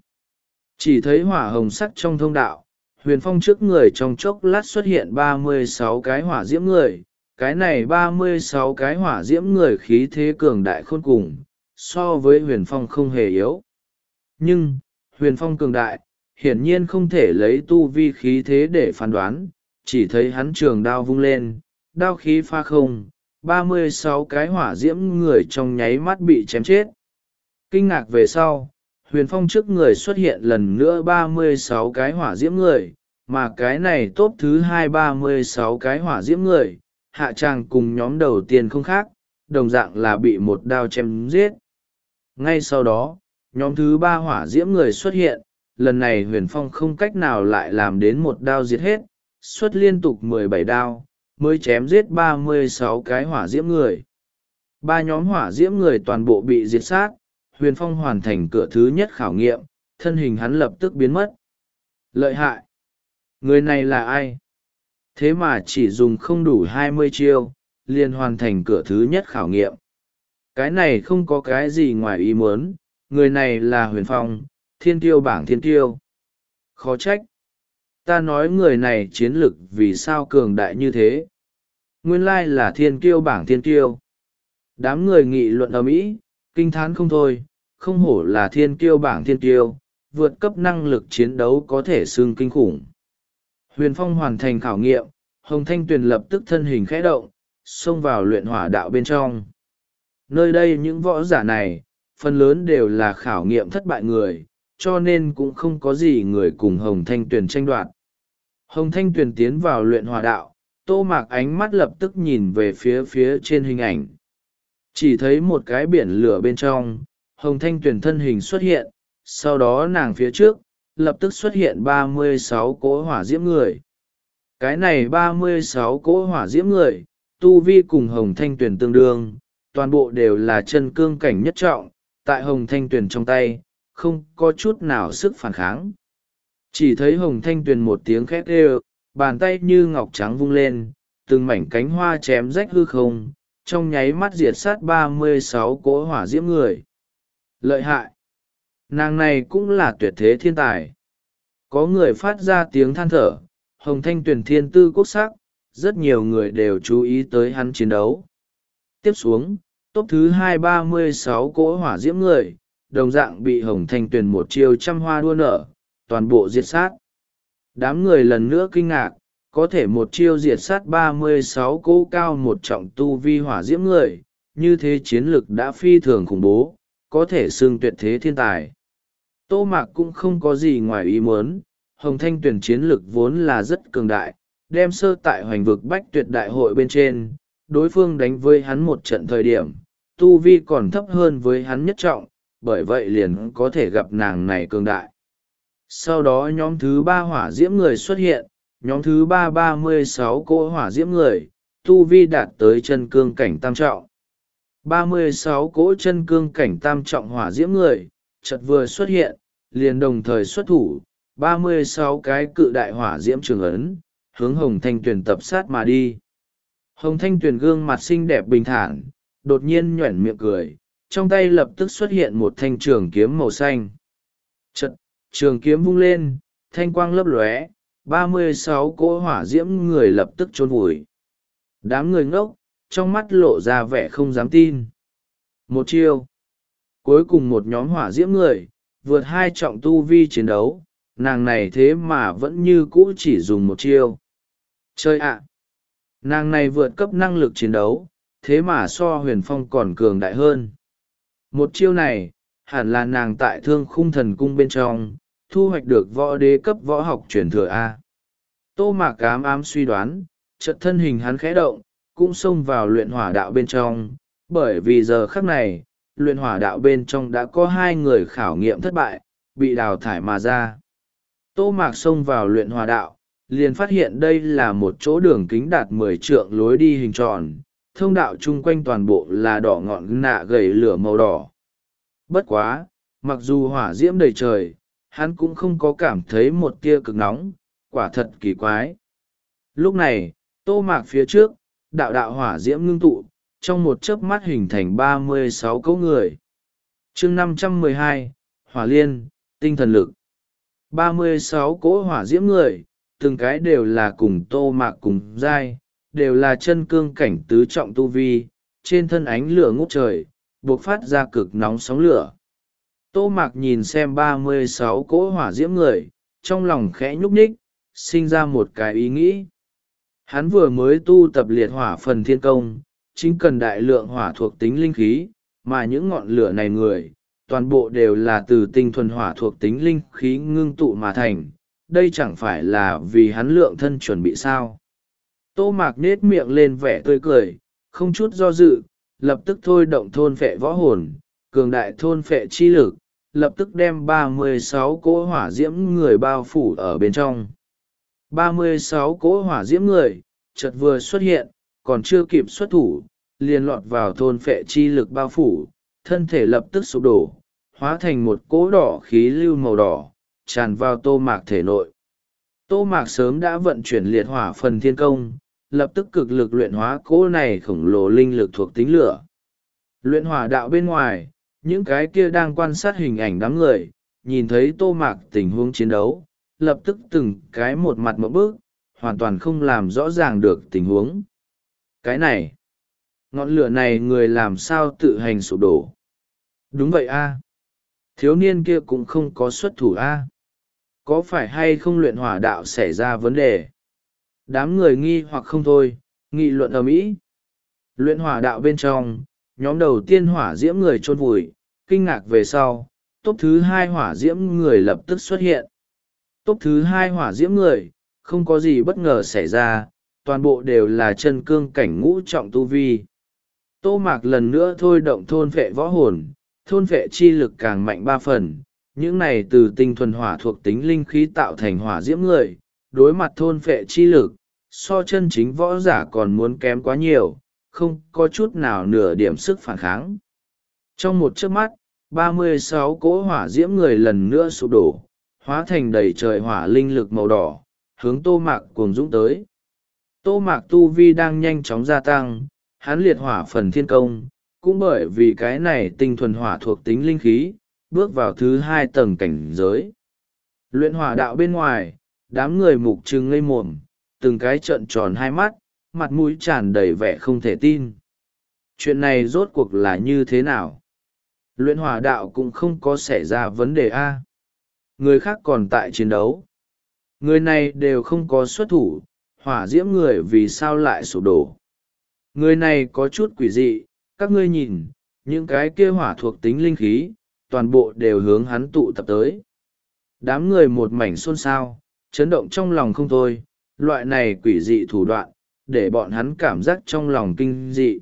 Chỉ thấy hỏa hồng sắc trong thông đạo, Huyền Phong trước người trong chốc lát xuất hiện ba mươi sáu cái hỏa diễm người. Cái này ba mươi sáu cái hỏa diễm người khí thế cường đại khôn cùng, so với Huyền Phong không hề yếu. Nhưng, Huyền Phong cường đại, hiển nhiên không thể lấy tu vi khí thế để phán đoán, chỉ thấy hắn trường đao vung lên, đao khí pha không, ba mươi sáu cái hỏa diễm người trong nháy mắt bị chém chết. Kinh ngạc về sau, Huyền Phong trước người xuất hiện lần nữa ba mươi sáu cái hỏa diễm người, mà cái này top thứ hai ba mươi sáu cái hỏa diễm người, hạ tràng cùng nhóm đầu tiên không khác, đồng dạng là bị một đao chém giết. Ngay sau đó, nhóm thứ ba hỏa diễm người xuất hiện, lần này Huyền Phong không cách nào lại làm đến một đao giết hết, xuất liên tục mười bảy đao, mới chém giết ba mươi sáu cái hỏa diễm người. Ba nhóm hỏa diễm người toàn bộ bị diệt sát, Huyền Phong hoàn thành cửa thứ nhất khảo nghiệm, thân hình hắn lập tức biến mất. Lợi hại! Người này là ai? Thế mà chỉ dùng không đủ hai mươi chiêu, liền hoàn thành cửa thứ nhất khảo nghiệm. Cái này không có cái gì ngoài ý muốn, người này là Huyền Phong, thiên kiêu bảng thiên kiêu. Khó trách. Ta nói người này chiến lực vì sao cường đại như thế. Nguyên lai là thiên kiêu bảng thiên kiêu. Đám người nghị luận ầm ĩ, kinh thán không thôi, không hổ là thiên kiêu bảng thiên kiêu, vượt cấp năng lực chiến đấu có thể xưng kinh khủng. Huyền Phong hoàn thành khảo nghiệm, Hồng Thanh Tuyền lập tức thân hình khẽ động, xông vào luyện hỏa đạo bên trong. Nơi đây những võ giả này, phần lớn đều là khảo nghiệm thất bại người, cho nên cũng không có gì người cùng Hồng Thanh Tuyền tranh đoạt. Hồng Thanh Tuyền tiến vào luyện hỏa đạo, Tô Mạc ánh mắt lập tức nhìn về phía phía trên hình ảnh. Chỉ thấy một cái biển lửa bên trong, Hồng Thanh Tuyền thân hình xuất hiện, sau đó nàng phía trước, lập tức xuất hiện ba mươi sáu cỗ hỏa diễm người. Cái này ba mươi sáu cỗ hỏa diễm người, tu vi cùng Hồng Thanh Tuyền tương đương, toàn bộ đều là chân cương cảnh nhất trọng, tại Hồng Thanh Tuyền trong tay, không có chút nào sức phản kháng. Chỉ thấy Hồng Thanh Tuyền một tiếng khét kêu, bàn tay như ngọc trắng vung lên, từng mảnh cánh hoa chém rách hư không, trong nháy mắt diệt sát ba mươi sáu cỗ hỏa diễm người. Lợi hại! Nàng này cũng là tuyệt thế thiên tài. Có người phát ra tiếng than thở, Hồng Thanh Tuyền thiên tư quốc sắc, rất nhiều người đều chú ý tới hắn chiến đấu. Tiếp xuống, top thứ hai ba mươi sáu cỗ hỏa diễm người, đồng dạng bị Hồng Thanh Tuyền một chiêu trăm hoa đua nở, toàn bộ diệt sát. Đám người lần nữa kinh ngạc, có thể một chiêu diệt sát ba mươi sáu cỗ cao một trọng tu vi hỏa diễm người, như thế chiến lực đã phi thường khủng bố, có thể xưng tuyệt thế thiên tài. Tô Mạc cũng không có gì ngoài ý muốn, Hồng Thanh Tuyền chiến lực vốn là rất cường đại, đem sơ tại hoành vực bách tuyệt đại hội bên trên, đối phương đánh với hắn một trận thời điểm, tu vi còn thấp hơn với hắn nhất trọng, bởi vậy liền có thể gặp nàng này cường đại. Sau đó nhóm thứ ba hỏa diễm người xuất hiện, nhóm thứ ba ba mươi sáu cỗ hỏa diễm người, tu vi đạt tới chân cương cảnh tam trọng. ba mươi sáu cỗ chân cương cảnh tam trọng hỏa diễm người, chợt vừa xuất hiện, liền đồng thời xuất thủ, ba mươi sáu cái cự đại hỏa diễm trường ấn, hướng Hồng Thanh Tuyền tập sát mà đi. Hồng Thanh Tuyền gương mặt xinh đẹp bình thản, đột nhiên nhoẻn miệng cười, trong tay lập tức xuất hiện một thanh trường kiếm màu xanh. Chợt, trường kiếm vung lên, thanh quang lấp lóe, ba mươi sáu cỗ hỏa diễm người lập tức chôn vùi. Đám người ngốc, trong mắt lộ ra vẻ không dám tin. Một chiêu. Cuối cùng một nhóm hỏa diễm người, vượt hai trọng tu vi chiến đấu, nàng này thế mà vẫn như cũ chỉ dùng một chiêu. Chơi ạ! Nàng này vượt cấp năng lực chiến đấu, thế mà so Huyền Phong còn cường đại hơn. Một chiêu này, hẳn là nàng tại Thương Khung Thần Cung bên trong, thu hoạch được võ đế cấp võ học truyền thừa A. Tô Mạc ám ám suy đoán, chợt thân hình hắn khẽ động, cũng xông vào luyện hỏa đạo bên trong, bởi vì giờ khắc này, luyện hỏa đạo bên trong đã có hai người khảo nghiệm thất bại, bị đào thải mà ra. Tô Mạc xông vào luyện hỏa đạo, liền phát hiện đây là một chỗ đường kính đạt mười trượng lối đi hình tròn, thông đạo chung quanh toàn bộ là đỏ ngọn nạ gầy lửa màu đỏ. Bất quá, mặc dù hỏa diễm đầy trời, hắn cũng không có cảm thấy một tia cực nóng, quả thật kỳ quái. Lúc này, Tô Mạc phía trước, đạo đạo hỏa diễm ngưng tụ, trong một chớp mắt hình thành ba mươi sáu cỗ người. Chương năm trăm mười hai, Hỏa Liên, tinh thần lực. ba mươi sáu cỗ hỏa diễm người, từng cái đều là cùng Tô Mạc cùng giai, đều là chân cương cảnh tứ trọng tu vi, trên thân ánh lửa ngút trời, bộc phát ra cực nóng sóng lửa. Tô Mạc nhìn xem ba mươi sáu cỗ hỏa diễm người, trong lòng khẽ nhúc nhích, sinh ra một cái ý nghĩ. Hắn vừa mới tu tập liệt hỏa phần thiên công, chính cần đại lượng hỏa thuộc tính linh khí, mà những ngọn lửa này người, toàn bộ đều là từ tinh thuần hỏa thuộc tính linh khí ngưng tụ mà thành, đây chẳng phải là vì hắn lượng thân chuẩn bị sao. Tô Mạc nết miệng lên vẻ tươi cười, không chút do dự, lập tức thôi động thôn phệ võ hồn, cường đại thôn phệ chi lực, lập tức đem ba mươi sáu cỗ hỏa diễm người bao phủ ở bên trong. ba mươi sáu cỗ hỏa diễm người, chợt vừa xuất hiện, còn chưa kịp xuất thủ, liền lọt vào thôn phệ chi lực bao phủ, thân thể lập tức sụp đổ, hóa thành một cỗ đỏ khí lưu màu đỏ, tràn vào Tô Mạc thể nội. Tô Mạc sớm đã vận chuyển liệt hỏa phần thiên công, lập tức cực lực luyện hóa cỗ này khổng lồ linh lực thuộc tính lửa. Luyện hỏa đạo bên ngoài, những cái kia đang quan sát hình ảnh đám người, nhìn thấy tô mạc tình huống chiến đấu lập tức từng cái một mặt mẫu bước hoàn toàn không làm rõ ràng được tình huống. Cái này, ngọn lửa này người làm sao tự hành sụp đổ? Đúng vậy a, thiếu niên kia cũng không có xuất thủ a. Có phải hay không luyện hỏa đạo xảy ra vấn đề? Đám người nghi hoặc không thôi, nghị luận ầm ĩ. Luyện hỏa đạo bên trong, nhóm đầu tiên hỏa diễm người chôn vùi, kinh ngạc về sau, tốp thứ hai hỏa diễm người lập tức xuất hiện. Tốp thứ hai hỏa diễm người, không có gì bất ngờ xảy ra, toàn bộ đều là chân cương cảnh ngũ trọng tu vi. Tô Mạc lần nữa thôi động thôn phệ võ hồn, thôn phệ chi lực càng mạnh ba phần, những này từ tinh thuần hỏa thuộc tính linh khí tạo thành hỏa diễm người, đối mặt thôn phệ chi lực, so chân chính võ giả còn muốn kém quá nhiều, không có chút nào nửa điểm sức phản kháng. Trong một chớp mắt, ba mươi sáu cỗ hỏa diễm người lần nữa sụp đổ, hóa thành đầy trời hỏa linh lực màu đỏ, hướng Tô Mạc cuồng dũng tới. Tô Mạc tu vi đang nhanh chóng gia tăng, hắn liệt hỏa phần thiên công, cũng bởi vì cái này tinh thuần hỏa thuộc tính linh khí, bước vào thứ hai tầng cảnh giới. Luyện hỏa đạo bên ngoài, đám người mục trừng ngây mồm, từng cái trợn tròn hai mắt, mặt mũi tràn đầy vẻ không thể tin. Chuyện này rốt cuộc là như thế nào? Luyện hỏa đạo cũng không có xảy ra vấn đề a. Người khác còn tại chiến đấu. Người này đều không có xuất thủ, hỏa diễm người vì sao lại sụp đổ? Người này có chút quỷ dị, các ngươi nhìn, những cái kia hỏa thuộc tính linh khí, toàn bộ đều hướng hắn tụ tập tới. Đám người một mảnh xôn xao, chấn động trong lòng không thôi, loại này quỷ dị thủ đoạn, để bọn hắn cảm giác trong lòng kinh dị.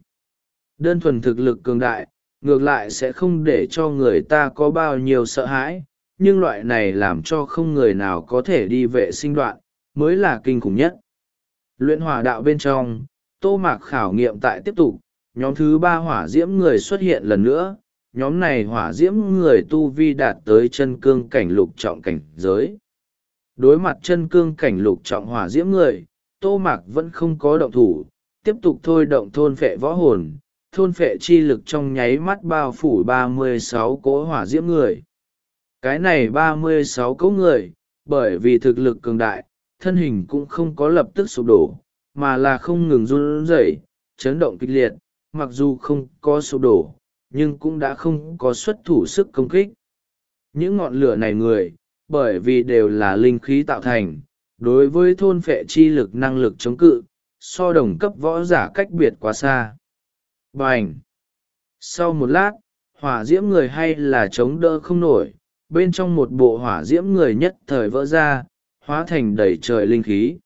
Đơn thuần thực lực cường đại, ngược lại sẽ không để cho người ta có bao nhiêu sợ hãi, nhưng loại này làm cho không người nào có thể đi vệ sinh đoạn, mới là kinh khủng nhất. Luyện hỏa đạo bên trong, Tô Mạc khảo nghiệm tại tiếp tục, nhóm thứ ba hỏa diễm người xuất hiện lần nữa, nhóm này hỏa diễm người tu vi đạt tới chân cương cảnh lục trọng cảnh giới. Đối mặt chân cương cảnh lục trọng hỏa diễm người, Tô Mạc vẫn không có động thủ, tiếp tục thôi động thôn phệ võ hồn, thôn phệ chi lực trong nháy mắt bao phủ ba mươi sáu cỗ hỏa diễm người. Cái này ba mươi sáu cỗ người, bởi vì thực lực cường đại, thân hình cũng không có lập tức sụp đổ, mà là không ngừng run rẩy, chấn động kịch liệt, mặc dù không có sụp đổ, nhưng cũng đã không có xuất thủ sức công kích. Những ngọn lửa này người, bởi vì đều là linh khí tạo thành, đối với thôn phệ chi lực năng lực chống cự, so đồng cấp võ giả cách biệt quá xa. Bành! Sau một lát, hỏa diễm người hay là chống đỡ không nổi, bên trong một bộ hỏa diễm người nhất thời vỡ ra, hóa thành đầy trời linh khí.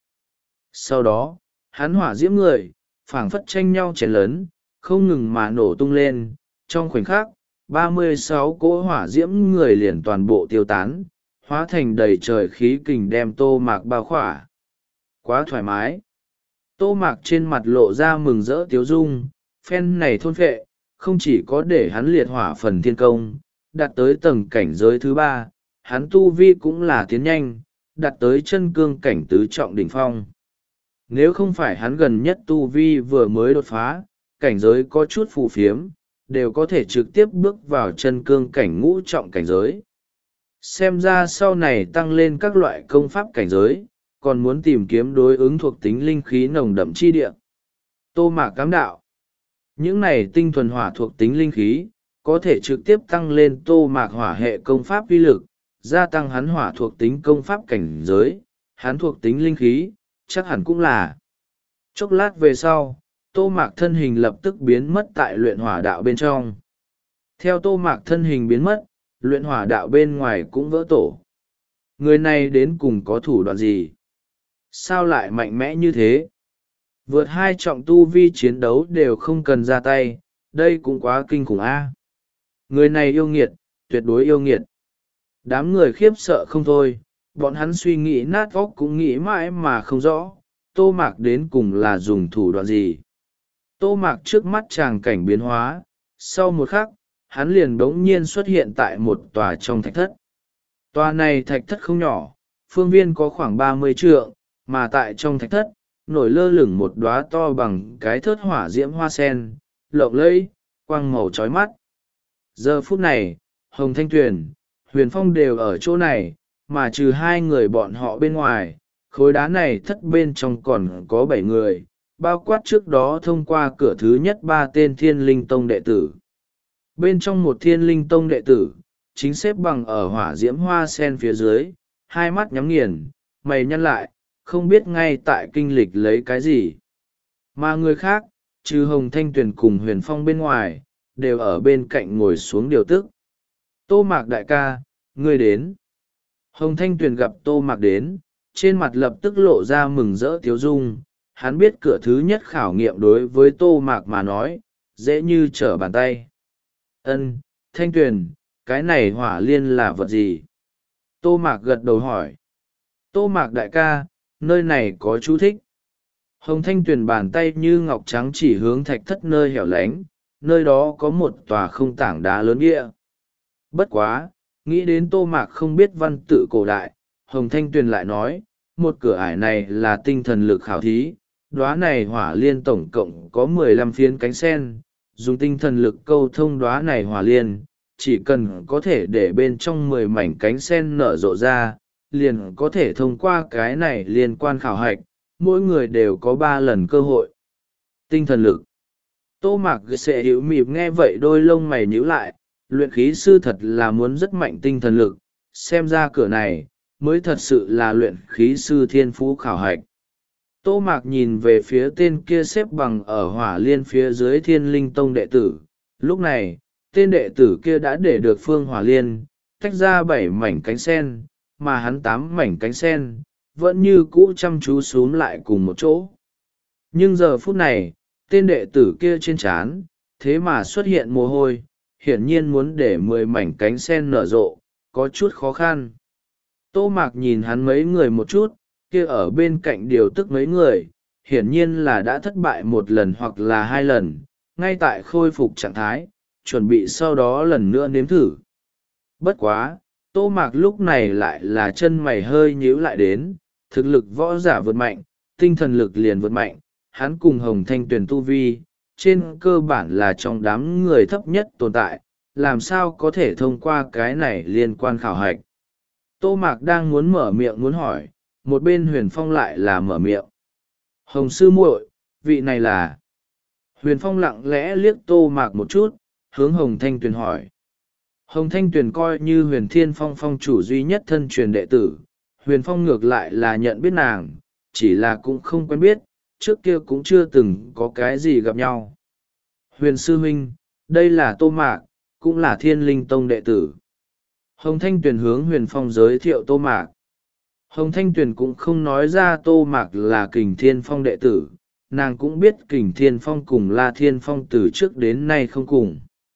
Sau đó, hắn hỏa diễm người, phảng phất tranh nhau chén lớn, không ngừng mà nổ tung lên, trong khoảnh khắc, ba mươi sáu cỗ hỏa diễm người liền toàn bộ tiêu tán, hóa thành đầy trời khí kình đem Tô Mạc bao khỏa. Quá thoải mái. Tô Mạc trên mặt lộ ra mừng rỡ tiếu dung, phen này thôn phệ, không chỉ có để hắn liệt hỏa phần thiên công, đạt tới tầng cảnh giới thứ ba, hắn tu vi cũng là tiến nhanh, đạt tới chân cương cảnh tứ trọng đỉnh phong. Nếu không phải hắn gần nhất tu vi vừa mới đột phá, cảnh giới có chút phù phiếm, đều có thể trực tiếp bước vào chân cương cảnh ngũ trọng cảnh giới. Xem ra sau này tăng lên các loại công pháp cảnh giới, còn muốn tìm kiếm đối ứng thuộc tính linh khí nồng đậm chi địa. Tô Mạc cám đạo. Những này tinh thuần hỏa thuộc tính linh khí, có thể trực tiếp tăng lên Tô Mạc hỏa hệ công pháp uy lực, gia tăng hắn hỏa thuộc tính công pháp cảnh giới, hắn thuộc tính linh khí, chắc hẳn cũng là. Chốc lát về sau, Tô Mạc thân hình lập tức biến mất tại luyện hỏa đạo bên trong. Theo Tô Mạc thân hình biến mất, luyện hỏa đạo bên ngoài cũng vỡ tổ. Người này đến cùng có thủ đoạn gì? Sao lại mạnh mẽ như thế? Vượt hai trọng tu vi chiến đấu đều không cần ra tay, đây cũng quá kinh khủng a. Người này yêu nghiệt, tuyệt đối yêu nghiệt. Đám người khiếp sợ không thôi, bọn hắn suy nghĩ nát óc cũng nghĩ mãi mà không rõ, Tô Mạc đến cùng là dùng thủ đoạn gì. Tô Mạc trước mắt tràng cảnh biến hóa, sau một khắc, hắn liền bỗng nhiên xuất hiện tại một tòa trong thạch thất. Tòa này thạch thất không nhỏ, phương viên có khoảng ba mươi trượng, mà tại trong thạch thất, nổi lơ lửng một đóa to bằng cái thớt hỏa diễm hoa sen, lộng lẫy, quang màu chói mắt. Giờ phút này, Hồng Thanh Tuyền, Huyền Phong đều ở chỗ này, mà trừ hai người bọn họ bên ngoài, khối đá này thất bên trong còn có bảy người, bao quát trước đó thông qua cửa thứ nhất ba tên Thiên Linh Tông đệ tử. Bên trong một Thiên Linh Tông đệ tử, chính xếp bằng ở hỏa diễm hoa sen phía dưới, hai mắt nhắm nghiền, mày nhăn lại, không biết ngay tại kinh lịch lấy cái gì. Mà người khác, trừ Hồng Thanh Tuyền cùng Huyền Phong bên ngoài, đều ở bên cạnh ngồi xuống điều tức. Tô Mạc đại ca, ngươi đến. Hồng Thanh Tuyền gặp Tô Mạc đến, trên mặt lập tức lộ ra mừng rỡ tiếu dung. Hắn biết cửa thứ nhất khảo nghiệm đối với Tô Mạc mà nói, dễ như trở bàn tay. Ân, Thanh Tuyền, cái này hỏa liên là vật gì? Tô Mạc gật đầu hỏi. Tô Mạc đại ca, nơi này có chú thích. Hồng Thanh Tuyền bàn tay như ngọc trắng chỉ hướng thạch thất nơi hẻo lánh, nơi đó có một tòa không tảng đá lớn địa. Bất quá, nghĩ đến Tô Mạc không biết văn tự cổ đại, Hồng Thanh Tuyền lại nói, một cửa ải này là tinh thần lực khảo thí, đóa này hỏa liên tổng cộng có mười lăm phiến cánh sen, dùng tinh thần lực câu thông đóa này hỏa liên, chỉ cần có thể để bên trong mười mảnh cánh sen nở rộ ra, liền có thể thông qua cái này liên quan khảo hạch, mỗi người đều có ba lần cơ hội. Tinh thần lực. Tô Mạc sẽ hiểu mịp nghe vậy đôi lông mày nhíu lại, luyện khí sư thật là muốn rất mạnh tinh thần lực, xem ra cửa này, mới thật sự là luyện khí sư thiên phú khảo hạch. Tô Mạc nhìn về phía tên kia xếp bằng ở hỏa liên phía dưới Thiên Linh Tông đệ tử, lúc này, tên đệ tử kia đã để được phương hỏa liên, tách ra bảy mảnh cánh sen, mà hắn tám mảnh cánh sen, vẫn như cũ chăm chú xúm lại cùng một chỗ. Nhưng giờ phút này, tên đệ tử kia trên trán, thế mà xuất hiện mồ hôi, hiển nhiên muốn để mười mảnh cánh sen nở rộ, có chút khó khăn. Tô Mạc nhìn hắn mấy người một chút, kia ở bên cạnh điều tức mấy người, hiển nhiên là đã thất bại một lần hoặc là hai lần, ngay tại khôi phục trạng thái, chuẩn bị sau đó lần nữa nếm thử. Bất quá, Tô Mạc lúc này lại là chân mày hơi nhíu lại đến, thực lực võ giả vượt mạnh, tinh thần lực liền vượt mạnh, hắn cùng Hồng Thanh Tuyền tu vi, trên cơ bản là trong đám người thấp nhất tồn tại, làm sao có thể thông qua cái này liên quan khảo hạch. Tô Mạc đang muốn mở miệng muốn hỏi, một bên Huyền Phong lại là mở miệng. Hồng sư muội, vị này là... Huyền Phong lặng lẽ liếc Tô Mạc một chút, hướng Hồng Thanh Tuyền hỏi. Hồng Thanh Tuyền coi như Huyền Thiên Phong phong chủ duy nhất thân truyền đệ tử, Huyền Phong ngược lại là nhận biết nàng, chỉ là cũng không quen biết, trước kia cũng chưa từng có cái gì gặp nhau. Huyền sư huynh, đây là Tô Mạc, cũng là Thiên Linh Tông đệ tử. Hồng Thanh Tuyền hướng Huyền Phong giới thiệu Tô Mạc. Hồng Thanh Tuyền cũng không nói ra Tô Mạc là Kình Thiên Phong đệ tử, nàng cũng biết Kình Thiên Phong cùng La Thiên Phong từ trước đến nay không cùng.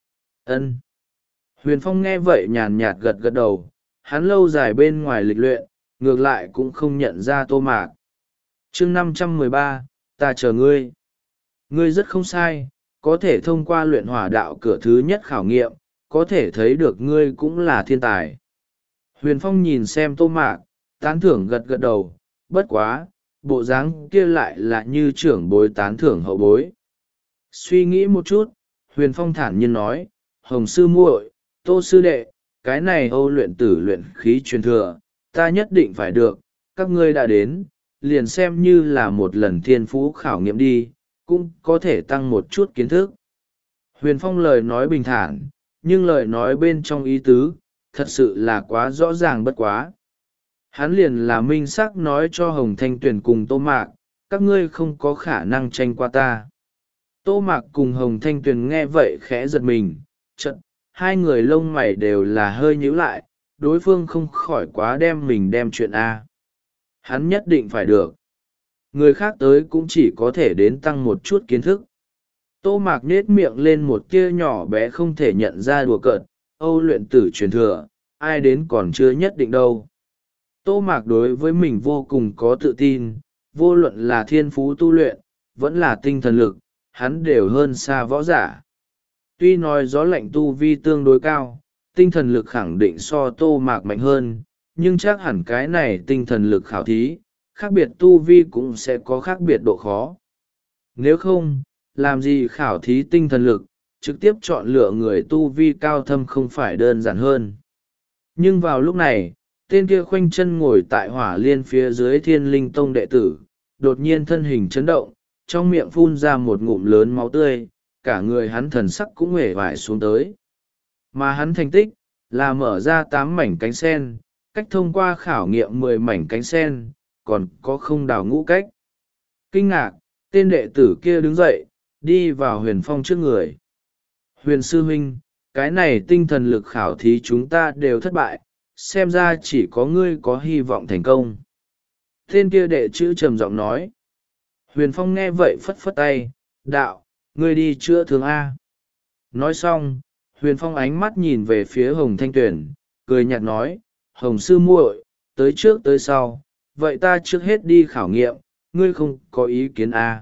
Ân. Huyền Phong nghe vậy nhàn nhạt gật gật đầu, hắn lâu dài bên ngoài lịch luyện, ngược lại cũng không nhận ra Tô Mạc. Chương năm trăm mười ba, ta chờ ngươi. Ngươi rất không sai, có thể thông qua luyện hỏa đạo cửa thứ nhất khảo nghiệm, có thể thấy được ngươi cũng là thiên tài. Huyền Phong nhìn xem Tô Mạc, tán thưởng gật gật đầu, bất quá, bộ dáng kia lại là như trưởng bối tán thưởng hậu bối. Suy nghĩ một chút, Huyền Phong thản nhiên nói, Hồng sư muội, Tô sư đệ, cái này Âu luyện tử luyện khí truyền thừa, ta nhất định phải được, các ngươi đã đến, liền xem như là một lần thiên phú khảo nghiệm đi, cũng có thể tăng một chút kiến thức. Huyền Phong lời nói bình thản, nhưng lời nói bên trong ý tứ, thật sự là quá rõ ràng bất quá. Hắn liền là minh xác nói cho Hồng Thanh Tuyền cùng Tô Mạc, các ngươi không có khả năng tranh qua ta. Tô Mạc cùng Hồng Thanh Tuyền nghe vậy khẽ giật mình, chợt hai người lông mày đều là hơi nhíu lại, đối phương không khỏi quá đem mình đem chuyện A. Hắn nhất định phải được. Người khác tới cũng chỉ có thể đến tăng một chút kiến thức. Tô Mạc nết miệng lên một tia nhỏ bé không thể nhận ra đùa cợt, Âu luyện tử truyền thừa, ai đến còn chưa nhất định đâu. Tô Mạc đối với mình vô cùng có tự tin, vô luận là thiên phú tu luyện, vẫn là tinh thần lực, hắn đều hơn xa võ giả. Tuy nói gió lạnh tu vi tương đối cao, tinh thần lực khẳng định so Tô Mạc mạnh hơn, nhưng chắc hẳn cái này tinh thần lực khảo thí, khác biệt tu vi cũng sẽ có khác biệt độ khó. Nếu không, làm gì khảo thí tinh thần lực, trực tiếp chọn lựa người tu vi cao thâm không phải đơn giản hơn. Nhưng vào lúc này, tên kia khoanh chân ngồi tại hỏa liên phía dưới thiên linh tông đệ tử, đột nhiên thân hình chấn động, trong miệng phun ra một ngụm lớn máu tươi, cả người hắn thần sắc cũng hể vải xuống tới. Mà hắn thành tích, là mở ra tám mảnh cánh sen, cách thông qua khảo nghiệm mười mảnh cánh sen, còn có không đào ngũ cách. Kinh ngạc, tên đệ tử kia đứng dậy, đi vào Huyền Phong trước người. Huyền sư huynh, cái này tinh thần lực khảo thí chúng ta đều thất bại, xem ra chỉ có ngươi có hy vọng thành công. Tên kia đệ chữ trầm giọng nói. Huyền Phong nghe vậy phất phất tay, đạo, ngươi đi chữa thương A. Nói xong, Huyền Phong ánh mắt nhìn về phía Hồng Thanh Tuyền, cười nhạt nói, Hồng sư muội, tới trước tới sau, vậy ta trước hết đi khảo nghiệm, ngươi không có ý kiến A.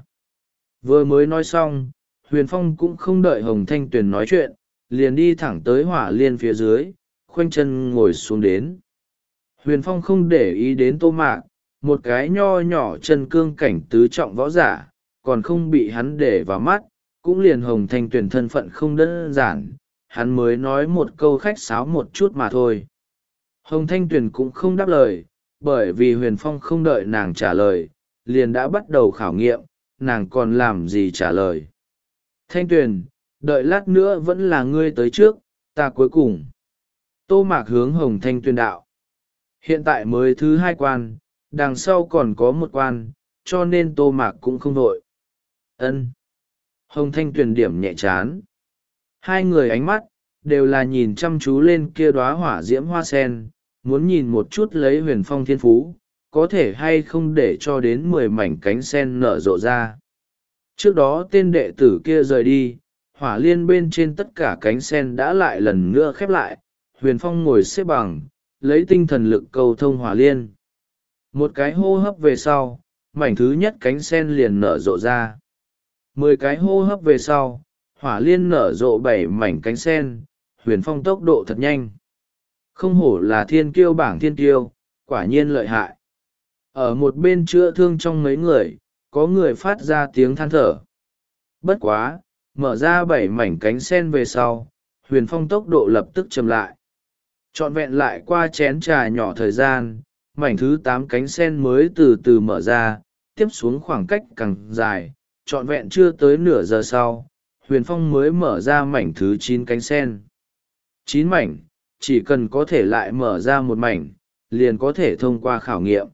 Vừa mới nói xong, Huyền Phong cũng không đợi Hồng Thanh Tuyền nói chuyện, liền đi thẳng tới hỏa liên phía dưới, khoanh chân ngồi xuống đến. Huyền Phong không để ý đến Tô Mạc, một cái nho nhỏ chân cương cảnh tứ trọng võ giả, còn không bị hắn để vào mắt, cũng liền Hồng Thanh Tuyền thân phận không đơn giản, hắn mới nói một câu khách sáo một chút mà thôi. Hồng Thanh Tuyền cũng không đáp lời, bởi vì Huyền Phong không đợi nàng trả lời, liền đã bắt đầu khảo nghiệm, nàng còn làm gì trả lời. Thanh Tuyền, đợi lát nữa vẫn là ngươi tới trước, ta cuối cùng. Tô Mạc hướng Hồng Thanh Tuyền đạo. Hiện tại mới thứ hai quan, đằng sau còn có một quan, cho nên Tô Mạc cũng không vội. Ân. Hồng Thanh Tuyền điểm nhẹ chán. Hai người ánh mắt, đều là nhìn chăm chú lên kia đóa hỏa diễm hoa sen, muốn nhìn một chút lấy Huyền Phong thiên phú, có thể hay không để cho đến mười mảnh cánh sen nở rộ ra. Trước đó tên đệ tử kia rời đi, hỏa liên bên trên tất cả cánh sen đã lại lần nữa khép lại, Huyền Phong ngồi xếp bằng, lấy tinh thần lực cầu thông hỏa liên. Một cái hô hấp về sau, mảnh thứ nhất cánh sen liền nở rộ ra. Mười cái hô hấp về sau, hỏa liên nở rộ bảy mảnh cánh sen, Huyền Phong tốc độ thật nhanh. Không hổ là thiên kiêu bảng thiên kiêu, quả nhiên lợi hại. Ở một bên chữa thương trong mấy người, có người phát ra tiếng than thở. Bất quá, mở ra bảy mảnh cánh sen về sau, Huyền Phong tốc độ lập tức chậm lại. Trọn vẹn lại qua chén trà nhỏ thời gian, mảnh thứ tám cánh sen mới từ từ mở ra, tiếp xuống khoảng cách càng dài, trọn vẹn chưa tới nửa giờ sau, Huyền Phong mới mở ra mảnh thứ chín cánh sen. Chín mảnh, chỉ cần có thể lại mở ra một mảnh, liền có thể thông qua khảo nghiệm.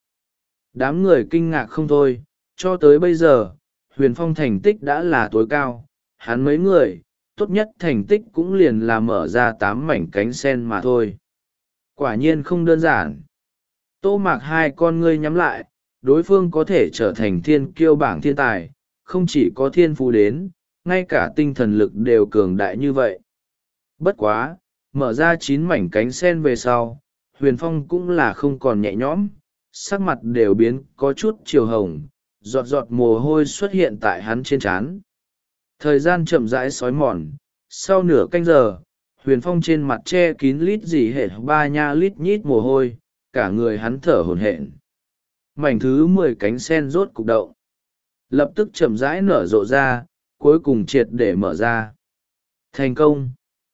Đám người kinh ngạc không thôi, cho tới bây giờ, Huyền Phong thành tích đã là tối cao, hắn mấy người, tốt nhất thành tích cũng liền là mở ra tám mảnh cánh sen mà thôi. Quả nhiên không đơn giản. Tô Mạc hai con ngươi nhắm lại, đối phương có thể trở thành thiên kiêu bảng thiên tài, không chỉ có thiên phú đến, ngay cả tinh thần lực đều cường đại như vậy. Bất quá, mở ra chín mảnh cánh sen về sau, Huyền Phong cũng là không còn nhẹ nhõm, sắc mặt đều biến có chút chiều hồng, giọt giọt mồ hôi xuất hiện tại hắn trên trán. Thời gian chậm rãi xói mòn, sau nửa canh giờ, Huyền Phong trên mặt che kín lít dỉ hệ ba nha lít nhít mồ hôi, cả người hắn thở hổn hển. Mảnh thứ mười cánh sen rốt cục động, lập tức chậm rãi nở rộ ra, cuối cùng triệt để mở ra. Thành công!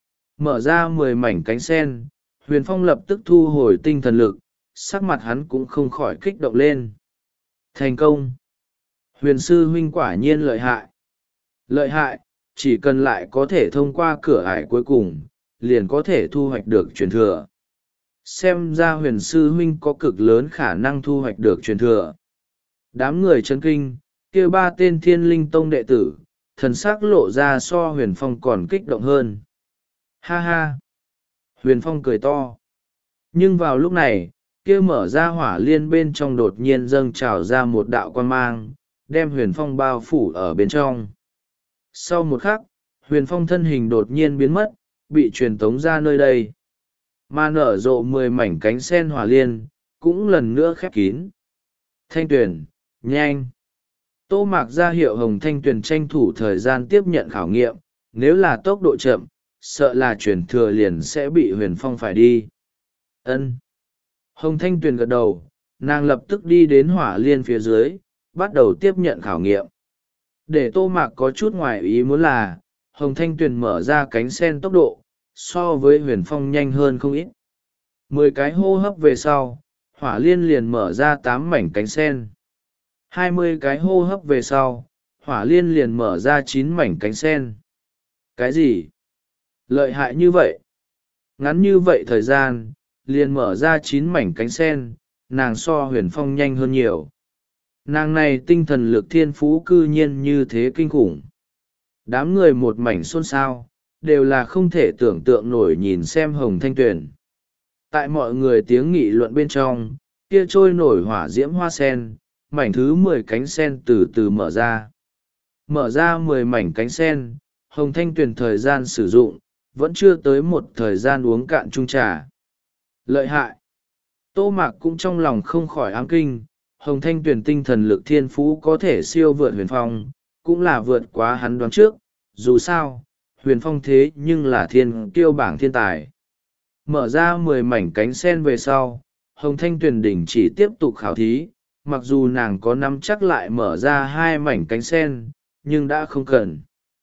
Mở ra mười mảnh cánh sen, Huyền Phong lập tức thu hồi tinh thần lực, sắc mặt hắn cũng không khỏi kích động lên. Thành công! Huyền sư huynh quả nhiên lợi hại. Lợi hại, chỉ cần lại có thể thông qua cửa ải cuối cùng, liền có thể thu hoạch được truyền thừa. Xem ra Huyền sư huynh có cực lớn khả năng thu hoạch được truyền thừa. Đám người chấn kinh, kia ba tên thiên linh tông đệ tử, thần sắc lộ ra so Huyền Phong còn kích động hơn. Ha ha! Huyền Phong cười to. Nhưng vào lúc này, kia mở ra hỏa liên bên trong đột nhiên dâng trào ra một đạo quan mang, đem Huyền Phong bao phủ ở bên trong. Sau một khắc, Huyền Phong thân hình đột nhiên biến mất, bị truyền tống ra nơi đây. Mà nở rộ mười mảnh cánh sen hỏa liên, cũng lần nữa khép kín. Thanh Tuyền, nhanh! Tô Mạc ra hiệu Hồng Thanh Tuyền tranh thủ thời gian tiếp nhận khảo nghiệm, nếu là tốc độ chậm, sợ là truyền thừa liền sẽ bị Huyền Phong phải đi. Ân. Hồng Thanh Tuyền gật đầu, nàng lập tức đi đến hỏa liên phía dưới, bắt đầu tiếp nhận khảo nghiệm. Để Tô Mạc có chút ngoài ý muốn là, Hồng Thanh Tuyền mở ra cánh sen tốc độ, so với Huyền Phong nhanh hơn không ít. Mười cái hô hấp về sau, hỏa liên liền mở ra tám mảnh cánh sen. Hai mươi cái hô hấp về sau, hỏa liên liền mở ra chín mảnh cánh sen. Cái gì? Lợi hại như vậy? Ngắn như vậy thời gian, liền mở ra chín mảnh cánh sen, nàng so huyền phong nhanh hơn nhiều. Nàng này tinh thần lực thiên phú cư nhiên như thế kinh khủng. Đám người một mảnh xôn xao, đều là không thể tưởng tượng nổi nhìn xem Hồng Thanh Tuyền. Tại mọi người tiếng nghị luận bên trong, kia trôi nổi hỏa diễm hoa sen, mảnh thứ mười cánh sen từ từ mở ra. Mở ra mười mảnh cánh sen, Hồng Thanh Tuyền thời gian sử dụng, vẫn chưa tới một thời gian uống cạn chung trà. Lợi hại! Tô Mạc cũng trong lòng không khỏi ám kinh, Hồng Thanh Tuyền tinh thần lực thiên phú có thể siêu vượt huyền phong, cũng là vượt quá hắn đoán trước, dù sao, huyền phong thế nhưng là thiên kiêu bảng thiên tài. Mở ra mười mảnh cánh sen về sau, Hồng Thanh Tuyền đỉnh chỉ tiếp tục khảo thí, mặc dù nàng có nắm chắc lại mở ra hai mảnh cánh sen, nhưng đã không cần.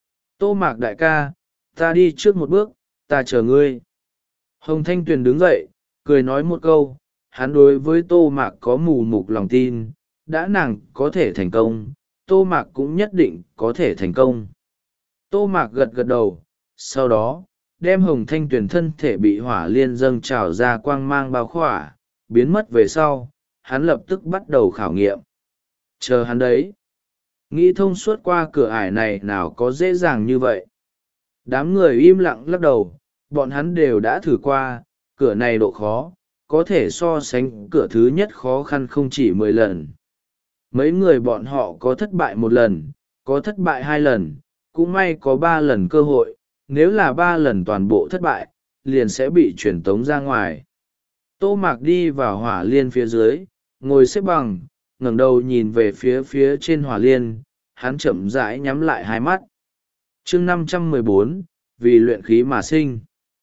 Tô Mạc đại ca, ta đi trước một bước, ta chờ ngươi. Hồng Thanh Tuyền đứng dậy, cười nói một câu, hắn đối với Tô Mạc có mù mục lòng tin, đã nàng có thể thành công, Tô Mạc cũng nhất định có thể thành công. Tô Mạc gật gật đầu, sau đó, đem Hồng Thanh Tuyền thân thể bị hỏa liên dâng trào ra quang mang bao khỏa, biến mất về sau, hắn lập tức bắt đầu khảo nghiệm. Chờ hắn đấy. Nghĩ thông suốt qua cửa ải này nào có dễ dàng như vậy. Đám người im lặng lắc đầu, bọn hắn đều đã thử qua, cửa này độ khó, có thể so sánh cửa thứ nhất khó khăn không chỉ mười lần. Mấy người bọn họ có thất bại một lần, có thất bại hai lần, cũng may có ba lần cơ hội, nếu là ba lần toàn bộ thất bại, liền sẽ bị truyền tống ra ngoài. Tô Mạc đi vào hỏa liên phía dưới, ngồi xếp bằng, ngẩng đầu nhìn về phía phía trên hỏa liên, hắn chậm rãi nhắm lại hai mắt. Chương năm trăm mười bốn, vì luyện khí mà sinh.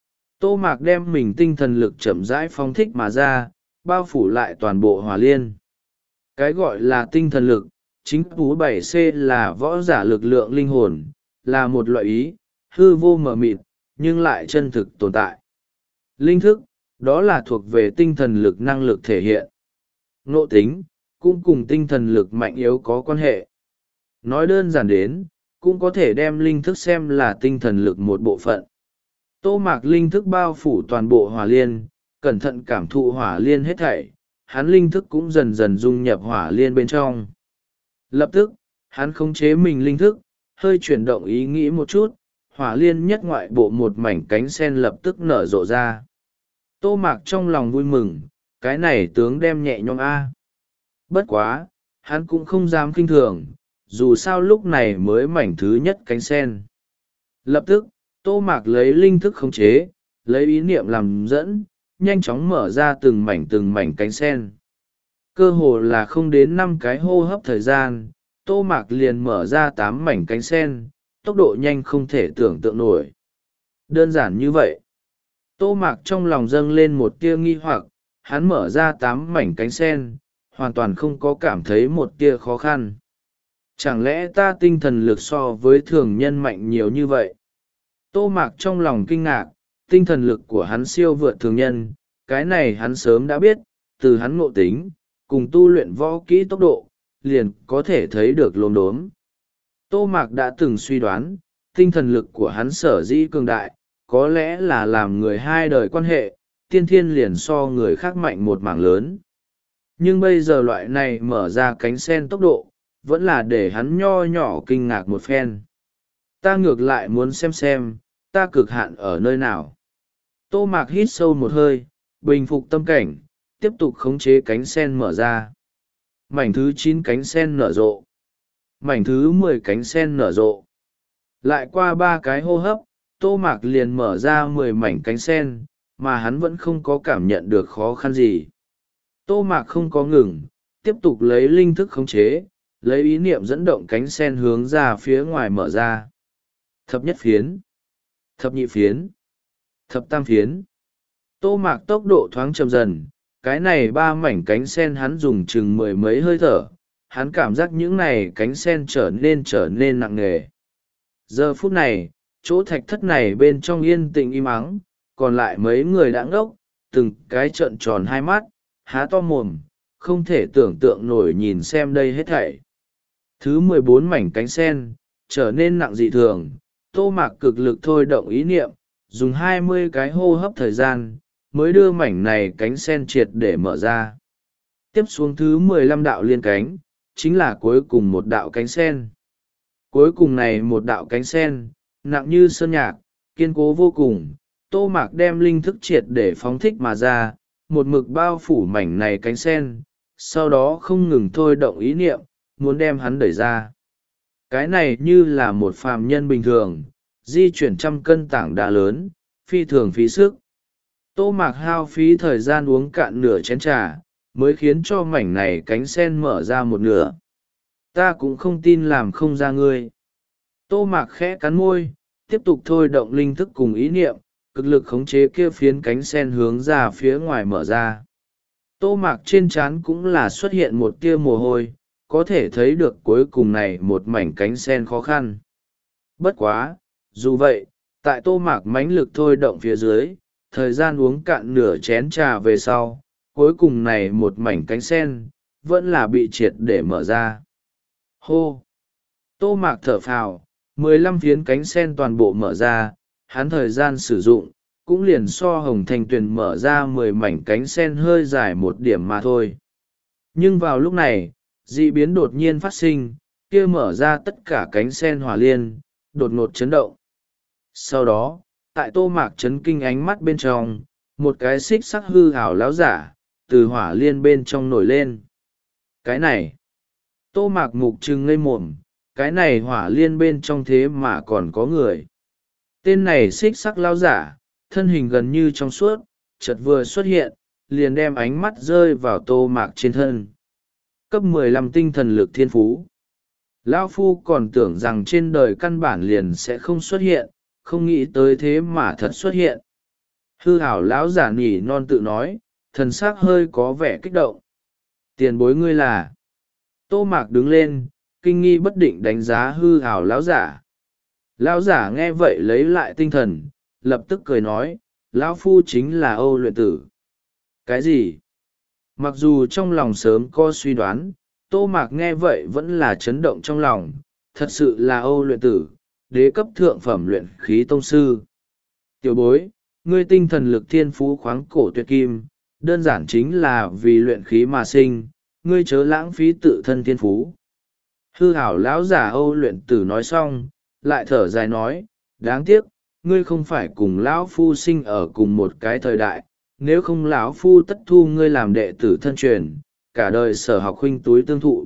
Tô Mạc đem mình tinh thần lực chậm rãi phóng thích mà ra, bao phủ lại toàn bộ hỏa liên. Cái gọi là tinh thần lực, chính tú bảy C là võ giả lực lượng linh hồn, là một loại ý, hư vô mờ mịt, nhưng lại chân thực tồn tại. Linh thức, đó là thuộc về tinh thần lực năng lực thể hiện. Ngộ tính, cũng cùng tinh thần lực mạnh yếu có quan hệ. Nói đơn giản đến, cũng có thể đem linh thức xem là tinh thần lực một bộ phận. Tô Mạc linh thức bao phủ toàn bộ hỏa liên, cẩn thận cảm thụ hỏa liên hết thảy, hắn linh thức cũng dần dần dung nhập hỏa liên bên trong. Lập tức, hắn khống chế mình linh thức, hơi chuyển động ý nghĩ một chút, hỏa liên nhất ngoại bộ một mảnh cánh sen lập tức nở rộ ra. Tô Mạc trong lòng vui mừng, cái này tướng đem nhẹ nhõm A. Bất quá, hắn cũng không dám kinh thường, dù sao lúc này mới mảnh thứ nhất cánh sen. Lập tức, Tô Mạc lấy linh thức khống chế, lấy ý niệm làm dẫn, nhanh chóng mở ra từng mảnh từng mảnh cánh sen. Cơ hồ là không đến năm cái hô hấp thời gian, Tô Mạc liền mở ra tám mảnh cánh sen, tốc độ nhanh không thể tưởng tượng nổi. Đơn giản như vậy. Tô Mạc trong lòng dâng lên một tia nghi hoặc, hắn mở ra tám mảnh cánh sen, hoàn toàn không có cảm thấy một tia khó khăn. Chẳng lẽ ta tinh thần lực so với thường nhân mạnh nhiều như vậy? Tô Mạc trong lòng kinh ngạc, tinh thần lực của hắn siêu vượt thường nhân, cái này hắn sớm đã biết, từ hắn ngộ tính, cùng tu luyện võ kỹ tốc độ, liền có thể thấy được lốm đốm. Tô Mạc đã từng suy đoán, tinh thần lực của hắn sở dĩ cường đại, có lẽ là làm người hai đời quan hệ, tiên thiên liền so người khác mạnh một mảng lớn. Nhưng bây giờ loại này mở ra cánh sen tốc độ, vẫn là để hắn nho nhỏ kinh ngạc một phen. Ta ngược lại muốn xem xem, ta cực hạn ở nơi nào. Tô Mạc hít sâu một hơi, bình phục tâm cảnh, tiếp tục khống chế cánh sen mở ra. Mảnh thứ chín cánh sen nở rộ. Mảnh thứ mười cánh sen nở rộ. Lại qua ba cái hô hấp, Tô Mạc liền mở ra mười mảnh cánh sen, mà hắn vẫn không có cảm nhận được khó khăn gì. Tô Mạc không có ngừng, tiếp tục lấy linh thức khống chế, lấy ý niệm dẫn động cánh sen hướng ra phía ngoài mở ra. Thập nhất phiến, thập nhị phiến, thập tam phiến. Tô Mạc tốc độ thoáng chậm dần, cái này ba mảnh cánh sen hắn dùng chừng mười mấy hơi thở, hắn cảm giác những này cánh sen trở nên trở nên nặng nề. Giờ phút này, chỗ thạch thất này bên trong yên tĩnh im ắng, còn lại mấy người đã ngốc, từng cái trợn tròn hai mắt, há to mồm, không thể tưởng tượng nổi nhìn xem đây hết thảy. Thứ mười bốn mảnh cánh sen trở nên nặng dị thường. Tô Mạc cực lực thôi động ý niệm, dùng hai mươi cái hô hấp thời gian mới đưa mảnh này cánh sen triệt để mở ra. Tiếp xuống thứ mười lăm đạo liên cánh, chính là cuối cùng một đạo cánh sen. Cuối cùng này một đạo cánh sen, nặng như sơn nhạc, kiên cố vô cùng. Tô Mạc đem linh thức triệt để phóng thích mà ra, một mực bao phủ mảnh này cánh sen, sau đó không ngừng thôi động ý niệm, muốn đem hắn đẩy ra. Cái này như là một phàm nhân bình thường, di chuyển trăm cân tảng đá lớn, phi thường phí sức. Tô Mạc hao phí thời gian uống cạn nửa chén trà, mới khiến cho mảnh này cánh sen mở ra một nửa. Ta cũng không tin làm không ra ngươi. Tô Mạc khẽ cắn môi, tiếp tục thôi động linh thức cùng ý niệm, cực lực khống chế kia phiến cánh sen hướng ra phía ngoài mở ra. Tô Mạc trên trán cũng là xuất hiện một tia mồ hôi, có thể thấy được cuối cùng này một mảnh cánh sen khó khăn. Bất quá, dù vậy, tại Tô Mạc mãnh lực thôi động phía dưới, thời gian uống cạn nửa chén trà về sau, cuối cùng này một mảnh cánh sen, vẫn là bị triệt để mở ra. Hô! Tô Mạc thở phào, mười lăm phiến cánh sen toàn bộ mở ra, hắn thời gian sử dụng, cũng liền so Hồng Thanh Tuyền mở ra mười mảnh cánh sen hơi dài một điểm mà thôi. Nhưng vào lúc này, dị biến đột nhiên phát sinh, kia mở ra tất cả cánh sen hỏa liên, đột ngột chấn động. Sau đó, tại Tô Mạc chấn kinh ánh mắt bên trong, một cái xích sắc hư ảo láo giả, từ hỏa liên bên trong nổi lên. Cái này, Tô Mạc mục trừng ngây mồm, cái này hỏa liên bên trong thế mà còn có người. Tên này xích sắc láo giả, thân hình gần như trong suốt, chợt vừa xuất hiện, liền đem ánh mắt rơi vào Tô Mạc trên thân. Cấp mười lăm tinh thần lực thiên phú. Lão Phu còn tưởng rằng trên đời căn bản liền sẽ không xuất hiện, không nghĩ tới thế mà thật xuất hiện. Hư ảo lão giả nỉ non tự nói, thần sắc hơi có vẻ kích động. Tiền bối ngươi là. Tô Mạc đứng lên, kinh nghi bất định đánh giá hư ảo lão giả. Lão giả nghe vậy lấy lại tinh thần, lập tức cười nói, lão Phu chính là Âu luyện tử. Cái gì? Mặc dù trong lòng sớm có suy đoán, Tô Mạc nghe vậy vẫn là chấn động trong lòng, thật sự là Âu luyện tử, đế cấp thượng phẩm luyện khí tông sư. Tiểu bối, ngươi tinh thần lực thiên phú khoáng cổ tuyệt kim, đơn giản chính là vì luyện khí mà sinh, ngươi chớ lãng phí tự thân thiên phú. Hư hảo lão giả Âu luyện tử nói xong, lại thở dài nói, đáng tiếc, ngươi không phải cùng lão phu sinh ở cùng một cái thời đại, nếu không lão phu tất thu ngươi làm đệ tử thân truyền, cả đời sở học huynh túi tương thụ.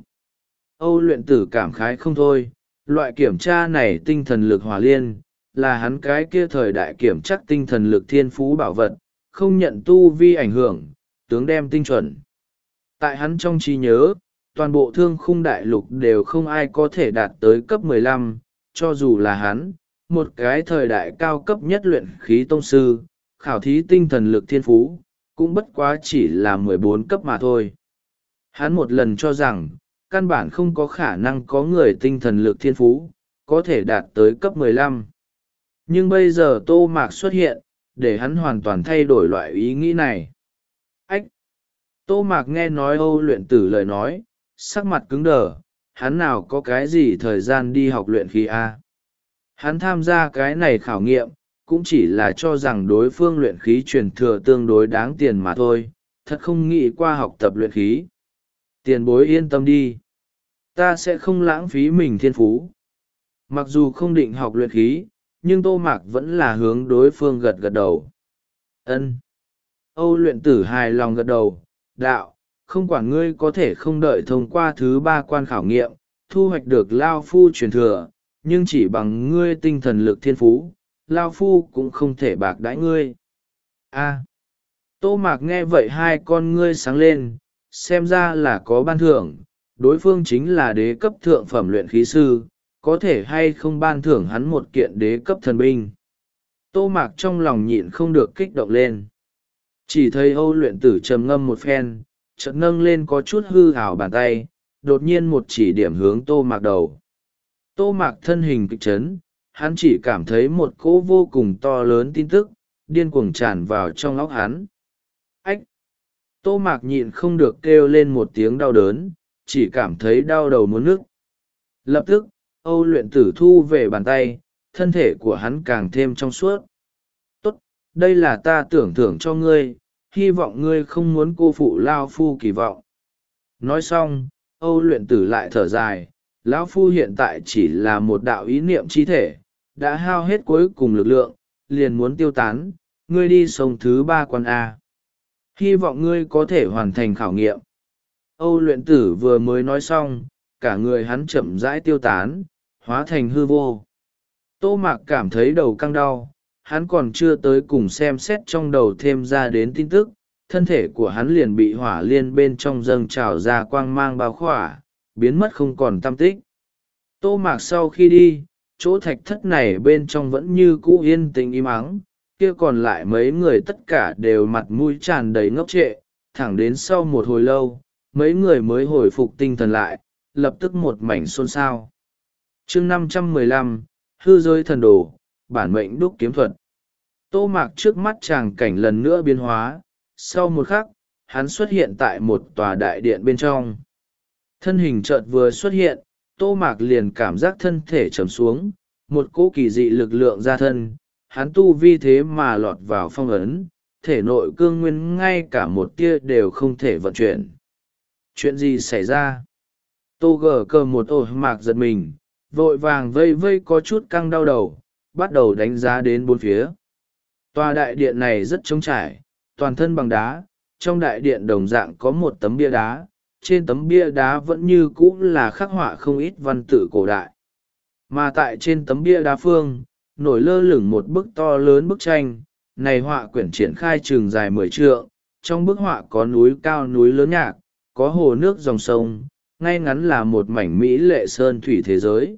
Âu luyện tử cảm khái không thôi, loại kiểm tra này tinh thần lực hỏa liên, là hắn cái kia thời đại kiểm chắc tinh thần lực thiên phú bảo vật, không nhận tu vi ảnh hưởng, tướng đem tinh chuẩn. Tại hắn trong trí nhớ, toàn bộ thương khung đại lục đều không ai có thể đạt tới cấp mười lăm, cho dù là hắn, một cái thời đại cao cấp nhất luyện khí tông sư, khảo thí tinh thần lực thiên phú, cũng bất quá chỉ là mười bốn cấp mà thôi. Hắn một lần cho rằng, căn bản không có khả năng có người tinh thần lực thiên phú, có thể đạt tới cấp mười lăm. Nhưng bây giờ Tô Mạc xuất hiện, để hắn hoàn toàn thay đổi loại ý nghĩ này. Ách! Tô Mạc nghe nói Âu luyện tử lời nói, sắc mặt cứng đờ, hắn nào có cái gì thời gian đi học luyện khí A. Hắn tham gia cái này khảo nghiệm, cũng chỉ là cho rằng đối phương luyện khí truyền thừa tương đối đáng tiền mà thôi, thật không nghĩ qua học tập luyện khí. Tiền bối yên tâm đi. Ta sẽ không lãng phí mình thiên phú. Mặc dù không định học luyện khí, nhưng Tô Mạc vẫn là hướng đối phương gật gật đầu. Ân. Âu luyện tử hài lòng gật đầu, đạo, không quản ngươi có thể không đợi thông qua thứ ba quan khảo nghiệm, thu hoạch được Lao Phu truyền thừa, nhưng chỉ bằng ngươi tinh thần lực thiên phú, Lao Phu cũng không thể bạc đãi ngươi. A. Tô Mạc nghe vậy hai con ngươi sáng lên, xem ra là có ban thưởng, đối phương chính là đế cấp thượng phẩm luyện khí sư, có thể hay không ban thưởng hắn một kiện đế cấp thần binh. Tô Mạc trong lòng nhịn không được kích động lên. Chỉ thấy Âu luyện tử trầm ngâm một phen, chợt nâng lên có chút hư ảo bàn tay, đột nhiên một chỉ điểm hướng Tô Mạc đầu. Tô Mạc thân hình kịch chấn, hắn chỉ cảm thấy một cỗ vô cùng to lớn tin tức, điên cuồng tràn vào trong óc hắn. Tô Mạc nhịn không được kêu lên một tiếng đau đớn, chỉ cảm thấy đau đầu muốn nức. Lập tức, Âu luyện tử thu về bàn tay, thân thể của hắn càng thêm trong suốt. Tốt, đây là ta tưởng thưởng cho ngươi, hy vọng ngươi không muốn cô phụ lao phu kỳ vọng. Nói xong, Âu luyện tử lại thở dài, lão phu hiện tại chỉ là một đạo ý niệm chi thể, đã hao hết cuối cùng lực lượng, liền muốn tiêu tán, ngươi đi sông thứ ba quan A. Hy vọng ngươi có thể hoàn thành khảo nghiệm. Âu luyện tử vừa mới nói xong, cả người hắn chậm rãi tiêu tán, hóa thành hư vô. Tô Mạc cảm thấy đầu căng đau, hắn còn chưa tới cùng xem xét trong đầu thêm ra đến tin tức, thân thể của hắn liền bị hỏa liên bên trong dâng trào ra quang mang bao khỏa, biến mất không còn tăm tích. Tô Mạc sau khi đi, chỗ thạch thất này bên trong vẫn như cũ yên tĩnh im ắng, kia còn lại mấy người tất cả đều mặt mũi tràn đầy ngốc trệ, thẳng đến sau một hồi lâu, mấy người mới hồi phục tinh thần lại, lập tức một mảnh xôn xao. Chương năm trăm mười lăm, hư giới thần đồ, bản mệnh đúc kiếm thuật. Tô Mạc trước mắt tràng cảnh lần nữa biến hóa, sau một khắc, hắn xuất hiện tại một tòa đại điện bên trong. Thân hình chợt vừa xuất hiện, Tô Mạc liền cảm giác thân thể trầm xuống, một cỗ kỳ dị lực lượng ra thân, hắn tu vi thế mà lọt vào phong ấn, thể nội cương nguyên ngay cả một tia đều không thể vận chuyển. Chuyện gì xảy ra? Tô gờ cờ một ổ mạc giật mình, vội vàng vây vây có chút căng đau đầu, bắt đầu đánh giá đến bốn phía. Tòa đại điện này rất trống trải, toàn thân bằng đá, trong đại điện đồng dạng có một tấm bia đá, trên tấm bia đá vẫn như cũ là khắc họa không ít văn tự cổ đại. Mà tại trên tấm bia đá phương, nổi lơ lửng một bức to lớn bức tranh, này họa quyển triển khai trường dài mười trượng, trong bức họa có núi cao núi lớn nhạc, có hồ nước dòng sông, ngay ngắn là một mảnh mỹ lệ sơn thủy thế giới.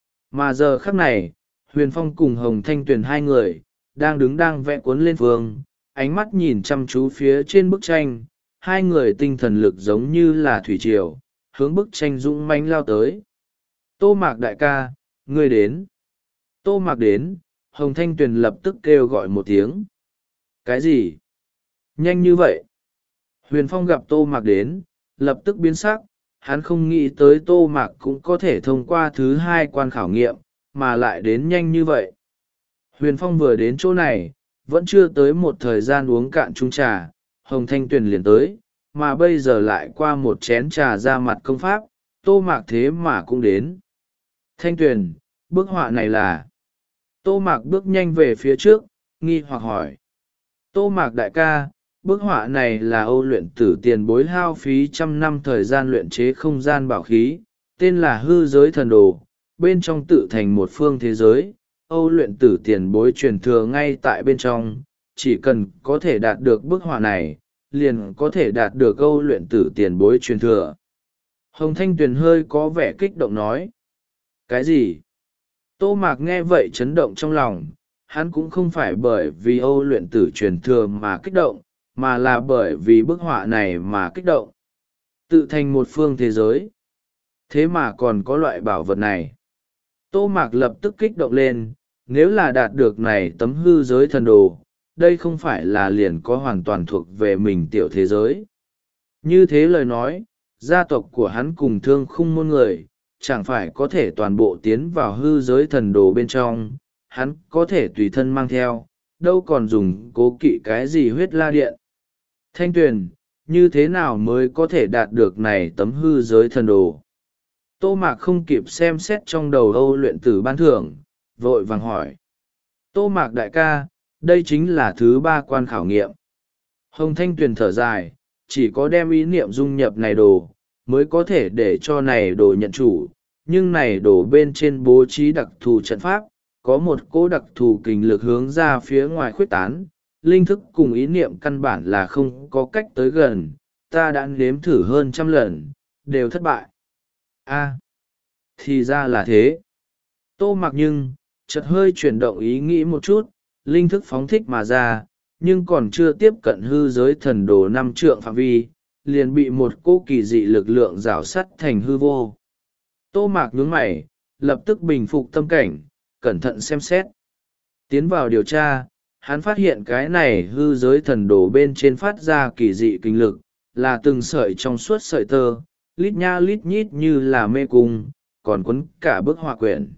Mà giờ khắc này, Huyền Phong cùng Hồng Thanh Tuyền hai người, đang đứng đang vẽ cuốn lên phương, ánh mắt nhìn chăm chú phía trên bức tranh, hai người tinh thần lực giống như là thủy triều, hướng bức tranh dũng mãnh lao tới. Tô Mạc đại ca, ngươi đến. Tô Mạc đến, Hồng Thanh Tuyền lập tức kêu gọi một tiếng. Cái gì? Nhanh như vậy? Huyền Phong gặp Tô Mạc đến, lập tức biến sắc, hắn không nghĩ tới Tô Mạc cũng có thể thông qua thứ hai quan khảo nghiệm, mà lại đến nhanh như vậy. Huyền Phong vừa đến chỗ này, vẫn chưa tới một thời gian uống cạn chung trà, Hồng Thanh Tuyền liền tới, mà bây giờ lại qua một chén trà ra mặt công pháp, Tô Mạc thế mà cũng đến. Thanh Tuyền, bức họa này là... Tô Mạc bước nhanh về phía trước, nghi hoặc hỏi. Tô Mạc đại ca, bức họa này là Âu luyện tử tiền bối hao phí trăm năm thời gian luyện chế không gian bảo khí, tên là hư giới thần đồ, bên trong tự thành một phương thế giới. Âu luyện tử tiền bối truyền thừa ngay tại bên trong, chỉ cần có thể đạt được bức họa này, liền có thể đạt được Âu luyện tử tiền bối truyền thừa. Hồng Thanh Tuyền hơi có vẻ kích động nói. Cái gì? Tô Mạc nghe vậy chấn động trong lòng, hắn cũng không phải bởi vì Âu luyện tử truyền thừa mà kích động, mà là bởi vì bức họa này mà kích động. Tự thành một phương thế giới. Thế mà còn có loại bảo vật này. Tô Mạc lập tức kích động lên, nếu là đạt được này tấm hư giới thần đồ, đây không phải là liền có hoàn toàn thuộc về mình tiểu thế giới. Như thế lời nói, gia tộc của hắn cùng Thương Khung môn người, chẳng phải có thể toàn bộ tiến vào hư giới thần đồ bên trong, hắn có thể tùy thân mang theo, đâu còn dùng cố kỵ cái gì huyết la điện. Thanh Tuyền, như thế nào mới có thể đạt được này tấm hư giới thần đồ? Tô Mạc không kịp xem xét trong đầu Âu luyện tử ban thưởng, vội vàng hỏi. Tô Mạc đại ca, đây chính là thứ ba quan khảo nghiệm. Hồng Thanh Tuyền thở dài, chỉ có đem ý niệm dung nhập này đồ, mới có thể để cho này đồ nhận chủ, nhưng này đồ bên trên bố trí đặc thù trận pháp, có một cỗ đặc thù kình lực hướng ra phía ngoài khuếch tán, linh thức cùng ý niệm căn bản là không có cách tới gần, ta đã nếm thử hơn trăm lần, đều thất bại. A, thì ra là thế. Tô Mạc nhưng, chợt hơi chuyển động ý nghĩ một chút, linh thức phóng thích mà ra, nhưng còn chưa tiếp cận hư giới thần đồ năm trượng phạm vi, liền bị một cô kỳ dị lực lượng rào sắt thành hư vô. Tô Mạc nhướng mày, lập tức bình phục tâm cảnh, cẩn thận xem xét. Tiến vào điều tra, hắn phát hiện cái này hư giới thần đồ bên trên phát ra kỳ dị kinh lực, là từng sợi trong suốt sợi tơ, lít nha lít nhít như là mê cung, còn quấn cả bức họa quyển.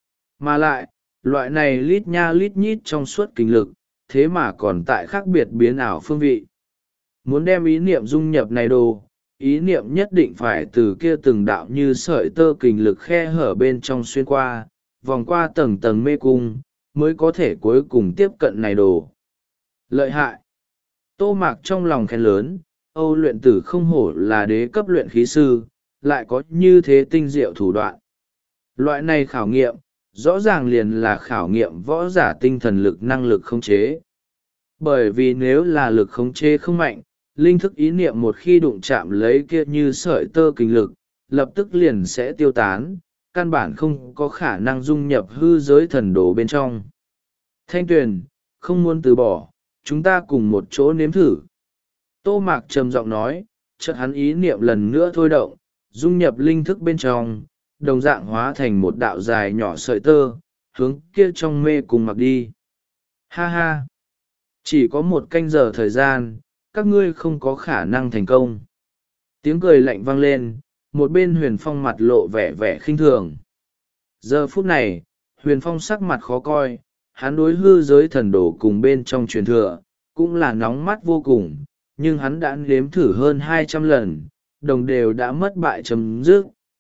Mà lại, loại này lít nha lít nhít trong suốt kinh lực, thế mà còn tại khác biệt biến ảo phương vị. Muốn đem ý niệm dung nhập này đồ, ý niệm nhất định phải từ kia từng đạo như sợi tơ kình lực khe hở bên trong xuyên qua, vòng qua tầng tầng mê cung, mới có thể cuối cùng tiếp cận này đồ. Lợi hại! Tô Mạc trong lòng khen lớn, Âu luyện tử không hổ là đế cấp luyện khí sư, lại có như thế tinh diệu thủ đoạn. Loại này khảo nghiệm, rõ ràng liền là khảo nghiệm võ giả tinh thần lực năng lực khống chế. Bởi vì nếu là lực khống chế không mạnh, linh thức ý niệm một khi đụng chạm lấy kia như sợi tơ kinh lực, lập tức liền sẽ tiêu tán, căn bản không có khả năng dung nhập hư giới thần đồ bên trong. Thanh Tuyền, không muốn từ bỏ, chúng ta cùng một chỗ nếm thử. Tô Mạc trầm giọng nói, chợt hắn ý niệm lần nữa thôi động, dung nhập linh thức bên trong, đồng dạng hóa thành một đạo dài nhỏ sợi tơ, hướng kia trong mê cùng mặc đi. Ha ha! Chỉ có một canh giờ thời gian, các ngươi không có khả năng thành công. Tiếng cười lạnh vang lên, một bên Huyền Phong mặt lộ vẻ vẻ khinh thường. Giờ phút này, Huyền Phong sắc mặt khó coi, hắn đối hư giới thần đồ cùng bên trong truyền thừa, cũng là nóng mắt vô cùng, nhưng hắn đã nếm thử hơn hai trăm lần, đồng đều đã mất bại chấm dứt.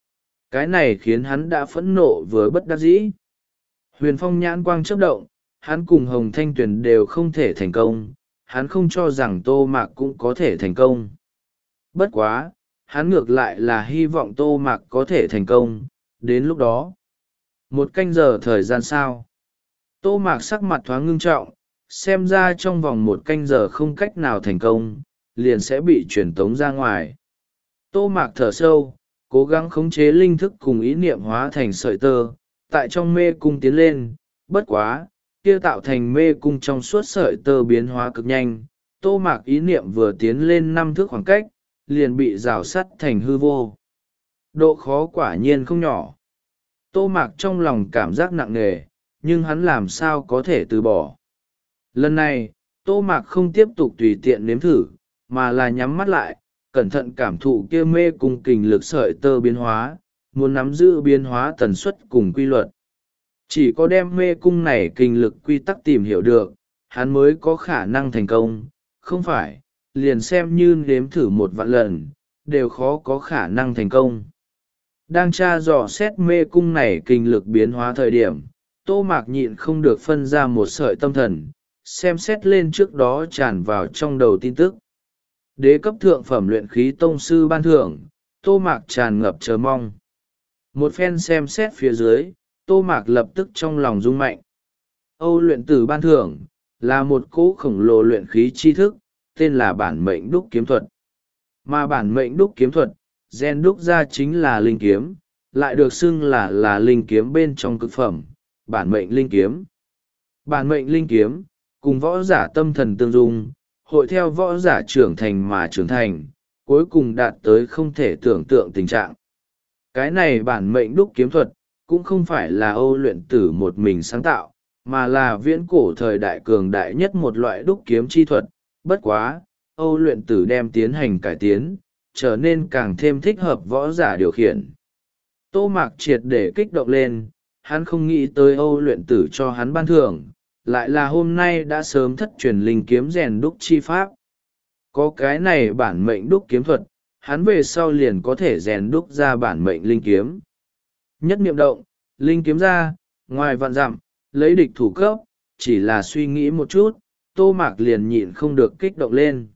Cái này khiến hắn đã phẫn nộ với bất đắc dĩ. Huyền Phong nhãn quang chớp động, hắn cùng Hồng Thanh Tuyền đều không thể thành công, hắn không cho rằng Tô Mạc cũng có thể thành công. Bất quá, hắn ngược lại là hy vọng Tô Mạc có thể thành công, đến lúc đó. Một canh giờ thời gian sao? Tô Mạc sắc mặt thoáng ngưng trọng, xem ra trong vòng một canh giờ không cách nào thành công, liền sẽ bị truyền tống ra ngoài. Tô Mạc thở sâu, cố gắng khống chế linh thức cùng ý niệm hóa thành sợi tơ, tại trong mê cung tiến lên, bất quá, kia tạo thành mê cung trong suốt sợi tơ biến hóa cực nhanh. Tô Mạc ý niệm vừa tiến lên năm thước khoảng cách, liền bị rào sắt thành hư vô. Độ khó quả nhiên không nhỏ. Tô Mạc trong lòng cảm giác nặng nề, nhưng hắn làm sao có thể từ bỏ. Lần này, Tô Mạc không tiếp tục tùy tiện nếm thử, mà là nhắm mắt lại, cẩn thận cảm thụ kia mê cung kình lực sợi tơ biến hóa, muốn nắm giữ biến hóa tần suất cùng quy luật. Chỉ có đem mê cung này kình lực quy tắc tìm hiểu được, hắn mới có khả năng thành công, không phải, liền xem như nếm thử một vạn lần, đều khó có khả năng thành công. Đang tra dò xét mê cung này kình lực biến hóa thời điểm, Tô Mạc nhịn không được phân ra một sợi tâm thần, xem xét lên trước đó tràn vào trong đầu tin tức. Đế cấp thượng phẩm luyện khí tông sư ban thưởng, Tô Mạc tràn ngập chờ mong. Một phen xem xét phía dưới, Tô Mạc lập tức trong lòng rung mạnh. Âu luyện tử ban thưởng, là một cỗ khổng lồ luyện khí tri thức, tên là bản mệnh đúc kiếm thuật. Mà bản mệnh đúc kiếm thuật, gen đúc ra chính là linh kiếm, lại được xưng là là linh kiếm bên trong cực phẩm, bản mệnh linh kiếm. Bản mệnh linh kiếm, cùng võ giả tâm thần tương dung, hội theo võ giả trưởng thành mà trưởng thành, cuối cùng đạt tới không thể tưởng tượng tình trạng. Cái này bản mệnh đúc kiếm thuật, cũng không phải là Âu luyện tử một mình sáng tạo, mà là viễn cổ thời đại cường đại nhất một loại đúc kiếm chi thuật. Bất quá, Âu luyện tử đem tiến hành cải tiến, trở nên càng thêm thích hợp võ giả điều khiển. Tô Mạc triệt để kích động lên, hắn không nghĩ tới Âu luyện tử cho hắn ban thưởng, lại là hôm nay đã sớm thất truyền linh kiếm rèn đúc chi pháp. Có cái này bản mệnh đúc kiếm thuật, hắn về sau liền có thể rèn đúc ra bản mệnh linh kiếm. Nhất niệm động, linh kiếm ra, ngoài vạn dặm, lấy địch thủ cấp, chỉ là suy nghĩ một chút, Tô Mạc liền nhịn không được kích động lên.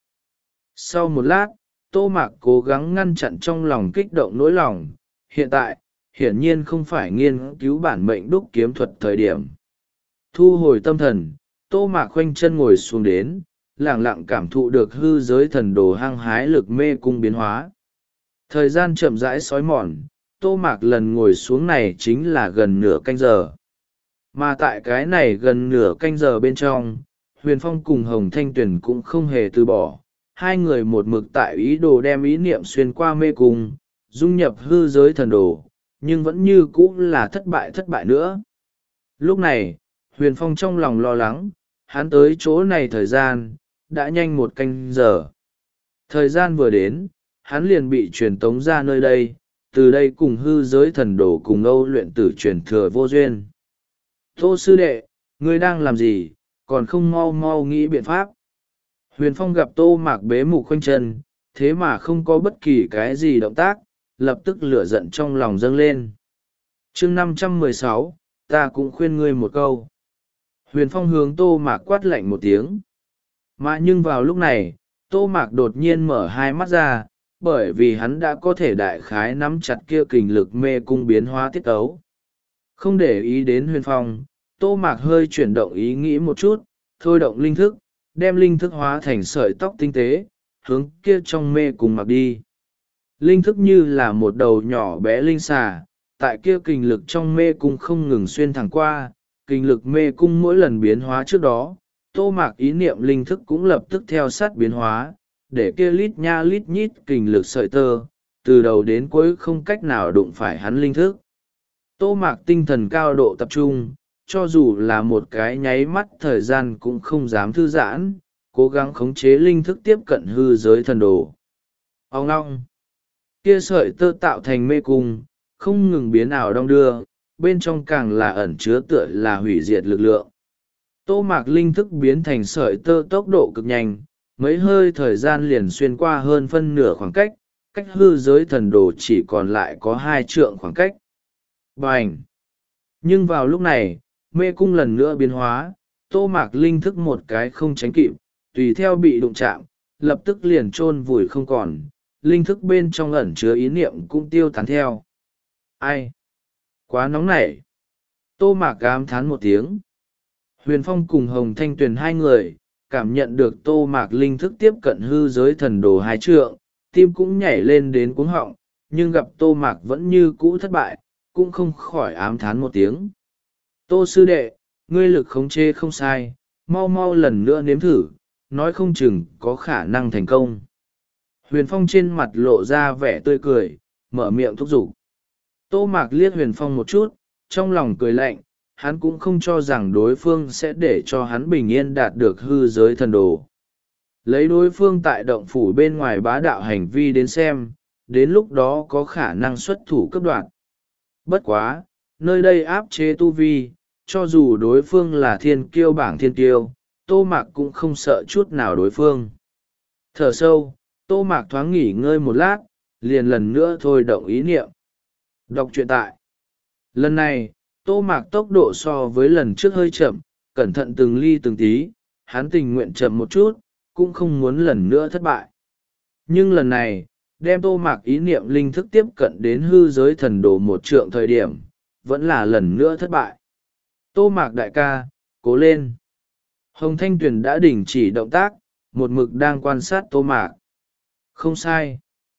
Sau một lát, Tô Mạc cố gắng ngăn chặn trong lòng kích động nỗi lòng, hiện tại, hiển nhiên không phải nghiên cứu bản mệnh đúc kiếm thuật thời điểm. Thu hồi tâm thần, Tô Mạc khoanh chân ngồi xuống đến, lặng lặng cảm thụ được hư giới thần đồ hăng hái lực mê cung biến hóa. Thời gian chậm rãi xói mòn, Tô Mạc lần ngồi xuống này chính là gần nửa canh giờ. Mà tại cái này gần nửa canh giờ bên trong, Huyền Phong cùng Hồng Thanh Tuyền cũng không hề từ bỏ. Hai người một mực tại ý đồ đem ý niệm xuyên qua mê cung, dung nhập hư giới thần đồ, nhưng vẫn như cũ là thất bại thất bại nữa. Lúc này, Huyền Phong trong lòng lo lắng, hắn tới chỗ này thời gian, đã nhanh một canh giờ. Thời gian vừa đến, hắn liền bị truyền tống ra nơi đây, từ đây cùng hư giới thần đồ cùng Âu luyện tử truyền thừa vô duyên. Tô sư đệ, ngươi đang làm gì, còn không mau mau nghĩ biện pháp. Huyền Phong gặp Tô Mạc bế mục khoanh chân, thế mà không có bất kỳ cái gì động tác, lập tức lửa giận trong lòng dâng lên. chương năm trăm mười sáu, ta cũng khuyên ngươi một câu. Huyền Phong hướng Tô Mạc quát lạnh một tiếng. Mà nhưng vào lúc này, Tô Mạc đột nhiên mở hai mắt ra, bởi vì hắn đã có thể đại khái nắm chặt kia kình lực mê cung biến hóa tiết ấu. Không để ý đến Huyền Phong, Tô Mạc hơi chuyển động ý nghĩ một chút, thôi động linh thức, đem linh thức hóa thành sợi tóc tinh tế, hướng kia trong mê cung mặc đi. Linh thức như là một đầu nhỏ bé linh xà, tại kia kình lực trong mê cung không ngừng xuyên thẳng qua, kình lực mê cung mỗi lần biến hóa trước đó, Tô Mạc ý niệm linh thức cũng lập tức theo sát biến hóa, để kia lít nha lít nhít kình lực sợi tơ, từ đầu đến cuối không cách nào đụng phải hắn linh thức. Tô Mạc tinh thần cao độ tập trung, cho dù là một cái nháy mắt thời gian cũng không dám thư giãn, cố gắng khống chế linh thức tiếp cận hư giới thần đồ. Ông ngong! Kia sợi tơ tạo thành mê cung, không ngừng biến ảo đong đưa, bên trong càng là ẩn chứa tựa là hủy diệt lực lượng. Tô Mạc linh thức biến thành sợi tơ tốc độ cực nhanh, mấy hơi thời gian liền xuyên qua hơn phân nửa khoảng cách, cách hư giới thần đồ chỉ còn lại có hai trượng khoảng cách. Bành! Nhưng vào lúc này, mê cung lần nữa biến hóa, Tô Mạc linh thức một cái không tránh kịp, tùy theo bị đụng chạm, lập tức liền chôn vùi không còn, linh thức bên trong ẩn chứa ý niệm cũng tiêu tán theo. Ai? Quá nóng nảy! Tô Mạc ám thán một tiếng. Huyền Phong cùng Hồng Thanh Tuyền hai người, cảm nhận được Tô Mạc linh thức tiếp cận hư giới thần đồ hai trượng, tim cũng nhảy lên đến cuống họng, nhưng gặp Tô Mạc vẫn như cũ thất bại, cũng không khỏi ám thán một tiếng. Tô sư đệ, ngươi lực khống chế không sai, mau mau lần nữa nếm thử, nói không chừng có khả năng thành công. Huyền Phong trên mặt lộ ra vẻ tươi cười, mở miệng thúc giục. Tô Mạc liếc Huyền Phong một chút, trong lòng cười lạnh, hắn cũng không cho rằng đối phương sẽ để cho hắn bình yên đạt được hư giới thần đồ. Lấy đối phương tại động phủ bên ngoài bá đạo hành vi đến xem, đến lúc đó có khả năng xuất thủ cấp đoạt. Bất quá, nơi đây áp chế tu vi, cho dù đối phương là thiên kiêu bảng thiên kiêu, Tô Mạc cũng không sợ chút nào đối phương. Thở sâu, Tô Mạc thoáng nghỉ ngơi một lát, liền lần nữa thôi động ý niệm. Đọc truyện tại. Lần này, Tô Mạc tốc độ so với lần trước hơi chậm, cẩn thận từng ly từng tí, hắn tình nguyện chậm một chút, cũng không muốn lần nữa thất bại. Nhưng lần này, đem Tô Mạc ý niệm linh thức tiếp cận đến hư giới thần đồ một trượng thời điểm, vẫn là lần nữa thất bại. Tô Mạc đại ca, cố lên. Hồng Thanh Tuyền đã đình chỉ động tác, một mực đang quan sát Tô Mạc. Không sai.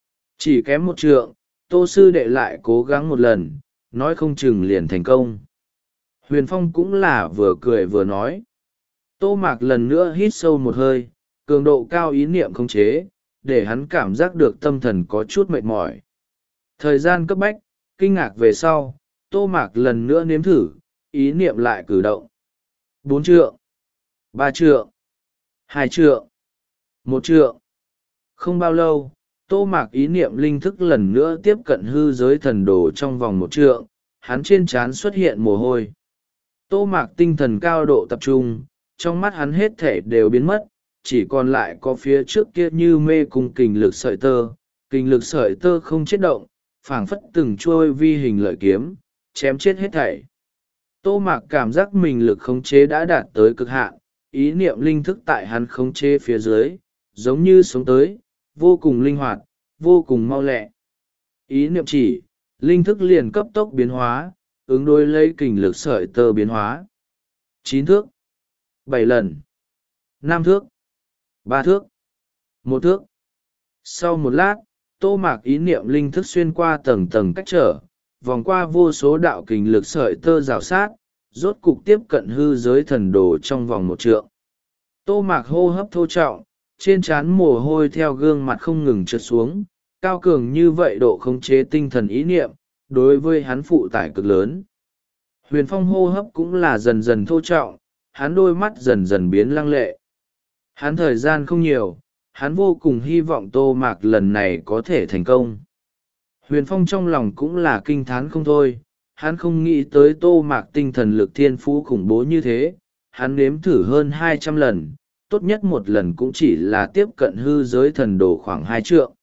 Chỉ kém một trượng, Tô sư đệ lại cố gắng một lần, nói không chừng liền thành công. Huyền Phong cũng là vừa cười vừa nói. Tô Mạc lần nữa hít sâu một hơi, cường độ cao ý niệm khống chế, để hắn cảm giác được tâm thần có chút mệt mỏi. Thời gian cấp bách, kinh ngạc về sau, Tô Mạc lần nữa nếm thử, ý niệm lại cử động. Bốn trượng, ba trượng, hai trượng, một trượng. Không bao lâu, Tô Mạc ý niệm linh thức lần nữa tiếp cận hư giới thần đồ trong vòng một trượng, hắn trên trán xuất hiện mồ hôi. Tô Mạc tinh thần cao độ tập trung, trong mắt hắn hết thể đều biến mất, chỉ còn lại có phía trước kia như mê cung kình lực sợi tơ, kình lực sợi tơ không chết động, phảng phất từng trôi vi hình lợi kiếm, chém chết hết thảy. Tô Mạc cảm giác mình lực khống chế đã đạt tới cực hạn, ý niệm linh thức tại hắn khống chế phía dưới, giống như sống tới, vô cùng linh hoạt, vô cùng mau lẹ. Ý niệm chỉ, linh thức liền cấp tốc biến hóa, ứng đối lấy kình lực sợi tơ biến hóa. Chín thước, bảy lần, năm thước, ba thước, một thước. Sau một lát, Tô Mạc ý niệm linh thức xuyên qua tầng tầng cách trở, vòng qua vô số đạo kình lực sợi tơ rào sát, rốt cục tiếp cận hư giới thần đồ trong vòng một trượng. Tô Mạc hô hấp thô trọng, trên trán mồ hôi theo gương mặt không ngừng trượt xuống, cao cường như vậy độ khống chế tinh thần ý niệm, đối với hắn phụ tải cực lớn. Huyền Phong hô hấp cũng là dần dần thô trọng, hắn đôi mắt dần dần biến lăng lệ. Hắn thời gian không nhiều, hắn vô cùng hy vọng Tô Mạc lần này có thể thành công. Huyền Phong trong lòng cũng là kinh thán không thôi, hắn không nghĩ tới Tô Mạc tinh thần lực thiên phú khủng bố như thế, hắn nếm thử hơn hai trăm lần, tốt nhất một lần cũng chỉ là tiếp cận hư giới thần đồ khoảng hai trượng.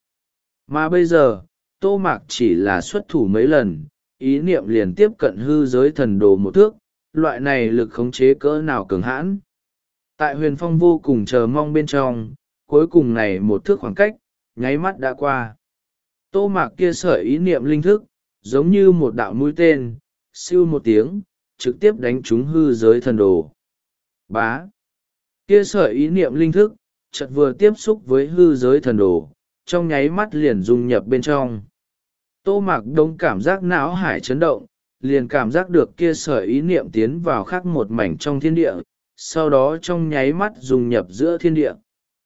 Mà bây giờ, Tô Mạc chỉ là xuất thủ mấy lần, ý niệm liền tiếp cận hư giới thần đồ một thước, loại này lực khống chế cỡ nào cường hãn. Tại Huyền Phong vô cùng chờ mong bên trong, cuối cùng này một thước khoảng cách, nháy mắt đã qua. Tô Mạc kia sợi ý niệm linh thức, giống như một đạo mũi tên, siêu một tiếng, trực tiếp đánh trúng hư giới thần đồ. Bá! Kia sợi ý niệm linh thức, chợt vừa tiếp xúc với hư giới thần đồ, trong nháy mắt liền dung nhập bên trong. Tô Mạc đông cảm giác não hải chấn động, liền cảm giác được kia sợi ý niệm tiến vào khác một mảnh trong thiên địa, sau đó trong nháy mắt dung nhập giữa thiên địa.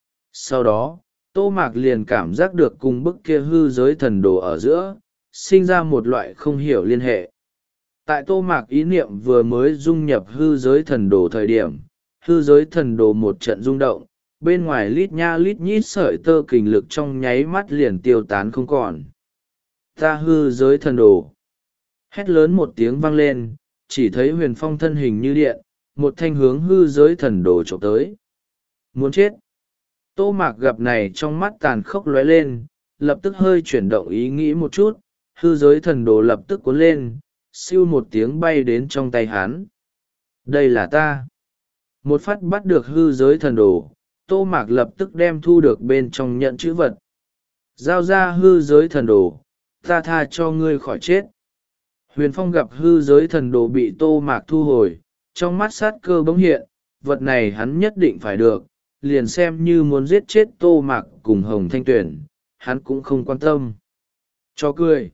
Sau đó, Tô Mạc liền cảm giác được cùng bức kia hư giới thần đồ ở giữa, sinh ra một loại không hiểu liên hệ. Tại Tô Mạc ý niệm vừa mới dung nhập hư giới thần đồ thời điểm, hư giới thần đồ một trận rung động, bên ngoài lít nha lít nhít sợi tơ kình lực trong nháy mắt liền tiêu tán không còn. Ta hư giới thần đồ. Hét lớn một tiếng vang lên, chỉ thấy Huyền Phong thân hình như điện, một thanh hướng hư giới thần đồ chụp tới. Muốn chết. Tô Mạc gặp này trong mắt tàn khốc lóe lên, lập tức hơi chuyển động ý nghĩ một chút, hư giới thần đồ lập tức cuốn lên, siêu một tiếng bay đến trong tay hắn. Đây là ta. Một phát bắt được hư giới thần đồ, Tô Mạc lập tức đem thu được bên trong nhận chữ vật. Giao ra hư giới thần đồ, ta tha cho ngươi khỏi chết. Huyền Phong gặp hư giới thần đồ bị Tô Mạc thu hồi, trong mắt sát cơ bỗng hiện, vật này hắn nhất định phải được, liền xem như muốn giết chết Tô Mạc cùng Hồng Thanh Tuyền, hắn cũng không quan tâm. Cho cười.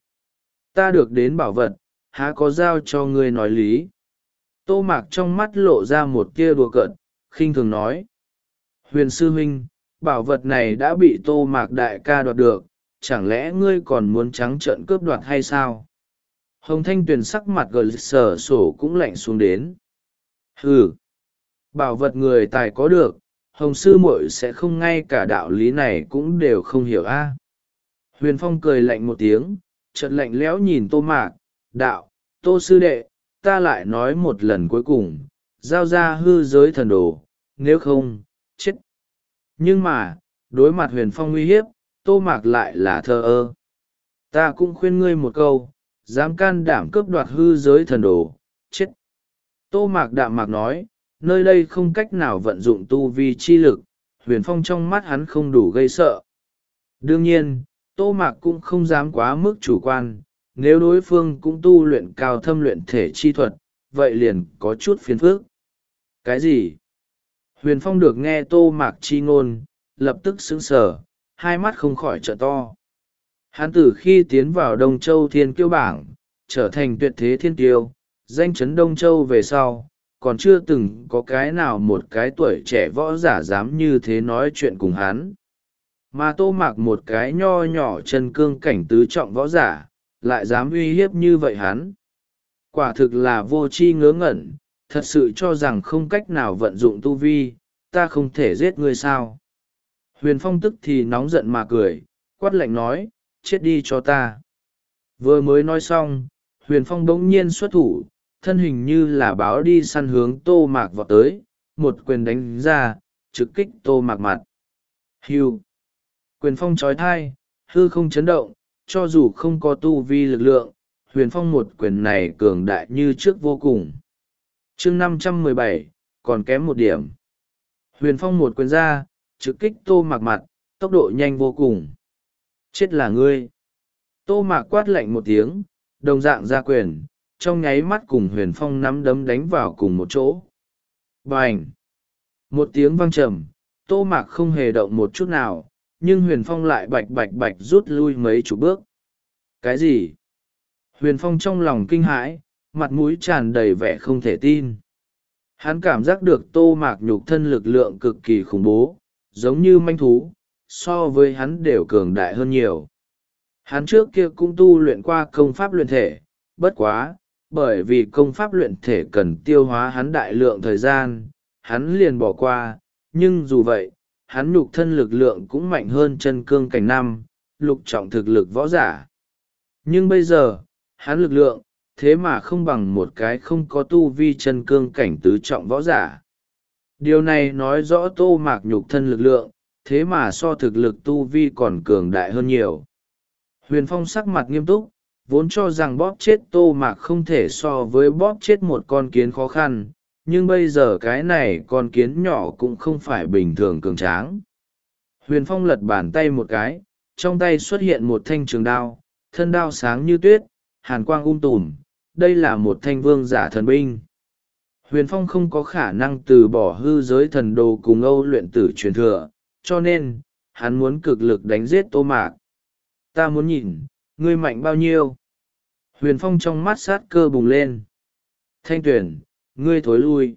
Ta được đến bảo vật, há có giao cho ngươi nói lý. Tô Mạc trong mắt lộ ra một tia đùa cợt, khinh thường nói. Huyền sư huynh, bảo vật này đã bị Tô Mạc đại ca đoạt được, chẳng lẽ ngươi còn muốn trắng trợn cướp đoạt hay sao? Hồng Thanh Tuyền sắc mặt gờ sở sổ cũng lạnh xuống đến. Hừ, bảo vật người tài có được, Hồng sư muội sẽ không ngay cả đạo lý này cũng đều không hiểu a. Huyền Phong cười lạnh một tiếng, chợt lạnh lẽo nhìn Tô Mạc, đạo, Tô sư đệ, ta lại nói một lần cuối cùng, giao ra hư giới thần đồ, nếu không, chết. Nhưng mà, đối mặt Huyền Phong uy hiếp, Tô Mạc lại là thờ ơ. Ta cũng khuyên ngươi một câu, dám can đảm cướp đoạt hư giới thần đồ, chết. Tô Mạc đạm mạc nói, nơi đây không cách nào vận dụng tu vi chi lực, Huyền Phong trong mắt hắn không đủ gây sợ. Đương nhiên, Tô Mạc cũng không dám quá mức chủ quan, nếu đối phương cũng tu luyện cao thâm luyện thể chi thuật, vậy liền có chút phiền phức. Cái gì? Huyền Phong được nghe Tô Mạc chi ngôn, lập tức sững sờ, hai mắt không khỏi trợ to. Hắn từ khi tiến vào Đông Châu Thiên Kiêu bảng, trở thành tuyệt thế thiên kiêu, danh chấn Đông Châu về sau, còn chưa từng có cái nào một cái tuổi trẻ võ giả dám như thế nói chuyện cùng hắn. Mà Tô Mạc một cái nho nhỏ chân cương cảnh tứ trọng võ giả, lại dám uy hiếp như vậy hắn. Quả thực là vô tri ngớ ngẩn, thật sự cho rằng không cách nào vận dụng tu vi, ta không thể giết ngươi sao. Huyền Phong tức thì nóng giận mà cười, quát lạnh nói, chết đi cho ta. Vừa mới nói xong, Huyền Phong bỗng nhiên xuất thủ, thân hình như là báo đi săn hướng Tô Mạc vọt tới, một quyền đánh ra, trực kích Tô Mạc mặt. Hưu. Quyền phong trói thai, hư không chấn động, cho dù không có tu vi lực lượng, Huyền Phong một quyền này cường đại như trước vô cùng. Chương năm trăm mười bảy, còn kém một điểm. Huyền Phong một quyền ra, trực kích Tô Mạc mặt, tốc độ nhanh vô cùng. Chết là ngươi. Tô Mạc quát lạnh một tiếng, đồng dạng ra quyền, trong nháy mắt cùng Huyền Phong nắm đấm đánh vào cùng một chỗ. Bành! Một tiếng vang trầm, Tô Mạc không hề động một chút nào, nhưng Huyền Phong lại bạch bạch bạch rút lui mấy chục bước. Cái gì? Huyền Phong trong lòng kinh hãi, mặt mũi tràn đầy vẻ không thể tin. Hắn cảm giác được Tô Mạc nhục thân lực lượng cực kỳ khủng bố, giống như manh thú, so với hắn đều cường đại hơn nhiều. Hắn trước kia cũng tu luyện qua công pháp luyện thể, bất quá, bởi vì công pháp luyện thể cần tiêu hóa hắn đại lượng thời gian, hắn liền bỏ qua, nhưng dù vậy, hắn nhục thân lực lượng cũng mạnh hơn chân cương cảnh năm, lục trọng thực lực võ giả. Nhưng bây giờ, hắn lực lượng, thế mà không bằng một cái không có tu vi chân cương cảnh tứ trọng võ giả. Điều này nói rõ Tô Mạc nhục thân lực lượng, thế mà so thực lực tu vi còn cường đại hơn nhiều. Huyền Phong sắc mặt nghiêm túc, vốn cho rằng bóp chết Tô Mạc không thể so với bóp chết một con kiến khó khăn, nhưng bây giờ cái này con kiến nhỏ cũng không phải bình thường cường tráng. Huyền Phong lật bàn tay một cái, trong tay xuất hiện một thanh trường đao, thân đao sáng như tuyết, hàn quang um tùm, đây là một thanh vương giả thần binh. Huyền Phong không có khả năng từ bỏ hư giới thần đồ cùng Âu luyện tử truyền thừa, cho nên, hắn muốn cực lực đánh giết Tô Mạc. Ta muốn nhìn, ngươi mạnh bao nhiêu? Huyền Phong trong mắt sát cơ bùng lên. Thanh Tuyền, ngươi thối lui.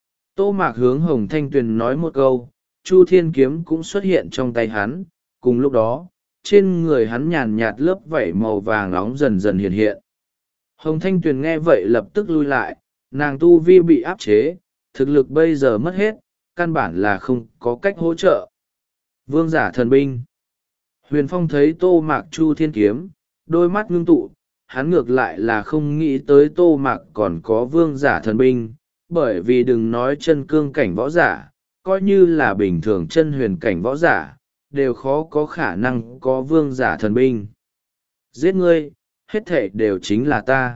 Tô Mạc hướng Hồng Thanh Tuyền nói một câu, Chu Thiên Kiếm cũng xuất hiện trong tay hắn, cùng lúc đó, trên người hắn nhàn nhạt lớp vảy màu vàng nóng dần dần hiện hiện. Hồng Thanh Tuyền nghe vậy lập tức lui lại, nàng tu vi bị áp chế, thực lực bây giờ mất hết, căn bản là không có cách hỗ trợ. Vương giả thần binh. Huyền Phong thấy Tô Mạc Chu Thiên Kiếm, đôi mắt ngưng tụ, hắn ngược lại là không nghĩ tới Tô Mạc còn có vương giả thần binh, bởi vì đừng nói chân cương cảnh võ giả, coi như là bình thường chân huyền cảnh võ giả, đều khó có khả năng có vương giả thần binh. Giết ngươi, hết thể đều chính là ta.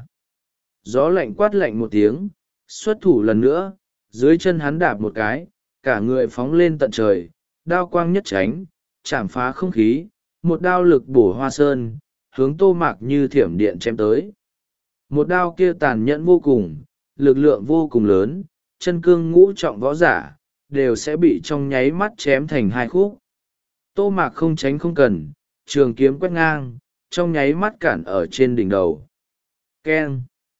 Gió lạnh quát lạnh một tiếng, xuất thủ lần nữa, dưới chân hắn đạp một cái, cả người phóng lên tận trời, đao quang nhất tránh, chạm phá không khí, một đao lực bổ hoa sơn, hướng Tô Mạc như thiểm điện chém tới. Một đao kia tàn nhẫn vô cùng, lực lượng vô cùng lớn, chân cương ngũ trọng võ giả, đều sẽ bị trong nháy mắt chém thành hai khúc. Tô Mạc không tránh không cần, trường kiếm quét ngang, trong nháy mắt cản ở trên đỉnh đầu. Keng!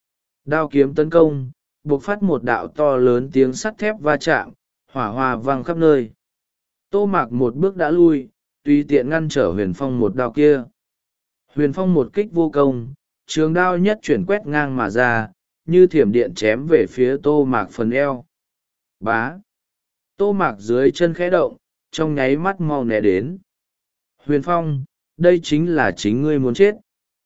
Đao kiếm tấn công, buộc phát một đạo to lớn tiếng sắt thép va chạm, hỏa hoa vang khắp nơi. Tô Mạc một bước đã lui, tùy tiện ngăn trở Huyền Phong một đao kia. Huyền Phong một kích vô công, trường đao nhất chuyển quét ngang mà ra, như thiểm điện chém về phía Tô Mạc phần eo. Bá! Tô Mạc dưới chân khẽ động, trong nháy mắt mau né đến. Huyền Phong, đây chính là chính ngươi muốn chết.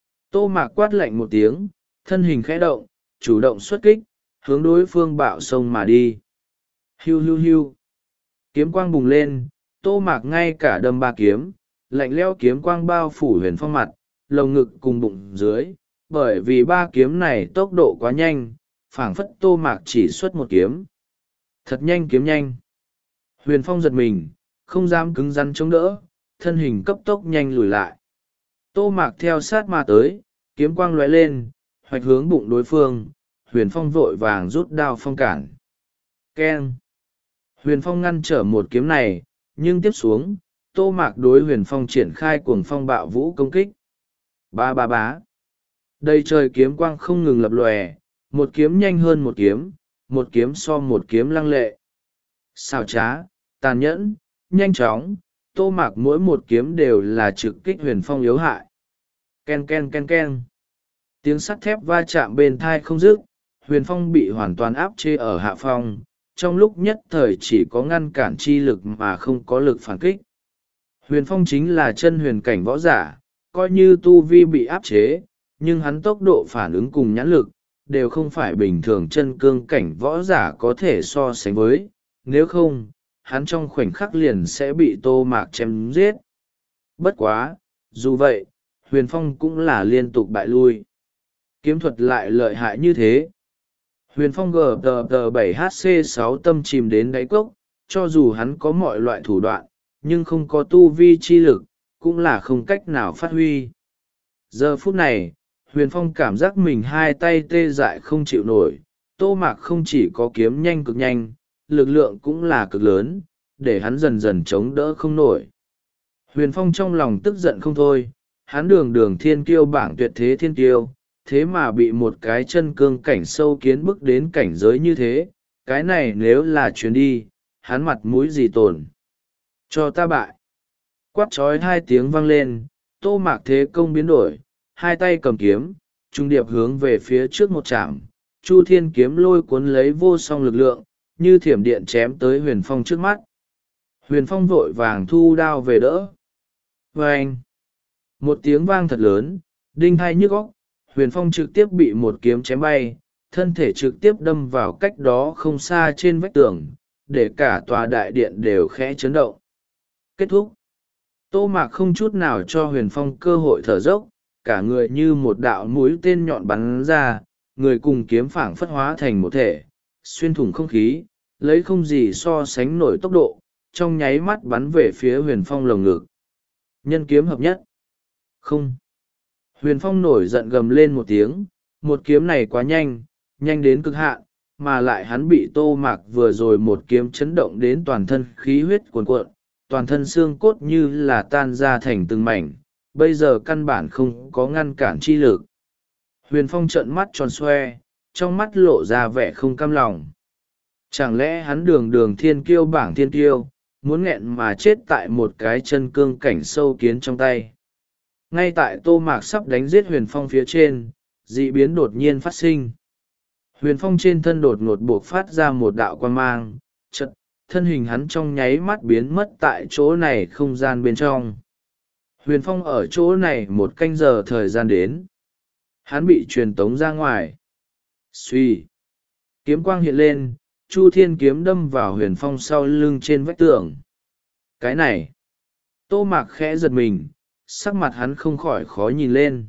Tô Mạc quát lạnh một tiếng, thân hình khẽ động, chủ động xuất kích, hướng đối phương bạo sông mà đi. Hiu hiu hiu. Kiếm quang bùng lên, Tô Mạc ngay cả đâm ba kiếm, lạnh lẽo kiếm quang bao phủ Huyền Phong mặt, lồng ngực cùng bụng dưới, bởi vì ba kiếm này tốc độ quá nhanh, phảng phất Tô Mạc chỉ xuất một kiếm. Thật nhanh kiếm nhanh. Huyền Phong giật mình, không dám cứng rắn chống đỡ, thân hình cấp tốc nhanh lùi lại. Tô Mạc theo sát mà tới, kiếm quang lóe lên, hoạch hướng bụng đối phương, Huyền Phong vội vàng rút đao phong cản. Keng! Huyền Phong ngăn trở một kiếm này, nhưng tiếp xuống, Tô Mạc đối Huyền Phong triển khai cuồng phong bạo vũ công kích. Ba ba bá! Đầy trời kiếm quang không ngừng lập lòe, một kiếm nhanh hơn một kiếm, một kiếm so một kiếm lăng lệ. Xảo trá, tàn nhẫn, nhanh chóng, Tô Mạc mỗi một kiếm đều là trực kích Huyền Phong yếu hại. Ken ken ken ken. Tiếng sắt thép va chạm bên thai không dứt, Huyền Phong bị hoàn toàn áp chế ở hạ phong, trong lúc nhất thời chỉ có ngăn cản chi lực mà không có lực phản kích. Huyền Phong chính là chân huyền cảnh võ giả, coi như tu vi bị áp chế, nhưng hắn tốc độ phản ứng cùng nhãn lực, đều không phải bình thường chân cương cảnh võ giả có thể so sánh với, nếu không, hắn trong khoảnh khắc liền sẽ bị Tô Mạc chém giết. Bất quá, dù vậy, Huyền Phong cũng là liên tục bại lui. Kiếm thuật lại lợi hại như thế. Huyền Phong G T T bảy H C sáu tâm chìm đến đáy cốc, cho dù hắn có mọi loại thủ đoạn, nhưng không có tu vi chi lực, cũng là không cách nào phát huy. Giờ phút này, Huyền Phong cảm giác mình hai tay tê dại không chịu nổi, Tô Mạc không chỉ có kiếm nhanh cực nhanh, lực lượng cũng là cực lớn, để hắn dần dần chống đỡ không nổi. Huyền Phong trong lòng tức giận không thôi, hắn đường đường thiên kiêu bảng tuyệt thế thiên kiêu, thế mà bị một cái chân cương cảnh sâu kiến bức đến cảnh giới như thế, cái này nếu là chuyến đi, hắn mặt mũi gì tồn. Cho ta bại. Quát trói hai tiếng vang lên, Tô Mạc thế công biến đổi, hai tay cầm kiếm, trung điệp hướng về phía trước một chạm, Chu Thiên kiếm lôi cuốn lấy vô song lực lượng, như thiểm điện chém tới Huyền Phong trước mắt. Huyền Phong vội vàng thu đao về đỡ. Vâng! Một tiếng vang thật lớn, đinh hai nhức óc, Huyền Phong trực tiếp bị một kiếm chém bay, thân thể trực tiếp đâm vào cách đó không xa trên vách tường, để cả tòa đại điện đều khẽ chấn động. Kết thúc. Tô Mạc không chút nào cho Huyền Phong cơ hội thở dốc, cả người như một đạo mũi tên nhọn bắn ra, người cùng kiếm phảng phất hóa thành một thể, xuyên thủng không khí, lấy không gì so sánh nổi tốc độ, trong nháy mắt bắn về phía Huyền Phong lồng ngực. Nhân kiếm hợp nhất. Không. Huyền Phong nổi giận gầm lên một tiếng, một kiếm này quá nhanh, nhanh đến cực hạn, mà lại hắn bị Tô Mạc vừa rồi một kiếm chấn động đến toàn thân khí huyết cuồn cuộn, toàn thân xương cốt như là tan ra thành từng mảnh, bây giờ căn bản không có ngăn cản chi lực. Huyền Phong trợn mắt tròn xoe, trong mắt lộ ra vẻ không cam lòng. Chẳng lẽ hắn đường đường thiên kiêu bảng thiên kiêu, muốn nghẹn mà chết tại một cái chân cương cảnh sâu kiến trong tay. Ngay tại Tô Mạc sắp đánh giết Huyền Phong phía trên, dị biến đột nhiên phát sinh. Huyền Phong trên thân đột ngột buộc phát ra một đạo quang mang, chật, thân hình hắn trong nháy mắt biến mất tại chỗ này không gian bên trong. Huyền Phong ở chỗ này một canh giờ thời gian đến. Hắn bị truyền tống ra ngoài. Xuy. Kiếm quang hiện lên, Chu Thiên kiếm đâm vào Huyền Phong sau lưng trên vách tường. Cái này. Tô Mạc khẽ giật mình, sắc mặt hắn không khỏi khó nhìn lên.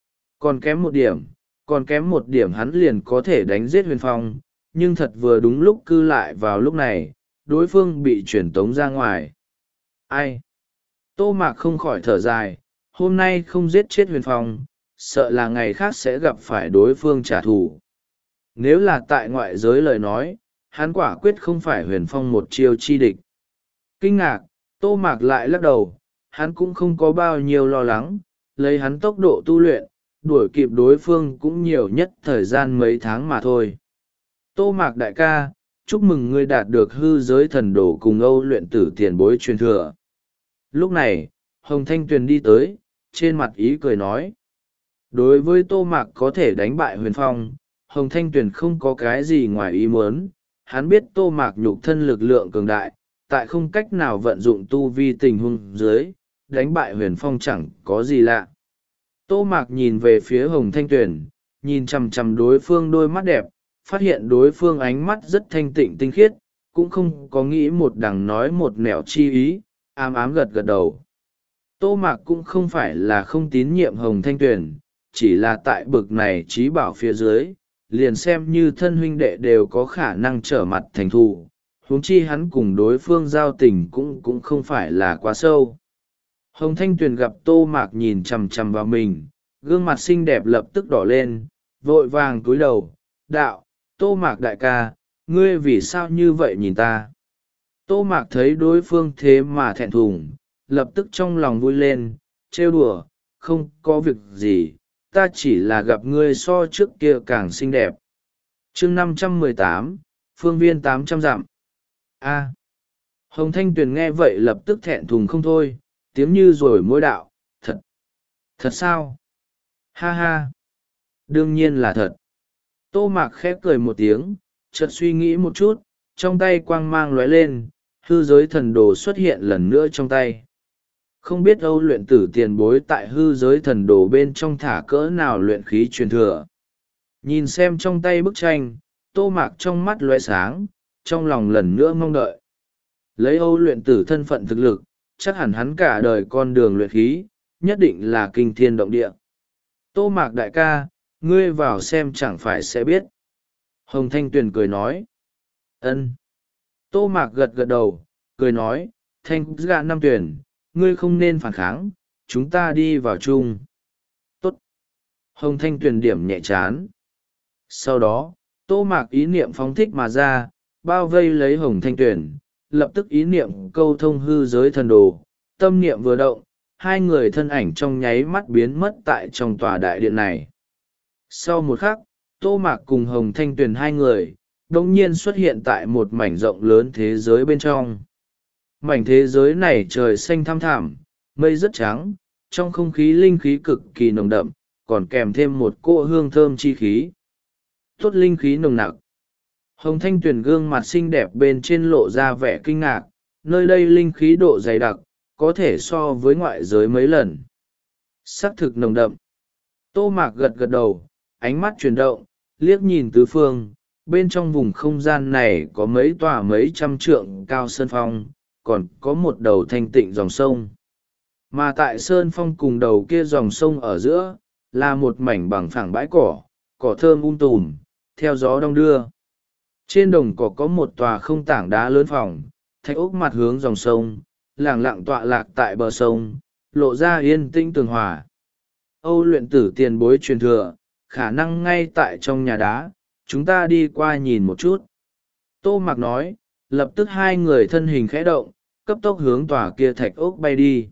Còn kém một điểm, còn kém một điểm hắn liền có thể đánh giết Huyền Phong, nhưng thật vừa đúng lúc cư lại vào lúc này, đối phương bị truyền tống ra ngoài. Ai? Tô Mạc không khỏi thở dài, hôm nay không giết chết Huyền Phong, sợ là ngày khác sẽ gặp phải đối phương trả thù. Nếu là tại ngoại giới lời nói, hắn quả quyết không phải Huyền Phong một chiêu chi địch. Kinh ngạc, Tô Mạc lại lắc đầu, hắn cũng không có bao nhiêu lo lắng, lấy hắn tốc độ tu luyện, đuổi kịp đối phương cũng nhiều nhất thời gian mấy tháng mà thôi. Tô Mạc đại ca, chúc mừng ngươi đạt được hư giới thần đồ cùng Âu luyện tử tiền bối truyền thừa. Lúc này, Hồng Thanh Tuyền đi tới, trên mặt ý cười nói. Đối với Tô Mạc có thể đánh bại Huyền Phong, Hồng Thanh Tuyền không có cái gì ngoài ý muốn. Hắn biết Tô Mạc nhục thân lực lượng cường đại, tại không cách nào vận dụng tu vi tình huống dưới, đánh bại Huyền Phong chẳng có gì lạ. Tô Mạc nhìn về phía Hồng Thanh Tuyền, nhìn chằm chằm đối phương đôi mắt đẹp, phát hiện đối phương ánh mắt rất thanh tịnh tinh khiết, cũng không có nghĩ một đằng nói một nẻo chi ý, ám ám gật gật đầu. Tô Mạc cũng không phải là không tín nhiệm Hồng Thanh Tuyền, chỉ là tại bực này trí bảo phía dưới, liền xem như thân huynh đệ đều có khả năng trở mặt thành thù, huống chi hắn cùng đối phương giao tình cũng cũng không phải là quá sâu. Hồng Thanh Tuyền gặp Tô Mạc nhìn chằm chằm vào mình, gương mặt xinh đẹp lập tức đỏ lên, vội vàng cúi đầu, đạo, Tô Mạc đại ca, ngươi vì sao như vậy nhìn ta? Tô Mạc thấy đối phương thế mà thẹn thùng, lập tức trong lòng vui lên, trêu đùa, không có việc gì, ta chỉ là gặp ngươi so trước kia càng xinh đẹp. chương năm trăm mười tám, phương viên tám trăm dặm. A. Hồng Thanh Tuyền nghe vậy lập tức thẹn thùng không thôi, tiếng như rồi môi đạo, thật. Thật sao? Ha ha. Đương nhiên là thật. Tô Mạc khép cười một tiếng, chợt suy nghĩ một chút, trong tay quang mang lóe lên, hư giới thần đồ xuất hiện lần nữa trong tay. Không biết Âu luyện tử tiền bối tại hư giới thần đồ bên trong thả cỡ nào luyện khí truyền thừa. Nhìn xem trong tay bức tranh, Tô Mạc trong mắt lóe sáng, trong lòng lần nữa mong đợi. Lấy Âu luyện tử thân phận thực lực, chắc hẳn hắn cả đời con đường luyện khí, nhất định là kinh thiên động địa. Tô Mạc đại ca, ngươi vào xem chẳng phải sẽ biết. Hồng Thanh Tuyền cười nói. Ân. Tô Mạc gật gật đầu, cười nói, Thanh gạ năm Tuyền, ngươi không nên phản kháng, chúng ta đi vào chung. Tốt. Hồng Thanh Tuyền điểm nhẹ chán. Sau đó, Tô Mạc ý niệm phóng thích mà ra, bao vây lấy Hồng Thanh Tuyền, lập tức ý niệm câu thông hư giới thần đồ, tâm niệm vừa động, hai người thân ảnh trong nháy mắt biến mất tại trong tòa đại điện này. Sau một khắc, Tô Mạc cùng Hồng Thanh Tuyền hai người, đồng nhiên xuất hiện tại một mảnh rộng lớn thế giới bên trong. Mảnh thế giới này trời xanh thăm thẳm, mây rất trắng, trong không khí linh khí cực kỳ nồng đậm, còn kèm thêm một cỗ hương thơm chi khí. Tốt linh khí nồng nặc. Hồng Thanh Tuyền gương mặt xinh đẹp bên trên lộ ra vẻ kinh ngạc, nơi đây linh khí độ dày đặc, có thể so với ngoại giới mấy lần. Sắc thực nồng đậm. Tô Mạc gật gật đầu, ánh mắt chuyển động, liếc nhìn tứ phương, bên trong vùng không gian này có mấy tòa mấy trăm trượng cao sơn phong, còn có một đầu thanh tịnh dòng sông. Mà tại sơn phong cùng đầu kia dòng sông ở giữa, là một mảnh bằng phẳng bãi cỏ, cỏ thơm um tùm, theo gió đong đưa. Trên đồng cỏ có một tòa không tảng đá lớn phòng, thạch ốc mặt hướng dòng sông, lẳng lặng tọa lạc tại bờ sông, lộ ra yên tĩnh tường hòa. Âu luyện tử tiền bối truyền thừa, khả năng ngay tại trong nhà đá, chúng ta đi qua nhìn một chút. Tô Mạc nói, lập tức hai người thân hình khẽ động, cấp tốc hướng tòa kia thạch ốc bay đi.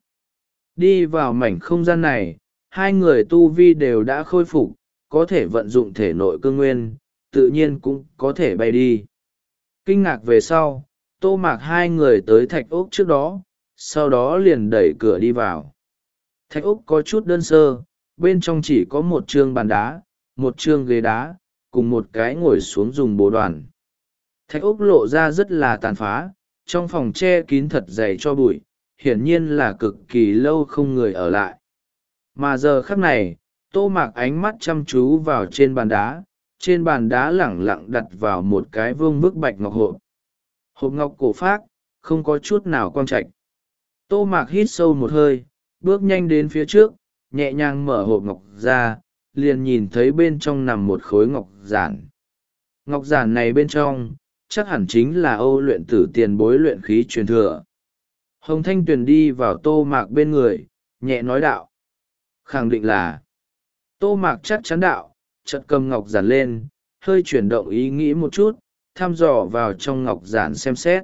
Đi vào mảnh không gian này, hai người tu vi đều đã khôi phục, có thể vận dụng thể nội cương nguyên, tự nhiên cũng có thể bay đi. Kinh ngạc về sau, Tô Mạc hai người tới thạch ốc trước đó, sau đó liền đẩy cửa đi vào. Thạch ốc có chút đơn sơ, bên trong chỉ có một trương bàn đá, một trương ghế đá, cùng một cái ngồi xuống dùng bồ đoàn. Thạch ốc lộ ra rất là tàn phá, trong phòng che kín thật dày cho bụi, hiển nhiên là cực kỳ lâu không người ở lại. Mà giờ khắc này, Tô Mạc ánh mắt chăm chú vào trên bàn đá, trên bàn đá lẳng lặng đặt vào một cái vương bức bạch ngọc hộp. Hộp ngọc cổ phác, không có chút nào quang trạch. Tô Mạc hít sâu một hơi, bước nhanh đến phía trước, nhẹ nhàng mở hộp ngọc ra, liền nhìn thấy bên trong nằm một khối ngọc giản. Ngọc giản này bên trong, chắc hẳn chính là Âu luyện tử tiền bối luyện khí truyền thừa. Hồng Thanh Tuyền đi vào Tô Mạc bên người, nhẹ nói đạo. Khẳng định là. Tô Mạc chắc chắn đạo, chợt cầm ngọc giản lên, hơi chuyển động ý nghĩ một chút, thăm dò vào trong ngọc giản xem xét.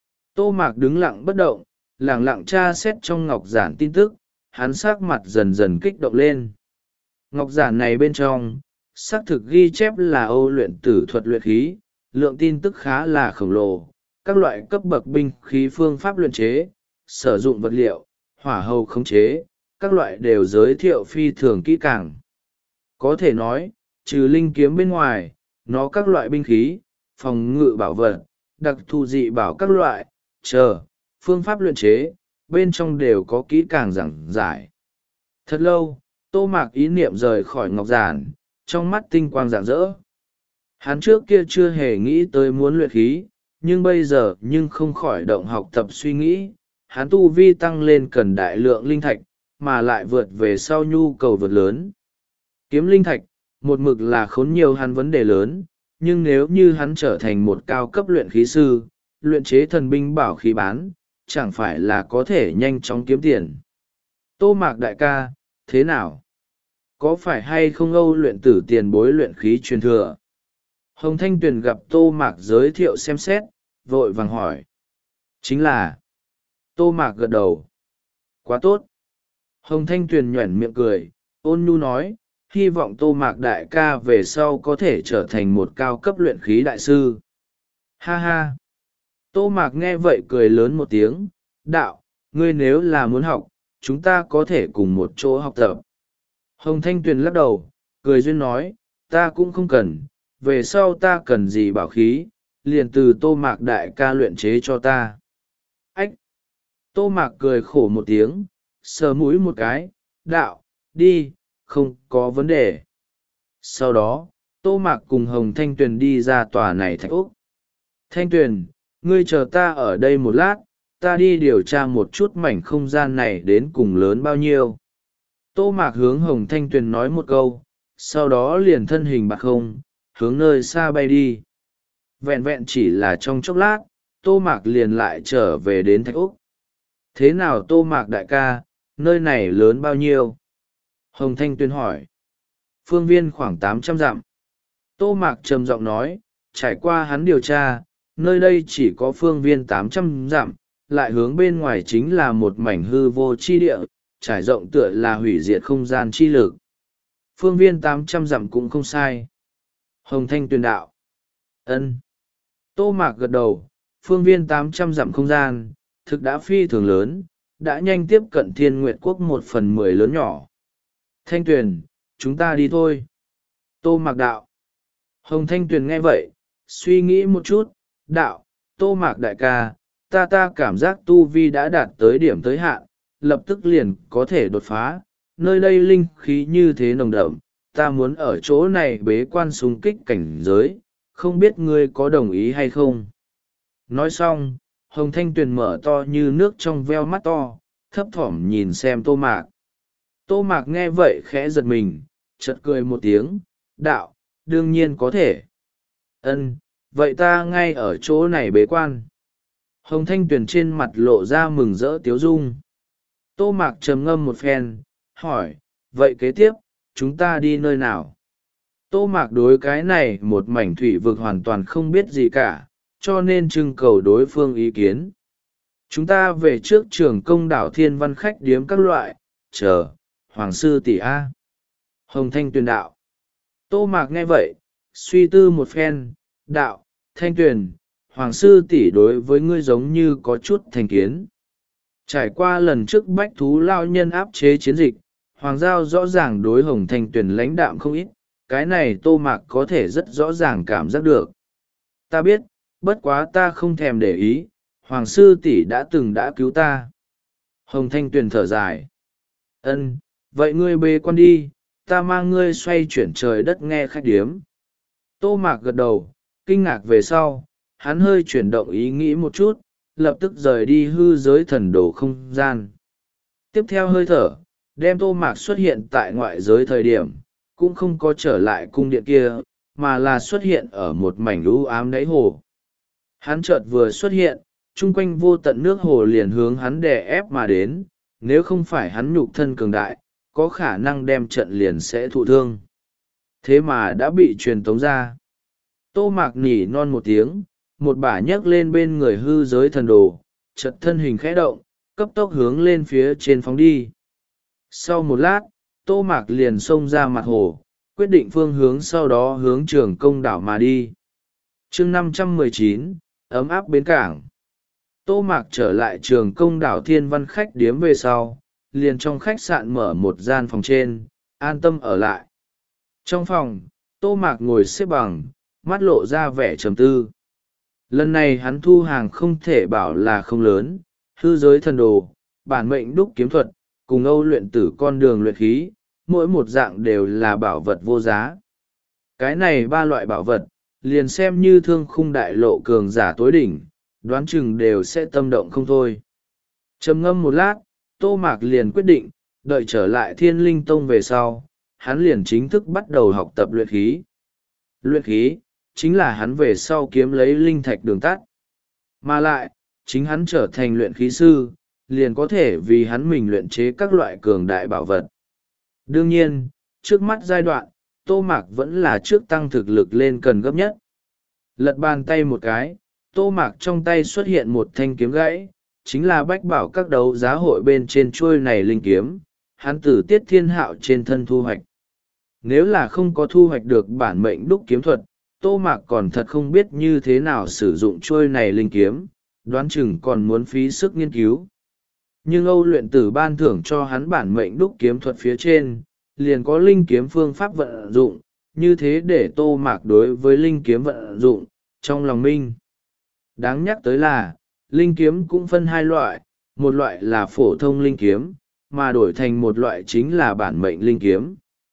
Tô Mạc đứng lặng bất động, lẳng lặng tra xét trong ngọc giản tin tức, hắn sắc mặt dần dần kích động lên. Ngọc giản này bên trong, xác thực ghi chép là Âu luyện tử thuật luyện khí, lượng tin tức khá là khổng lồ, các loại cấp bậc binh khí phương pháp luyện chế, sử dụng vật liệu, hỏa hầu khống chế, các loại đều giới thiệu phi thường kỹ càng. Có thể nói, trừ linh kiếm bên ngoài, nó các loại binh khí, phòng ngự bảo vật, đặc thù dị bảo các loại, chờ, phương pháp luyện chế, bên trong đều có kỹ càng giảng giải. Thật lâu, Tô Mạc ý niệm rời khỏi ngọc giản, trong mắt tinh quang rạng rỡ. Hắn trước kia chưa hề nghĩ tới muốn luyện khí, nhưng bây giờ nhưng không khỏi động học tập suy nghĩ, hắn tu vi tăng lên cần đại lượng linh thạch, mà lại vượt về sau nhu cầu vượt lớn. Kiếm linh thạch, một mực là khốn nhiều hắn vấn đề lớn, nhưng nếu như hắn trở thành một cao cấp luyện khí sư, luyện chế thần binh bảo khí bán, chẳng phải là có thể nhanh chóng kiếm tiền. Tô Mạc đại ca, thế nào? Có phải hay không Âu luyện tử tiền bối luyện khí truyền thừa? Hồng Thanh Tuyền gặp Tô Mạc giới thiệu xem xét, vội vàng hỏi. Chính là. Tô Mạc gật đầu. Quá tốt. Hồng Thanh Tuyền nhoẻn miệng cười, ôn nhu nói, hy vọng Tô Mạc đại ca về sau có thể trở thành một cao cấp luyện khí đại sư. Ha ha. Tô Mạc nghe vậy cười lớn một tiếng, đạo, ngươi nếu là muốn học, chúng ta có thể cùng một chỗ học tập. Hồng Thanh Tuyền lắc đầu, cười duyên nói, ta cũng không cần, về sau ta cần gì bảo khí, liền từ Tô Mạc đại ca luyện chế cho ta. Ách! Tô Mạc cười khổ một tiếng, sờ mũi một cái, đạo, đi, không có vấn đề. Sau đó, Tô Mạc cùng Hồng Thanh Tuyền đi ra tòa này thạch úc. Thanh Tuyền, ngươi chờ ta ở đây một lát, ta đi điều tra một chút mảnh không gian này đến cùng lớn bao nhiêu. Tô Mạc hướng Hồng Thanh Tuyền nói một câu, sau đó liền thân hình bạc không, hướng nơi xa bay đi. Vẹn vẹn chỉ là trong chốc lát, Tô Mạc liền lại trở về đến thạch úc. Thế nào Tô Mạc đại ca, nơi này lớn bao nhiêu? Hồng Thanh Tuyền hỏi. Phương viên khoảng tám trăm dặm. Tô Mạc trầm giọng nói, trải qua hắn điều tra, nơi đây chỉ có phương viên tám trăm dặm, lại hướng bên ngoài chính là một mảnh hư vô chi địa, trải rộng tựa là hủy diệt không gian chi lực. Phương viên tám trăm dặm cũng không sai. Hồng Thanh Tuyền đạo. Ân. Tô Mạc gật đầu, phương viên tám trăm dặm không gian, thực đã phi thường lớn, đã nhanh tiếp cận Thiên Nguyệt Quốc một phần mười lớn nhỏ. Thanh Tuyền, chúng ta đi thôi. Tô Mạc đạo. Hồng Thanh Tuyền nghe vậy, suy nghĩ một chút, đạo, Tô Mạc đại ca, ta ta cảm giác tu vi đã đạt tới điểm tới hạn, lập tức liền có thể đột phá, nơi đây linh khí như thế nồng đậm, ta muốn ở chỗ này bế quan xung kích cảnh giới, không biết ngươi có đồng ý hay không. Nói xong, Hồng Thanh Tuyền mở to như nước trong veo mắt to, thấp thỏm nhìn xem Tô Mạc. Tô Mạc nghe vậy khẽ giật mình, chợt cười một tiếng, đạo, đương nhiên có thể. Ân, vậy ta ngay ở chỗ này bế quan. Hồng Thanh Tuyền trên mặt lộ ra mừng rỡ tiếu dung. Tô Mạc trầm ngâm một phen, hỏi, vậy kế tiếp, chúng ta đi nơi nào? Tô Mạc đối cái này một mảnh thủy vực hoàn toàn không biết gì cả, cho nên trưng cầu đối phương ý kiến. Chúng ta về trước trường công đảo Thiên Văn khách điếm các loại, chờ, Hoàng sư tỷ A. Hồng Thanh Tuyền đạo. Tô Mạc nghe vậy, suy tư một phen, đạo, Thanh Tuyền, Hoàng sư tỷ đối với ngươi giống như có chút thành kiến. Trải qua lần trước bách thú lao nhân áp chế chiến dịch, Hoàng giao rõ ràng đối Hồng Thanh Tuyền lãnh đạm không ít, cái này Tô Mạc có thể rất rõ ràng cảm giác được. Ta biết, bất quá ta không thèm để ý, Hoàng sư tỷ đã từng đã cứu ta. Hồng Thanh Tuyền thở dài. Ân, vậy ngươi bê quan đi, ta mang ngươi xoay chuyển trời đất nghe khách điếm. Tô Mạc gật đầu, kinh ngạc về sau, hắn hơi chuyển động ý nghĩ một chút, lập tức rời đi hư giới thần đồ không gian. Tiếp theo hơi thở, đem Tô Mạc xuất hiện tại ngoại giới thời điểm, cũng không có trở lại cung điện kia, mà là xuất hiện ở một mảnh lũ ám đáy hồ. Hắn chợt vừa xuất hiện, chung quanh vô tận nước hồ liền hướng hắn đè ép mà đến, nếu không phải hắn nhục thân cường đại, có khả năng đem trận liền sẽ thụ thương. Thế mà đã bị truyền tống ra. Tô Mạc nỉ non một tiếng, một bả nhấc lên bên người hư giới thần đồ, chợt thân hình khẽ động, cấp tốc hướng lên phía trên phóng đi. Sau một lát, Tô Mạc liền xông ra mặt hồ, quyết định phương hướng sau đó hướng trường công đảo mà đi. chương năm trăm mười chín, ấm áp bến cảng. Tô Mạc trở lại trường công đảo Thiên Văn khách điếm về sau, liền trong khách sạn mở một gian phòng trên, an tâm ở lại. Trong phòng, Tô Mạc ngồi xếp bằng, mắt lộ ra vẻ trầm tư. Lần này hắn thu hàng không thể bảo là không lớn, hư giới thần đồ, bản mệnh đúc kiếm thuật, cùng Âu luyện tử con đường luyện khí, mỗi một dạng đều là bảo vật vô giá. Cái này ba loại bảo vật, liền xem như thương khung đại lộ cường giả tối đỉnh, đoán chừng đều sẽ tâm động không thôi. Trầm ngâm một lát, Tô Mạc liền quyết định, đợi trở lại Thiên Linh Tông về sau, hắn liền chính thức bắt đầu học tập luyện khí. Luyện khí, chính là hắn về sau kiếm lấy linh thạch đường tắt. Mà lại, chính hắn trở thành luyện khí sư, liền có thể vì hắn mình luyện chế các loại cường đại bảo vật. Đương nhiên, trước mắt giai đoạn, Tô Mạc vẫn là trước tăng thực lực lên cần gấp nhất. Lật bàn tay một cái, Tô Mạc trong tay xuất hiện một thanh kiếm gãy, chính là bách bảo các đấu giá hội bên trên chuôi này linh kiếm, hắn từ Tiết Thiên Hạo trên thân thu hoạch. Nếu là không có thu hoạch được bản mệnh đúc kiếm thuật, Tô Mạc còn thật không biết như thế nào sử dụng chuôi này linh kiếm, đoán chừng còn muốn phí sức nghiên cứu. Nhưng Âu luyện tử ban thưởng cho hắn bản mệnh đúc kiếm thuật phía trên, liền có linh kiếm phương pháp vận dụng, như thế để Tô Mạc đối với linh kiếm vận dụng, trong lòng minh. Đáng nhắc tới là, linh kiếm cũng phân hai loại, một loại là phổ thông linh kiếm, mà đổi thành một loại chính là bản mệnh linh kiếm.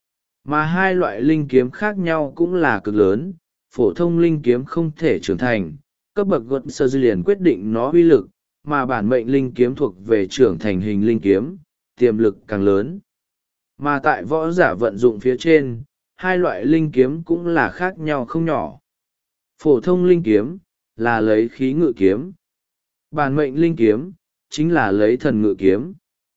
Mà hai loại linh kiếm khác nhau cũng là cực lớn, phổ thông linh kiếm không thể trưởng thành, cấp bậc gột sơ liền quyết định nó uy lực, mà bản mệnh linh kiếm thuộc về trưởng thành hình linh kiếm, tiềm lực càng lớn. Mà tại võ giả vận dụng phía trên, hai loại linh kiếm cũng là khác nhau không nhỏ. Phổ thông linh kiếm, là lấy khí ngự kiếm. Bản mệnh linh kiếm, chính là lấy thần ngự kiếm.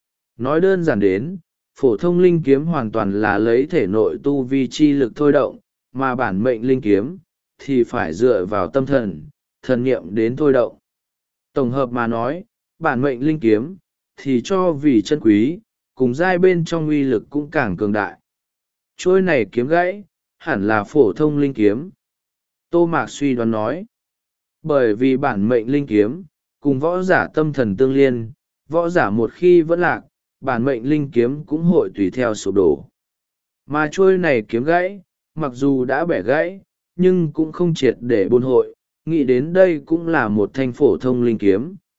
Nói đơn giản đến, phổ thông linh kiếm hoàn toàn là lấy thể nội tu vi chi lực thôi động, mà bản mệnh linh kiếm, thì phải dựa vào tâm thần, thần niệm đến thôi động. Tổng hợp mà nói, bản mệnh linh kiếm, thì cho vì chân quý, cùng giai bên trong uy lực cũng càng cường đại. Trôi này kiếm gãy, hẳn là phổ thông linh kiếm. Tô Mạc suy đoán nói. Bởi vì bản mệnh linh kiếm, cùng võ giả tâm thần tương liên, võ giả một khi vẫn lạc, bản mệnh linh kiếm cũng hội tùy theo sụp đổ. Mà trôi này kiếm gãy, mặc dù đã bẻ gãy, nhưng cũng không triệt để buôn hội, nghĩ đến đây cũng là một thanh phổ thông linh kiếm,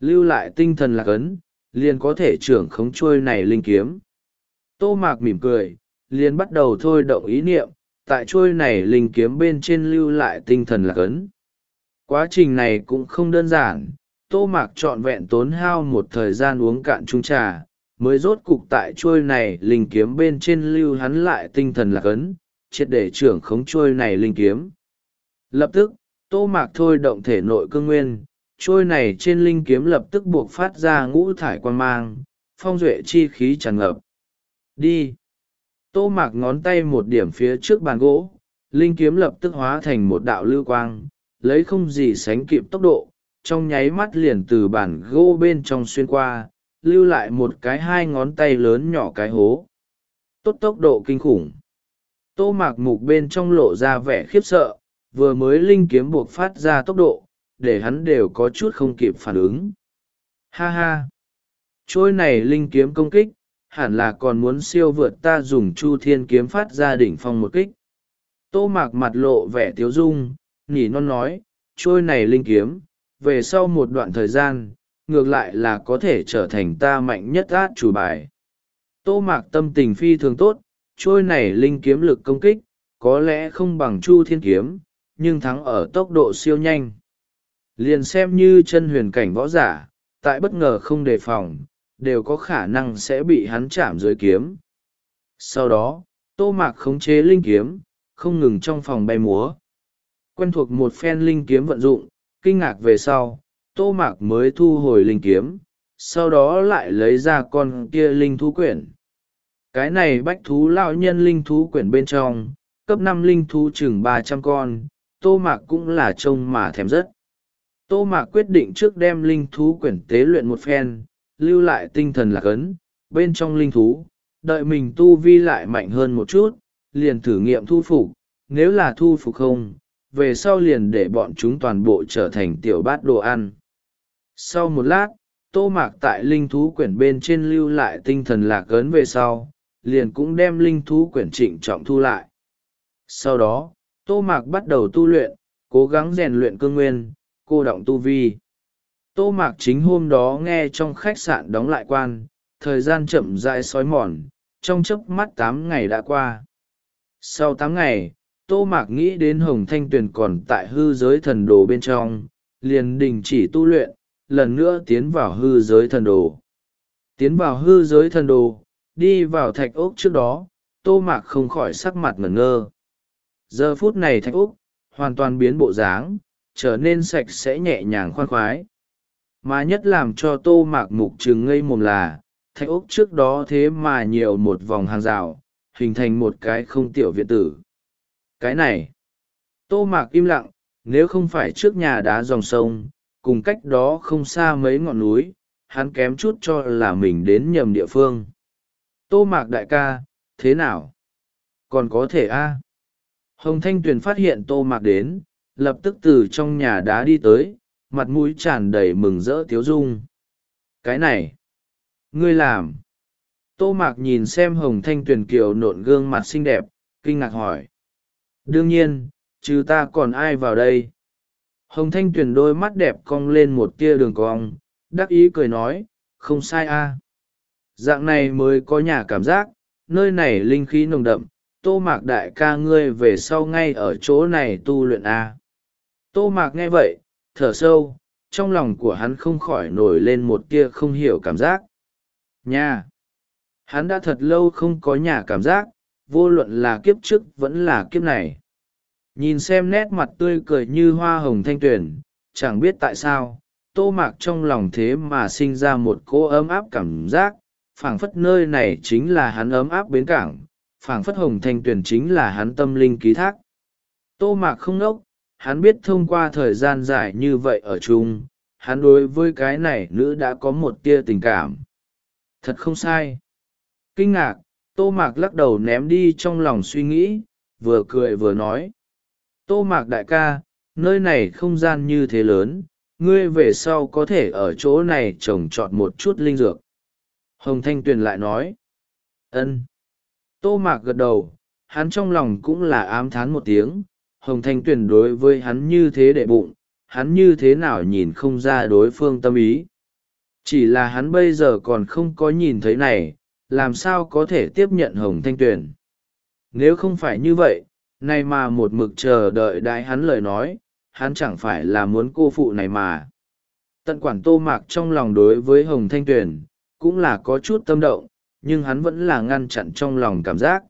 lưu lại tinh thần lạc ấn, liền có thể trưởng khống trôi này linh kiếm. Tô Mạc mỉm cười, liền bắt đầu thôi động ý niệm, tại trôi này linh kiếm bên trên lưu lại tinh thần lạc ấn. Quá trình này cũng không đơn giản, Tô Mạc trọn vẹn tốn hao một thời gian uống cạn chung trà, mới rốt cục tại trôi này linh kiếm bên trên lưu hắn lại tinh thần lạc ấn, triệt để trưởng khống trôi này linh kiếm. Lập tức, Tô Mạc thôi động thể nội cương nguyên, trôi này trên linh kiếm lập tức buộc phát ra ngũ thải quang mang, phong duệ chi khí tràn ngập. Đi! Tô Mạc ngón tay một điểm phía trước bàn gỗ, linh kiếm lập tức hóa thành một đạo lưu quang, lấy không gì sánh kịp tốc độ, trong nháy mắt liền từ bàn gỗ bên trong xuyên qua, lưu lại một cái hai ngón tay lớn nhỏ cái hố. Tốt tốc độ kinh khủng. Tô Mạc Mục bên trong lộ ra vẻ khiếp sợ, vừa mới linh kiếm buộc phát ra tốc độ, để hắn đều có chút không kịp phản ứng. Ha ha! Trôi này linh kiếm công kích, hẳn là còn muốn siêu vượt ta dùng Chu Thiên kiếm phát ra đỉnh phong một kích. Tô Mạc mặt lộ vẻ tiếu dung, nhỉ non nói, trôi này linh kiếm, về sau một đoạn thời gian, ngược lại là có thể trở thành ta mạnh nhất át chủ bài. Tô Mạc tâm tình phi thường tốt, trôi này linh kiếm lực công kích, có lẽ không bằng Chu Thiên kiếm, nhưng thắng ở tốc độ siêu nhanh. Liền xem như chân huyền cảnh võ giả, tại bất ngờ không đề phòng, đều có khả năng sẽ bị hắn chạm dưới kiếm. Sau đó, Tô Mạc khống chế linh kiếm, không ngừng trong phòng bay múa. Quen thuộc một phen linh kiếm vận dụng, kinh ngạc về sau, Tô Mạc mới thu hồi linh kiếm, sau đó lại lấy ra con kia linh thú quyển. Cái này bách thú lão nhân linh thú quyển bên trong, cấp năm linh thú chừng ba trăm con, Tô Mạc cũng là trông mà thèm rất. Tô Mạc quyết định trước đem linh thú quyển tế luyện một phen, lưu lại tinh thần lạc ấn, bên trong linh thú, đợi mình tu vi lại mạnh hơn một chút, liền thử nghiệm thu phục, nếu là thu phục không, về sau liền để bọn chúng toàn bộ trở thành tiểu bát đồ ăn. Sau một lát, Tô Mạc tại linh thú quyển bên trên lưu lại tinh thần lạc ấn về sau, liền cũng đem linh thú quyển trịnh trọng thu lại. Sau đó, Tô Mạc bắt đầu tu luyện, cố gắng rèn luyện cương nguyên, cô đọng tu vi. Tô Mạc chính hôm đó nghe trong khách sạn đóng lại quan, thời gian chậm rãi xói mòn, trong chớp mắt tám ngày đã qua. Sau tám ngày, Tô Mạc nghĩ đến Hồng Thanh Tuyền còn tại hư giới thần đồ bên trong, liền đình chỉ tu luyện, lần nữa tiến vào hư giới thần đồ. Tiến vào hư giới thần đồ, đi vào thạch ốc trước đó, Tô Mạc không khỏi sắc mặt ngẩn ngơ. Giờ phút này thạch ốc, hoàn toàn biến bộ dáng, trở nên sạch sẽ nhẹ nhàng khoan khoái. Mà nhất làm cho Tô Mạc mục trừng ngây mồm là, thạch ốc trước đó thế mà nhiều một vòng hàng rào, hình thành một cái không tiểu viện tử. Cái này, Tô Mạc im lặng, nếu không phải trước nhà đá dòng sông, cùng cách đó không xa mấy ngọn núi, hắn kém chút cho là mình đến nhầm địa phương. Tô Mạc đại ca, thế nào? Còn có thể a? Hồng Thanh Tuyền phát hiện Tô Mạc đến, lập tức từ trong nhà đá đi tới, mặt mũi tràn đầy mừng rỡ tiếu dung. Cái này, ngươi làm. Tô Mạc nhìn xem Hồng Thanh Tuyền kiều nộn gương mặt xinh đẹp, kinh ngạc hỏi. Đương nhiên, trừ ta còn ai vào đây? Hồng Thanh Tuyền đôi mắt đẹp cong lên một tia đường cong, đắc ý cười nói, không sai a. Dạng này mới có nhà cảm giác, nơi này linh khí nồng đậm, Tô Mạc đại ca ngươi về sau ngay ở chỗ này tu luyện a. Tô Mạc nghe vậy, thở sâu, trong lòng của hắn không khỏi nổi lên một tia không hiểu cảm giác. Nhà! Hắn đã thật lâu không có nhà cảm giác, vô luận là kiếp trước vẫn là kiếp này. Nhìn xem nét mặt tươi cười như hoa hồng thanh tuyền, chẳng biết tại sao, Tô Mạc trong lòng thế mà sinh ra một cỗ ấm áp cảm giác, phảng phất nơi này chính là hắn ấm áp bến cảng, phảng phất hồng thanh tuyền chính là hắn tâm linh ký thác. Tô Mạc không ngốc, hắn biết thông qua thời gian dài như vậy ở chung, hắn đối với cái này nữ đã có một tia tình cảm. Thật không sai. Kinh ngạc, Tô Mạc lắc đầu ném đi trong lòng suy nghĩ, vừa cười vừa nói. Tô Mạc đại ca, nơi này không gian như thế lớn, ngươi về sau có thể ở chỗ này trồng trọt một chút linh dược. Hồng Thanh Tuyền lại nói. Ân. Tô Mạc gật đầu, hắn trong lòng cũng là ám thán một tiếng, Hồng Thanh Tuyền đối với hắn như thế để bụng, hắn như thế nào nhìn không ra đối phương tâm ý. Chỉ là hắn bây giờ còn không có nhìn thấy này, làm sao có thể tiếp nhận Hồng Thanh Tuyền. Nếu không phải như vậy, nay mà một mực chờ đợi đãi hắn lời nói, hắn chẳng phải là muốn cô phụ này mà. Tận quản Tô Mạc trong lòng đối với Hồng Thanh Tuyền, cũng là có chút tâm động, nhưng hắn vẫn là ngăn chặn trong lòng cảm giác.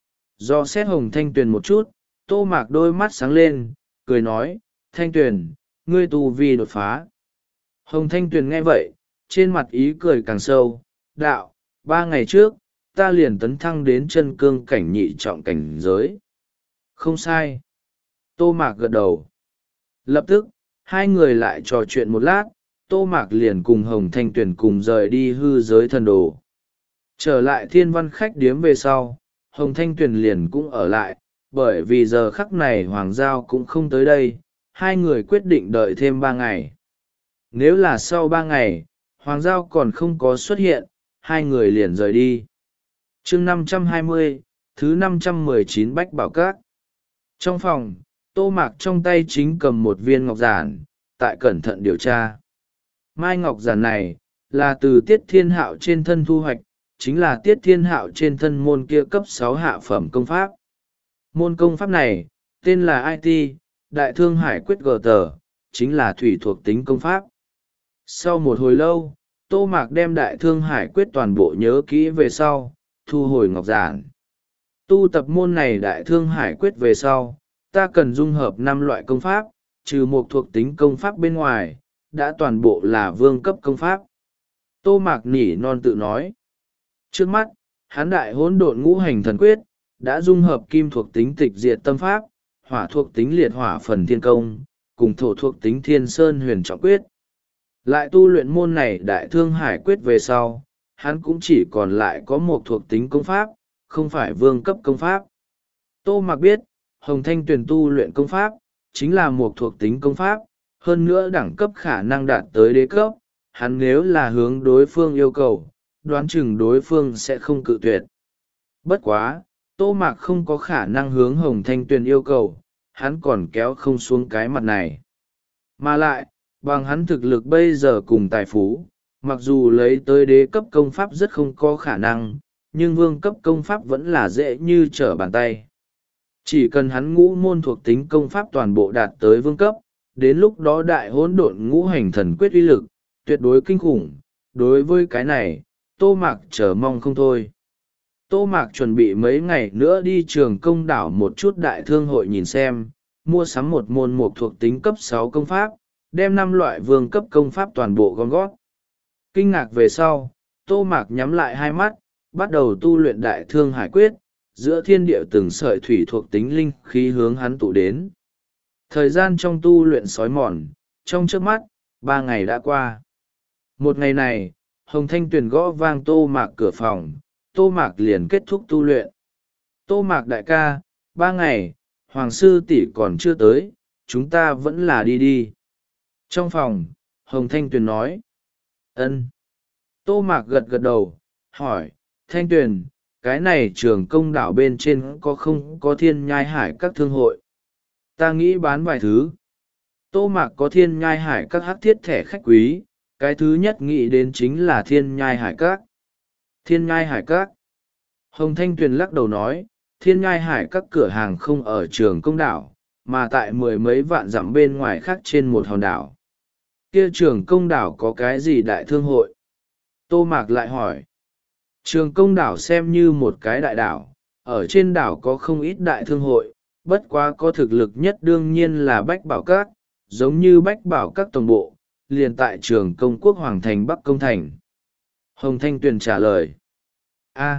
Do xét Hồng Thanh Tuyền một chút, Tô Mạc đôi mắt sáng lên, cười nói, Thanh Tuyền, ngươi tu vi đột phá. Hồng Thanh Tuyền nghe vậy, trên mặt ý cười càng sâu, đạo, ba ngày trước, ta liền tấn thăng đến chân cương cảnh nhị trọng cảnh giới. Không sai. Tô Mạc gật đầu. Lập tức, hai người lại trò chuyện một lát, Tô Mạc liền cùng Hồng Thanh Tuyền cùng rời đi hư giới thần đồ. Trở lại thiên văn khách điếm về sau, Hồng Thanh Tuyền liền cũng ở lại, bởi vì giờ khắc này Hoàng Giao cũng không tới đây, hai người quyết định đợi thêm ba ngày. Nếu là sau ba ngày, Hoàng Giao còn không có xuất hiện, hai người liền rời đi. chương năm trăm hai mươi, thứ năm trăm mười chín Bách Bảo Các. Trong phòng, Tô Mạc trong tay chính cầm một viên ngọc giản, tại cẩn thận điều tra. Mai ngọc giản này, là từ Tiết Thiên Hạo trên thân thu hoạch, chính là Tiết Thiên Hạo trên thân môn kia cấp sáu hạ phẩm công pháp. Môn công pháp này, tên là i tê, Đại Thương Hải Quyết G tờ, chính là thủy thuộc tính công pháp. Sau một hồi lâu, Tô Mạc đem Đại Thương Hải Quyết toàn bộ nhớ kỹ về sau, thu hồi ngọc giản. Tu tập môn này Đại Thương Hải Quyết về sau, ta cần dung hợp năm loại công pháp, trừ một thuộc tính công pháp bên ngoài, đã toàn bộ là vương cấp công pháp. Tô Mạc nỉ non tự nói. Trước mắt, hán đại hỗn độn ngũ hành thần quyết, đã dung hợp kim thuộc tính tịch diệt tâm pháp, hỏa thuộc tính liệt hỏa phần thiên công, cùng thổ thuộc tính thiên sơn huyền trọng quyết. Lại tu luyện môn này Đại Thương Hải Quyết về sau, hắn cũng chỉ còn lại có một thuộc tính công pháp, không phải vương cấp công pháp. Tô Mạc biết, Hồng Thanh Tuyền tu luyện công pháp, chính là một thuộc tính công pháp, hơn nữa đẳng cấp khả năng đạt tới đế cấp, hắn nếu là hướng đối phương yêu cầu, đoán chừng đối phương sẽ không cự tuyệt. Bất quá, Tô Mạc không có khả năng hướng Hồng Thanh Tuyền yêu cầu, hắn còn kéo không xuống cái mặt này. Mà lại, bằng hắn thực lực bây giờ cùng tài phú, mặc dù lấy tới đế cấp công pháp rất không có khả năng, nhưng vương cấp công pháp vẫn là dễ như trở bàn tay. Chỉ cần hắn ngũ môn thuộc tính công pháp toàn bộ đạt tới vương cấp, đến lúc đó đại hỗn độn ngũ hành thần quyết uy lực, tuyệt đối kinh khủng. Đối với cái này, Tô Mạc chờ mong không thôi. Tô Mạc chuẩn bị mấy ngày nữa đi trường công đảo một chút đại thương hội nhìn xem, mua sắm một môn mục thuộc tính cấp sáu công pháp, đem năm loại vương cấp công pháp toàn bộ gom gót. Kinh ngạc về sau, Tô Mạc nhắm lại hai mắt, bắt đầu tu luyện Đại Thương Hải Quyết, giữa thiên địa từng sợi thủy thuộc tính linh khí hướng hắn tụ đến. Thời gian trong tu luyện sói mòn, trong trước mắt, ba ngày đã qua. Một ngày này, Hồng Thanh Tuyền gõ vang Tô Mạc cửa phòng, Tô Mạc liền kết thúc tu luyện. Tô Mạc đại ca, ba ngày, Hoàng sư tỷ còn chưa tới, chúng ta vẫn là đi đi. Trong phòng, Hồng Thanh Tuyền nói. Ân. Tô Mạc gật gật đầu, hỏi, Thanh Tuyền, cái này trường công đảo bên trên có không có thiên nhai hải các thương hội? Ta nghĩ bán vài thứ. Tô Mạc có thiên nhai hải các hắc thiết thẻ khách quý, cái thứ nhất nghĩ đến chính là thiên nhai hải các. Thiên nhai hải các. Hồng Thanh Tuyền lắc đầu nói, thiên nhai hải các cửa hàng không ở trường công đảo, mà tại mười mấy vạn dặm bên ngoài khác trên một hòn đảo. Kia trường công đảo có cái gì đại thương hội? Tô Mạc lại hỏi. Trường công đảo xem như một cái đại đảo, ở trên đảo có không ít đại thương hội, bất quá có thực lực nhất đương nhiên là Bách Bảo Các, giống như Bách Bảo Các tổng bộ, liền tại trường công quốc Hoàng Thành Bắc Công Thành. Hồng Thanh Tuyền trả lời. A.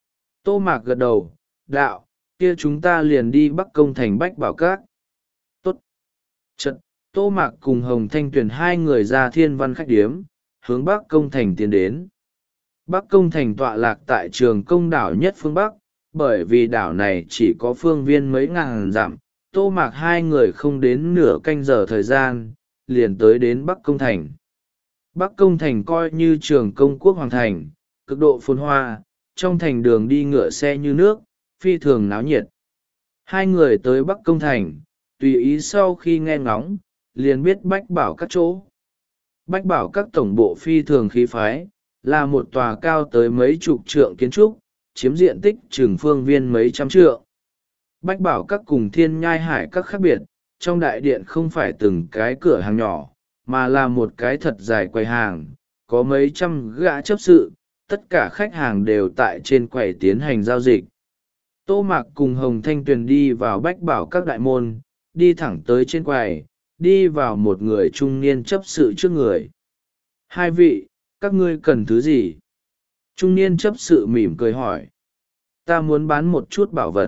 Tô Mạc gật đầu, đạo, kia chúng ta liền đi Bắc Công Thành Bách Bảo Các. Tốt. Trận, Tô Mạc cùng Hồng Thanh Tuyền hai người ra thiên văn khách điếm, hướng Bắc Công Thành tiến đến. Bắc Công Thành tọa lạc tại trường công đảo nhất phương Bắc, bởi vì đảo này chỉ có phương viên mấy ngàn dặm, Tô Mạc hai người không đến nửa canh giờ thời gian, liền tới đến Bắc Công Thành. Bắc Công Thành coi như trường công quốc Hoàng Thành, cực độ phồn hoa, trong thành đường đi ngựa xe như nước, phi thường náo nhiệt. Hai người tới Bắc Công Thành, tùy ý sau khi nghe ngóng, liền biết Bách Bảo Các chỗ. Bách bảo các tổng bộ phi thường khí phái, là một tòa cao tới mấy chục trượng kiến trúc, chiếm diện tích chừng phương viên mấy trăm trượng. Bách bảo các cùng thiên nhai hải các khác biệt, trong đại điện không phải từng cái cửa hàng nhỏ, mà là một cái thật dài quầy hàng, có mấy trăm gã chấp sự, tất cả khách hàng đều tại trên quầy tiến hành giao dịch. Tô Mạc cùng Hồng Thanh Tuyền đi vào bách bảo các đại môn, đi thẳng tới trên quầy, đi vào một người trung niên chấp sự trước người. Hai vị, các ngươi cần thứ gì? Trung niên chấp sự mỉm cười hỏi. Ta muốn bán một chút bảo vật.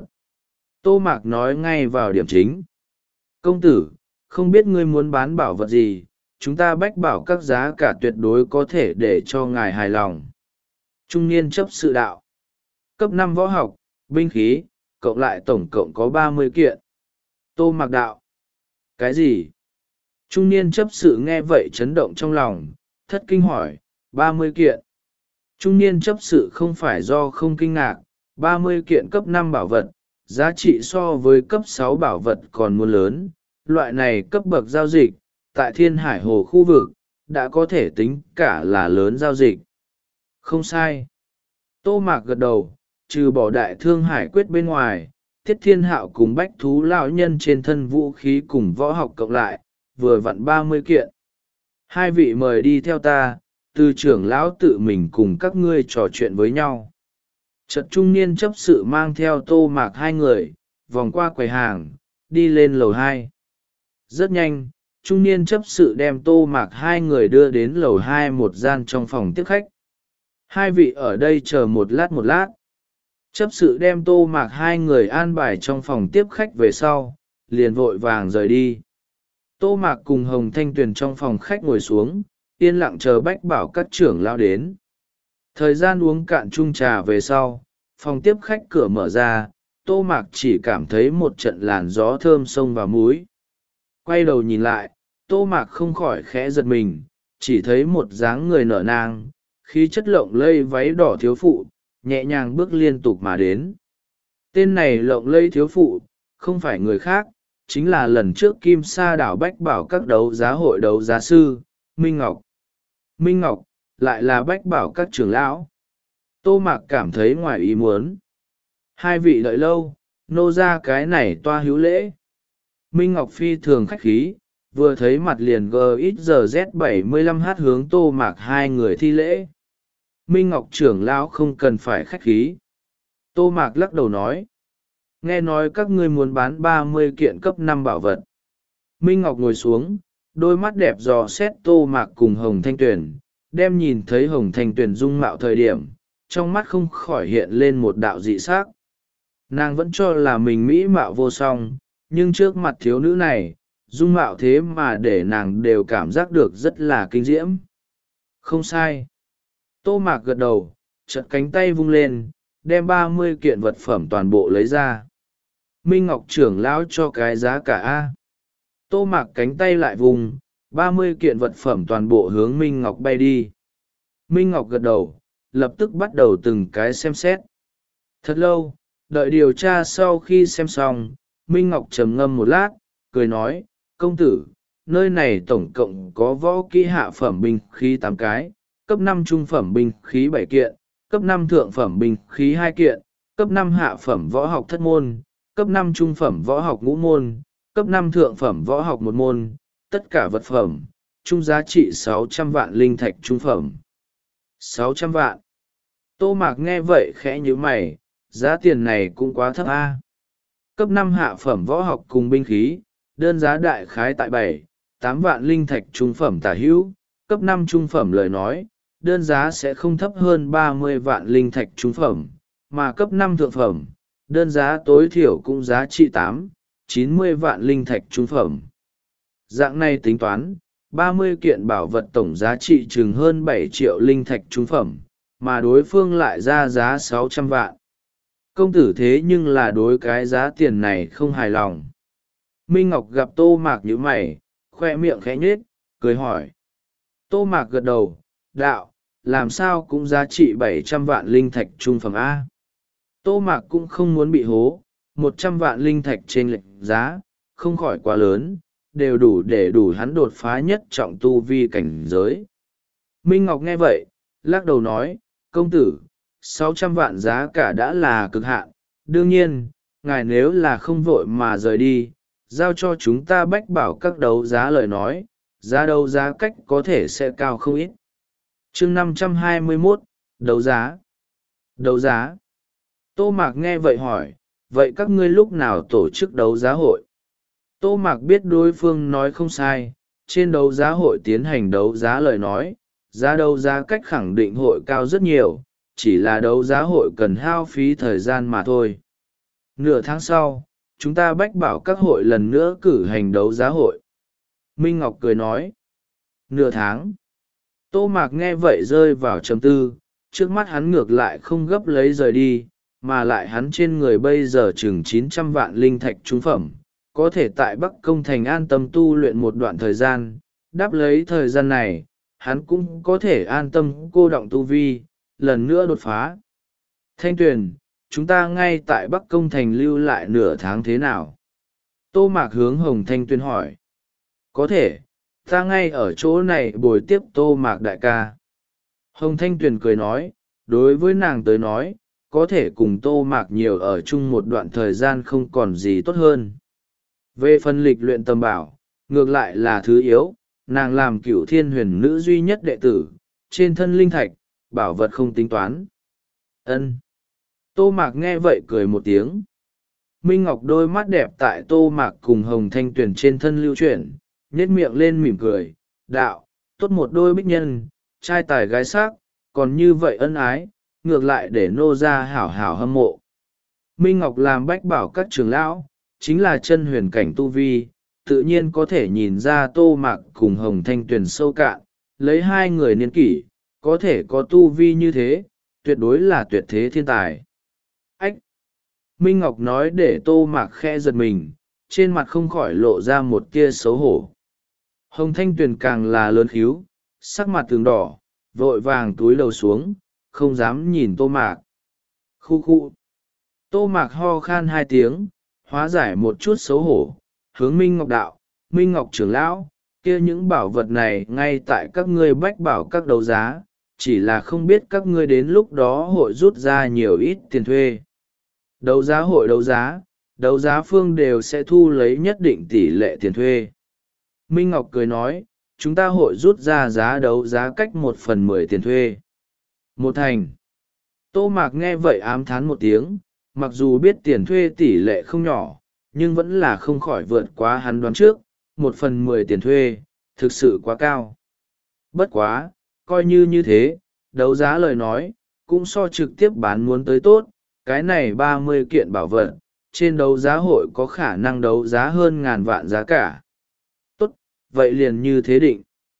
Tô Mạc nói ngay vào điểm chính. Công tử, không biết ngươi muốn bán bảo vật gì, chúng ta bách bảo các giá cả tuyệt đối có thể để cho ngài hài lòng. Trung niên chấp sự đạo. Cấp năm võ học, binh khí, cộng lại tổng cộng có ba mươi kiện. Tô Mạc đạo. Cái gì? Trung niên chấp sự nghe vậy chấn động trong lòng, thất kinh hỏi, ba mươi kiện. Trung niên chấp sự không phải do không kinh ngạc, ba mươi kiện cấp năm bảo vật, giá trị so với cấp sáu bảo vật còn muôn lớn. Loại này cấp bậc giao dịch, tại Thiên Hải Hồ khu vực, đã có thể tính cả là lớn giao dịch. Không sai. Tô Mạc gật đầu, trừ bỏ đại thương hải quyết bên ngoài, Thiết Thiên Hạo cùng bách thú lão nhân trên thân vũ khí cùng võ học cộng lại, vừa vặn ba mươi kiện. Hai vị mời đi theo ta, từ trưởng lão tự mình cùng các ngươi trò chuyện với nhau. Chợt trung niên chấp sự mang theo Tô Mạc hai người, vòng qua quầy hàng, đi lên lầu hai. Rất nhanh, trung niên chấp sự đem Tô Mạc hai người đưa đến lầu hai một gian trong phòng tiếp khách. Hai vị ở đây chờ một lát một lát. Chấp sự đem Tô Mạc hai người an bài trong phòng tiếp khách về sau, liền vội vàng rời đi. Tô Mạc cùng Hồng Thanh Tuyền trong phòng khách ngồi xuống, yên lặng chờ bách bảo các trưởng lao đến. Thời gian uống cạn chung trà về sau, phòng tiếp khách cửa mở ra, Tô Mạc chỉ cảm thấy một trận làn gió thơm xông vào mũi. Quay đầu nhìn lại, Tô Mạc không khỏi khẽ giật mình, chỉ thấy một dáng người nở nang, khí chất lộng lây váy đỏ thiếu phụ, nhẹ nhàng bước liên tục mà đến. Tên này lộng lây thiếu phụ, không phải người khác, chính là lần trước Kim Sa đảo bách bảo các đấu giá hội đấu giá sư, Minh Ngọc. Minh Ngọc, lại là bách bảo các trưởng lão. Tô Mạc cảm thấy ngoài ý muốn. Hai vị đợi lâu, nô ra cái này toa hữu lễ. Minh Ngọc phi thường khách khí, vừa thấy mặt liền gờ ít giờ Z bảy mươi lăm H hướng Tô Mạc hai người thi lễ. Minh Ngọc trưởng lão không cần phải khách khí. Tô Mạc lắc đầu nói. Nghe nói các ngươi muốn bán ba mươi kiện cấp năm bảo vật. Minh Ngọc ngồi xuống, đôi mắt đẹp dò xét Tô Mạc cùng Hồng Thanh Tuyền, đem nhìn thấy Hồng Thanh Tuyền dung mạo thời điểm, trong mắt không khỏi hiện lên một đạo dị sắc. Nàng vẫn cho là mình mỹ mạo vô song, nhưng trước mặt thiếu nữ này, dung mạo thế mà để nàng đều cảm giác được rất là kinh diễm. Không sai. Tô Mạc gật đầu, chợt cánh tay vung lên, đem ba mươi kiện vật phẩm toàn bộ lấy ra. Minh Ngọc trưởng lão cho cái giá cả A. Tô Mạc cánh tay lại vùng, ba mươi kiện vật phẩm toàn bộ hướng Minh Ngọc bay đi. Minh Ngọc gật đầu, lập tức bắt đầu từng cái xem xét. Thật lâu, đợi điều tra sau khi xem xong, Minh Ngọc trầm ngâm một lát, cười nói, công tử, nơi này tổng cộng có võ kỹ hạ phẩm binh khí tám cái, cấp năm trung phẩm binh khí bảy kiện, cấp năm thượng phẩm binh khí hai kiện, cấp năm hạ phẩm võ học thất môn, cấp năm trung phẩm võ học ngũ môn, cấp năm thượng phẩm võ học một môn, tất cả vật phẩm, chung giá trị sáu trăm vạn linh thạch trung phẩm. sáu trăm vạn. Tô Mạc nghe vậy khẽ nhíu mày, giá tiền này cũng quá thấp a. Cấp năm hạ phẩm võ học cùng binh khí, đơn giá đại khái tại bảy, tám vạn linh thạch trung phẩm tả hữu, cấp năm trung phẩm lời nói, đơn giá sẽ không thấp hơn ba mươi vạn linh thạch trung phẩm, mà cấp năm thượng phẩm, đơn giá tối thiểu cũng giá trị tám, chín mươi vạn linh thạch trung phẩm. Dạng này tính toán, ba mươi kiện bảo vật tổng giá trị chừng hơn bảy triệu linh thạch trung phẩm, mà đối phương lại ra giá sáu trăm vạn. Công tử thế nhưng là đối cái giá tiền này không hài lòng. Minh Ngọc gặp Tô Mạc nhíu mày, khoe miệng khẽ nhếch, cười hỏi. Tô Mạc gật đầu, đạo, làm sao cũng giá trị bảy trăm vạn linh thạch trung phẩm A. Tô Mạc cũng không muốn bị hố, một trăm vạn linh thạch trên lệnh giá, không khỏi quá lớn, đều đủ để đủ hắn đột phá nhất trọng tu vi cảnh giới. Minh Ngọc nghe vậy, lắc đầu nói, công tử, sáu trăm vạn giá cả đã là cực hạn, đương nhiên, ngài nếu là không vội mà rời đi, giao cho chúng ta bách bảo các đấu giá lời nói, giá đấu giá cách có thể sẽ cao không ít. Chương năm trăm hai mươi mốt, đấu giá. Đấu giá. Tô Mạc nghe vậy hỏi, vậy các ngươi lúc nào tổ chức đấu giá hội? Tô Mạc biết đối phương nói không sai, trên đấu giá hội tiến hành đấu giá lời nói, giá đấu giá cách khẳng định hội cao rất nhiều, chỉ là đấu giá hội cần hao phí thời gian mà thôi. Nửa tháng sau, chúng ta bách bảo các hội lần nữa cử hành đấu giá hội. Minh Ngọc cười nói. Nửa tháng. Tô Mạc nghe vậy rơi vào trầm tư, trước mắt hắn ngược lại không gấp lấy rời đi, mà lại hắn trên người bây giờ chừng chín trăm vạn linh thạch trung phẩm, có thể tại Bắc Công Thành an tâm tu luyện một đoạn thời gian, đáp lấy thời gian này, hắn cũng có thể an tâm cô đọng tu vi, lần nữa đột phá. Thanh Tuyền, chúng ta ngay tại Bắc Công Thành lưu lại nửa tháng thế nào? Tô Mạc hướng Hồng Thanh Tuyền hỏi. Có thể, ta ngay ở chỗ này bồi tiếp Tô Mạc đại ca. Hồng Thanh Tuyền cười nói, đối với nàng tới nói, có thể cùng Tô Mạc nhiều ở chung một đoạn thời gian không còn gì tốt hơn. Về phần lịch luyện tầm bảo, ngược lại là thứ yếu, nàng làm cửu thiên huyền nữ duy nhất đệ tử, trên thân linh thạch, bảo vật không tính toán. Ân. Tô Mạc nghe vậy cười một tiếng. Minh Ngọc đôi mắt đẹp tại Tô Mạc cùng Hồng Thanh Tuyền trên thân lưu chuyển, nhếch miệng lên mỉm cười, đạo, tốt một đôi bích nhân, trai tài gái sắc, còn như vậy ân ái, ngược lại để nô ra hảo hảo hâm mộ. Minh Ngọc làm bách bảo các trưởng lão, chính là chân huyền cảnh tu vi, tự nhiên có thể nhìn ra Tô Mạc cùng Hồng Thanh Tuyền sâu cạn, lấy hai người niên kỷ, có thể có tu vi như thế, tuyệt đối là tuyệt thế thiên tài. Ách! Minh Ngọc nói để Tô Mạc khẽ giật mình, trên mặt không khỏi lộ ra một tia xấu hổ. Hồng Thanh Tuyền càng là lớn khíu, sắc mặt tường đỏ, vội vàng túi đầu xuống, không dám nhìn Tô Mạc. Khu khu! Tô Mạc ho khan hai tiếng, hóa giải một chút xấu hổ, hướng Minh Ngọc đạo, Minh Ngọc trưởng lão, kia những bảo vật này ngay tại các ngươi bách bảo các đấu giá, chỉ là không biết các ngươi đến lúc đó hội rút ra nhiều ít tiền thuê. Đấu giá hội đấu giá, đấu giá phương đều sẽ thu lấy nhất định tỷ lệ tiền thuê. Minh Ngọc cười nói, chúng ta hội rút ra giá đấu giá cách một phần mười tiền thuê. Một thành. Tô Mạc nghe vậy ám thán một tiếng, mặc dù biết tiền thuê tỷ lệ không nhỏ, nhưng vẫn là không khỏi vượt quá hắn đoán trước, một phần mười tiền thuê, thực sự quá cao. Bất quá, coi như như thế, đấu giá lời nói, cũng so trực tiếp bán muốn tới tốt, cái này ba mươi kiện bảo vật, trên đấu giá hội có khả năng đấu giá hơn ngàn vạn giá cả. Tốt, vậy liền như thế định.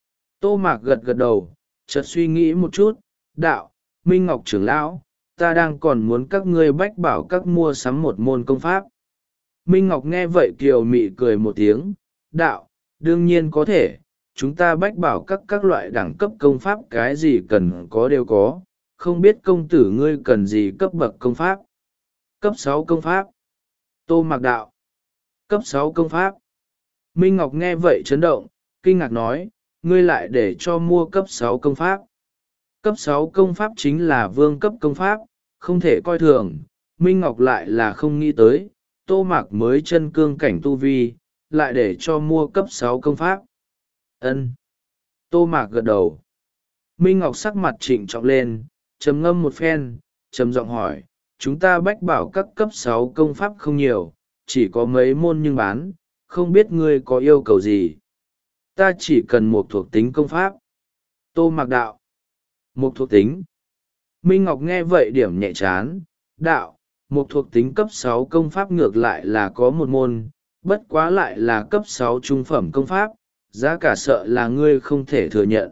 Tô Mạc gật gật đầu, chợt suy nghĩ một chút, đạo, Minh Ngọc trưởng lão, ta đang còn muốn các ngươi bách bảo các mua sắm một môn công pháp. Minh Ngọc nghe vậy kiều mị cười một tiếng, đạo, đương nhiên có thể, chúng ta bách bảo các các loại đẳng cấp công pháp cái gì cần có đều có, không biết công tử ngươi cần gì cấp bậc công pháp. Cấp sáu công pháp. Tô Mạc đạo. Cấp sáu công pháp. Minh Ngọc nghe vậy chấn động, kinh ngạc nói, ngươi lại để cho mua cấp sáu công pháp. Cấp sáu công pháp chính là vương cấp công pháp, không thể coi thường. Minh Ngọc lại là không nghĩ tới, Tô Mạc mới chân cương cảnh tu vi, lại để cho mua cấp sáu công pháp. Ân. Tô Mạc gật đầu. Minh Ngọc sắc mặt trịnh trọng lên, trầm ngâm một phen, trầm giọng hỏi, chúng ta bách bảo các cấp sáu công pháp không nhiều, chỉ có mấy môn nhưng bán, không biết ngươi có yêu cầu gì. Ta chỉ cần một thuộc tính công pháp. Tô Mạc đạo. Một thuộc tính. Minh Ngọc nghe vậy điểm nhẹ chán, đạo, một thuộc tính cấp sáu công pháp ngược lại là có một môn, bất quá lại là cấp sáu trung phẩm công pháp, giá cả sợ là ngươi không thể thừa nhận.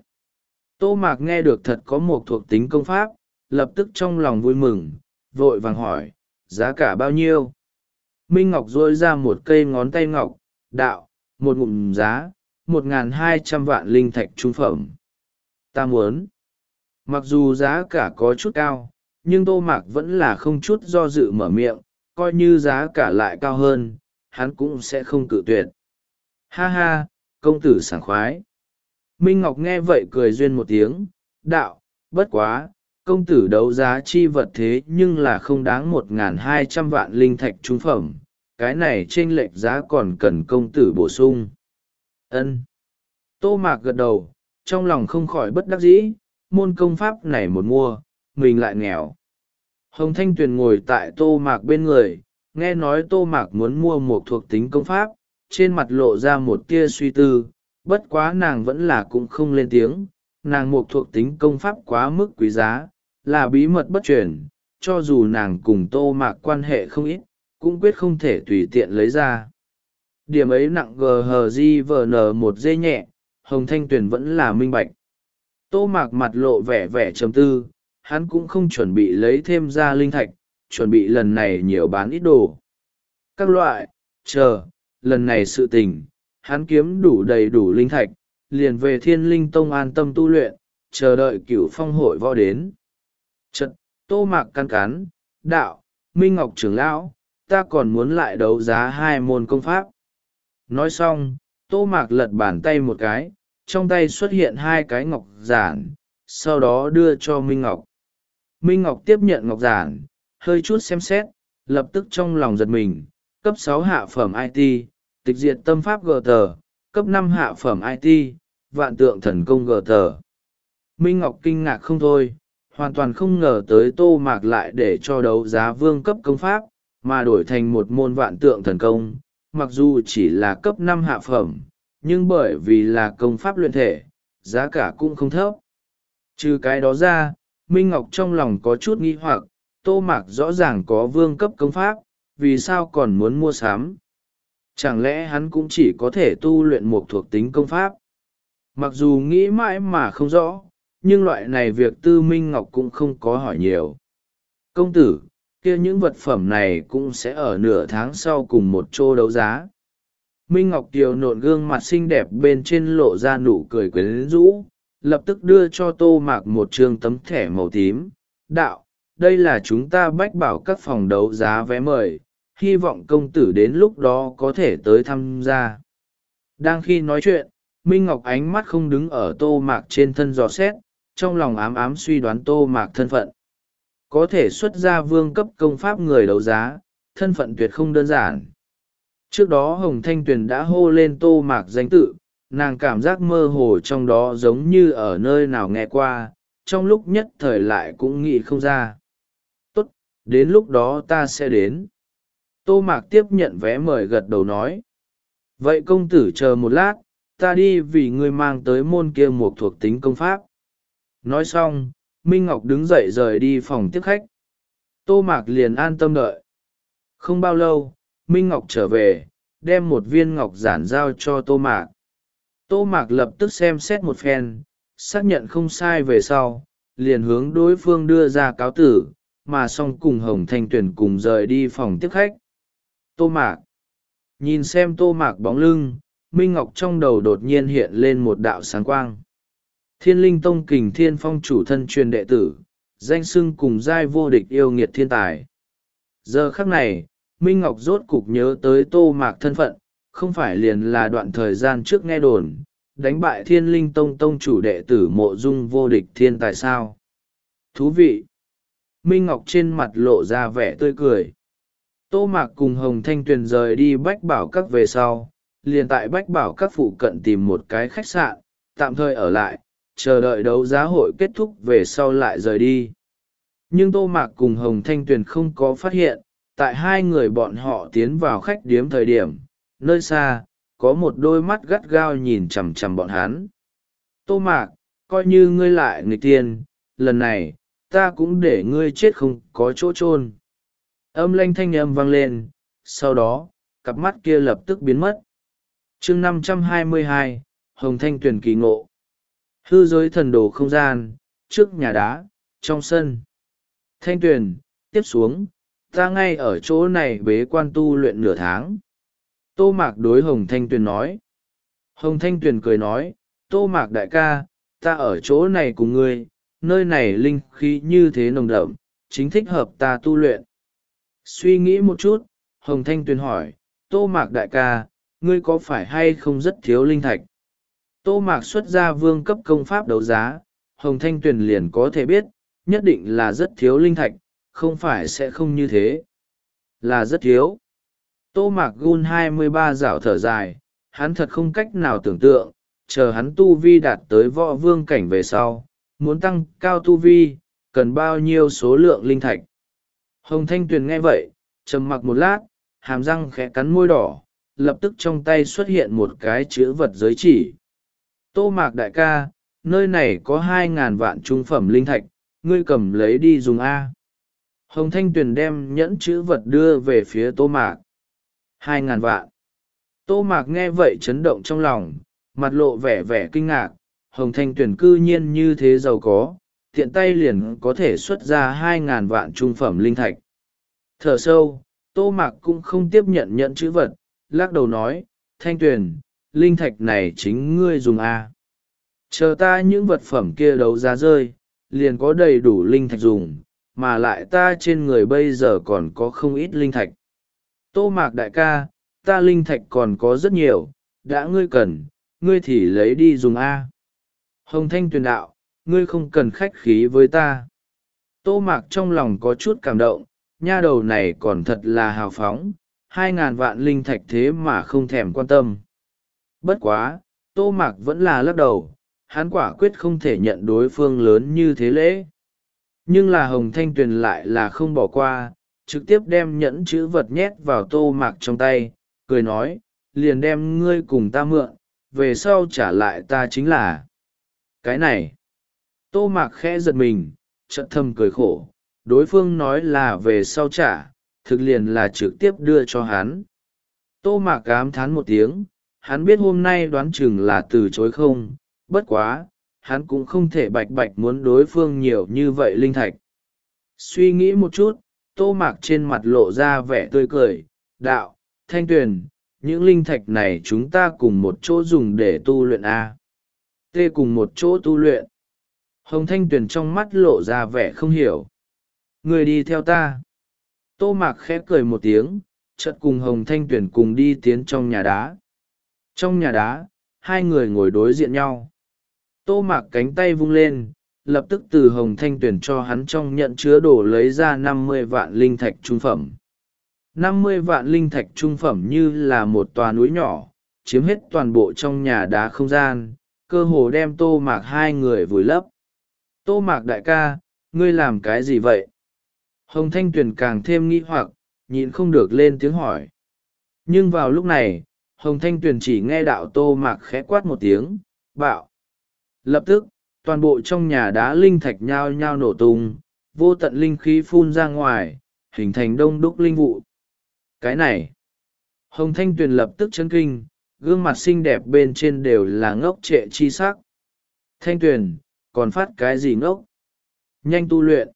Tô Mạc nghe được thật có một thuộc tính công pháp, lập tức trong lòng vui mừng, vội vàng hỏi, giá cả bao nhiêu? Minh Ngọc duỗi ra một cây ngón tay ngọc, đạo, một ngụm giá, một ngàn hai trăm vạn linh thạch trung phẩm. Ta muốn. Mặc dù giá cả có chút cao, nhưng Tô Mạc vẫn là không chút do dự mở miệng, coi như giá cả lại cao hơn, hắn cũng sẽ không cự tuyệt. Ha ha, công tử sảng khoái. Minh Ngọc nghe vậy cười duyên một tiếng, đạo, bất quá, công tử đấu giá chi vật thế nhưng là không đáng một ngàn hai trăm vạn linh thạch trung phẩm, cái này chênh lệch giá còn cần công tử bổ sung. Ân. Tô Mạc gật đầu, trong lòng không khỏi bất đắc dĩ, môn công pháp này một mua, mình lại nghèo. Hồng Thanh Tuyền ngồi tại Tô Mạc bên người, nghe nói Tô Mạc muốn mua một thuộc tính công pháp, trên mặt lộ ra một tia suy tư, bất quá nàng vẫn là cũng không lên tiếng, nàng một thuộc tính công pháp quá mức quý giá, là bí mật bất truyền, cho dù nàng cùng Tô Mạc quan hệ không ít, cũng quyết không thể tùy tiện lấy ra. Điểm ấy nặng gờ hờ di vờ nờ một dê nhẹ, Hồng Thanh Tuyền vẫn là minh bạch. Tô Mạc mặt lộ vẻ vẻ trầm tư, hắn cũng không chuẩn bị lấy thêm ra linh thạch, chuẩn bị lần này nhiều bán ít đồ. Các loại, chờ, lần này sự tình, hắn kiếm đủ đầy đủ linh thạch, liền về Thiên Linh Tông an tâm tu luyện, chờ đợi Cửu Phong hội võ đến. Chật, Tô Mạc căn cán, đạo, Minh Ngọc trưởng lão, ta còn muốn lại đấu giá hai môn công pháp. Nói xong, Tô Mạc lật bàn tay một cái, trong tay xuất hiện hai cái ngọc giản, sau đó đưa cho Minh Ngọc. Minh Ngọc tiếp nhận ngọc giản, hơi chút xem xét, lập tức trong lòng giật mình, cấp sáu hạ phẩm i tê, tịch diệt tâm pháp gờ tờ, cấp năm hạ phẩm i tê, vạn tượng thần công gờ tờ. Minh Ngọc kinh ngạc không thôi, hoàn toàn không ngờ tới Tô Mạc lại để cho đấu giá vương cấp công pháp, mà đổi thành một môn vạn tượng thần công, mặc dù chỉ là cấp năm hạ phẩm, nhưng bởi vì là công pháp luyện thể, giá cả cũng không thấp. Trừ cái đó ra, Minh Ngọc trong lòng có chút nghi hoặc, Tô Mạc rõ ràng có vương cấp công pháp, vì sao còn muốn mua sắm? Chẳng lẽ hắn cũng chỉ có thể tu luyện một thuộc tính công pháp? Mặc dù nghĩ mãi mà không rõ, nhưng loại này việc Tư Minh Ngọc cũng không có hỏi nhiều. Công tử, kia những vật phẩm này cũng sẽ ở nửa tháng sau cùng một chỗ đấu giá. Minh Ngọc Kiều nộn gương mặt xinh đẹp bên trên lộ ra nụ cười quyến rũ, lập tức đưa cho Tô Mạc một trương tấm thẻ màu tím. Đạo, đây là chúng ta bách bảo các phòng đấu giá vé mời, hy vọng công tử đến lúc đó có thể tới tham gia. Đang khi nói chuyện, Minh Ngọc ánh mắt không đứng ở Tô Mạc trên thân dò xét, trong lòng ám ám suy đoán Tô Mạc thân phận. Có thể xuất ra vương cấp công pháp người đấu giá, thân phận tuyệt không đơn giản. Trước đó Hồng Thanh Tuyền đã hô lên Tô Mạc danh tự, nàng cảm giác mơ hồ trong đó giống như ở nơi nào nghe qua, trong lúc nhất thời lại cũng nghĩ không ra. Tốt, đến lúc đó ta sẽ đến. Tô Mạc tiếp nhận vé mời gật đầu nói. Vậy công tử chờ một lát, ta đi vì ngươi mang tới môn kia một thuộc tính công pháp. Nói xong, Minh Ngọc đứng dậy rời đi phòng tiếp khách. Tô Mạc liền an tâm đợi. Không bao lâu, Minh Ngọc trở về, đem một viên ngọc giản giao cho Tô Mạc. Tô Mạc lập tức xem xét một phen, xác nhận không sai về sau, liền hướng đối phương đưa ra cáo tử, mà xong cùng Hồng Thanh Tuyền cùng rời đi phòng tiếp khách. Tô Mạc. Nhìn xem Tô Mạc bóng lưng, Minh Ngọc trong đầu đột nhiên hiện lên một đạo sáng quang. Thiên Linh Tông Kình Thiên Phong chủ thân truyền đệ tử, danh xưng cùng giai vô địch yêu nghiệt thiên tài. Giờ khắc này, Minh Ngọc rốt cục nhớ tới Tô Mạc thân phận, không phải liền là đoạn thời gian trước nghe đồn, đánh bại Thiên Linh Tông tông chủ đệ tử Mộ Dung vô địch thiên tài sao. Thú vị! Minh Ngọc trên mặt lộ ra vẻ tươi cười. Tô Mạc cùng Hồng Thanh Tuyền rời đi Bách Bảo Các về sau, liền tại Bách Bảo Các phụ cận tìm một cái khách sạn, tạm thời ở lại, chờ đợi đấu giá hội kết thúc về sau lại rời đi. Nhưng Tô Mạc cùng Hồng Thanh Tuyền không có phát hiện, tại hai người bọn họ tiến vào khách điếm thời điểm, nơi xa, có một đôi mắt gắt gao nhìn chằm chằm bọn hắn. Tô Mạc, coi như ngươi lại nghịch tiên, lần này, ta cũng để ngươi chết không có chỗ chôn. Âm lanh thanh âm vang lên, sau đó, cặp mắt kia lập tức biến mất. chương năm trăm hai mươi hai, Hồng Thanh Tuyền kỳ ngộ. Hư giới thần đồ không gian, trước nhà đá, trong sân. Thanh Tuyền, tiếp xuống, ta ngay ở chỗ này bế quan tu luyện nửa tháng. Tô Mạc đối Hồng Thanh Tuyền nói. Hồng Thanh Tuyền cười nói, Tô Mạc đại ca, ta ở chỗ này cùng ngươi, nơi này linh khí như thế nồng đậm, chính thích hợp ta tu luyện. Suy nghĩ một chút, Hồng Thanh Tuyền hỏi, Tô Mạc đại ca, ngươi có phải hay không rất thiếu linh thạch? Tô Mạc xuất ra vương cấp công pháp đấu giá, Hồng Thanh Tuyền liền có thể biết, nhất định là rất thiếu linh thạch, không phải sẽ không như thế. Là rất thiếu. Tô Mạc gun hai mươi ba dạo thở dài, hắn thật không cách nào tưởng tượng, chờ hắn tu vi đạt tới võ vương cảnh về sau, muốn tăng cao tu vi, cần bao nhiêu số lượng linh thạch. Hồng Thanh Tuyền nghe vậy, trầm mặc một lát, hàm răng khẽ cắn môi đỏ, lập tức trong tay xuất hiện một cái chữ vật giới chỉ. Tô Mạc đại ca, nơi này có hai ngàn vạn trung phẩm linh thạch, ngươi cầm lấy đi dùng A. Hồng Thanh Tuyền đem nhẫn chữ vật đưa về phía Tô Mạc. Hai ngàn vạn. Tô Mạc nghe vậy chấn động trong lòng, mặt lộ vẻ vẻ kinh ngạc, Hồng Thanh Tuyền cư nhiên như thế giàu có, tiện tay liền có thể xuất ra hai ngàn vạn trung phẩm linh thạch. Thở sâu, Tô Mạc cũng không tiếp nhận nhận chữ vật, lắc đầu nói, Thanh Tuyền, linh thạch này chính ngươi dùng A. Chờ ta những vật phẩm kia đấu giá rơi, liền có đầy đủ linh thạch dùng, mà lại ta trên người bây giờ còn có không ít linh thạch. Tô Mạc đại ca, ta linh thạch còn có rất nhiều, đã ngươi cần, ngươi thì lấy đi dùng A. Hồng Thanh Tuyền đạo, ngươi không cần khách khí với ta. Tô Mạc trong lòng có chút cảm động, nha đầu này còn thật là hào phóng, hai ngàn vạn linh thạch thế mà không thèm quan tâm. Bất quá, Tô Mạc vẫn là lắc đầu, hắn quả quyết không thể nhận đối phương lớn như thế lễ. Nhưng là Hồng Thanh Tuyền lại là không bỏ qua, trực tiếp đem nhẫn chữ vật nhét vào Tô Mạc trong tay, cười nói, liền đem ngươi cùng ta mượn, về sau trả lại ta chính là. Cái này, Tô Mạc khẽ giật mình, chợt thầm cười khổ, đối phương nói là về sau trả, thực liền là trực tiếp đưa cho hắn. Tô Mạc ám thán một tiếng, hắn biết hôm nay đoán chừng là từ chối không, bất quá, hắn cũng không thể bạch bạch muốn đối phương nhiều như vậy linh thạch. Suy nghĩ một chút, Tô Mạc trên mặt lộ ra vẻ tươi cười, đạo, Thanh Tuyền, những linh thạch này chúng ta cùng một chỗ dùng để tu luyện A. Tê cùng một chỗ tu luyện. Hồng Thanh Tuyền trong mắt lộ ra vẻ không hiểu. Người đi theo ta. Tô Mạc khẽ cười một tiếng, chợt cùng Hồng Thanh Tuyền cùng đi tiến trong nhà đá. Trong nhà đá, hai người ngồi đối diện nhau. Tô Mạc cánh tay vung lên, lập tức từ Hồng Thanh Tuyền cho hắn trong nhận chứa đồ lấy ra năm mươi vạn linh thạch trung phẩm. năm mươi vạn linh thạch trung phẩm như là một tòa núi nhỏ, chiếm hết toàn bộ trong nhà đá không gian, cơ hồ đem Tô Mạc hai người vùi lấp. Tô Mạc đại ca, ngươi làm cái gì vậy? Hồng Thanh Tuyền càng thêm nghi hoặc, nhịn không được lên tiếng hỏi. Nhưng vào lúc này, Hồng Thanh Tuyền chỉ nghe đạo Tô Mạc khẽ quát một tiếng, bạo. Lập tức, toàn bộ trong nhà đá linh thạch nhao nhao nổ tung, vô tận linh khí phun ra ngoài, hình thành đông đúc linh vụ. Cái này, Hồng Thanh Tuyền lập tức chấn kinh, gương mặt xinh đẹp bên trên đều là ngốc trệ chi sắc. Thanh Tuyền, còn phát cái gì ngốc? Nhanh tu luyện.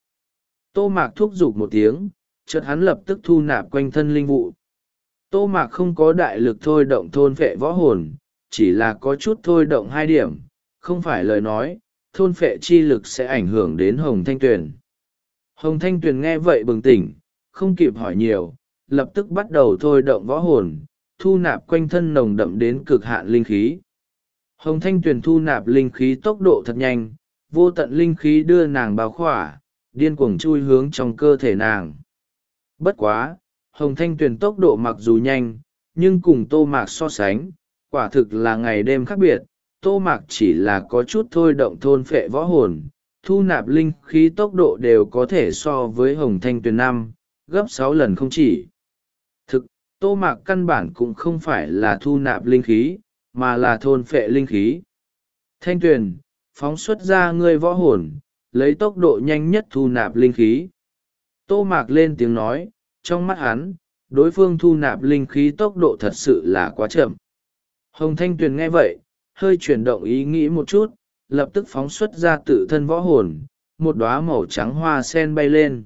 Tô Mạc thúc giục một tiếng, chợt hắn lập tức thu nạp quanh thân linh vụ. Tô Mạc không có đại lực thôi động thôn phệ võ hồn, chỉ là có chút thôi động hai điểm, không phải lời nói, thôn phệ chi lực sẽ ảnh hưởng đến Hồng Thanh Tuyền. Hồng Thanh Tuyền nghe vậy bừng tỉnh, không kịp hỏi nhiều, lập tức bắt đầu thôi động võ hồn, thu nạp quanh thân nồng đậm đến cực hạn linh khí. Hồng Thanh Tuyền thu nạp linh khí tốc độ thật nhanh, vô tận linh khí đưa nàng bao khỏa, điên cuồng chui hướng trong cơ thể nàng. Bất quá, Hồng Thanh Tuyền tốc độ mặc dù nhanh, nhưng cùng Tô Mạc so sánh, quả thực là ngày đêm khác biệt. Tô Mạc chỉ là có chút thôi động thôn phệ võ hồn, thu nạp linh khí tốc độ đều có thể so với Hồng Thanh Tuyền năm, gấp sáu lần không chỉ. Thực, Tô Mạc căn bản cũng không phải là thu nạp linh khí, mà là thôn phệ linh khí. Thanh Tuyền, phóng xuất ra ngươi võ hồn, lấy tốc độ nhanh nhất thu nạp linh khí. Tô Mạc lên tiếng nói, trong mắt hắn, đối phương thu nạp linh khí tốc độ thật sự là quá chậm. Hồng Thanh Tuyền nghe vậy, hơi chuyển động ý nghĩ một chút, lập tức phóng xuất ra tự thân võ hồn, một đóa màu trắng hoa sen bay lên.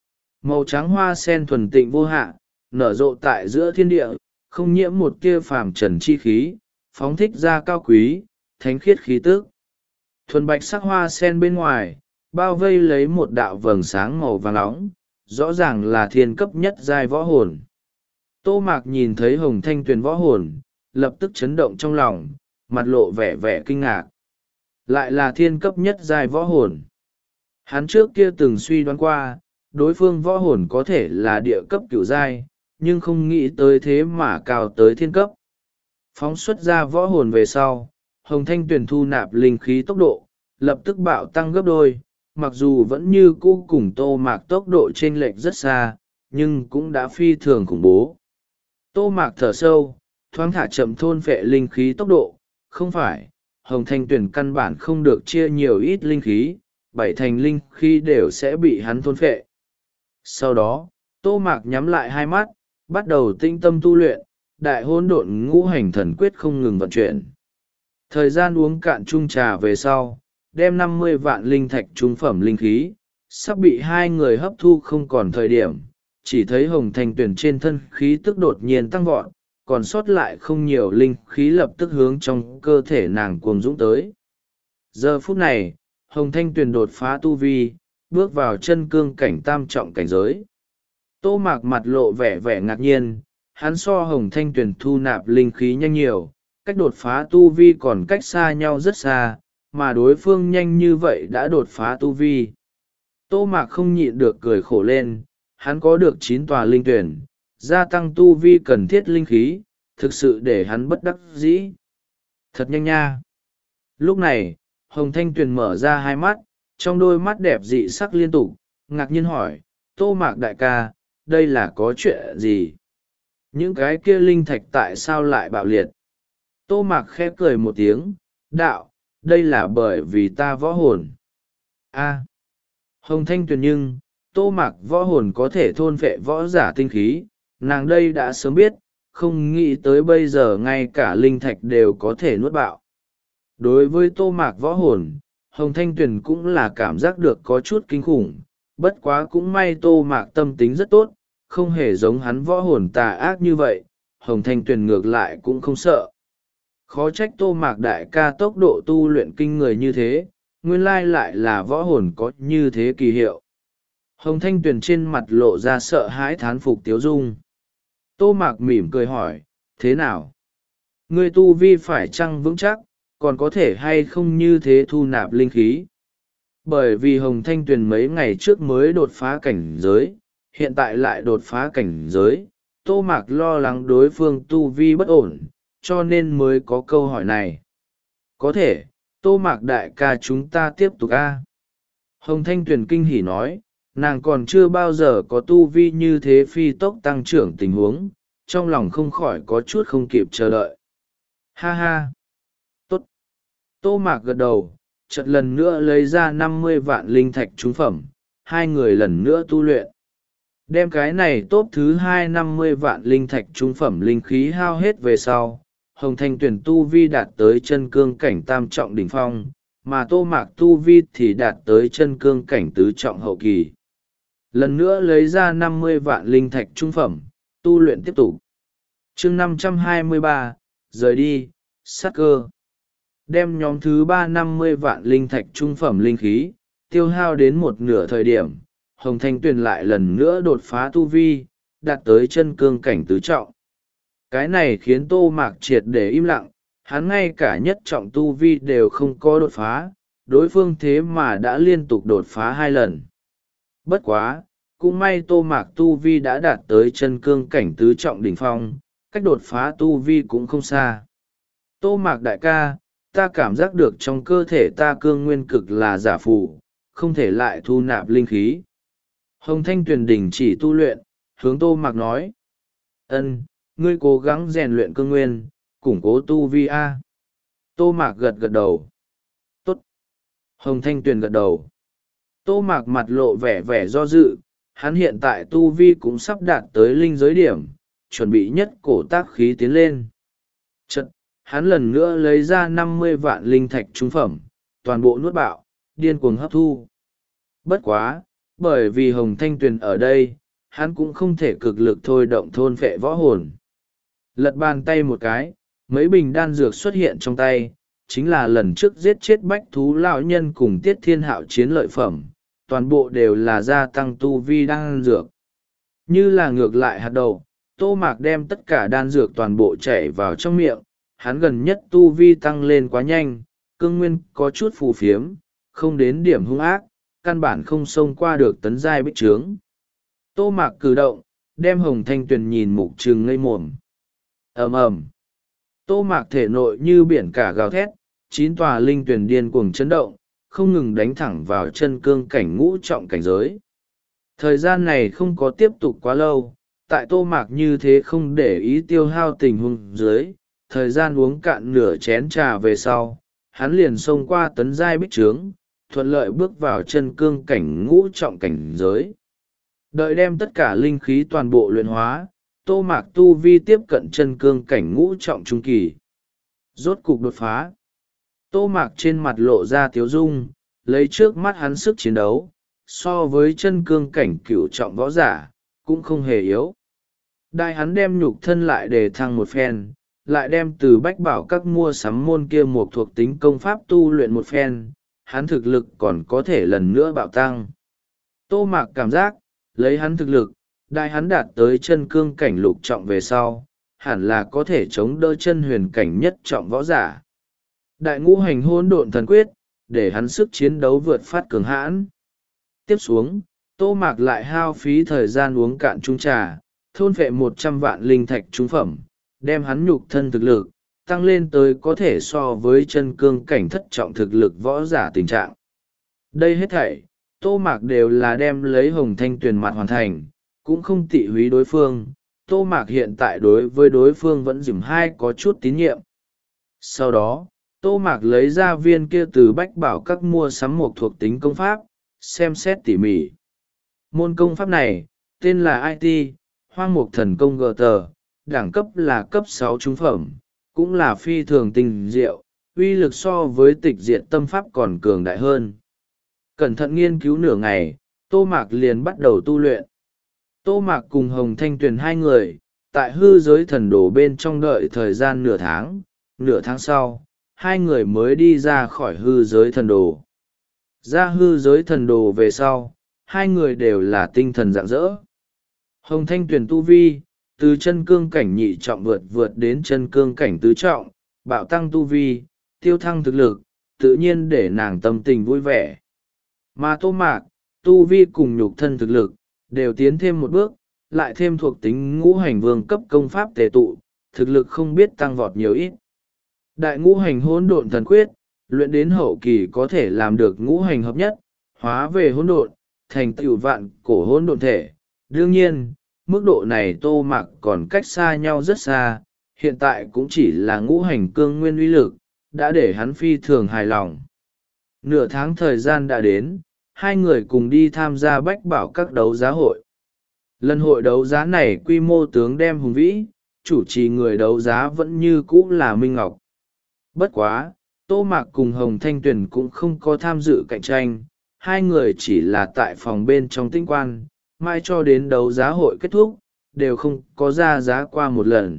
Màu trắng hoa sen thuần tịnh vô hạ, nở rộ tại giữa thiên địa, không nhiễm một tia phàm trần chi khí, phóng thích ra cao quý, thánh khiết khí tức. Thuần bạch sắc hoa sen bên ngoài, bao vây lấy một đạo vầng sáng màu vàng nóng, rõ ràng là thiên cấp nhất giai võ hồn. Tô Mạc nhìn thấy Hồng Thanh Tuyền võ hồn, lập tức chấn động trong lòng, mặt lộ vẻ vẻ kinh ngạc. Lại là thiên cấp nhất giai võ hồn. Hắn trước kia từng suy đoán qua, đối phương võ hồn có thể là địa cấp cửu giai, nhưng không nghĩ tới thế mà cao tới thiên cấp. Phóng xuất ra võ hồn về sau, Hồng Thanh Tuyền thu nạp linh khí tốc độ, lập tức bạo tăng gấp đôi, mặc dù vẫn như cũ cùng Tô Mạc tốc độ chênh lệch rất xa, nhưng cũng đã phi thường khủng bố. Tô Mạc thở sâu, thoáng thả chậm thôn phệ linh khí tốc độ, không phải, Hồng Thanh Tuyền căn bản không được chia nhiều ít linh khí, bảy thành linh khí đều sẽ bị hắn thôn phệ. Sau đó, Tô Mạc nhắm lại hai mắt, bắt đầu tinh tâm tu luyện, đại hỗn độn ngũ hành thần quyết không ngừng vận chuyển. Thời gian uống cạn chung trà về sau, đem năm mươi vạn linh thạch trung phẩm linh khí, sắp bị hai người hấp thu không còn thời điểm, chỉ thấy Hồng Thanh Tuyền trên thân khí tức đột nhiên tăng vọt, còn sót lại không nhiều linh khí lập tức hướng trong cơ thể nàng cuồng dũng tới. Giờ phút này, Hồng Thanh Tuyền đột phá tu vi, bước vào chân cương cảnh tam trọng cảnh giới. Tô Mạc mặt lộ vẻ vẻ ngạc nhiên, hắn so Hồng Thanh Tuyền thu nạp linh khí nhanh nhiều, cách đột phá tu vi còn cách xa nhau rất xa, mà đối phương nhanh như vậy đã đột phá tu vi. Tô Mạc không nhịn được cười khổ lên, hắn có được chín tòa linh tuyển, gia tăng tu vi cần thiết linh khí, thực sự để hắn bất đắc dĩ. Thật nhanh nha. Lúc này, Hồng Thanh Tuyền mở ra hai mắt, trong đôi mắt đẹp dị sắc liên tục, ngạc nhiên hỏi, Tô Mạc đại ca, đây là có chuyện gì? Những cái kia linh thạch tại sao lại bạo liệt? Tô Mạc khẽ cười một tiếng, đạo, đây là bởi vì ta võ hồn. A. Hồng Thanh Tuyền nhưng, Tô Mạc võ hồn có thể thôn phệ võ giả tinh khí, nàng đây đã sớm biết, không nghĩ tới bây giờ ngay cả linh thạch đều có thể nuốt bạo. Đối với Tô Mạc võ hồn, Hồng Thanh Tuyền cũng là cảm giác được có chút kinh khủng, bất quá cũng may Tô Mạc tâm tính rất tốt, không hề giống hắn võ hồn tà ác như vậy, Hồng Thanh Tuyền ngược lại cũng không sợ. Khó trách Tô Mạc đại ca tốc độ tu luyện kinh người như thế, nguyên lai lại là võ hồn có như thế kỳ hiệu. Hồng Thanh Tuyền trên mặt lộ ra sợ hãi thán phục tiếu dung. Tô Mạc mỉm cười hỏi, thế nào? Ngươi tu vi phải chăng vững chắc, còn có thể hay không như thế thu nạp linh khí? Bởi vì Hồng Thanh Tuyền mấy ngày trước mới đột phá cảnh giới, hiện tại lại đột phá cảnh giới, Tô Mạc lo lắng đối phương tu vi bất ổn, cho nên mới có câu hỏi này. Có thể, Tô Mạc đại ca chúng ta tiếp tục a. Hồng Thanh Tuyền kinh hỉ nói, nàng còn chưa bao giờ có tu vi như thế phi tốc tăng trưởng tình huống, trong lòng không khỏi có chút không kịp chờ đợi. Ha ha! Tốt! Tô Mạc gật đầu, chợt lần nữa lấy ra năm mươi vạn linh thạch trúng phẩm, hai người lần nữa tu luyện. Đem cái này tốt thứ hai năm mươi vạn linh thạch trúng phẩm linh khí hao hết về sau, Hồng Thanh Tuyền tu vi đạt tới chân cương cảnh tam trọng đỉnh phong, mà Tô Mạc tu vi thì đạt tới chân cương cảnh tứ trọng hậu kỳ. Lần nữa lấy ra năm mươi vạn linh thạch trung phẩm, tu luyện tiếp tục. Chương năm trăm hai mươi ba, rời đi, sát cơ. Đem nhóm thứ ba năm mươi vạn linh thạch trung phẩm linh khí, tiêu hao đến một nửa thời điểm, Hồng Thanh Tuyền lại lần nữa đột phá tu vi, đạt tới chân cương cảnh tứ trọng. Cái này khiến Tô Mạc triệt để im lặng, hắn ngay cả nhất trọng tu vi đều không có đột phá, đối phương thế mà đã liên tục đột phá hai lần. Bất quá, cũng may Tô Mạc tu vi đã đạt tới chân cương cảnh tứ trọng đỉnh phong, cách đột phá tu vi cũng không xa. Tô Mạc đại ca, ta cảm giác được trong cơ thể ta cương nguyên cực là giả phù, không thể lại thu nạp linh khí. Hồng Thanh Tuyền đình chỉ tu luyện, hướng Tô Mạc nói. Ân, ngươi cố gắng rèn luyện cương nguyên, củng cố tu vi a. Tô Mạc gật gật đầu. Tốt. Hồng Thanh Tuyền gật đầu. Tô Mạc mặt lộ vẻ vẻ do dự, hắn hiện tại tu vi cũng sắp đạt tới linh giới điểm, chuẩn bị nhất cổ tác khí tiến lên. Chật, hắn lần nữa lấy ra năm mươi vạn linh thạch trung phẩm, toàn bộ nuốt bạo, điên cuồng hấp thu. Bất quá, bởi vì Hồng Thanh Tuyền ở đây, hắn cũng không thể cực lực thôi động thôn phệ võ hồn. Lật bàn tay một cái, mấy bình đan dược xuất hiện trong tay, chính là lần trước giết chết bách thú lão nhân cùng Tiết Thiên Hạo chiến lợi phẩm, toàn bộ đều là gia tăng tu vi đan dược. Như là ngược lại hạt đậu, Tô Mạc đem tất cả đan dược toàn bộ chảy vào trong miệng, hắn gần nhất tu vi tăng lên quá nhanh, cương nguyên có chút phù phiếm, không đến điểm hung ác, căn bản không xông qua được tấn giai bích trướng. Tô Mạc cử động, đem Hồng Thanh Tuyền nhìn mục trừng ngây mồm. Ầm ầm. Tô Mạc thể nội như biển cả gào thét, chín tòa linh tuyển điên cuồng chấn động, không ngừng đánh thẳng vào chân cương cảnh ngũ trọng cảnh giới. Thời gian này không có tiếp tục quá lâu, tại Tô Mạc như thế không để ý tiêu hao tình huống dưới, thời gian uống cạn nửa chén trà về sau, hắn liền xông qua tấn giai bích trướng, thuận lợi bước vào chân cương cảnh ngũ trọng cảnh giới. Đợi đem tất cả linh khí toàn bộ luyện hóa, Tô Mạc tu vi tiếp cận chân cương cảnh ngũ trọng trung kỳ. Rốt cục đột phá. Tô Mạc trên mặt lộ ra tiếu dung, lấy trước mắt hắn sức chiến đấu, so với chân cương cảnh cửu trọng võ giả, cũng không hề yếu. Đại hắn đem nhục thân lại để thăng một phen, lại đem từ bách bảo các mua sắm môn kia một thuộc tính công pháp tu luyện một phen, hắn thực lực còn có thể lần nữa bạo tăng. Tô Mạc cảm giác, lấy hắn thực lực, đại hắn đạt tới chân cương cảnh lục trọng về sau, hẳn là có thể chống đỡ chân huyền cảnh nhất trọng võ giả. Đại ngũ hành hỗn độn thần quyết, để hắn sức chiến đấu vượt phát cường hãn. Tiếp xuống, Tô Mạc lại hao phí thời gian uống cạn chung trà, thôn phệ một trăm vạn linh thạch trung phẩm, đem hắn nhục thân thực lực, tăng lên tới có thể so với chân cương cảnh thất trọng thực lực võ giả tình trạng. Đây hết thảy, Tô Mạc đều là đem lấy Hồng Thanh Tuyền mặt hoàn thành, cũng không tị húy đối phương. Tô Mạc hiện tại đối với đối phương vẫn dìm hai có chút tín nhiệm. Sau đó, Tô Mạc lấy ra viên kia từ bách bảo các mua sắm một thuộc tính công pháp, xem xét tỉ mỉ. Môn công pháp này, tên là i tê, Hoang Mục Thần Công G T, đẳng cấp là cấp sáu trung phẩm, cũng là phi thường tinh diệu, uy lực so với tịch diệt tâm pháp còn cường đại hơn. Cẩn thận nghiên cứu nửa ngày, Tô Mạc liền bắt đầu tu luyện. Tô Mạc cùng Hồng Thanh Tuyền hai người, tại hư giới thần đồ bên trong đợi thời gian nửa tháng, nửa tháng sau, hai người mới đi ra khỏi hư giới thần đồ. Ra hư giới thần đồ về sau, hai người đều là tinh thần rạng rỡ. Hồng Thanh Tuyền tu vi, từ chân cương cảnh nhị trọng vượt vượt đến chân cương cảnh tứ trọng, bạo tăng tu vi, tiêu thăng thực lực, tự nhiên để nàng tâm tình vui vẻ. Mà Tô Mạc, tu vi cùng nhục thân thực lực, đều tiến thêm một bước, lại thêm thuộc tính ngũ hành vương cấp công pháp tề tụ, thực lực không biết tăng vọt nhiều ít. Đại ngũ hành hỗn độn thần quyết, luyện đến hậu kỳ có thể làm được ngũ hành hợp nhất, hóa về hỗn độn, thành tựu vạn cổ hỗn độn thể. Đương nhiên, mức độ này Tô Mạc còn cách xa nhau rất xa, hiện tại cũng chỉ là ngũ hành cương nguyên uy lực, đã để hắn phi thường hài lòng. Nửa tháng thời gian đã đến, hai người cùng đi tham gia bách bảo các đấu giá hội. Lần hội đấu giá này quy mô tướng đem hùng vĩ, chủ trì người đấu giá vẫn như cũ là Minh Ngọc. Bất quá, Tô Mạc cùng Hồng Thanh Tuyền cũng không có tham dự cạnh tranh, hai người chỉ là tại phòng bên trong tinh quan, mai cho đến đấu giá hội kết thúc, đều không có ra giá qua một lần.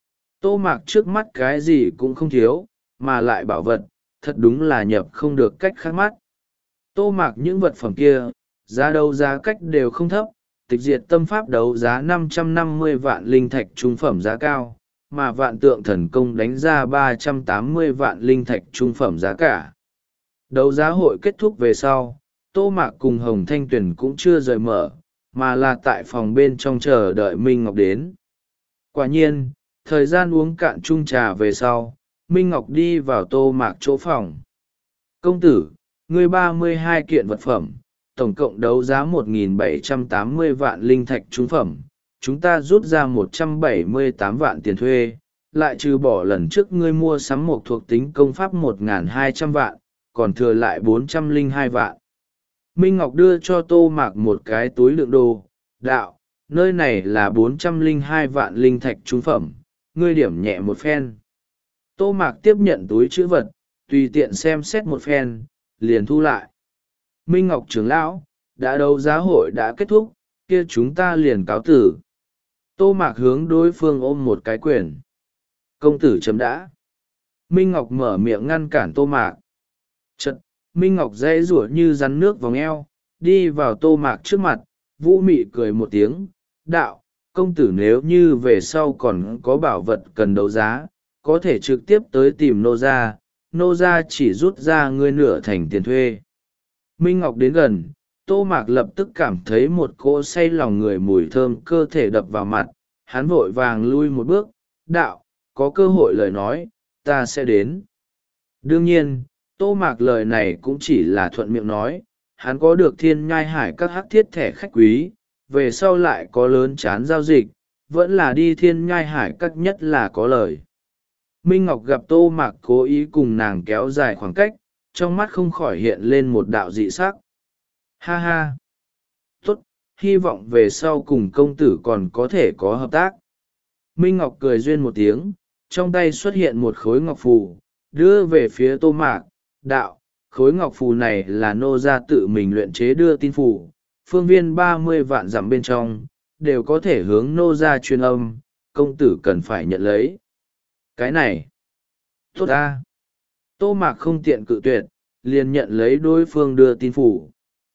Tô Mạc trước mắt cái gì cũng không thiếu, mà lại bảo vật, thật đúng là nhập không được cách khác mắt. Tô Mạc những vật phẩm kia, giá đấu giá cách đều không thấp, tịch diệt tâm pháp đấu giá năm trăm năm mươi vạn linh thạch trung phẩm giá cao, mà vạn tượng thần công đánh ra ba trăm tám mươi vạn linh thạch trung phẩm giá cả. Đấu giá hội kết thúc về sau, Tô Mạc cùng Hồng Thanh Tuyền cũng chưa rời mở, mà là tại phòng bên trong chờ đợi Minh Ngọc đến. Quả nhiên, thời gian uống cạn chung trà về sau, Minh Ngọc đi vào Tô Mạc chỗ phòng. Công tử, ngươi ba mươi hai kiện vật phẩm, tổng cộng đấu giá một nghìn bảy trăm tám mươi vạn linh thạch trung phẩm, chúng ta rút ra một trăm bảy mươi tám vạn tiền thuê, lại trừ bỏ lần trước ngươi mua sắm một thuộc tính công pháp một nghìn hai trăm vạn, còn thừa lại bốn trăm lẻ hai vạn. Minh Ngọc đưa cho Tô Mạc một cái túi đựng đồ, đạo, nơi này là bốn trăm lẻ hai vạn linh thạch trung phẩm, ngươi điểm nhẹ một phen. Tô Mạc tiếp nhận túi chữ vật, tùy tiện xem xét một phen, liền thu lại. Minh Ngọc trưởng lão, đã đấu giá hội đã kết thúc, kia chúng ta liền cáo tử. Tô Mạc hướng đối phương ôm một cái quyền. Công tử chấm đã. Minh Ngọc mở miệng ngăn cản Tô Mạc. Chật, Minh Ngọc dãy rủa như rắn nước vòng eo, đi vào Tô Mạc trước mặt, vũ mị cười một tiếng, đạo, công tử nếu như về sau còn có bảo vật cần đấu giá, có thể trực tiếp tới tìm nô gia, nô gia chỉ rút ra ngươi nửa thành tiền thuê. Minh Ngọc đến gần, Tô Mạc lập tức cảm thấy một cỗ say lòng người mùi thơm cơ thể đập vào mặt, hắn vội vàng lui một bước, đạo, có cơ hội lời nói, ta sẽ đến. Đương nhiên, Tô Mạc lời này cũng chỉ là thuận miệng nói, hắn có được thiên nhai hải các hắc thiết thẻ khách quý, về sau lại có lớn chán giao dịch, vẫn là đi thiên nhai hải các nhất là có lời. Minh Ngọc gặp Tô Mạc cố ý cùng nàng kéo dài khoảng cách, trong mắt không khỏi hiện lên một đạo dị sắc. Ha ha! Tốt, hy vọng về sau cùng công tử còn có thể có hợp tác. Minh Ngọc cười duyên một tiếng, trong tay xuất hiện một khối ngọc phù, đưa về phía Tô Mạc, đạo, khối ngọc phù này là nô gia tự mình luyện chế đưa tin phù, phương viên ba mươi vạn dặm bên trong, đều có thể hướng nô gia truyền âm, công tử cần phải nhận lấy. Cái này, tốt ta. Tô Mạc không tiện cự tuyệt, liền nhận lấy đối phương đưa tin phủ.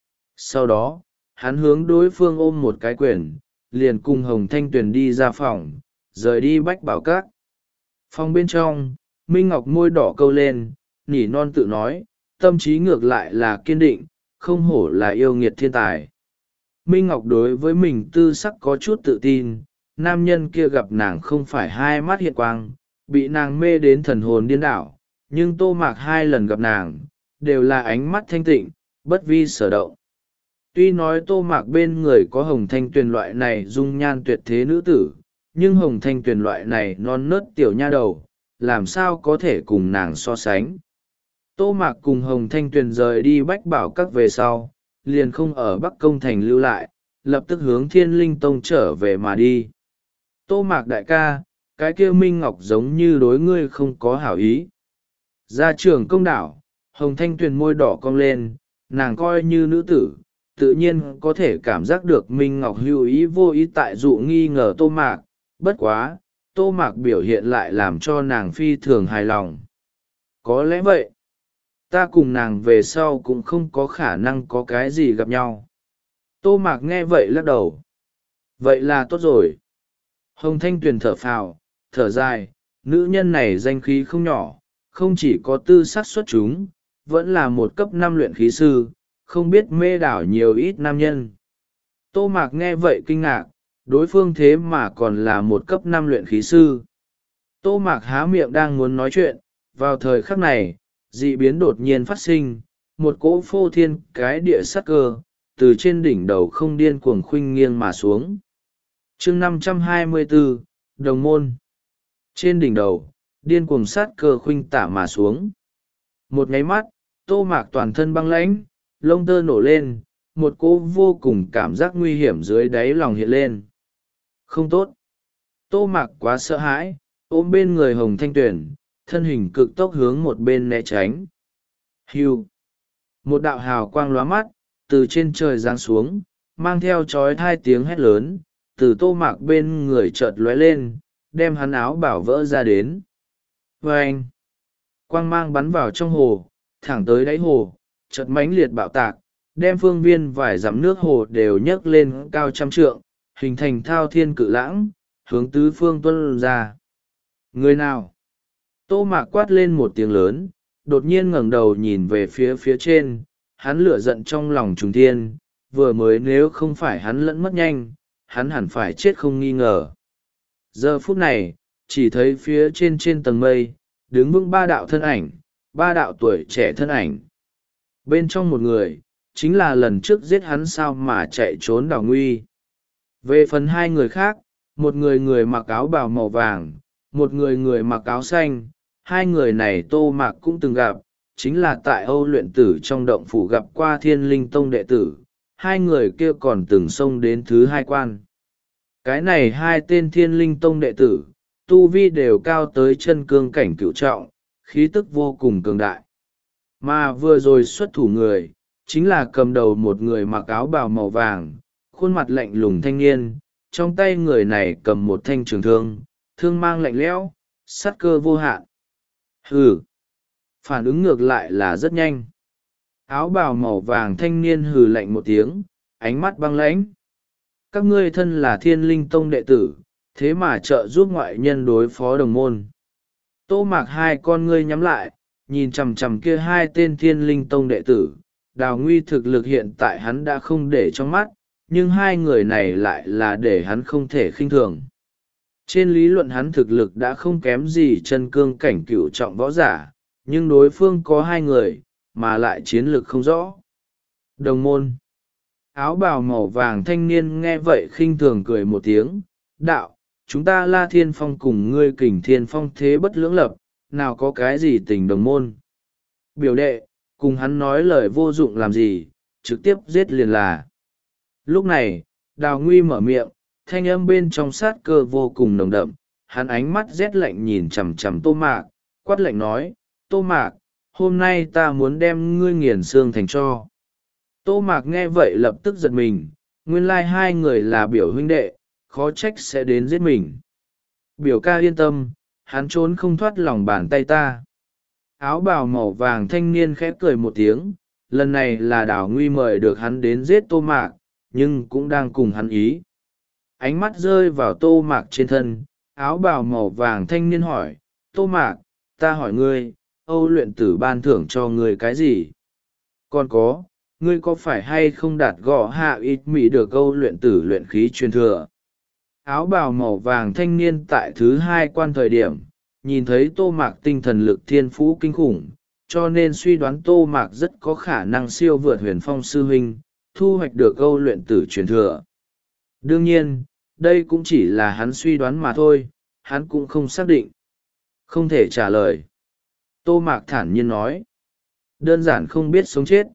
Sau đó, hắn hướng đối phương ôm một cái quyền, liền cùng Hồng Thanh Tuyền đi ra phòng, rời đi Bách Bảo Các. Phòng bên trong, Minh Ngọc môi đỏ câu lên, nỉ non tự nói, tâm trí ngược lại là kiên định, không hổ là yêu nghiệt thiên tài. Minh Ngọc đối với mình tư sắc có chút tự tin, nam nhân kia gặp nàng không phải hai mắt hiện quang, bị nàng mê đến thần hồn điên đảo, nhưng Tô Mạc hai lần gặp nàng, đều là ánh mắt thanh tịnh, bất vi sở động. Tuy nói Tô Mạc bên người có Hồng Thanh Tuyền loại này dung nhan tuyệt thế nữ tử, nhưng Hồng Thanh Tuyền loại này non nớt tiểu nha đầu, làm sao có thể cùng nàng so sánh. Tô Mạc cùng Hồng Thanh Tuyền rời đi Bách Bảo Các về sau, liền không ở Bắc Công Thành lưu lại, lập tức hướng Thiên Linh Tông trở về mà đi. Tô Mạc đại ca, cái kia Minh Ngọc giống như đối ngươi không có hảo ý. Ra trường công đảo, Hồng Thanh Tuyền môi đỏ cong lên, nàng coi như nữ tử, tự nhiên có thể cảm giác được Minh Ngọc hữu ý vô ý tại dụ nghi ngờ Tô Mạc, bất quá, Tô Mạc biểu hiện lại làm cho nàng phi thường hài lòng. Có lẽ vậy, ta cùng nàng về sau cũng không có khả năng có cái gì gặp nhau. Tô Mạc nghe vậy lắc đầu. Vậy là tốt rồi. Hồng Thanh Tuyền thở phào, thở dài, nữ nhân này danh khí không nhỏ, không chỉ có tư sắc xuất chúng, vẫn là một cấp năm luyện khí sư, không biết mê đảo nhiều ít nam nhân. Tô Mạc nghe vậy kinh ngạc, đối phương thế mà còn là một cấp năm luyện khí sư. Tô Mạc há miệng đang muốn nói chuyện, vào thời khắc này, dị biến đột nhiên phát sinh, một cỗ phô thiên cái địa sát cơ, từ trên đỉnh đầu không điên cuồng khuynh nghiêng mà xuống. chương năm trăm hai mươi bốn, Đồng Môn. Trên đỉnh đầu, điên cuồng sát cơ khuynh tả mà xuống. Một nháy mắt, Tô Mạc toàn thân băng lãnh, lông tơ nổ lên, một cỗ vô cùng cảm giác nguy hiểm dưới đáy lòng hiện lên. Không tốt. Tô Mạc quá sợ hãi, ôm bên người Hồng Thanh Tuyền, thân hình cực tốc hướng một bên né tránh. Hưu. Một đạo hào quang lóa mắt, từ trên trời giáng xuống, mang theo chói hai tiếng hét lớn, từ Tô Mạc bên người chợt lóe lên, đem hắn áo bảo vỡ ra đến. Vâng! Quang mang bắn vào trong hồ, thẳng tới đáy hồ, chợt mãnh liệt bạo tạc, đem phương viên vài dặm nước hồ đều nhấc lên cao trăm trượng, hình thành thao thiên cự lãng, hướng tứ phương tuôn ra. Người nào? Tô Mạc quát lên một tiếng lớn, đột nhiên ngẩng đầu nhìn về phía phía trên, hắn lửa giận trong lòng trùng thiên, vừa mới nếu không phải hắn lẫn mất nhanh, hắn hẳn phải chết không nghi ngờ. Giờ phút này, chỉ thấy phía trên trên tầng mây, đứng vững ba đạo thân ảnh, ba đạo tuổi trẻ thân ảnh. Bên trong một người, chính là lần trước giết hắn sao mà chạy trốn Đào Nguy. Về phần hai người khác, một người người mặc áo bào màu vàng, một người người mặc áo xanh, hai người này Tô Mạc cũng từng gặp, chính là tại Âu luyện tử trong động phủ gặp qua Thiên Linh Tông đệ tử, hai người kia còn từng xông đến thứ hai quan. Cái này hai tên Thiên Linh Tông đệ tử, tu vi đều cao tới chân cương cảnh cửu trọng, khí tức vô cùng cường đại. Mà vừa rồi xuất thủ người, chính là cầm đầu một người mặc áo bào màu vàng, khuôn mặt lạnh lùng thanh niên, trong tay người này cầm một thanh trường thương, thương mang lạnh lẽo, sát cơ vô hạn. Hừ! Phản ứng ngược lại là rất nhanh. Áo bào màu vàng thanh niên hừ lạnh một tiếng, ánh mắt băng lãnh. các ngươi thân là Thiên Linh Tông đệ tử, thế mà trợ giúp ngoại nhân đối phó đồng môn. Tô Mạc hai con ngươi nhắm lại, nhìn chằm chằm kia hai tên Thiên Linh Tông đệ tử. Đào Nguy thực lực hiện tại hắn đã không để trong mắt, nhưng hai người này lại là để hắn không thể khinh thường. Trên lý luận hắn thực lực đã không kém gì chân cương cảnh cửu trọng võ giả, nhưng đối phương có hai người, mà lại chiến lược không rõ. Đồng môn. Áo bào màu vàng thanh niên nghe vậy khinh thường cười một tiếng, đạo, chúng ta La Thiên Phong cùng ngươi Kình Thiên Phong thế bất lưỡng lập, nào có cái gì tình đồng môn. Biểu đệ, cùng hắn nói lời vô dụng làm gì, trực tiếp giết liền là. Lúc này, Đào Nguy mở miệng, thanh âm bên trong sát cơ vô cùng nồng đậm, hắn ánh mắt rét lạnh nhìn chằm chằm Tô Mạc, quát lạnh nói, Tô Mạc, hôm nay ta muốn đem ngươi nghiền xương thành tro. Tô Mạc nghe vậy lập tức giật mình, nguyên lai hai người là biểu huynh đệ, khó trách sẽ đến giết mình. Biểu ca yên tâm, hắn trốn không thoát lòng bàn tay ta. Áo bào màu vàng thanh niên khẽ cười một tiếng, lần này là Đào Nguy mời được hắn đến giết Tô Mạc, nhưng cũng đang cùng hắn ý. Ánh mắt rơi vào Tô Mạc trên thân, áo bào màu vàng thanh niên hỏi, Tô Mạc, ta hỏi ngươi, Âu luyện tử ban thưởng cho ngươi cái gì? Còn có, ngươi có phải hay không đạt gõ hạ ít mỹ được Âu luyện tử luyện khí truyền thừa? Áo bào màu vàng thanh niên tại thứ hai quan thời điểm, nhìn thấy Tô Mạc tinh thần lực thiên phú kinh khủng, cho nên suy đoán Tô Mạc rất có khả năng siêu vượt Huyền Phong sư huynh, thu hoạch được Âu luyện tử truyền thừa. Đương nhiên, đây cũng chỉ là hắn suy đoán mà thôi, hắn cũng không xác định. Không thể trả lời. Tô Mạc thản nhiên nói. Đơn giản không biết sống chết.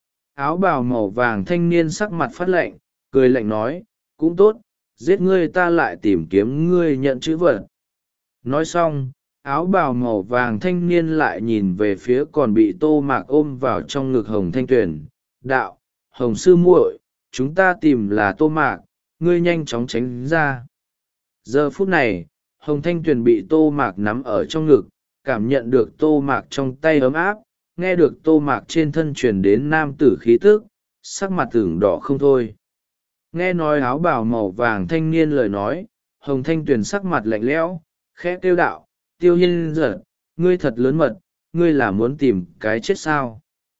Áo bào màu vàng thanh niên sắc mặt phát lạnh, cười lạnh nói, cũng tốt, giết ngươi ta lại tìm kiếm ngươi nhận chữ vật. Nói xong, áo bào màu vàng thanh niên lại nhìn về phía còn bị Tô Mạc ôm vào trong ngực Hồng Thanh Tuyền. Đạo, Hồng sư muội, chúng ta tìm là Tô Mạc, ngươi nhanh chóng tránh ra. Giờ phút này, Hồng Thanh Tuyền bị Tô Mạc nắm ở trong ngực, cảm nhận được Tô Mạc trong tay ấm áp, nghe được Tô Mạc trên thân truyền đến nam tử khí tức, sắc mặt tưởng đỏ không thôi. Nghe nói áo bào màu vàng thanh niên lời nói, Hồng Thanh Tuyền sắc mặt lạnh lẽo, khẽ kêu đạo, Tiêu Hiên giật, ngươi thật lớn mật, ngươi là muốn tìm cái chết sao?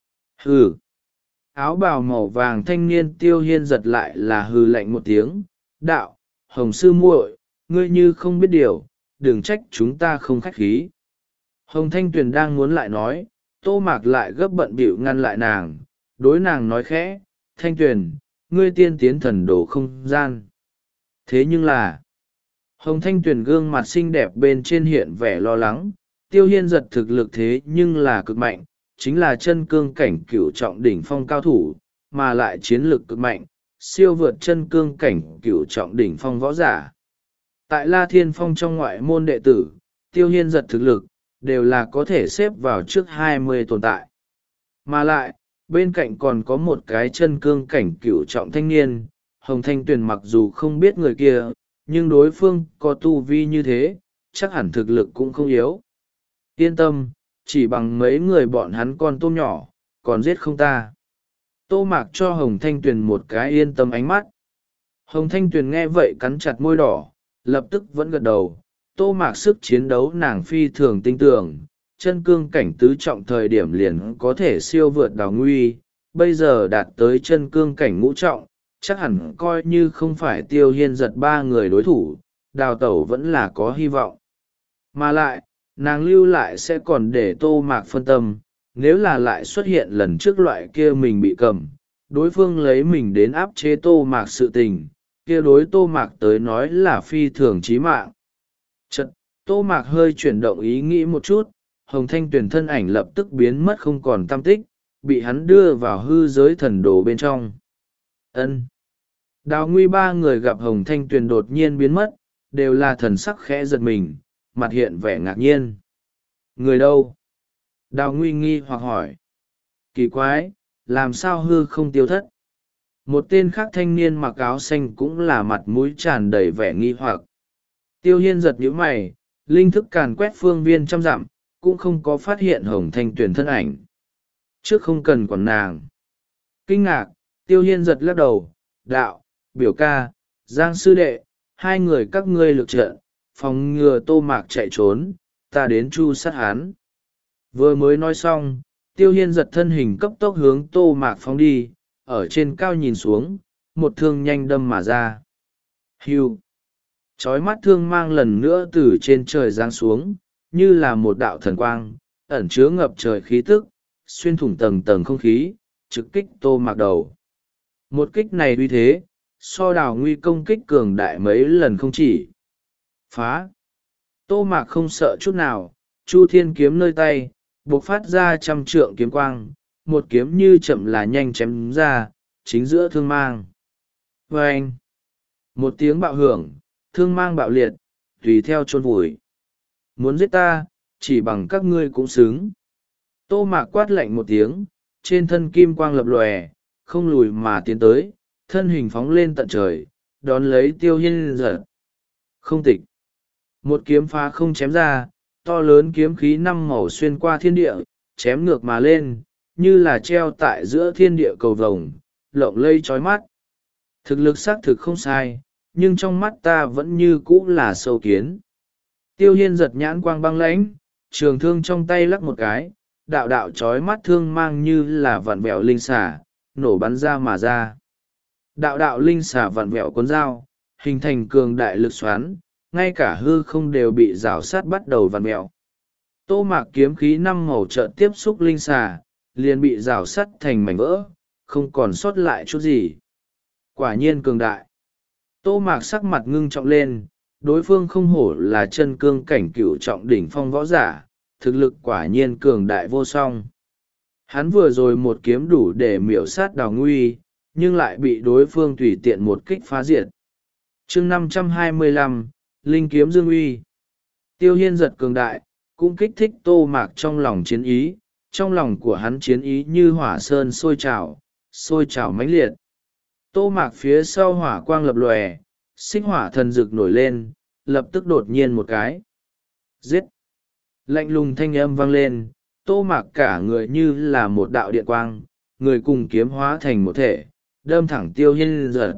Hừ. Áo bào màu vàng thanh niên Tiêu Hiên giật lại là hừ lạnh một tiếng, đạo, Hồng sư muội, ngươi như không biết điều, đừng trách chúng ta không khách khí. Hồng Thanh Tuyền đang muốn lại nói, Tô Mạc lại gấp bận bịu ngăn lại nàng, đối nàng nói khẽ, Thanh Tuyền, ngươi tiên tiến thần đồ không gian. Thế nhưng là, Hồng Thanh Tuyền gương mặt xinh đẹp bên trên hiện vẻ lo lắng, Tiêu Hiên giật thực lực thế nhưng là cực mạnh, chính là chân cương cảnh cửu trọng đỉnh phong cao thủ, mà lại chiến lực cực mạnh, siêu vượt chân cương cảnh cửu trọng đỉnh phong võ giả. Tại La Thiên Phong trong ngoại môn đệ tử, Tiêu Hiên giật thực lực, đều là có thể xếp vào trước hai mươi tồn tại. Mà lại, bên cạnh còn có một cái chân cương cảnh cửu trọng thanh niên, Hồng Thanh Tuyền mặc dù không biết người kia, nhưng đối phương có tu vi như thế, chắc hẳn thực lực cũng không yếu. Yên tâm, chỉ bằng mấy người bọn hắn con tôm nhỏ, còn giết không ta. Tô Mạc cho Hồng Thanh Tuyền một cái yên tâm ánh mắt. Hồng Thanh Tuyền nghe vậy cắn chặt môi đỏ, lập tức vẫn gật đầu. Tô Mạc sức chiến đấu nàng phi thường tinh tưởng, chân cương cảnh tứ trọng thời điểm liền có thể siêu vượt Đào Nguy, bây giờ đạt tới chân cương cảnh ngũ trọng, chắc hẳn coi như không phải Tiêu Hiên giật ba người đối thủ, Đào Tẩu vẫn là có hy vọng. Mà lại, nàng lưu lại sẽ còn để Tô Mạc phân tâm, nếu là lại xuất hiện lần trước loại kia mình bị cầm, đối phương lấy mình đến áp chế Tô Mạc sự tình, kia đối Tô Mạc tới nói là phi thường chí mạng. Chật, Tô Mạc hơi chuyển động ý nghĩ một chút, Hồng Thanh Tuyền thân ảnh lập tức biến mất không còn tăm tích, bị hắn đưa vào hư giới thần đồ bên trong. Ân. Đào Nguy ba người gặp Hồng Thanh Tuyền đột nhiên biến mất, đều là thần sắc khẽ giật mình, mặt hiện vẻ ngạc nhiên. Người đâu? Đào Nguy nghi hoặc hỏi. Kỳ quái, làm sao hư không tiêu thất? Một tên khác thanh niên mặc áo xanh cũng là mặt mũi tràn đầy vẻ nghi hoặc. Tiêu Hiên giật nhíu mày, linh thức càn quét phương viên trăm dặm, cũng không có phát hiện Hồng Thanh Tuyền thân ảnh. Trước không cần quản nàng. Kinh ngạc, Tiêu Hiên giật lắc đầu, đạo, biểu ca, Giang sư đệ, hai người các ngươi lực trận, phòng ngừa Tô Mạc chạy trốn, ta đến chu sát hắn. Vừa mới nói xong, Tiêu Hiên giật thân hình cấp tốc hướng Tô Mạc phóng đi, ở trên cao nhìn xuống, một thương nhanh đâm mà ra. Hưu! Chói mắt thương mang lần nữa từ trên trời giáng xuống, như là một đạo thần quang, ẩn chứa ngập trời khí tức, xuyên thủng tầng tầng không khí, trực kích Tô Mạc đầu. Một kích này uy thế, so Đào Nguy công kích cường đại mấy lần không chỉ. Phá! Tô Mạc không sợ chút nào, Chu Thiên kiếm nơi tay, bộc phát ra trăm trượng kiếm quang, một kiếm như chậm là nhanh chém ra, chính giữa thương mang. Vâng! Một tiếng bạo hưởng, thương mang bạo liệt, tùy theo chôn vùi. Muốn giết ta, chỉ bằng các ngươi cũng xứng. Tô Mạc quát lạnh một tiếng, trên thân kim quang lập lòe, không lùi mà tiến tới, thân hình phóng lên tận trời, đón lấy Tiêu Hiên giật. Không tịch. Một kiếm phá không chém ra, to lớn kiếm khí năm màu xuyên qua thiên địa, chém ngược mà lên, như là treo tại giữa thiên địa cầu vồng, lộng lây trói mắt. Thực lực xác thực không sai, nhưng trong mắt ta vẫn như cũ là sâu kiến. Tiêu Hiên giật nhãn quang băng lãnh, trường thương trong tay lắc một cái, đạo đạo trói mắt thương mang như là vặn vẹo linh xả, nổ bắn ra mà ra. Đạo đạo linh xả vặn vẹo cuốn dao, hình thành cường đại lực xoắn, ngay cả hư không đều bị rào sát bắt đầu vặn vẹo. Tô Mạc kiếm khí năm màu trợn tiếp xúc linh xả, liền bị rào sắt thành mảnh vỡ, không còn sót lại chút gì. Quả nhiên cường đại. Tô Mạc sắc mặt ngưng trọng lên, đối phương không hổ là chân cương cảnh cửu trọng đỉnh phong võ giả, thực lực quả nhiên cường đại vô song. Hắn vừa rồi một kiếm đủ để miểu sát Đào Nguy, nhưng lại bị đối phương tùy tiện một kích phá diệt. chương năm trăm hai mươi lăm, Linh kiếm dương uy. Tiêu Hiên giật cường đại, cũng kích thích Tô Mạc trong lòng chiến ý, trong lòng của hắn chiến ý như hỏa sơn sôi trào, sôi trào mãnh liệt. Tô Mạc phía sau hỏa quang lập lòe, xích hỏa thần rực nổi lên, lập tức đột nhiên một cái. Giết! Lạnh lùng thanh âm vang lên, Tô Mạc cả người như là một đạo điện quang, người cùng kiếm hóa thành một thể, đâm thẳng Tiêu Hiên giật.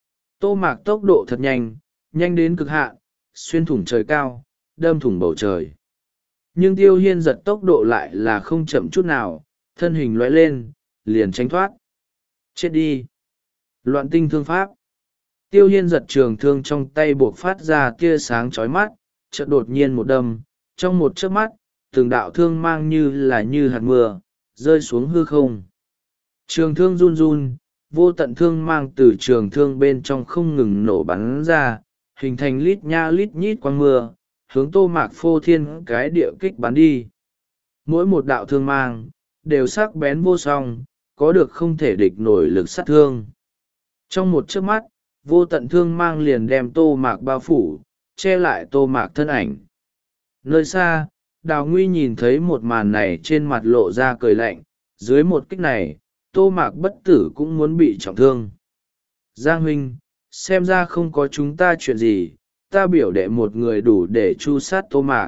Tô Mạc tốc độ thật nhanh, nhanh đến cực hạn, xuyên thủng trời cao, đâm thủng bầu trời. Nhưng Tiêu Hiên giật tốc độ lại là không chậm chút nào, thân hình lóe lên, liền tránh thoát. Chết đi! Loạn tinh thương pháp. Tiêu Hiên giật trường thương trong tay buộc phát ra tia sáng chói mắt, chợt đột nhiên một đâm, trong một chớp mắt, từng đạo thương mang như là như hạt mưa, rơi xuống hư không. Trường thương run run, vô tận thương mang từ trường thương bên trong không ngừng nổ bắn ra, hình thành lít nha lít nhít quang mưa, hướng Tô Mạc phô thiên cái địa kích bắn đi. Mỗi một đạo thương mang, đều sắc bén vô song, có được không thể địch nổi lực sát thương. Trong một chớp mắt, vô tận thương mang liền đem Tô Mạc bao phủ, che lại Tô Mạc thân ảnh. Nơi xa, Đào Nguy nhìn thấy một màn này trên mặt lộ ra cười lạnh, dưới một kích này, Tô Mạc bất tử cũng muốn bị trọng thương. Giang huynh, xem ra không có chúng ta chuyện gì, ta biểu đệ một người đủ để chu sát Tô Mạc.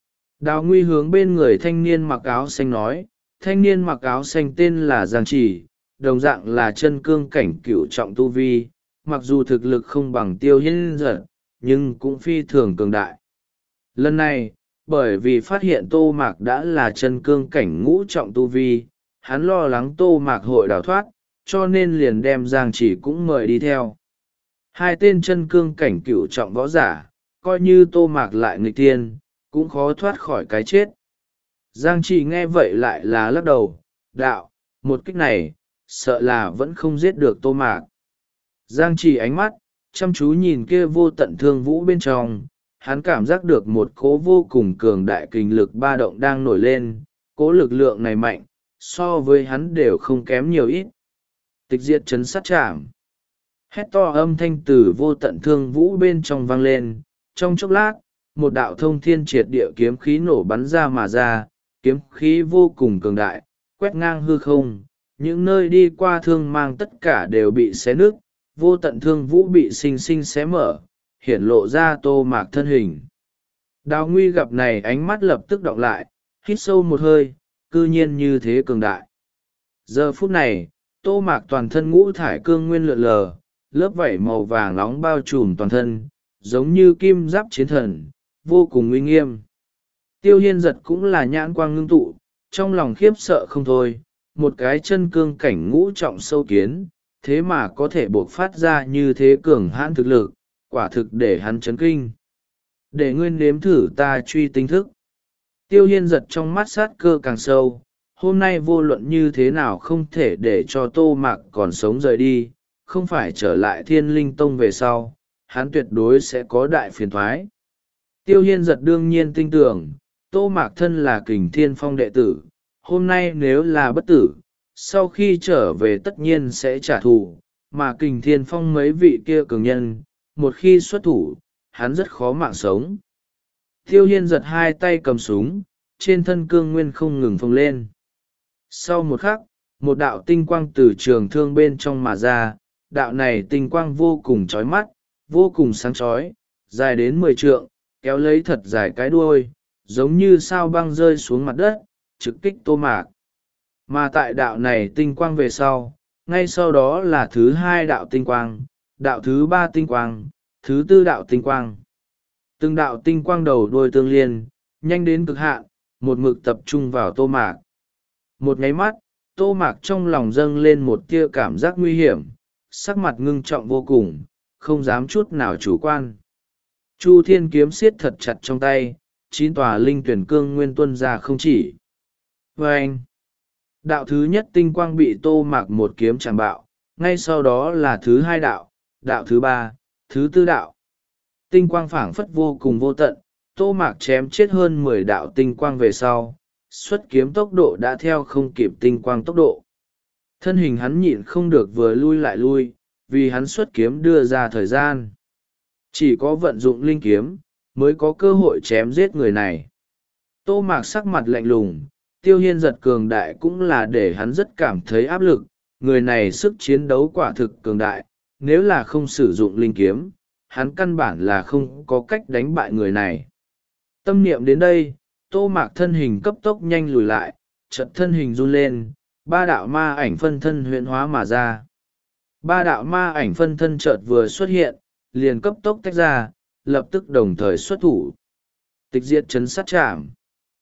Đào Nguy hướng bên người thanh niên mặc áo xanh nói, thanh niên mặc áo xanh tên là Giang Chỉ, đồng dạng là chân cương cảnh cửu trọng tu vi, mặc dù thực lực không bằng Tiêu Hiên giật, nhưng cũng phi thường cường đại. Lần này, bởi vì phát hiện Tô Mạc đã là chân cương cảnh ngũ trọng tu vi, hắn lo lắng Tô Mạc hội đào thoát, cho nên liền đem Giang Chỉ cũng mời đi theo. Hai tên chân cương cảnh cửu trọng võ giả, coi như Tô Mạc lại nghịch tiên, cũng khó thoát khỏi cái chết. Giang Chỉ nghe vậy lại là lắc đầu, đạo, một kích này, sợ là vẫn không giết được Tô Mạc. Giang Chỉ ánh mắt, chăm chú nhìn kia vô tận thương vũ bên trong, hắn cảm giác được một cỗ vô cùng cường đại kình lực ba động đang nổi lên, cỗ lực lượng này mạnh, so với hắn đều không kém nhiều ít. Tịch diệt chấn sát chạm. Hét to âm thanh từ vô tận thương vũ bên trong vang lên, trong chốc lát, một đạo thông thiên triệt địa kiếm khí nổ bắn ra mà ra, kiếm khí vô cùng cường đại, quét ngang hư không, những nơi đi qua thương mang tất cả đều bị xé nứt, vô tận thương vũ bị xinh xinh xé mở, hiển lộ ra Tô Mạc thân hình. Đào Nguy gặp này ánh mắt lập tức đọng lại, hít sâu một hơi, cư nhiên như thế cường đại. Giờ phút này, Tô Mạc toàn thân ngũ thải cương nguyên lượn lờ, lớp vảy màu vàng nóng bao trùm toàn thân, giống như kim giáp chiến thần, vô cùng uy nghiêm. Tiêu Hiên giật cũng là nhãn quang ngưng tụ, trong lòng khiếp sợ không thôi, một cái chân cương cảnh ngũ trọng sâu kiến, thế mà có thể buộc phát ra như thế cường hãn thực lực, quả thực để hắn chấn kinh. Để ngươi nếm thử ta truy tinh thức. Tiêu Hiên giật trong mắt sát cơ càng sâu, hôm nay vô luận như thế nào không thể để cho Tô Mạc còn sống rời đi, không phải trở lại Thiên Linh Tông về sau, hắn tuyệt đối sẽ có đại phiền thoái. Tiêu Hiên giật đương nhiên tin tưởng, Tô Mạc thân là Kình Thiên Phong đệ tử, hôm nay nếu là bất tử, sau khi trở về tất nhiên sẽ trả thù, mà Kình Thiên Phong mấy vị kia cường nhân, một khi xuất thủ, hắn rất khó mạng sống. Tiêu Hiên giật hai tay cầm súng, trên thân cương nguyên không ngừng phồng lên. Sau một khắc, một đạo tinh quang từ trường thương bên trong mà ra, đạo này tinh quang vô cùng chói mắt, vô cùng sáng chói, dài đến mười trượng, kéo lấy thật dài cái đuôi, giống như sao băng rơi xuống mặt đất, trực kích Tô Mạc. Mà tại đạo này tinh quang về sau, ngay sau đó là thứ hai đạo tinh quang, đạo thứ ba tinh quang, thứ tư đạo tinh quang. Từng đạo tinh quang đầu đuôi tương liên, nhanh đến cực hạn, một mực tập trung vào Tô Mạc. Một nháy mắt, Tô Mạc trong lòng dâng lên một tia cảm giác nguy hiểm, sắc mặt ngưng trọng vô cùng, không dám chút nào chủ quan. Chu Thiên kiếm siết thật chặt trong tay, chín tòa linh tuyển cương nguyên tuân ra không chỉ. Và anh, đạo thứ nhất tinh quang bị Tô Mạc một kiếm chạm bạo, ngay sau đó là thứ hai đạo, đạo thứ ba, thứ tư đạo. Tinh quang phảng phất vô cùng vô tận, Tô Mạc chém chết hơn mười đạo tinh quang về sau, xuất kiếm tốc độ đã theo không kịp tinh quang tốc độ. Thân hình hắn nhịn không được vừa lui lại lui, vì hắn xuất kiếm đưa ra thời gian. Chỉ có vận dụng linh kiếm, mới có cơ hội chém giết người này. Tô Mạc sắc mặt lạnh lùng, Tiêu Hiên giật cường đại cũng là để hắn rất cảm thấy áp lực, người này sức chiến đấu quả thực cường đại, nếu là không sử dụng linh kiếm, hắn căn bản là không có cách đánh bại người này. Tâm niệm đến đây, Tô Mạc thân hình cấp tốc nhanh lùi lại, chợt thân hình run lên, ba đạo ma ảnh phân thân huyễn hóa mà ra. Ba đạo ma ảnh phân thân chợt vừa xuất hiện, liền cấp tốc tách ra, lập tức đồng thời xuất thủ. Tịch diệt chấn sát chạm.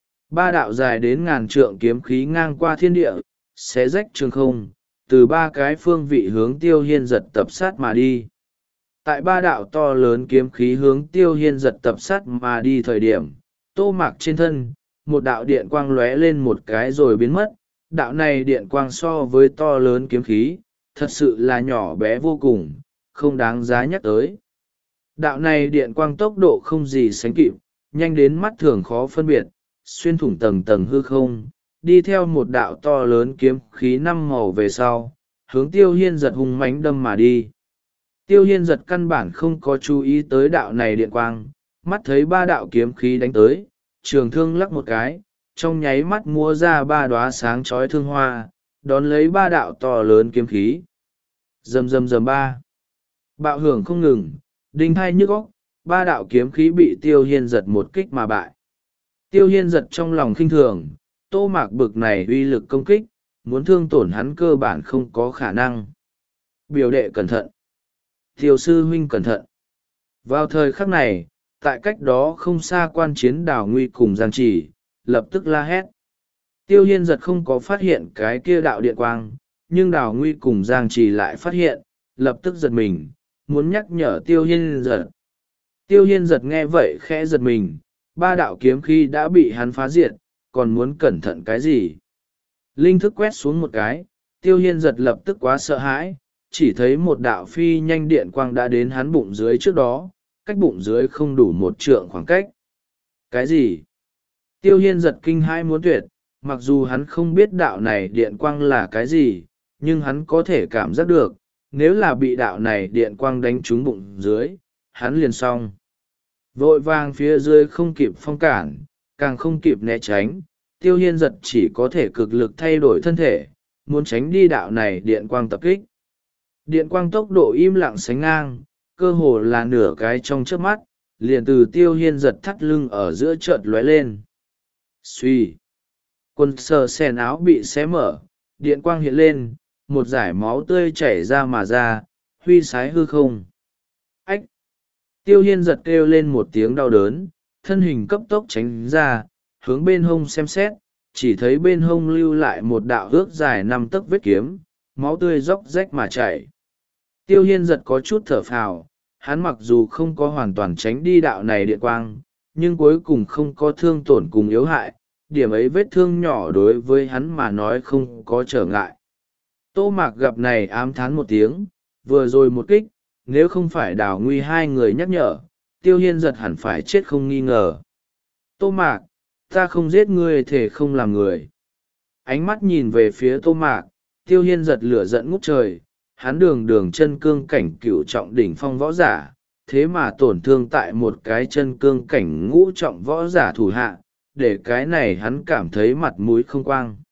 Ba đạo dài đến ngàn trượng kiếm khí ngang qua thiên địa, xé rách trường không, từ ba cái phương vị hướng Tiêu Hiên giật tập sát mà đi. Tại ba đạo to lớn kiếm khí hướng Tiêu Hiên giật tập sát mà đi thời điểm, Tô Mạc trên thân, một đạo điện quang lóe lên một cái rồi biến mất. Đạo này điện quang so với to lớn kiếm khí, thật sự là nhỏ bé vô cùng, không đáng giá nhắc tới. Đạo này điện quang tốc độ không gì sánh kịp, nhanh đến mắt thường khó phân biệt, xuyên thủng tầng tầng hư không, đi theo một đạo to lớn kiếm khí năm màu về sau, hướng Tiêu Hiên giật hung mãnh đâm mà đi. Tiêu Hiên giật căn bản không có chú ý tới đạo này điện quang, mắt thấy ba đạo kiếm khí đánh tới, trường thương lắc một cái, trong nháy mắt múa ra ba đóa sáng chói thương hoa, đón lấy ba đạo to lớn kiếm khí. Rầm rầm rầm ba. Bạo hưởng không ngừng, đinh hai nhức óc, ba đạo kiếm khí bị Tiêu Hiên giật một kích mà bại. Tiêu Hiên giật trong lòng khinh thường, Tô Mạc bực này uy lực công kích, muốn thương tổn hắn cơ bản không có khả năng. Biểu đệ cẩn thận. Tiêu sư huynh cẩn thận. Vào thời khắc này, tại cách đó không xa quan chiến Đào Nguy cùng Giang Chỉ, lập tức la hét. Tiêu Hiên giật không có phát hiện cái kia đạo điện quang, nhưng Đào Nguy cùng Giang Chỉ lại phát hiện, lập tức giật mình, muốn nhắc nhở Tiêu Hiên giật. Tiêu Hiên giật nghe vậy khẽ giật mình, ba đạo kiếm khí đã bị hắn phá diệt, còn muốn cẩn thận cái gì? Linh thức quét xuống một cái, Tiêu Hiên giật lập tức quá sợ hãi, chỉ thấy một đạo phi nhanh điện quang đã đến hắn bụng dưới trước đó, cách bụng dưới không đủ một trượng khoảng cách. Cái gì? Tiêu Hiên giật kinh hãi muốn tuyệt, mặc dù hắn không biết đạo này điện quang là cái gì, nhưng hắn có thể cảm giác được, nếu là bị đạo này điện quang đánh trúng bụng dưới, hắn liền xong. Vội vàng phía dưới không kịp phong cản, càng không kịp né tránh, Tiêu Hiên giật chỉ có thể cực lực thay đổi thân thể, muốn tránh đi đạo này điện quang tập kích. Điện quang tốc độ im lặng sánh ngang, cơ hồ là nửa cái trong chớp mắt, liền từ Tiêu Hiên giật thắt lưng ở giữa chợt lóe lên. Xuy. Quần sờ xèn áo bị xé mở, điện quang hiện lên, một dải máu tươi chảy ra mà ra, huy sái hư không. Ách! Tiêu hiên giật kêu lên một tiếng đau đớn, thân hình cấp tốc tránh ra, hướng bên hông xem xét, chỉ thấy bên hông lưu lại một đạo ước dài năm tấc vết kiếm, máu tươi róc rách mà chảy. Tiêu hiên giật có chút thở phào, hắn mặc dù không có hoàn toàn tránh đi đạo này điện quang, nhưng cuối cùng không có thương tổn cùng yếu hại, điểm ấy vết thương nhỏ đối với hắn mà nói không có trở ngại. Tô Mạc gặp này ám thán một tiếng, vừa rồi một kích, nếu không phải Đào Nguy hai người nhắc nhở, Tiêu hiên giật hẳn phải chết không nghi ngờ. Tô Mạc, ta không giết ngươi thể không làm người. Ánh mắt nhìn về phía Tô Mạc, Tiêu hiên giật lửa giận ngút trời, hắn đường đường chân cương cảnh cửu trọng đỉnh phong võ giả, thế mà tổn thương tại một cái chân cương cảnh ngũ trọng võ giả thủ hạ, để cái này hắn cảm thấy mặt mũi không quang.